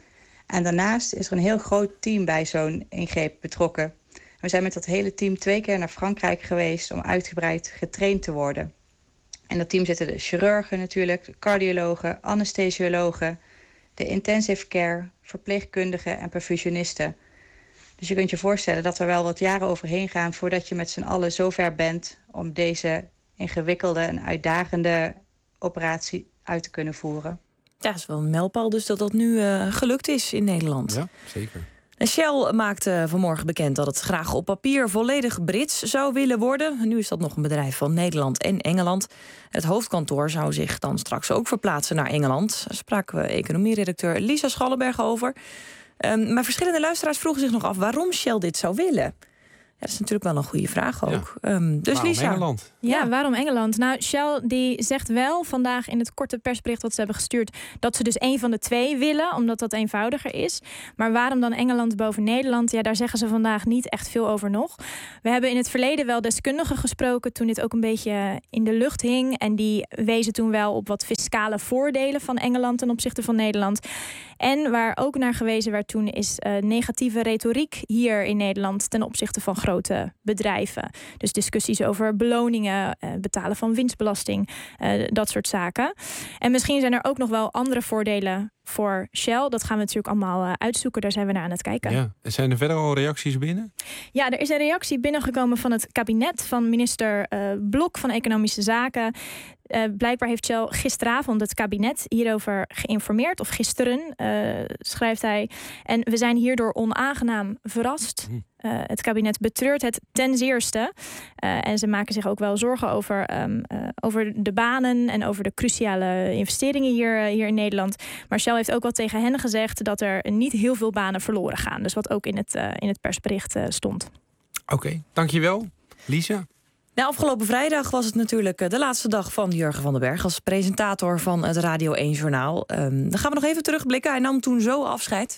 En daarnaast is er een heel groot team bij zo'n ingreep betrokken. We zijn met dat hele team twee keer naar Frankrijk geweest om uitgebreid getraind te worden. In dat team zitten de chirurgen natuurlijk, de cardiologen, anesthesiologen, de intensive care, verpleegkundigen en perfusionisten. Dus je kunt je voorstellen dat er wel wat jaren overheen gaan voordat je met z'n allen zover bent om deze ingewikkelde en uitdagende operatie uit te kunnen voeren. Ja, dat is wel een mijlpaal dus dat dat nu uh, gelukt is in Nederland. Ja, zeker. En Shell maakte vanmorgen bekend dat het graag op papier volledig Brits zou willen worden. Nu is dat nog een bedrijf van Nederland en Engeland. Het hoofdkantoor zou zich dan straks ook verplaatsen naar Engeland. Daar spraken we economieredacteur Lisa Schallenberg over. Um, maar verschillende luisteraars vroegen zich nog af waarom Shell dit zou willen. Ja, dat is natuurlijk wel een goede vraag ook. Ja. Um, dus waarom Lisa. Engeland? Ja, ja, waarom Engeland? Nou, Shell die zegt wel vandaag in het korte persbericht wat ze hebben gestuurd dat ze dus één van de twee willen, omdat dat eenvoudiger is. Maar waarom dan Engeland boven Nederland? Ja, daar zeggen ze vandaag niet echt veel over nog. We hebben in het verleden wel deskundigen gesproken toen dit ook een beetje in de lucht hing. En die wezen toen wel op wat fiscale voordelen van Engeland ten opzichte van Nederland. En waar ook naar gewezen werd toen is uh, negatieve retoriek hier in Nederland ten opzichte van grote bedrijven. Dus discussies over beloningen, uh, betalen van winstbelasting, uh, dat soort zaken. En misschien zijn er ook nog wel andere voordelen voor Shell. Dat gaan we natuurlijk allemaal uh, uitzoeken. Daar zijn we naar aan het kijken. Ja. Zijn er verder al reacties binnen? Ja, er is een reactie binnengekomen van het kabinet van minister uh, Blok van Economische Zaken. Uh, blijkbaar heeft Shell gisteravond het kabinet hierover geïnformeerd. Of gisteren, uh, schrijft hij. En we zijn hierdoor onaangenaam verrast. Hm. Uh, het kabinet betreurt het ten zeerste. Uh, en ze maken zich ook wel zorgen over, um, uh, over de banen en over de cruciale investeringen hier, uh, hier in Nederland. Maar Shell heeft ook wel tegen hen gezegd dat er niet heel veel banen verloren gaan. Dus wat ook in het, uh, in het persbericht uh, stond. Oké, okay, dankjewel. Lisa? Nou, afgelopen vrijdag was het natuurlijk de laatste dag van Jurgen van den Berg als presentator van het Radio één-journaal. Um, dan gaan we nog even terugblikken. Hij nam toen zo afscheid.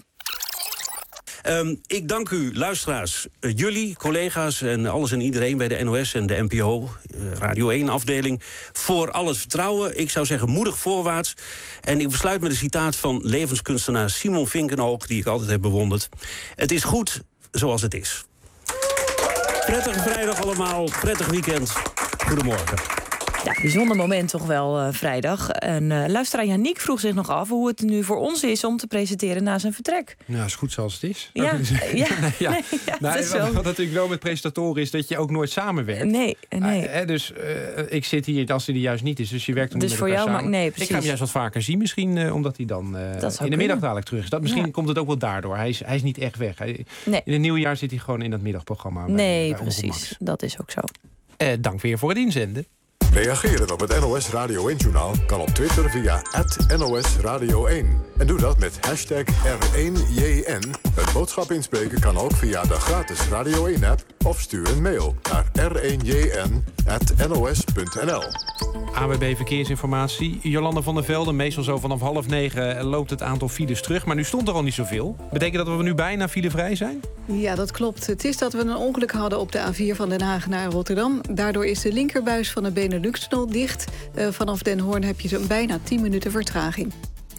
Um, ik dank u, luisteraars, uh, jullie, collega's en alles en iedereen bij de N O S en de N P O, uh, Radio één-afdeling, voor al het vertrouwen. Ik zou zeggen, moedig voorwaarts. En ik besluit met een citaat van levenskunstenaar Simon Vinkenoog, die ik altijd heb bewonderd. Het is goed zoals het is. Prettige vrijdag allemaal, prettig weekend. Goedemorgen. Ja, bijzonder moment toch wel uh, vrijdag. En uh, luisteraar Yannick vroeg zich nog af hoe het nu voor ons is om te presenteren na zijn vertrek. Nou, is goed zoals het is. Ja, ja. ja. Nee, ja nou, is wel... Wat natuurlijk wel met presentatoren is dat je ook nooit samenwerkt. Nee, nee. Uh, dus uh, ik zit hier als hij er juist niet is, dus je werkt dan dus met voor elkaar jou samen. Maar, nee, precies. Ik ga hem juist wat vaker zien misschien, uh, omdat hij dan uh, in de kunnen. middag dadelijk terug is. Dat, misschien ja. komt het ook wel daardoor. Hij is, hij is niet echt weg. Hij, nee. In het nieuwjaar zit hij gewoon in dat middagprogramma. Bij, nee, bij precies. Dat is ook zo. Uh, dank weer voor het inzenden. Reageren op het N O S Radio één-journaal kan op Twitter via at N O S Radio één. En doe dat met hashtag R één J N. Een boodschap inspreken kan ook via de gratis Radio één-app... of stuur een mail naar r één j n at n o s punt n l. A W B Verkeersinformatie. Jolanda van der Velde, meestal zo vanaf half negen loopt het aantal files terug. Maar nu stond er al niet zoveel. Betekent dat we nu bijna filevrij zijn? Ja, dat klopt. Het is dat we een ongeluk hadden op de A vier van Den Haag naar Rotterdam. Daardoor is de linkerbuis van de Benelux-tunnel dicht. Uh, vanaf Den Hoorn heb je zo'n bijna tien minuten vertraging.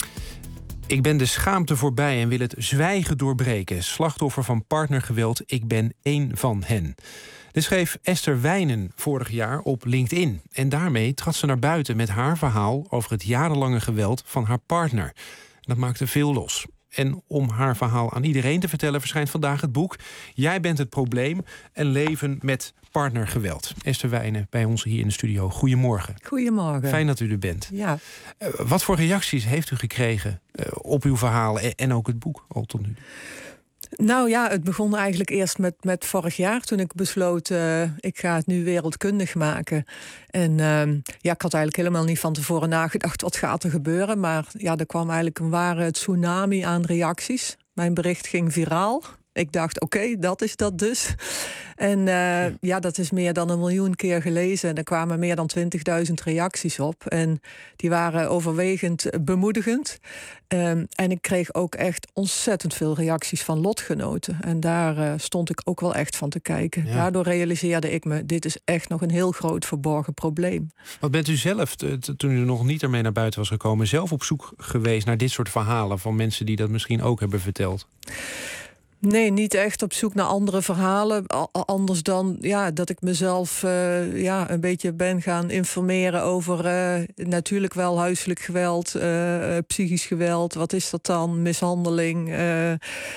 Ik ben de schaamte voorbij en wil het zwijgen doorbreken. Slachtoffer van partnergeweld, ik ben één van hen. Dit schreef Esther Wijnen vorig jaar op LinkedIn. En daarmee trad ze naar buiten met haar verhaal over het jarenlange geweld van haar partner. Dat maakte veel los. En om haar verhaal aan iedereen te vertellen verschijnt vandaag het boek Jij bent het probleem, een leven met partnergeweld. Esther Wijnen bij ons hier in de studio. Goedemorgen. Goedemorgen. Fijn dat u er bent. Ja. Uh, wat voor reacties heeft u gekregen uh, op uw verhaal en, en ook het boek al tot nu? Nou ja, het begon eigenlijk eerst met, met vorig jaar toen ik besloot... Uh, ik ga het nu wereldkundig maken. En uh, ja, ik had eigenlijk helemaal niet van tevoren nagedacht wat gaat er gebeuren. Maar ja, er kwam eigenlijk een ware tsunami aan reacties. Mijn bericht ging viraal. Ik dacht, oké, okay, dat is dat dus. En uh, ja. ja, dat is meer dan een miljoen keer gelezen. En er kwamen meer dan twintigduizend reacties op. En die waren overwegend bemoedigend. Um, en ik kreeg ook echt ontzettend veel reacties van lotgenoten. En daar uh, stond ik ook wel echt van te kijken. Ja. Daardoor realiseerde ik me, dit is echt nog een heel groot verborgen probleem. Wat bent u zelf, toen u er nog niet ermee naar buiten was gekomen, zelf op zoek geweest naar dit soort verhalen van mensen die dat misschien ook hebben verteld? Nee, niet echt op zoek naar andere verhalen. Anders dan ja, dat ik mezelf uh, ja, een beetje ben gaan informeren over uh, natuurlijk wel huiselijk geweld, uh, psychisch geweld. Wat is dat dan? Mishandeling, uh,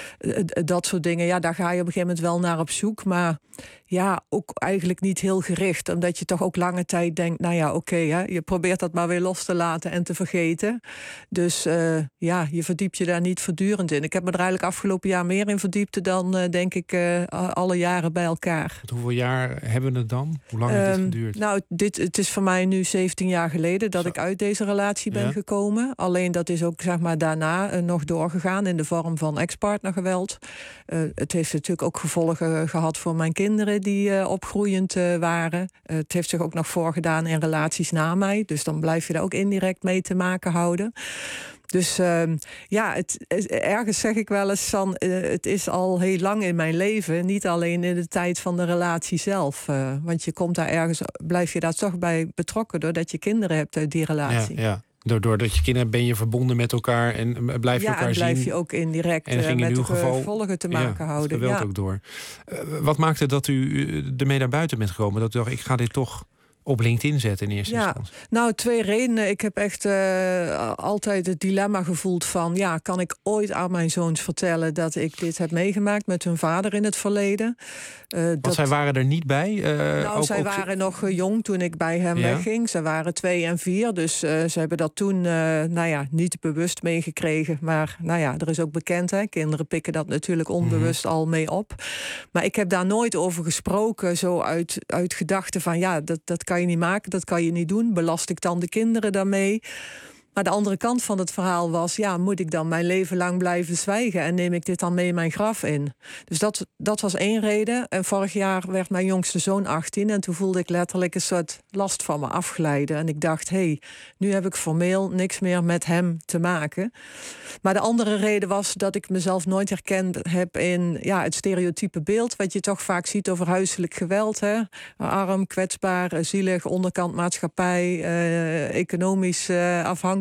dat soort dingen. Ja, daar ga je op een gegeven moment wel naar op zoek. Maar ja, ook eigenlijk niet heel gericht. Omdat je toch ook lange tijd denkt, nou ja, oké, okay, je probeert dat maar weer los te laten en te vergeten. Dus uh, ja, je verdiept je daar niet voortdurend in. Ik heb me er eigenlijk afgelopen jaar meer in verdiept dan, uh, denk ik, uh, alle jaren bij elkaar. Hoeveel jaar hebben we het dan? Hoe lang heeft het geduurd? Um, nou, dit, het is voor mij nu zeventien jaar geleden dat Zo. ik uit deze relatie ben ja. gekomen. Alleen dat is ook, zeg maar, daarna uh, nog doorgegaan in de vorm van ex-partnergeweld. Uh, het heeft natuurlijk ook gevolgen gehad voor mijn kinderen die uh, opgroeiend uh, waren. Uh, het heeft zich ook nog voorgedaan in relaties na mij. Dus dan blijf je daar ook indirect mee te maken houden. Dus uh, ja, het, ergens zeg ik wel eens van, uh, het is al heel lang in mijn leven. Niet alleen in de tijd van de relatie zelf. Uh, want je komt daar ergens, blijf je daar toch bij betrokken doordat je kinderen hebt uit die relatie. Ja, ja. Doordat je kinderen hebt, ben je verbonden met elkaar en blijf je ja, elkaar en blijf zien. je ook indirect en uh, met de geval, gevolgen te maken ja, houden. Het geweld ja. ook door. Uh, wat maakte dat u ermee naar buiten bent gekomen? Dat u dacht, ik ga dit toch op LinkedIn zetten in eerste ja, instantie? Nou, twee redenen. Ik heb echt uh, altijd het dilemma gevoeld van, ja, kan ik ooit aan mijn zoons vertellen dat ik dit heb meegemaakt met hun vader in het verleden? Uh, Want dat... zij waren er niet bij? Uh, nou, ook, zij ook... waren nog uh, jong toen ik bij hem ja. wegging. Ze waren twee en vier, dus uh, ze hebben dat toen, uh, nou ja, niet bewust meegekregen. Maar nou ja, er is ook bekend, hè, kinderen pikken dat natuurlijk onbewust mm-hmm. al mee op. Maar ik heb daar nooit over gesproken, zo uit, uit gedachten van, ja, dat, dat kan je niet maken, dat kan je niet doen. Belast ik dan de kinderen daarmee? Maar de andere kant van het verhaal was, ja, moet ik dan mijn leven lang blijven zwijgen en neem ik dit dan mee mijn graf in? Dus dat, dat was één reden. En vorig jaar werd mijn jongste zoon achttien en toen voelde ik letterlijk een soort last van me afglijden. En ik dacht, hé, hey, nu heb ik formeel niks meer met hem te maken. Maar de andere reden was dat ik mezelf nooit herkend heb in ja, het stereotype beeld wat je toch vaak ziet over huiselijk geweld. Hè? Arm, kwetsbaar, zielig, onderkant maatschappij, uh, economisch uh, afhankelijk.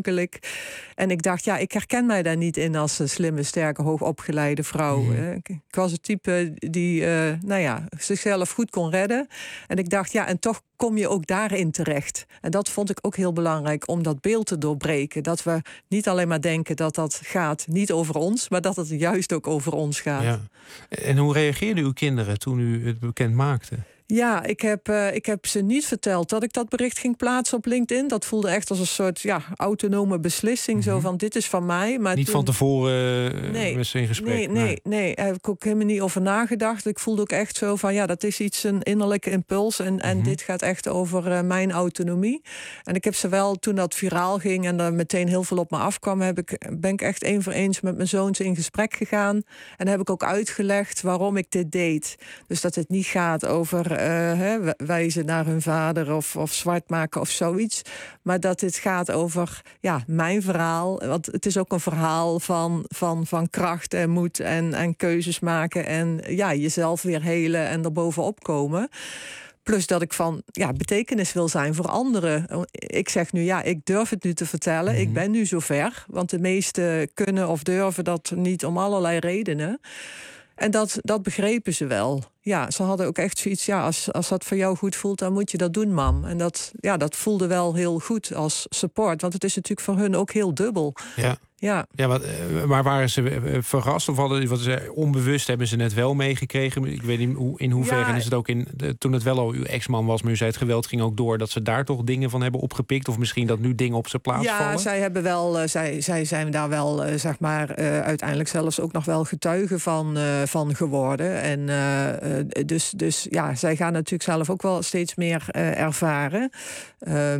En ik dacht, ja, ik herken mij daar niet in als een slimme, sterke, hoogopgeleide vrouw. Mm. Ik was het type die uh, nou ja, zichzelf goed kon redden. En ik dacht, ja, en toch kom je ook daarin terecht. En dat vond ik ook heel belangrijk om dat beeld te doorbreken. Dat we niet alleen maar denken dat dat gaat niet over ons, maar dat het juist ook over ons gaat. Ja. En hoe reageerden uw kinderen toen u het bekend maakte? Ja, ik heb, uh, ik heb ze niet verteld dat ik dat bericht ging plaatsen op LinkedIn. Dat voelde echt als een soort ja, autonome beslissing. Mm-hmm. Zo van, dit is van mij. Maar niet toen... van tevoren uh, nee, met ze in gesprek? Nee, nee, nee, nee. Daar heb ik ook helemaal niet over nagedacht. Ik voelde ook echt zo van, ja, dat is iets, een innerlijke impuls. En, en mm-hmm. dit gaat echt over uh, mijn autonomie. En ik heb ze wel, toen dat viraal ging en er meteen heel veel op me afkwam, heb ik, ben ik echt één voor eens met mijn zoons in gesprek gegaan. En heb ik ook uitgelegd waarom ik dit deed. Dus dat het niet gaat over Uh, he, wijzen naar hun vader of, of zwart maken of zoiets. Maar dat het gaat over ja, mijn verhaal. Want het is ook een verhaal van, van, van kracht en moed en, en keuzes maken. En ja, jezelf weer helen en er bovenop komen. Plus dat ik van ja, betekenis wil zijn voor anderen. Ik zeg nu, ja, ik durf het nu te vertellen. Mm-hmm. Ik ben nu zover. Want de meesten kunnen of durven dat niet om allerlei redenen. En dat, dat begrepen ze wel. Ja, ze hadden ook echt zoiets, ja, als, als dat voor jou goed voelt, dan moet je dat doen, mam. En dat, ja, dat voelde wel heel goed als support. Want het is natuurlijk voor hun ook heel dubbel. Ja. Ja. Ja, maar, maar waren ze verrast of hadden wat ze onbewust hebben ze net wel meegekregen? Ik weet niet hoe, in hoeverre ja, is het ook in de, toen het wel al uw ex-man was, maar u zei het geweld ging ook door, dat ze daar toch dingen van hebben opgepikt of misschien dat nu dingen op zijn plaats ja, vallen? Ja, zij hebben wel, uh, zij, zij zijn daar wel, uh, zeg maar, uh, uiteindelijk zelfs ook nog wel getuigen van, uh, van geworden. En uh, uh, dus, dus ja, zij gaan natuurlijk zelf ook wel steeds meer uh, ervaren. Um,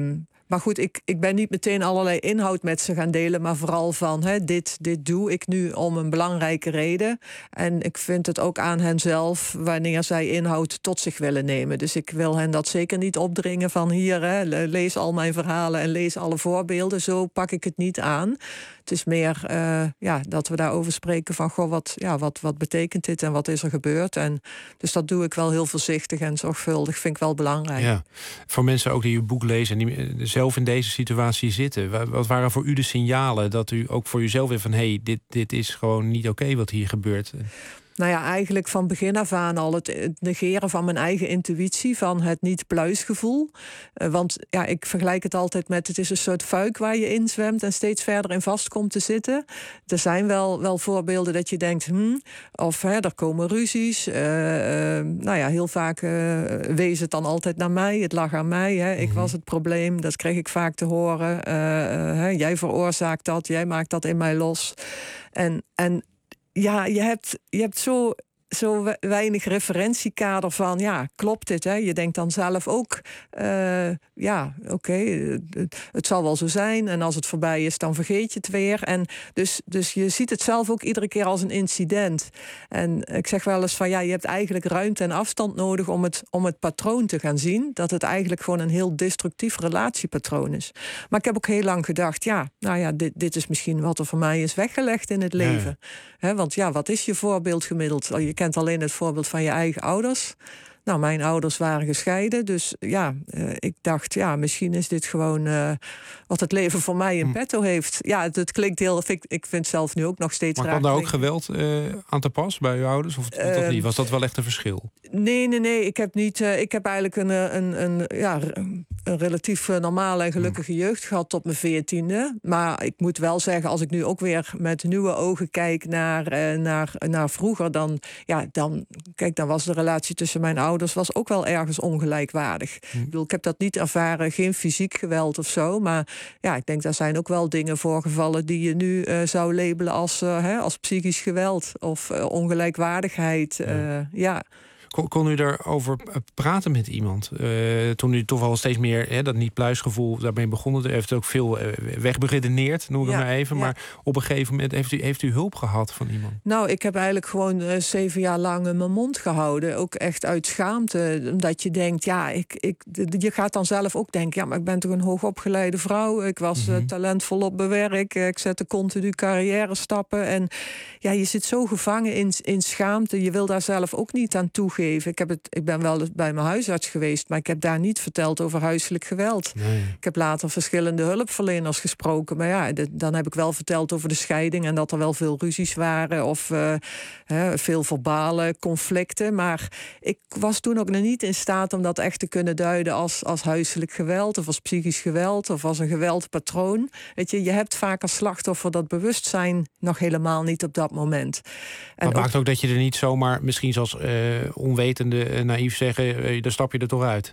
maar goed, ik, ik ben niet meteen allerlei inhoud met ze gaan delen, maar vooral van hè, dit, dit doe ik nu om een belangrijke reden. En ik vind het ook aan hen zelf wanneer zij inhoud tot zich willen nemen. Dus ik wil hen dat zeker niet opdringen van hier, hè, lees al mijn verhalen en lees alle voorbeelden. Zo pak ik het niet aan. Het is meer uh, ja, dat we daarover spreken van goh, wat, ja, wat, wat betekent dit en wat is er gebeurd. En dus dat doe ik wel heel voorzichtig en zorgvuldig. Vind ik wel belangrijk. Ja. Voor mensen ook die uw boek lezen en die zelf in deze situatie zitten. Wat waren voor u de signalen dat u ook voor uzelf weer van hé, hey, dit, dit is gewoon niet oké wat hier gebeurt? Nou ja, eigenlijk van begin af aan al het, het negeren van mijn eigen intuïtie, van het niet-pluisgevoel. Uh, want ja, ik vergelijk het altijd met het is een soort fuik waar je in zwemt en steeds verder in vast komt te zitten. Er zijn wel, wel voorbeelden dat je denkt, hm, of hè, er komen ruzies. Uh, uh, nou ja, heel vaak uh, wees het dan altijd naar mij, het lag aan mij. Hè. Ik was het probleem, dat kreeg ik vaak te horen. Uh, uh, hè, jij veroorzaakt dat, jij maakt dat in mij los. En, en ja, je hebt, je hebt zo, zo weinig referentiekader van, ja, klopt dit? Hè? Je denkt dan zelf ook, uh, ja, oké, okay, het, het zal wel zo zijn. En als het voorbij is, dan vergeet je het weer. En dus, dus je ziet het zelf ook iedere keer als een incident. En ik zeg wel eens van, ja, je hebt eigenlijk ruimte en afstand nodig om het, om het patroon te gaan zien. Dat het eigenlijk gewoon een heel destructief relatiepatroon is. Maar ik heb ook heel lang gedacht, ja, nou ja, dit, dit is misschien wat er voor mij is weggelegd in het leven. Ja. He, want ja, wat is je voorbeeld gemiddeld? Je kent alleen het voorbeeld van je eigen ouders. Nou, mijn ouders waren gescheiden, dus ja, uh, ik dacht, ja, misschien is dit gewoon uh, wat het leven voor mij in hm. petto heeft. Ja, het, het klinkt heel, ik, ik vind het zelf nu ook nog steeds maar raar. Maar kwam daar ook geweld uh, aan te pas bij uw ouders? Of uh, dat niet? Was dat wel echt een verschil? Nee, nee, nee. Ik heb niet. Uh, ik heb eigenlijk een, een, een, ja, een relatief normale en gelukkige hm. jeugd gehad tot mijn veertiende. Maar ik moet wel zeggen, als ik nu ook weer met nieuwe ogen kijk naar, uh, naar, naar vroeger, dan, ja, dan, kijk, dan was de relatie tussen mijn ouders was ook wel ergens ongelijkwaardig. Hm. Ik bedoel, ik heb dat niet ervaren, geen fysiek geweld of zo. Maar ja, ik denk, daar zijn ook wel dingen voorgevallen die je nu uh, zou labelen als, uh, hè, als psychisch geweld of uh, ongelijkwaardigheid. Ja. Uh, ja. Kon, kon u daarover praten met iemand? Uh, toen u toch wel steeds meer hè, dat niet-pluisgevoel daarmee begonnen. U heeft ook veel uh, wegberedeneerd, noem ik ja, maar even. Ja. Maar op een gegeven moment heeft u, heeft u hulp gehad van iemand? Nou, ik heb eigenlijk gewoon uh, zeven jaar lang uh, mijn mond gehouden. Ook echt uit schaamte. Omdat je denkt, ja, ik, ik, je gaat dan zelf ook denken, ja, maar ik ben toch een hoogopgeleide vrouw. Ik was uh, talentvol op mijn werk. Ik zette continu carrière stappen. En ja, je zit zo gevangen in, in schaamte. Je wil daar zelf ook niet aan toegeven. Ik, heb het, ik ben wel bij mijn huisarts geweest, maar ik heb daar niet verteld over huiselijk geweld. Nee. Ik heb later verschillende hulpverleners gesproken. Maar ja, de, dan heb ik wel verteld over de scheiding en dat er wel veel ruzies waren of uh, hè, veel verbale conflicten. Maar ik was toen ook nog niet in staat om dat echt te kunnen duiden als, als huiselijk geweld of als psychisch geweld of als een geweldpatroon. Weet je, je hebt vaak als slachtoffer dat bewustzijn nog helemaal niet op dat moment. En dat ook, maakt ook dat je er niet zomaar misschien zoals uh, onwetende, uh, naïef zeggen, uh, dan stap je er toch uit.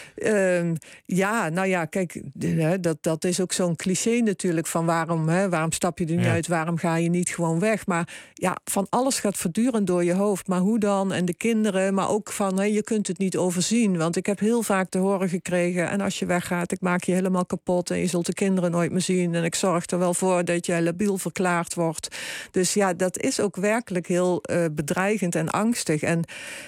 Uh, ja, nou ja, kijk, hè, dat, dat is ook zo'n cliché natuurlijk van waarom, hè, waarom stap je er niet ja. uit, waarom ga je niet gewoon weg. Maar ja, van alles gaat voortdurend door je hoofd. Maar hoe dan? En de kinderen, maar ook van, hè, je kunt het niet overzien. Want ik heb heel vaak te horen gekregen, en als je weggaat, ik maak je helemaal kapot en je zult de kinderen nooit meer zien. En ik zorg er wel voor dat jij labiel verklaard wordt. Dus ja, dat is ook werkelijk heel uh, bedreigend en angstig. En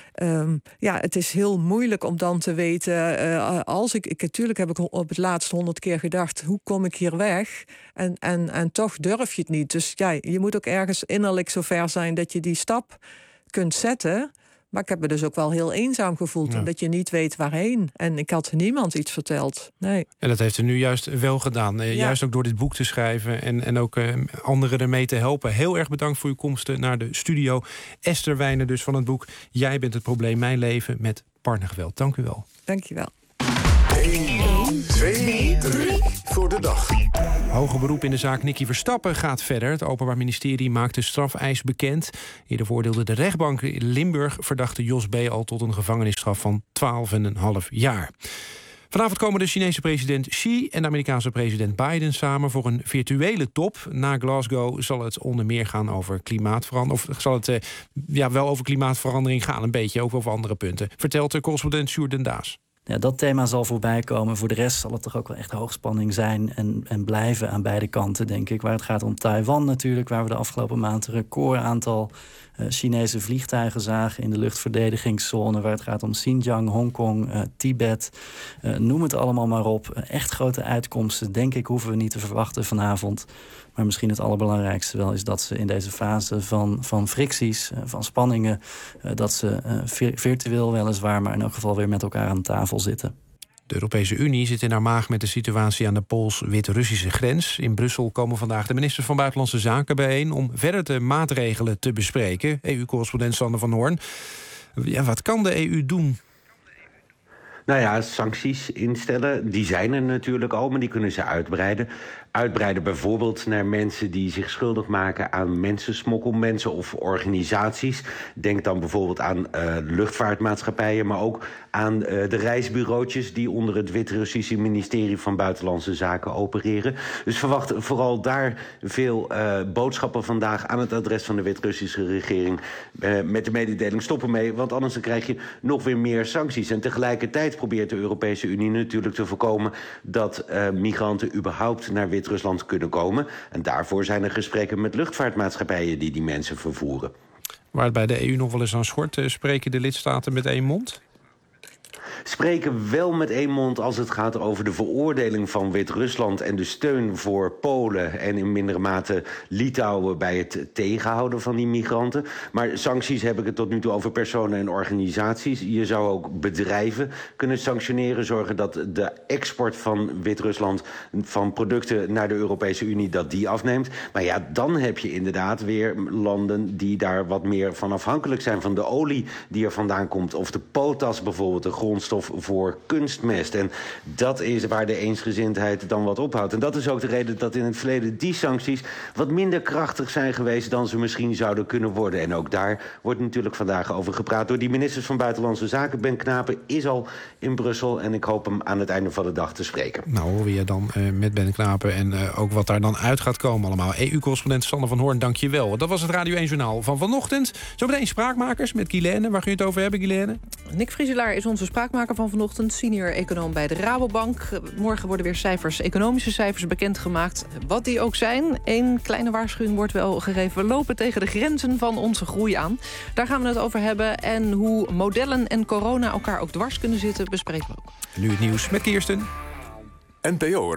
Um, ja, het is heel moeilijk om dan te weten, uh, als ik, ik, natuurlijk heb ik op het laatst honderd keer gedacht, hoe kom ik hier weg? En, en, en toch durf je het niet. Dus ja, je moet ook ergens innerlijk zover zijn dat je die stap kunt zetten. Maar ik heb me dus ook wel heel eenzaam gevoeld, ja. omdat je niet weet waarheen. En ik had niemand iets verteld. Nee. En dat heeft u nu juist wel gedaan. Ja. Juist ook door dit boek te schrijven en, en ook uh, anderen ermee te helpen. Heel erg bedankt voor uw komst naar de studio. Esther Wijnen dus van het boek Jij bent het probleem, mijn leven met partnergeweld. Dank u wel. Dank je wel. één, twee, drie voor de dag. Hoger beroep in de zaak Nicky Verstappen gaat verder. Het Openbaar Ministerie maakt de strafeis bekend. Eerder veroordeelde de rechtbank in Limburg verdachte Jos B. al tot een gevangenisstraf van twaalf komma vijf jaar. Vanavond komen de Chinese president Xi en de Amerikaanse president Biden samen voor een virtuele top. Na Glasgow zal het onder meer gaan over klimaatverandering. Of zal het uh, ja, wel over klimaatverandering gaan, een beetje ook over andere punten. Vertelt de correspondent Sjoerd den Daas. Ja, dat thema zal voorbij komen. Voor de rest zal het toch ook wel echt hoogspanning zijn en, en blijven aan beide kanten, denk ik. Waar het gaat om Taiwan natuurlijk, waar we de afgelopen maand een recordaantal uh, Chinese vliegtuigen zagen in de luchtverdedigingszone. Waar het gaat om Xinjiang, Hongkong, uh, Tibet. Uh, noem het allemaal maar op. Uh, echt grote uitkomsten, denk ik, hoeven we niet te verwachten vanavond. Maar misschien het allerbelangrijkste wel is dat ze in deze fase van, van fricties, van spanningen, dat ze uh, virtueel weliswaar, maar in elk geval weer met elkaar aan tafel zitten. De Europese Unie zit in haar maag met de situatie aan de Pools-Wit-Russische grens. In Brussel komen vandaag de ministers van Buitenlandse Zaken bijeen om verder de maatregelen te bespreken. E U-correspondent Sander van Hoorn. Ja, wat kan de E U doen? Nou ja, sancties instellen, die zijn er natuurlijk al, maar die kunnen ze uitbreiden. Uitbreiden bijvoorbeeld naar mensen die zich schuldig maken aan mensensmokkel, mensen of organisaties. Denk dan bijvoorbeeld aan uh, luchtvaartmaatschappijen, maar ook aan uh, de reisbureautjes die onder het Wit-Russische ministerie van Buitenlandse Zaken opereren. Dus verwacht vooral daar veel uh, boodschappen vandaag aan het adres van de Wit-Russische regering. Uh, met de mededeling stop ermee, want anders dan krijg je nog weer meer sancties. En tegelijkertijd probeert de Europese Unie natuurlijk te voorkomen dat uh, migranten überhaupt naar Wit-Rusland kunnen komen. En daarvoor zijn er gesprekken met luchtvaartmaatschappijen die die mensen vervoeren. Waar het bij de E U nog wel eens aan schort, spreken de lidstaten met één mond? Spreken wel met één mond als het gaat over de veroordeling van Wit-Rusland en de steun voor Polen en in mindere mate Litouwen bij het tegenhouden van die migranten. Maar sancties heb ik het tot nu toe over personen en organisaties. Je zou ook bedrijven kunnen sanctioneren, zorgen dat de export van Wit-Rusland van producten naar de Europese Unie dat die afneemt. Maar ja, dan heb je inderdaad weer landen die daar wat meer van afhankelijk zijn van de olie die er vandaan komt of de potas bijvoorbeeld, de grondstof voor kunstmest. En dat is waar de eensgezindheid dan wat ophoudt. En dat is ook de reden dat in het verleden die sancties wat minder krachtig zijn geweest dan ze misschien zouden kunnen worden. En ook daar wordt natuurlijk vandaag over gepraat door die ministers van Buitenlandse Zaken. Ben Knapen is al in Brussel en ik hoop hem aan het einde van de dag te spreken. Nou, horen we je dan uh, met Ben Knapen en uh, ook wat daar dan uit gaat komen allemaal. E U-correspondent Sander van Hoorn, dank je wel. Dat was het Radio één Journaal van vanochtend. Zometeen Spraakmakers met Guilaine. Waar kun je het over hebben, Guilaine? Nick Vrieselaar is onze spraakmaker van vanochtend, senior econoom bij de Rabobank. Morgen worden weer cijfers, economische cijfers bekendgemaakt. Wat die ook zijn, één kleine waarschuwing wordt wel gegeven. We lopen tegen de grenzen van onze groei aan. Daar gaan we het over hebben. En hoe modellen en corona elkaar ook dwars kunnen zitten, bespreken we ook. En nu het nieuws met Kirsten. N P O